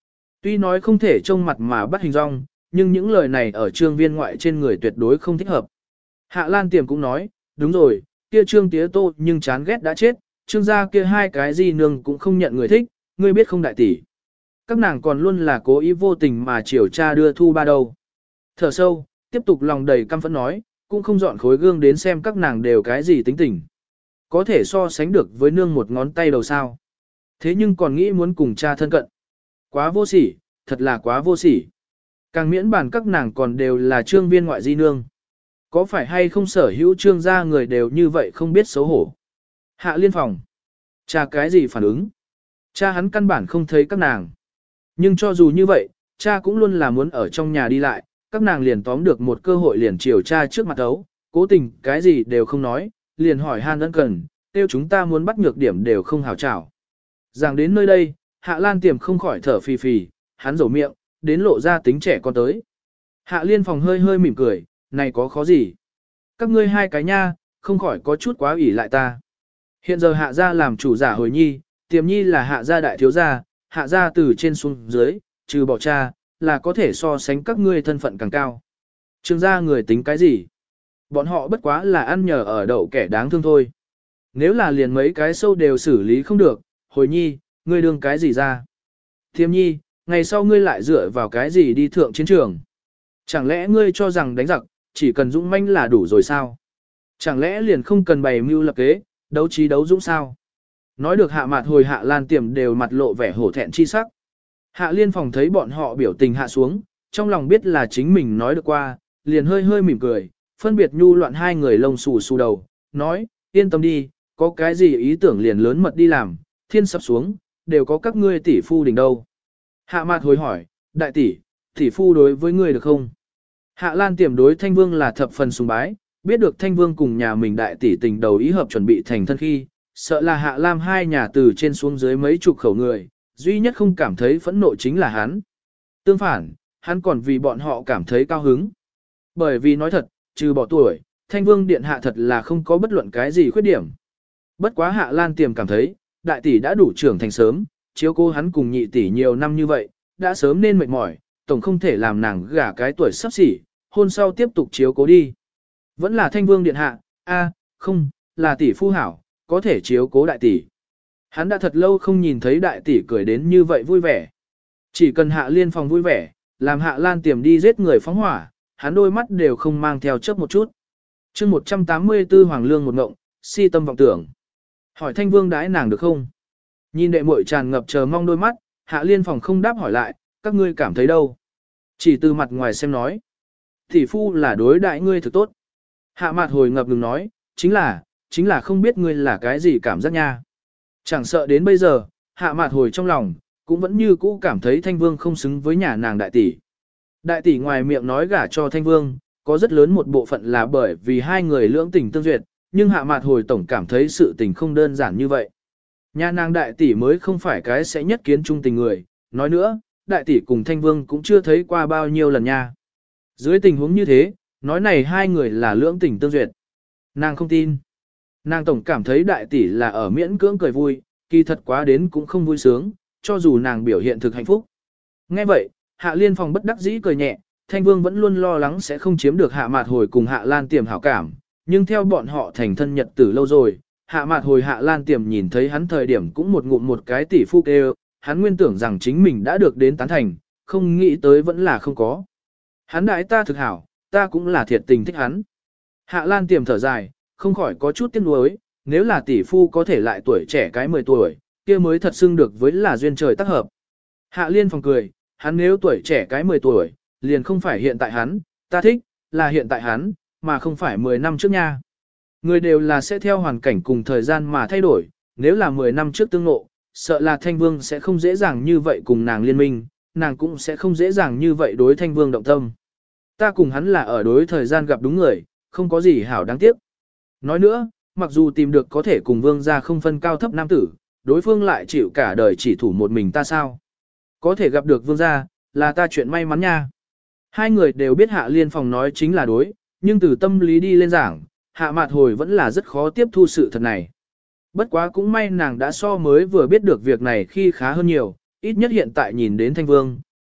Tuy nói không thể trông mặt mà bắt hình dong, nhưng những lời này ở trương viên ngoại trên người tuyệt đối không thích hợp. Hạ Lan Tiềm cũng nói, đúng rồi, kia trương tía tô nhưng chán ghét đã chết, trương gia kia hai cái gì nương cũng không nhận người thích, ngươi biết không đại tỷ. Các nàng còn luôn là cố ý vô tình mà chiều cha đưa thu ba đâu. Thở sâu, tiếp tục lòng đầy căm phẫn nói, cũng không dọn khối gương đến xem các nàng đều cái gì tính tình. Có thể so sánh được với nương một ngón tay đầu sao. Thế nhưng còn nghĩ muốn cùng cha thân cận. Quá vô sỉ, thật là quá vô sỉ. Càng miễn bàn các nàng còn đều là trương viên ngoại di nương. Có phải hay không sở hữu trương gia người đều như vậy không biết xấu hổ. Hạ Liên phòng. Cha cái gì phản ứng? Cha hắn căn bản không thấy các nàng. Nhưng cho dù như vậy, cha cũng luôn là muốn ở trong nhà đi lại, các nàng liền tóm được một cơ hội liền chiều cha trước mặt ấu, cố tình cái gì đều không nói, liền hỏi han ân cần, tiêu chúng ta muốn bắt nhược điểm đều không hào trảo. Rằng đến nơi đây, Hạ Lan Tiềm không khỏi thở phì phì, hắn rầu miệng, đến lộ ra tính trẻ con tới. Hạ Liên phòng hơi hơi mỉm cười, này có khó gì? Các ngươi hai cái nha, không khỏi có chút quá ủy lại ta. Hiện giờ Hạ gia làm chủ giả hồi nhi, Tiềm nhi là Hạ gia đại thiếu gia, Hạ gia từ trên xuống dưới, trừ bỏ cha, là có thể so sánh các ngươi thân phận càng cao. Trương gia người tính cái gì? Bọn họ bất quá là ăn nhờ ở đậu kẻ đáng thương thôi. Nếu là liền mấy cái sâu đều xử lý không được, hồi nhi, ngươi đương cái gì ra? Tiềm nhi, ngày sau ngươi lại dựa vào cái gì đi thượng chiến trường? Chẳng lẽ ngươi cho rằng đánh giặc, chỉ cần dũng mãnh là đủ rồi sao? Chẳng lẽ liền không cần bày mưu lập kế, đấu trí đấu dũng sao? Nói được Hạ Mạt Hồi Hạ Lan Tiềm đều mặt lộ vẻ hổ thẹn chi sắc. Hạ Liên phòng thấy bọn họ biểu tình hạ xuống, trong lòng biết là chính mình nói được qua, liền hơi hơi mỉm cười, phân biệt nhu loạn hai người lông xù xù đầu, nói, yên tâm đi, có cái gì ý tưởng liền lớn mật đi làm, thiên sắp xuống, đều có các ngươi tỷ phu đỉnh đâu. Hạ Mạt Hồi hỏi, đại tỷ phu đối với ngươi được không? Hạ Lan Tiềm đối Thanh Vương là thập phần sùng bái, biết được Thanh Vương cùng nhà mình đại tỷ tình đầu ý hợp chuẩn bị thành thân khi, sợ là Hạ Lam hai nhà từ trên xuống dưới mấy chục khẩu người, duy nhất không cảm thấy phẫn nộ chính là hắn. Tương phản, hắn còn vì bọn họ cảm thấy cao hứng. Bởi vì nói thật, trừ bỏ tuổi, Thanh Vương điện hạ thật là không có bất luận cái gì khuyết điểm. Bất quá Hạ Lan Tiềm cảm thấy, đại tỷ đã đủ trưởng thành sớm, chiếu cô hắn cùng nhị tỷ nhiều năm như vậy, đã sớm nên mệt mỏi, tổng không thể làm nàng gả cái tuổi sắp xỉ, hôn sau tiếp tục chiếu cố đi. Vẫn là Thanh Vương điện hạ, không, là tỷ phu hảo, có thể chiếu cố đại tỷ. Hắn đã thật lâu không nhìn thấy đại tỷ cười đến như vậy vui vẻ. Chỉ cần Hạ Liên phòng vui vẻ, làm Hạ Lan Tiềm đi giết người phóng hỏa, hắn đôi mắt đều không mang theo chớp một chút. chương 184 Hoàng Lương một ngộng, si tâm vọng tưởng. Hỏi Thanh Vương đãi nàng được không? Nhìn đệ muội tràn ngập chờ mong đôi mắt, Hạ Liên phòng không đáp hỏi lại, các ngươi cảm thấy đâu? Chỉ từ mặt ngoài xem nói. Tỷ phu là đối đại ngươi thực tốt. Hạ Mạt Hồi ngập ngừng nói, chính là không biết ngươi là cái gì cảm giác nha. Chẳng sợ đến bây giờ, Hạ Mạt Hồi trong lòng, cũng vẫn như cũ cảm thấy Thanh Vương không xứng với nhà nàng đại tỷ. Đại tỷ ngoài miệng nói gả cho Thanh Vương, có rất lớn một bộ phận là bởi vì hai người lưỡng tình tương duyệt, nhưng Hạ Mạt Hồi tổng cảm thấy sự tình không đơn giản như vậy. Nhà nàng đại tỷ mới không phải cái sẽ nhất kiến trung tình người, nói nữa, đại tỷ cùng Thanh Vương cũng chưa thấy qua bao nhiêu lần nha. Dưới tình huống như thế, nói này hai người là lưỡng tình tương duyệt. Nàng không tin. Nàng tổng cảm thấy đại tỷ là ở miễn cưỡng cười vui, kỳ thật quá đến cũng không vui sướng, cho dù nàng biểu hiện thực hạnh phúc. Nghe vậy, Hạ Liên phòng bất đắc dĩ cười nhẹ, Thanh Vương vẫn luôn lo lắng sẽ không chiếm được Hạ Mạt Hồi cùng Hạ Lan Tiềm hảo cảm, nhưng theo bọn họ thành thân nhật tử lâu rồi, Hạ Mạt Hồi Hạ Lan Tiềm nhìn thấy hắn thời điểm cũng một ngụm một cái tỷ phu kêu, hắn nguyên tưởng rằng chính mình đã được đến tán thành, không nghĩ tới vẫn là không có. Hắn đãi ta thực hảo, ta cũng là thiệt tình thích hắn. Hạ Lan Tiềm thở dài, không khỏi có chút tiếc nuối, nếu là tỷ phu có thể lại tuổi trẻ cái 10 tuổi, kia mới thật xưng được với là duyên trời tác hợp. Hạ Liên phòng cười, hắn nếu tuổi trẻ cái 10 tuổi, liền không phải hiện tại hắn, ta thích, là hiện tại hắn, mà không phải 10 năm trước nha. Người đều là sẽ theo hoàn cảnh cùng thời gian mà thay đổi, nếu là 10 năm trước tương ngộ, sợ là Thanh Vương sẽ không dễ dàng như vậy cùng nàng liên minh, nàng cũng sẽ không dễ dàng như vậy đối Thanh Vương động tâm. Ta cùng hắn là ở đối thời gian gặp đúng người, không có gì hảo đáng tiếc. Nói nữa, mặc dù tìm được có thể cùng Vương gia không phân cao thấp nam tử, đối phương lại chịu cả đời chỉ thủ một mình ta sao? Có thể gặp được Vương gia, là ta chuyện may mắn nha. Hai người đều biết Hạ Liên phòng nói chính là đối, nhưng từ tâm lý đi lên giảng, Hạ Mạt Hồi vẫn là rất khó tiếp thu sự thật này. Bất quá cũng may nàng đã so mới vừa biết được việc này khi khá hơn nhiều, ít nhất hiện tại nhìn đến Thanh Vương,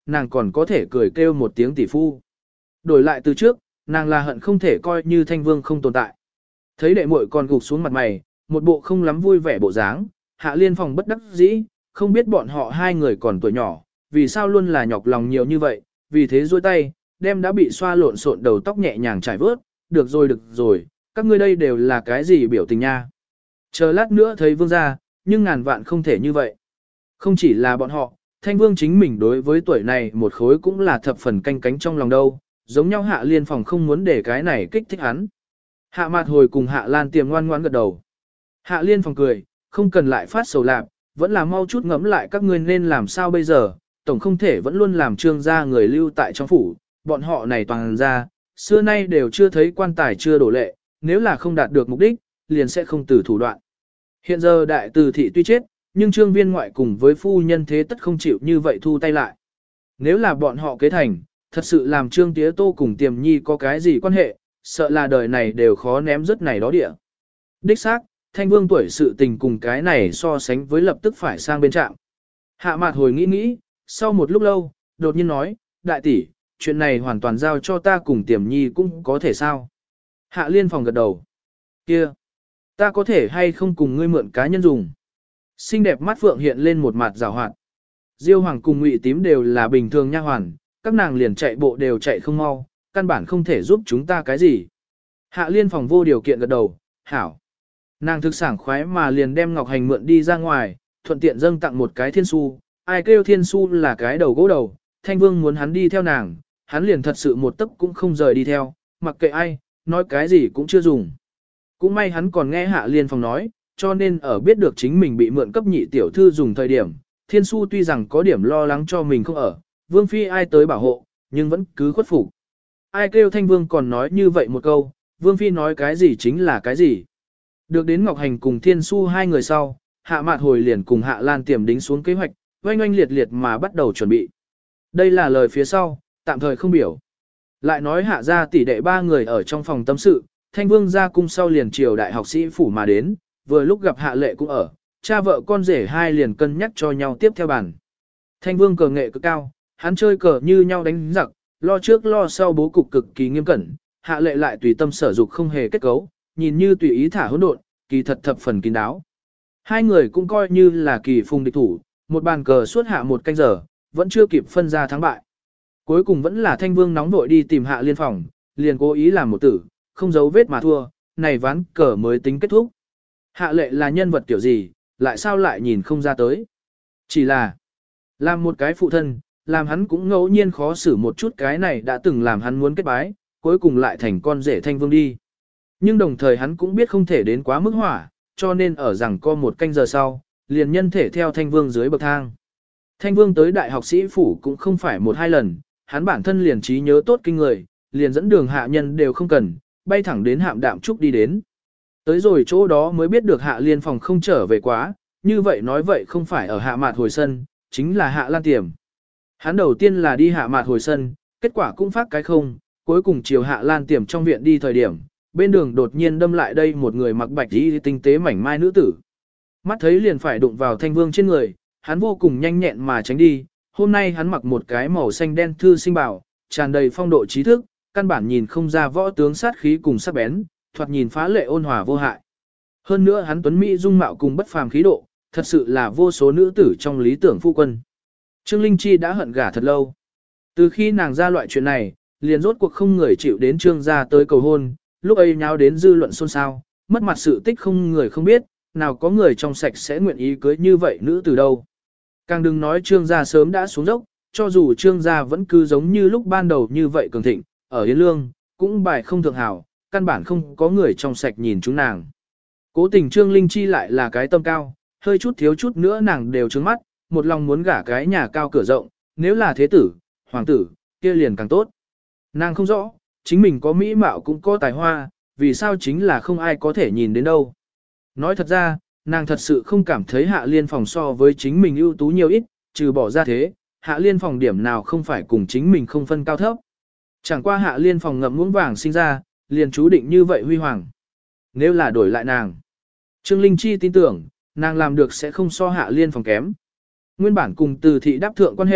nàng còn có thể cười kêu một tiếng tỷ phu. Đổi lại từ trước, nàng là hận không thể coi như Thanh Vương không tồn tại. Thấy đệ muội còn gục xuống mặt mày, một bộ không lắm vui vẻ bộ dáng, Hạ Liên Phòng bất đắc dĩ, không biết bọn họ hai người còn tuổi nhỏ, vì sao luôn là nhọc lòng nhiều như vậy, vì thế duỗi tay, đem đã bị xoa lộn xộn đầu tóc nhẹ nhàng trải vớt, được rồi, các ngươi đây đều là cái gì biểu tình nha. Chờ lát nữa thấy vương gia, nhưng ngàn vạn không thể như vậy. Không chỉ là bọn họ, Thanh Vương chính mình đối với tuổi này một khối cũng là thập phần canh cánh trong lòng đâu, giống nhau Hạ Liên Phòng không muốn để cái này kích thích hắn. Hạ Mạt Hồi cùng Hạ Lan Tiềm ngoan ngoãn gật đầu. Hạ Liên Phòng cười, không cần lại phát sầu lạc, vẫn là mau chút ngẫm lại các ngươi nên làm sao bây giờ, tổng không thể vẫn luôn làm trương gia người lưu tại trong phủ, bọn họ này toàn ra, xưa nay đều chưa thấy quan tài chưa đổ lệ, nếu là không đạt được mục đích, liền sẽ không từ thủ đoạn. Hiện giờ đại từ thị tuy chết, nhưng trương viên ngoại cùng với phu nhân thế tất không chịu như vậy thu tay lại. Nếu là bọn họ kế thành, thật sự làm trương tía tô cùng tiềm nhi có cái gì quan hệ, sợ là đời này đều khó ném rất này đó địa. Đích xác, Thanh Vương tuổi sự tình cùng cái này so sánh với lập tức phải sang bên trạm. Hạ Mạt Hồi nghĩ, sau một lúc lâu, đột nhiên nói, đại tỷ, chuyện này hoàn toàn giao cho ta cùng Tiềm Nhi cũng có thể sao. Hạ Liên Phòng gật đầu. Kia, ta có thể hay không cùng ngươi mượn cá nhân dùng. Xinh đẹp mắt phượng hiện lên một mặt rào hoạt. Diêu Hoàng cùng Ngụy Tím đều là bình thường nha hoàn, các nàng liền chạy bộ đều chạy không mau, căn bản không thể giúp chúng ta cái gì. Hạ Liên Phòng vô điều kiện gật đầu, hảo. Nàng thực sảng khoái mà liền đem Ngọc Hành mượn đi ra ngoài, thuận tiện dâng tặng một cái thiên su, ai kêu thiên su là cái đầu gỗ đầu, Thanh Vương muốn hắn đi theo nàng, hắn liền thật sự một tấc cũng không rời đi theo, mặc kệ ai, nói cái gì cũng chưa dùng. Cũng may hắn còn nghe Hạ Liên Phòng nói, cho nên ở biết được chính mình bị mượn cấp nhị tiểu thư dùng thời điểm, thiên su tuy rằng có điểm lo lắng cho mình không ở, Vương Phi ai tới bảo hộ, nhưng vẫn cứ khuất phục. Ai kêu Thanh Vương còn nói như vậy một câu, Vương Phi nói cái gì chính là cái gì. Được đến Ngọc Hành cùng Thiên Su hai người sau, Hạ Mạt Hồi liền cùng Hạ Lan Tiềm đính xuống kế hoạch, oanh oanh liệt liệt mà bắt đầu chuẩn bị. Đây là lời phía sau, tạm thời không biểu. Lại nói Hạ gia tỷ đệ ba người ở trong phòng tâm sự, Thanh Vương ra cung sau liền triều đại học sĩ phủ mà đến, vừa lúc gặp Hạ Lệ cũng ở, cha vợ con rể hai liền cân nhắc cho nhau tiếp theo bàn. Thanh Vương cờ nghệ cực cao, hắn chơi cờ như nhau đánh giặc, lo trước lo sau bố cục cực kỳ nghiêm cẩn, Hạ Lệ lại tùy tâm sở dục không hề kết cấu, nhìn như tùy ý thả hỗn độn, kỳ thật thập phần kín đáo. Hai người cũng coi như là kỳ phùng địch thủ, một bàn cờ suốt hạ một canh giờ, vẫn chưa kịp phân ra thắng bại. Cuối cùng vẫn là Thanh Vương nóng vội đi tìm Hạ Liên Phòng, liền cố ý làm một tử, không giấu vết mà thua, này ván cờ mới tính kết thúc. Hạ Lệ là nhân vật kiểu gì, lại sao lại nhìn không ra tới. Chỉ là, làm một cái phụ thân, làm hắn cũng ngẫu nhiên khó xử một chút cái này đã từng làm hắn muốn kết bái, cuối cùng lại thành con rể Thanh Vương đi. Nhưng đồng thời hắn cũng biết không thể đến quá mức hỏa, cho nên ở rằng co một canh giờ sau, liền nhân thể theo Thanh Vương dưới bậc thang. Thanh Vương tới đại học sĩ phủ cũng không phải một hai lần, hắn bản thân liền trí nhớ tốt kinh người, liền dẫn đường hạ nhân đều không cần, bay thẳng đến Hạm Đạm Trúc đi đến. Tới rồi chỗ đó mới biết được Hạ Liên Phòng không trở về quá, như vậy nói vậy không phải ở Hạ Mạt Hồi sân, chính là Hạ Lan Tiềm. Hắn đầu tiên là đi Hạ Mạt Hồi sân, kết quả cũng phát cái không, cuối cùng chiều Hạ Lan Tiềm trong viện đi thời điểm, bên đường đột nhiên đâm lại đây một người mặc bạch y tinh tế mảnh mai nữ tử. Mắt thấy liền phải đụng vào Thanh Vương trên người, hắn vô cùng nhanh nhẹn mà tránh đi, hôm nay hắn mặc một cái màu xanh đen thư sinh bảo, tràn đầy phong độ trí thức, căn bản nhìn không ra võ tướng sát khí cùng sắc bén, thoạt nhìn phá lệ ôn hòa vô hại. Hơn nữa hắn tuấn mỹ dung mạo cùng bất phàm khí độ, thật sự là vô số nữ tử trong lý tưởng phu quân. Trương Linh Chi đã hận gả thật lâu. Từ khi nàng ra loại chuyện này, liền rốt cuộc không người chịu đến Trương gia tới cầu hôn, lúc ấy nháo đến dư luận xôn xao, mất mặt sự tích không người không biết, nào có người trong sạch sẽ nguyện ý cưới như vậy nữ từ đâu. Càng đừng nói Trương gia sớm đã xuống dốc, cho dù Trương gia vẫn cứ giống như lúc ban đầu như vậy cường thịnh, ở Yến Lương, cũng bài không thượng hảo, căn bản không có người trong sạch nhìn chúng nàng. Cố tình Trương Linh Chi lại là cái tâm cao, hơi chút thiếu chút nữa nàng đều trướng mắt, một lòng muốn gả cái nhà cao cửa rộng, nếu là thế tử, hoàng tử, kia liền càng tốt. Nàng không rõ, chính mình có mỹ mạo cũng có tài hoa, vì sao chính là không ai có thể nhìn đến đâu. Nói thật ra, nàng thật sự không cảm thấy Hạ Liên Phòng so với chính mình ưu tú nhiều ít, trừ bỏ ra thế, Hạ Liên Phòng điểm nào không phải cùng chính mình không phân cao thấp. Chẳng qua Hạ Liên Phòng ngậm muỗng vàng sinh ra, liền chú định như vậy huy hoàng. Nếu là đổi lại nàng, Trương Linh Chi tin tưởng, nàng làm được sẽ không so Hạ Liên Phòng kém. Nguyên bản cùng Từ thị đáp thượng quan hệ,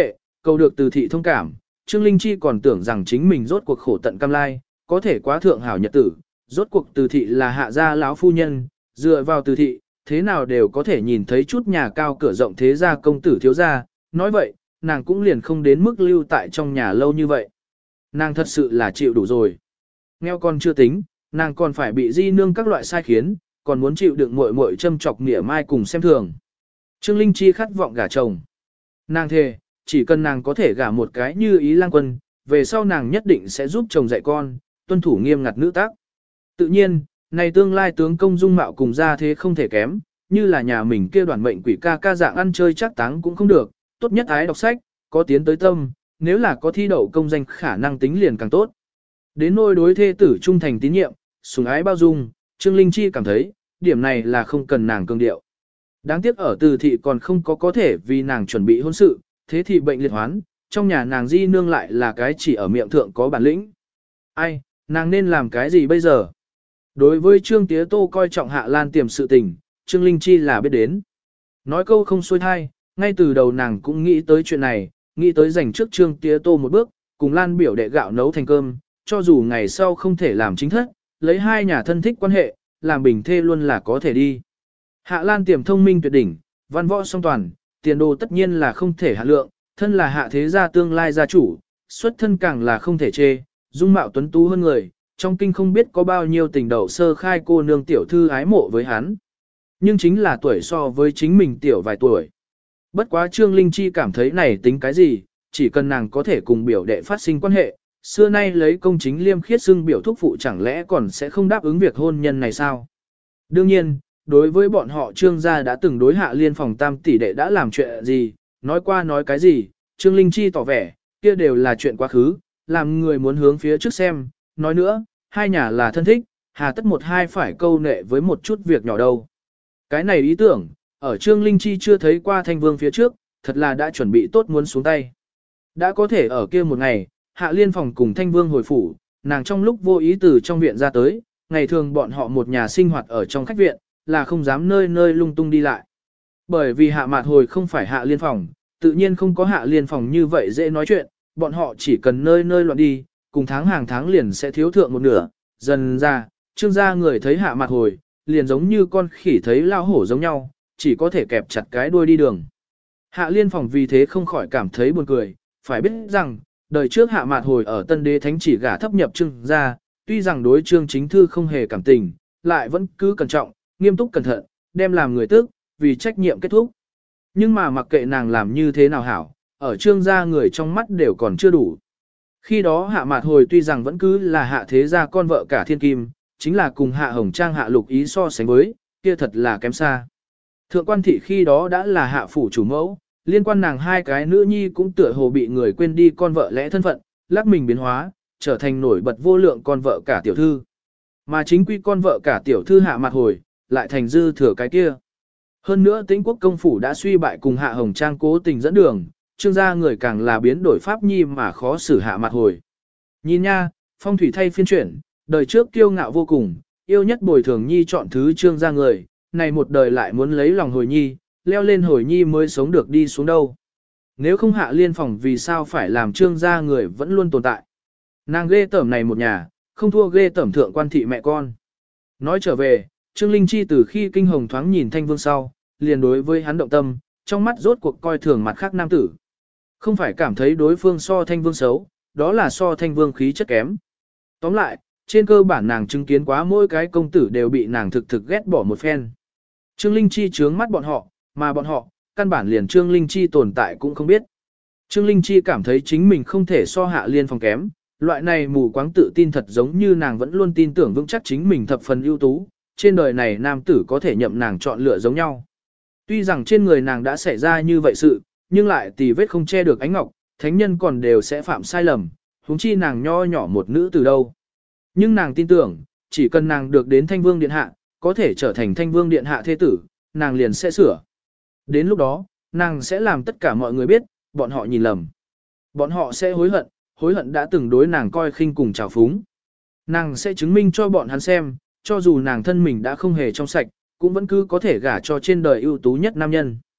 cầu được từ thị thông cảm, Trương Linh Chi còn tưởng rằng chính mình rốt cuộc khổ tận cam lai, có thể quá thượng hảo nhật tử, rốt cuộc từ thị là hạ gia lão phu nhân, dựa vào từ thị, thế nào đều có thể nhìn thấy chút nhà cao cửa rộng thế gia công tử thiếu gia, nói vậy, nàng cũng liền không đến mức lưu tại trong nhà lâu như vậy. Nàng thật sự là chịu đủ rồi. Nghèo còn chưa tính, nàng còn phải bị di nương các loại sai khiến, còn muốn chịu đựng muội muội châm chọc nghĩa mai cùng xem thường. Trương Linh Chi khát vọng gả chồng. Nàng thề, chỉ cần nàng có thể gả một cái như ý lang quân, về sau nàng nhất định sẽ giúp chồng dạy con, tuân thủ nghiêm ngặt nữ tác. Tự nhiên, này tương lai tướng công dung mạo cùng ra thế không thể kém, như là nhà mình kia đoàn mệnh quỷ ca ca dạng ăn chơi chắc táng cũng không được, tốt nhất ái đọc sách, có tiến tới tâm, nếu là có thi đậu công danh khả năng tính liền càng tốt. Đến nôi đối thê tử trung thành tín nhiệm, sủng ái bao dung, Trương Linh Chi cảm thấy, điểm này là không cần nàng cương điệu. Đáng tiếc ở từ thị còn không có thể vì nàng chuẩn bị hôn sự, thế thì bệnh liệt hoán, trong nhà nàng di nương lại là cái chỉ ở miệng thượng có bản lĩnh. Ai, nàng nên làm cái gì bây giờ? Đối với Trương Tía Tô coi trọng Hạ Lan Tiềm sự tình, Trương Linh Chi là biết đến. Nói câu không xuôi thai, ngay từ đầu nàng cũng nghĩ tới chuyện này, nghĩ tới dành trước Trương Tía Tô một bước, cùng Lan biểu đệ gạo nấu thành cơm, cho dù ngày sau không thể làm chính thất, lấy hai nhà thân thích quan hệ, làm bình thê luôn là có thể đi. Hạ Lan Tiềm thông minh tuyệt đỉnh, văn võ song toàn, tiền đồ tất nhiên là không thể hạ lượng, thân là hạ thế gia tương lai gia chủ, xuất thân càng là không thể chê, dung mạo tuấn tú hơn người, trong kinh không biết có bao nhiêu tình đầu sơ khai cô nương tiểu thư ái mộ với hắn. Nhưng chính là tuổi so với chính mình tiểu vài tuổi. Bất quá Trương Linh Chi cảm thấy này tính cái gì, chỉ cần nàng có thể cùng biểu đệ phát sinh quan hệ, xưa nay lấy công chính liêm khiết xưng biểu thúc phụ chẳng lẽ còn sẽ không đáp ứng việc hôn nhân này sao? Đương nhiên, đối với bọn họ Trương gia đã từng đối Hạ Liên phòng tam tỷ đệ đã làm chuyện gì, nói qua nói cái gì, Trương Linh Chi tỏ vẻ, kia đều là chuyện quá khứ, làm người muốn hướng phía trước xem, nói nữa, hai nhà là thân thích, hà tất một hai phải câu nệ với một chút việc nhỏ đâu. Cái này ý tưởng, ở Trương Linh Chi chưa thấy qua Thanh Vương phía trước, thật là đã chuẩn bị tốt muốn xuống tay. Đã có thể ở kia một ngày, Hạ Liên phòng cùng Thanh Vương hồi phủ, nàng trong lúc vô ý từ trong viện ra tới, ngày thường bọn họ một nhà sinh hoạt ở trong khách viện, là không dám nơi nơi lung tung đi lại. Bởi vì Hạ Mạt hồi không phải Hạ Liên phòng, tự nhiên không có Hạ Liên phòng như vậy dễ nói chuyện, bọn họ chỉ cần nơi nơi loạn đi, cùng hàng tháng liền sẽ thiếu thượng một nửa, dần ra, Trương gia người thấy Hạ Mạt hồi, liền giống như con khỉ thấy lao hổ giống nhau, chỉ có thể kẹp chặt cái đuôi đi đường. Hạ Liên phòng vì thế không khỏi cảm thấy buồn cười, phải biết rằng, đời trước Hạ Mạt hồi ở Tân Đế Thánh chỉ gả thấp nhập Trương gia, tuy rằng đối Trương Chính Thư không hề cảm tình, lại vẫn cứ cẩn trọng, nghiêm túc cẩn thận, đem làm người tức, vì trách nhiệm kết thúc. Nhưng mà mặc kệ nàng làm như thế nào hảo, ở Trương gia người trong mắt đều còn chưa đủ. Khi đó Hạ Mạt hồi tuy rằng vẫn cứ là Hạ thế gia con vợ cả thiên kim, chính là cùng Hạ Hồng Trang Hạ Lục Ý so sánh với, kia thật là kém xa. Thượng quan thị khi đó đã là Hạ phủ chủ mẫu, liên quan nàng hai cái nữ nhi cũng tựa hồ bị người quên đi con vợ lẽ thân phận, lắc mình biến hóa, trở thành nổi bật vô lượng con vợ cả tiểu thư. Mà chính quy con vợ cả tiểu thư Hạ Mạt hồi, lại thành dư thừa cái kia. Hơn nữa Tĩnh Quốc công phủ đã suy bại cùng Hạ Hồng Trang cố tình dẫn đường, Trương gia người càng là biến đổi pháp nhi mà khó xử Hạ Mạt hồi. Nhìn nha, phong thủy thay phiên chuyển, đời trước kiêu ngạo vô cùng, yêu nhất bồi thường nhi chọn thứ Trương gia người, này một đời lại muốn lấy lòng hồi nhi, leo lên hồi nhi mới sống được đi xuống đâu. Nếu không Hạ Liên phòng vì sao phải làm Trương gia người vẫn luôn tồn tại. Nàng ghê tởm này một nhà, không thua ghê tởm thượng quan thị mẹ con. Nói trở về, Trương Linh Chi từ khi kinh hồng thoáng nhìn Thanh Vương sau, liền đối với hắn động tâm, trong mắt rốt cuộc coi thường mặt khác nam tử. Không phải cảm thấy đối phương so Thanh Vương xấu, đó là so Thanh Vương khí chất kém. Tóm lại, trên cơ bản nàng chứng kiến quá mỗi cái công tử đều bị nàng thực ghét bỏ một phen. Trương Linh Chi trướng mắt bọn họ, mà bọn họ, căn bản liền Trương Linh Chi tồn tại cũng không biết. Trương Linh Chi cảm thấy chính mình không thể so Hạ Liên phòng kém, loại này mù quáng tự tin thật giống như nàng vẫn luôn tin tưởng vững chắc chính mình thập phần ưu tú, trên đời này nam tử có thể nhậm nàng chọn lựa giống nhau. Tuy rằng trên người nàng đã xảy ra như vậy sự, nhưng lại tì vết không che được ánh ngọc, thánh nhân còn đều sẽ phạm sai lầm, huống chi nàng nho nhỏ một nữ từ đâu. Nhưng nàng tin tưởng, chỉ cần nàng được đến Thanh Vương Điện Hạ, có thể trở thành Thanh Vương Điện Hạ thế tử, nàng liền sẽ sửa. Đến lúc đó, nàng sẽ làm tất cả mọi người biết, bọn họ nhìn lầm. Bọn họ sẽ hối hận đã từng đối nàng coi khinh cùng trào phúng. Nàng sẽ chứng minh cho bọn hắn xem, cho dù nàng thân mình đã không hề trong sạch, cũng vẫn cứ có thể gả cho trên đời ưu tú nhất nam nhân.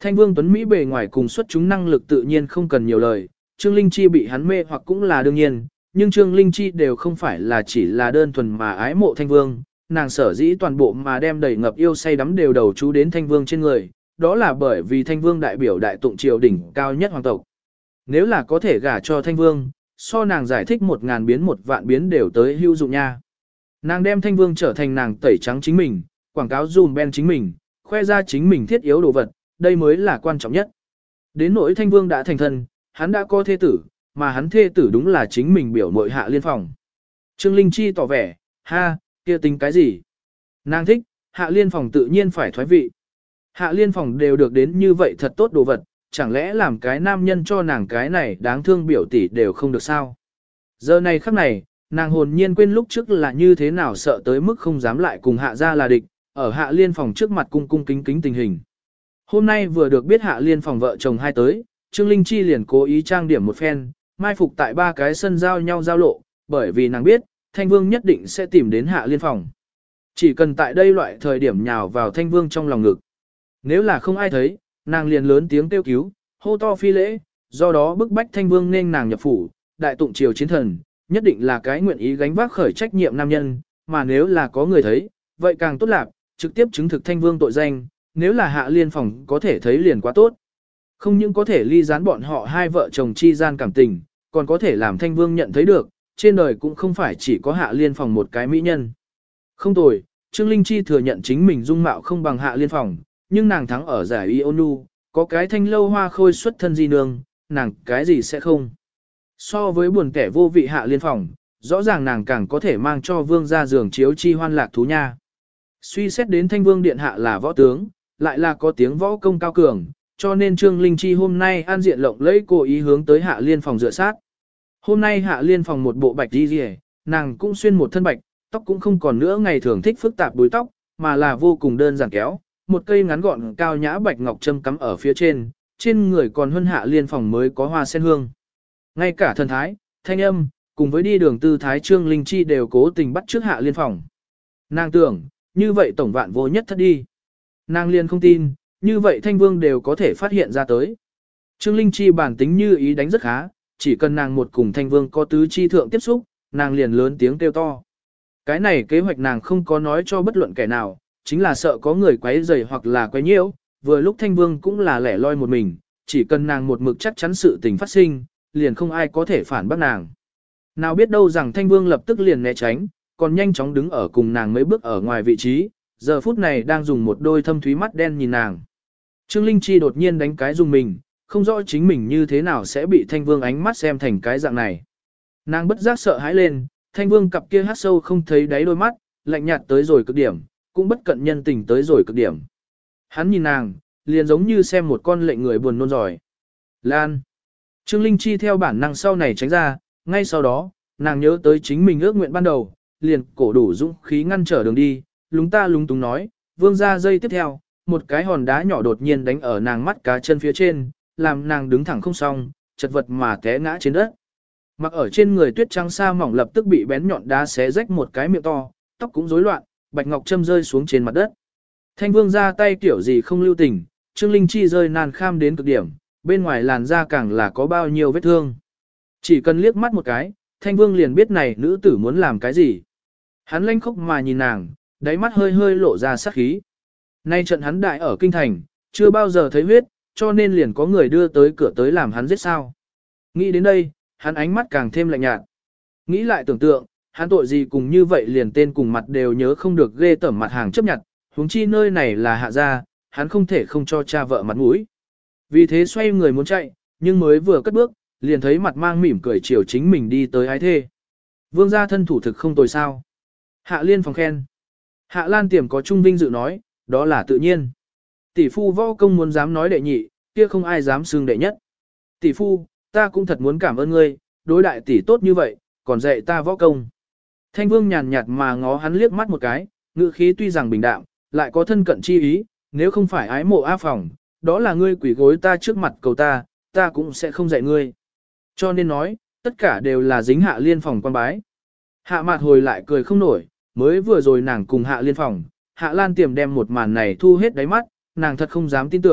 Thanh Vương Tuấn Mỹ bề ngoài cùng xuất chúng năng lực tự nhiên không cần nhiều lời, Trương Linh Chi bị hắn mê hoặc cũng là đương nhiên, nhưng Trương Linh Chi đều không phải là chỉ là đơn thuần mà ái mộ Thanh Vương, nàng sở dĩ toàn bộ mà đem đầy ngập yêu say đắm đều đầu chú đến Thanh Vương trên người, đó là bởi vì Thanh Vương đại biểu đại tụng triều đỉnh cao nhất hoàng tộc. Nếu là có thể gả cho Thanh Vương, so nàng giải thích 1000 biến 1 vạn biến đều tới hữu dụng nha. Nàng đem Thanh Vương trở thành nàng tẩy trắng chính mình, quảng cáo dùm ben chính mình, khoe ra chính mình thiết yếu đồ vật, đây mới là quan trọng nhất. Đến nỗi Thanh Vương đã thành thân, hắn đã có thê tử, mà hắn thê tử đúng là chính mình biểu muội Hạ Liên Phòng. Trương Linh Chi tỏ vẻ, ha, kia tính cái gì? Nàng thích, Hạ Liên Phòng tự nhiên phải thoái vị. Hạ Liên Phòng đều được đến như vậy thật tốt đồ vật, chẳng lẽ làm cái nam nhân cho nàng cái này đáng thương biểu tỷ đều không được sao? Giờ này khắc này, nàng hồn nhiên quên lúc trước là như thế nào sợ tới mức không dám lại cùng Hạ gia là địch, ở Hạ Liên Phòng trước mặt cung cung kính kính tình hình. Hôm nay vừa được biết Hạ Liên Phòng vợ chồng hai tới, Trương Linh Chi liền cố ý trang điểm một phen, mai phục tại 3 cái sân giao nhau giao lộ, bởi vì nàng biết, Thanh Vương nhất định sẽ tìm đến Hạ Liên Phòng. Chỉ cần tại đây loại thời điểm nhào vào Thanh Vương trong lòng ngực. Nếu là không ai thấy, nàng liền lớn tiếng kêu cứu, hô to phi lễ, do đó bức bách Thanh Vương nên nàng nhập phủ, đại tụng triều chiến thần, nhất định là cái nguyện ý gánh vác khởi trách nhiệm nam nhân, mà nếu là có người thấy, vậy càng tốt lạc, trực tiếp chứng thực Thanh Vương tội danh, nếu là Hạ Liên Phòng có thể thấy liền quá tốt. Không những có thể ly gián bọn họ hai vợ chồng chi gian cảm tình, còn có thể làm Thanh Vương nhận thấy được, trên đời cũng không phải chỉ có Hạ Liên Phòng một cái mỹ nhân. Không tồi, Trương Linh Chi thừa nhận chính mình dung mạo không bằng Hạ Liên Phòng, nhưng nàng thắng ở giải Ionu, có cái thanh lâu hoa khôi xuất thân di nương, nàng cái gì sẽ không. So với buồn kẻ vô vị Hạ Liên Phòng, rõ ràng nàng càng có thể mang cho vương ra giường chiếu chi hoan lạc thú nha. Suy xét đến Thanh Vương điện hạ là võ tướng, lại là có tiếng võ công cao cường, cho nên Trương Linh Chi hôm nay an diện lộng lẫy cố ý hướng tới Hạ Liên Phòng dựa sát. Hôm nay Hạ Liên Phòng một bộ bạch đi rìa, nàng cũng xuyên một thân bạch, tóc cũng không còn nữa ngày thường thích phức tạp búi tóc, mà là vô cùng đơn giản kéo, một cây ngắn gọn cao nhã bạch ngọc châm cắm ở phía trên người còn huân Hạ Liên Phòng mới có hoa sen hương. Ngay cả thần thái, thanh âm, cùng với đi đường tư thái Trương Linh Chi đều cố tình bắt trước Hạ Liên Phòng. Nàng tưởng, như vậy tổng vạn vô nhất thất đi. Nàng liền không tin, như vậy Thanh Vương đều có thể phát hiện ra tới. Trương Linh Chi bản tính như ý đánh rất khá, chỉ cần nàng một cùng Thanh Vương có tứ chi thượng tiếp xúc, nàng liền lớn tiếng kêu to. Cái này kế hoạch nàng không có nói cho bất luận kẻ nào, chính là sợ có người quấy rầy hoặc là quấy nhiễu, vừa lúc Thanh Vương cũng là lẻ loi một mình, chỉ cần nàng một mực chắc chắn sự tình phát sinh, liền không ai có thể phản bác nàng. Nào biết đâu rằng Thanh Vương lập tức liền né tránh, còn nhanh chóng đứng ở cùng nàng mấy bước ở ngoài vị trí, giờ phút này đang dùng một đôi thâm thúy mắt đen nhìn nàng. Trương Linh Chi đột nhiên đánh cái dùng mình, không rõ chính mình như thế nào sẽ bị Thanh Vương ánh mắt xem thành cái dạng này. Nàng bất giác sợ hãi lên, Thanh Vương cặp kia hát sâu không thấy đáy đôi mắt, lạnh nhạt tới rồi cực điểm, cũng bất cận nhân tình tới rồi cực điểm. Hắn nhìn nàng, liền giống như xem một con lệnh người buồn nôn giỏi. Lan. Trương Linh Chi theo bản năng sau này tránh ra, ngay sau đó, nàng nhớ tới chính mình ước nguyện ban đầu, liền cổ đủ dũng khí ngăn trở đường đi, lúng ta lúng túng nói, vương ra dây tiếp theo, một cái hòn đá nhỏ đột nhiên đánh ở nàng mắt cá chân phía trên, làm nàng đứng thẳng không xong, chật vật mà té ngã trên đất. Mặc ở trên người tuyết trắng sa mỏng lập tức bị bén nhọn đá xé rách một cái miệng to, tóc cũng rối loạn, bạch ngọc châm rơi xuống trên mặt đất. Thanh Vương ra tay kiểu gì không lưu tình, Trương Linh Chi rơi nan kham đến cực điểm, bên ngoài làn da càng là có bao nhiêu vết thương. Chỉ cần liếc mắt một cái, Thanh Vương liền biết này nữ tử muốn làm cái gì. Hắn lanh khóc mà nhìn nàng, đáy mắt hơi hơi lộ ra sát khí. Nay trận hắn đại ở kinh thành, chưa bao giờ thấy huyết, cho nên liền có người đưa tới cửa tới làm hắn giết sao. Nghĩ đến đây, hắn ánh mắt càng thêm lạnh nhạt. Nghĩ lại tưởng tượng, hắn tội gì cùng như vậy liền tên cùng mặt đều nhớ không được ghê tởm mặt hàng chấp nhận, huống chi nơi này là Hạ gia, hắn không thể không cho cha vợ mặt mũi. Vì thế xoay người muốn chạy, nhưng mới vừa cất bước, liền thấy mặt mang mỉm cười chiều chính mình đi tới ái thê. Vương gia thân thủ thực không tồi sao. Hạ Liên Phòng khen. Hạ Lan Tiềm có trung vinh dự nói, đó là tự nhiên. Tỷ phu võ công muốn dám nói đệ nhị, kia không ai dám xưng đệ nhất. Tỷ phu, ta cũng thật muốn cảm ơn ngươi, đối đại tỷ tốt như vậy, còn dạy ta võ công. Thanh Vương nhàn nhạt mà ngó hắn liếc mắt một cái, ngữ khí tuy rằng bình đạm, lại có thân cận chi ý, nếu không phải ái mộ A Phòng, đó là ngươi quỷ gối ta trước mặt cầu ta cũng sẽ không dạy ngươi. Cho nên nói, tất cả đều là dính Hạ Liên Phòng quan bái. Hạ Mạt hồi lại cười không nổi, mới vừa rồi nàng cùng Hạ Liên Phòng, Hạ Lan Tiềm đem một màn này thu hết đáy mắt, nàng thật không dám tin tưởng,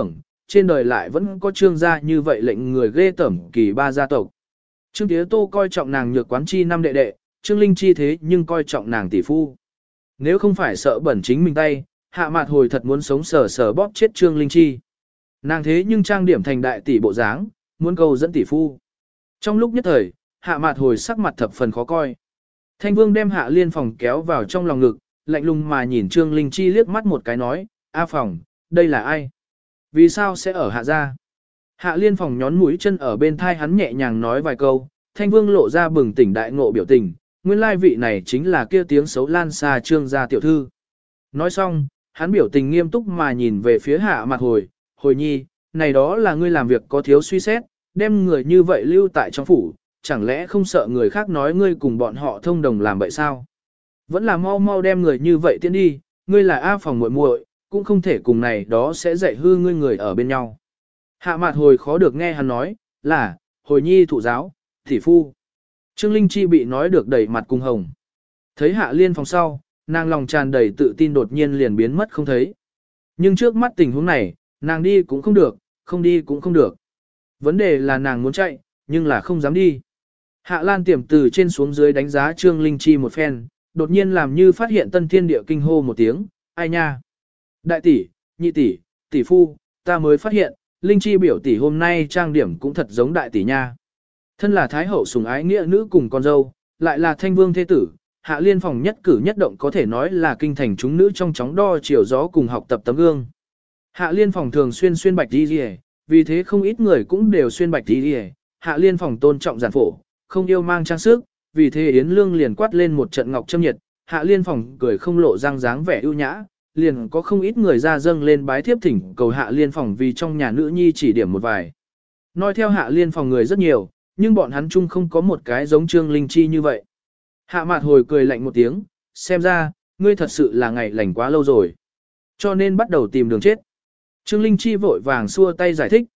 trên đời lại vẫn có Trương gia như vậy lệnh người ghê tởm kỳ ba gia tộc. Trương Tía Tô coi trọng nàng nhược quán chi năm đệ đệ, Trương Linh Chi thế nhưng coi trọng nàng tỷ phu. Nếu không phải sợ bẩn chính mình tay, Hạ Mạt Hồi thật muốn sống sờ sờ bóp chết Trương Linh Chi. Nàng thế nhưng trang điểm thành đại tỷ bộ dáng, muốn câu dẫn tỷ phu. Trong lúc nhất thời, Hạ Mạt Hồi sắc mặt thập phần khó coi. Thanh Vương đem Hạ Liên Phòng kéo vào trong lòng ngực, lạnh lùng mà nhìn Trương Linh Chi liếc mắt một cái nói, A Phòng, đây là ai? Vì sao sẽ ở Hạ gia? Hạ Liên Phòng nhón mũi chân ở bên thai hắn nhẹ nhàng nói vài câu, Thanh Vương lộ ra bừng tỉnh đại ngộ biểu tình, nguyên lai vị này chính là kia tiếng xấu lan xa Trương gia tiểu thư. Nói xong, hắn biểu tình nghiêm túc mà nhìn về phía Hạ Mạt Hồi, Hồi nhi, này đó là ngươi làm việc có thiếu suy xét, đem người như vậy lưu tại trong phủ, chẳng lẽ không sợ người khác nói ngươi cùng bọn họ thông đồng làm vậy sao? Vẫn là mau mau đem người như vậy tiến đi, ngươi là A Phòng muội muội, cũng không thể cùng này đó sẽ dạy hư ngươi người ở bên nhau. Hạ Mạt Hồi khó được nghe hắn nói, là, Hồi nhi thụ giáo, tỷ phu. Trương Linh Chi bị nói được đẩy mặt cung hồng. Thấy Hạ Liên Phòng sau, nàng lòng tràn đầy tự tin đột nhiên liền biến mất không thấy. Nhưng trước mắt tình huống này, nàng đi cũng không được, không đi cũng không được. Vấn đề là nàng muốn chạy, nhưng là không dám đi. Hạ Lan Tiềm từ trên xuống dưới đánh giá Trương Linh Chi một phen, đột nhiên làm như phát hiện tân thiên địa kinh hô một tiếng, ai nha. Đại tỷ, nhị tỷ, tỷ phu, ta mới phát hiện, Linh Chi biểu tỷ hôm nay trang điểm cũng thật giống đại tỷ nha. Thân là thái hậu sủng ái nghĩa nữ cùng con dâu, lại là thanh vương thế tử, Hạ Liên Phòng nhất cử nhất động có thể nói là kinh thành chúng nữ trong chóng đo chiều gió cùng học tập tấm gương. Hạ Liên Phòng thường xuyên bạch đi rìa, vì thế không ít người cũng đều xuyên bạch đi rìa. Hạ Liên Phòng tôn trọng giản phổ, không yêu mang trang sức, vì thế Yến Lương liền quát lên một trận ngọc châm nhiệt. Hạ Liên Phòng cười không lộ răng dáng vẻ ưu nhã, liền có không ít người ra dâng lên bái thiếp thỉnh cầu Hạ Liên Phòng vì trong nhà nữ nhi chỉ điểm một vài. Nói theo Hạ Liên Phòng người rất nhiều, nhưng bọn hắn chung không có một cái giống Trương Linh Chi như vậy. Hạ Mạt Hồi cười lạnh một tiếng, xem ra, ngươi thật sự là ngày lành quá lâu rồi. Cho nên bắt đầu tìm đường chết. Trương Linh Chi vội vàng xua tay giải thích,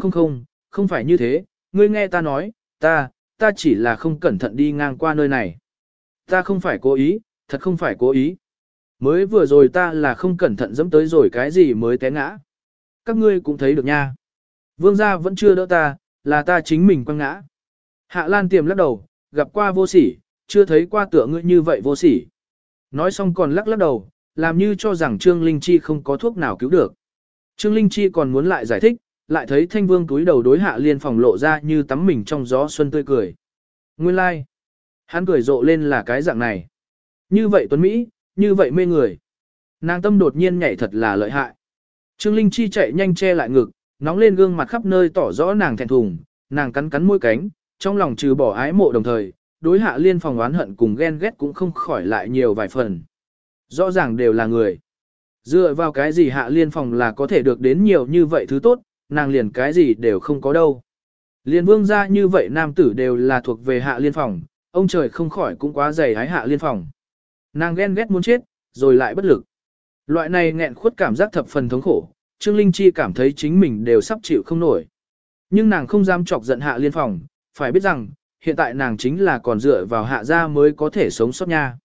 không phải như thế, ngươi nghe ta nói, ta chỉ là không cẩn thận đi ngang qua nơi này. Ta không phải cố ý, thật không phải cố ý. Mới vừa rồi ta là không cẩn thận dẫm tới rồi cái gì mới té ngã. Các ngươi cũng thấy được nha. Vương gia vẫn chưa đỡ ta, là ta chính mình quăng ngã. Hạ Lan Tiềm lắc đầu, gặp qua vô sỉ, chưa thấy qua tựa ngươi như vậy vô sỉ. Nói xong còn lắc đầu, làm như cho rằng Trương Linh Chi không có thuốc nào cứu được. Trương Linh Chi còn muốn lại giải thích, lại thấy Thanh Vương túi đầu đối Hạ Liên Phòng lộ ra như tắm mình trong gió xuân tươi cười. Nguyên lai, like. Hắn cười rộ lên là cái dạng này. Như vậy tuấn Mỹ, như vậy mê người. Nàng tâm đột nhiên nhảy thật là lợi hại. Trương Linh Chi chạy nhanh che lại ngực, nóng lên gương mặt khắp nơi tỏ rõ nàng thẹn thùng, nàng cắn môi cánh, trong lòng trừ bỏ ái mộ đồng thời, đối Hạ Liên Phòng oán hận cùng ghen ghét cũng không khỏi lại nhiều vài phần. Rõ ràng đều là người. Dựa vào cái gì Hạ Liên Phòng là có thể được đến nhiều như vậy thứ tốt, nàng liền cái gì đều không có đâu. Liên vương gia như vậy nam tử đều là thuộc về Hạ Liên Phòng, ông trời không khỏi cũng quá dày hái Hạ Liên Phòng. Nàng ghen ghét muốn chết, rồi lại bất lực. Loại này nghẹn khuất cảm giác thập phần thống khổ, Trương Linh Chi cảm thấy chính mình đều sắp chịu không nổi. Nhưng nàng không dám chọc giận Hạ Liên Phòng, phải biết rằng, hiện tại nàng chính là còn dựa vào Hạ gia mới có thể sống sót nha.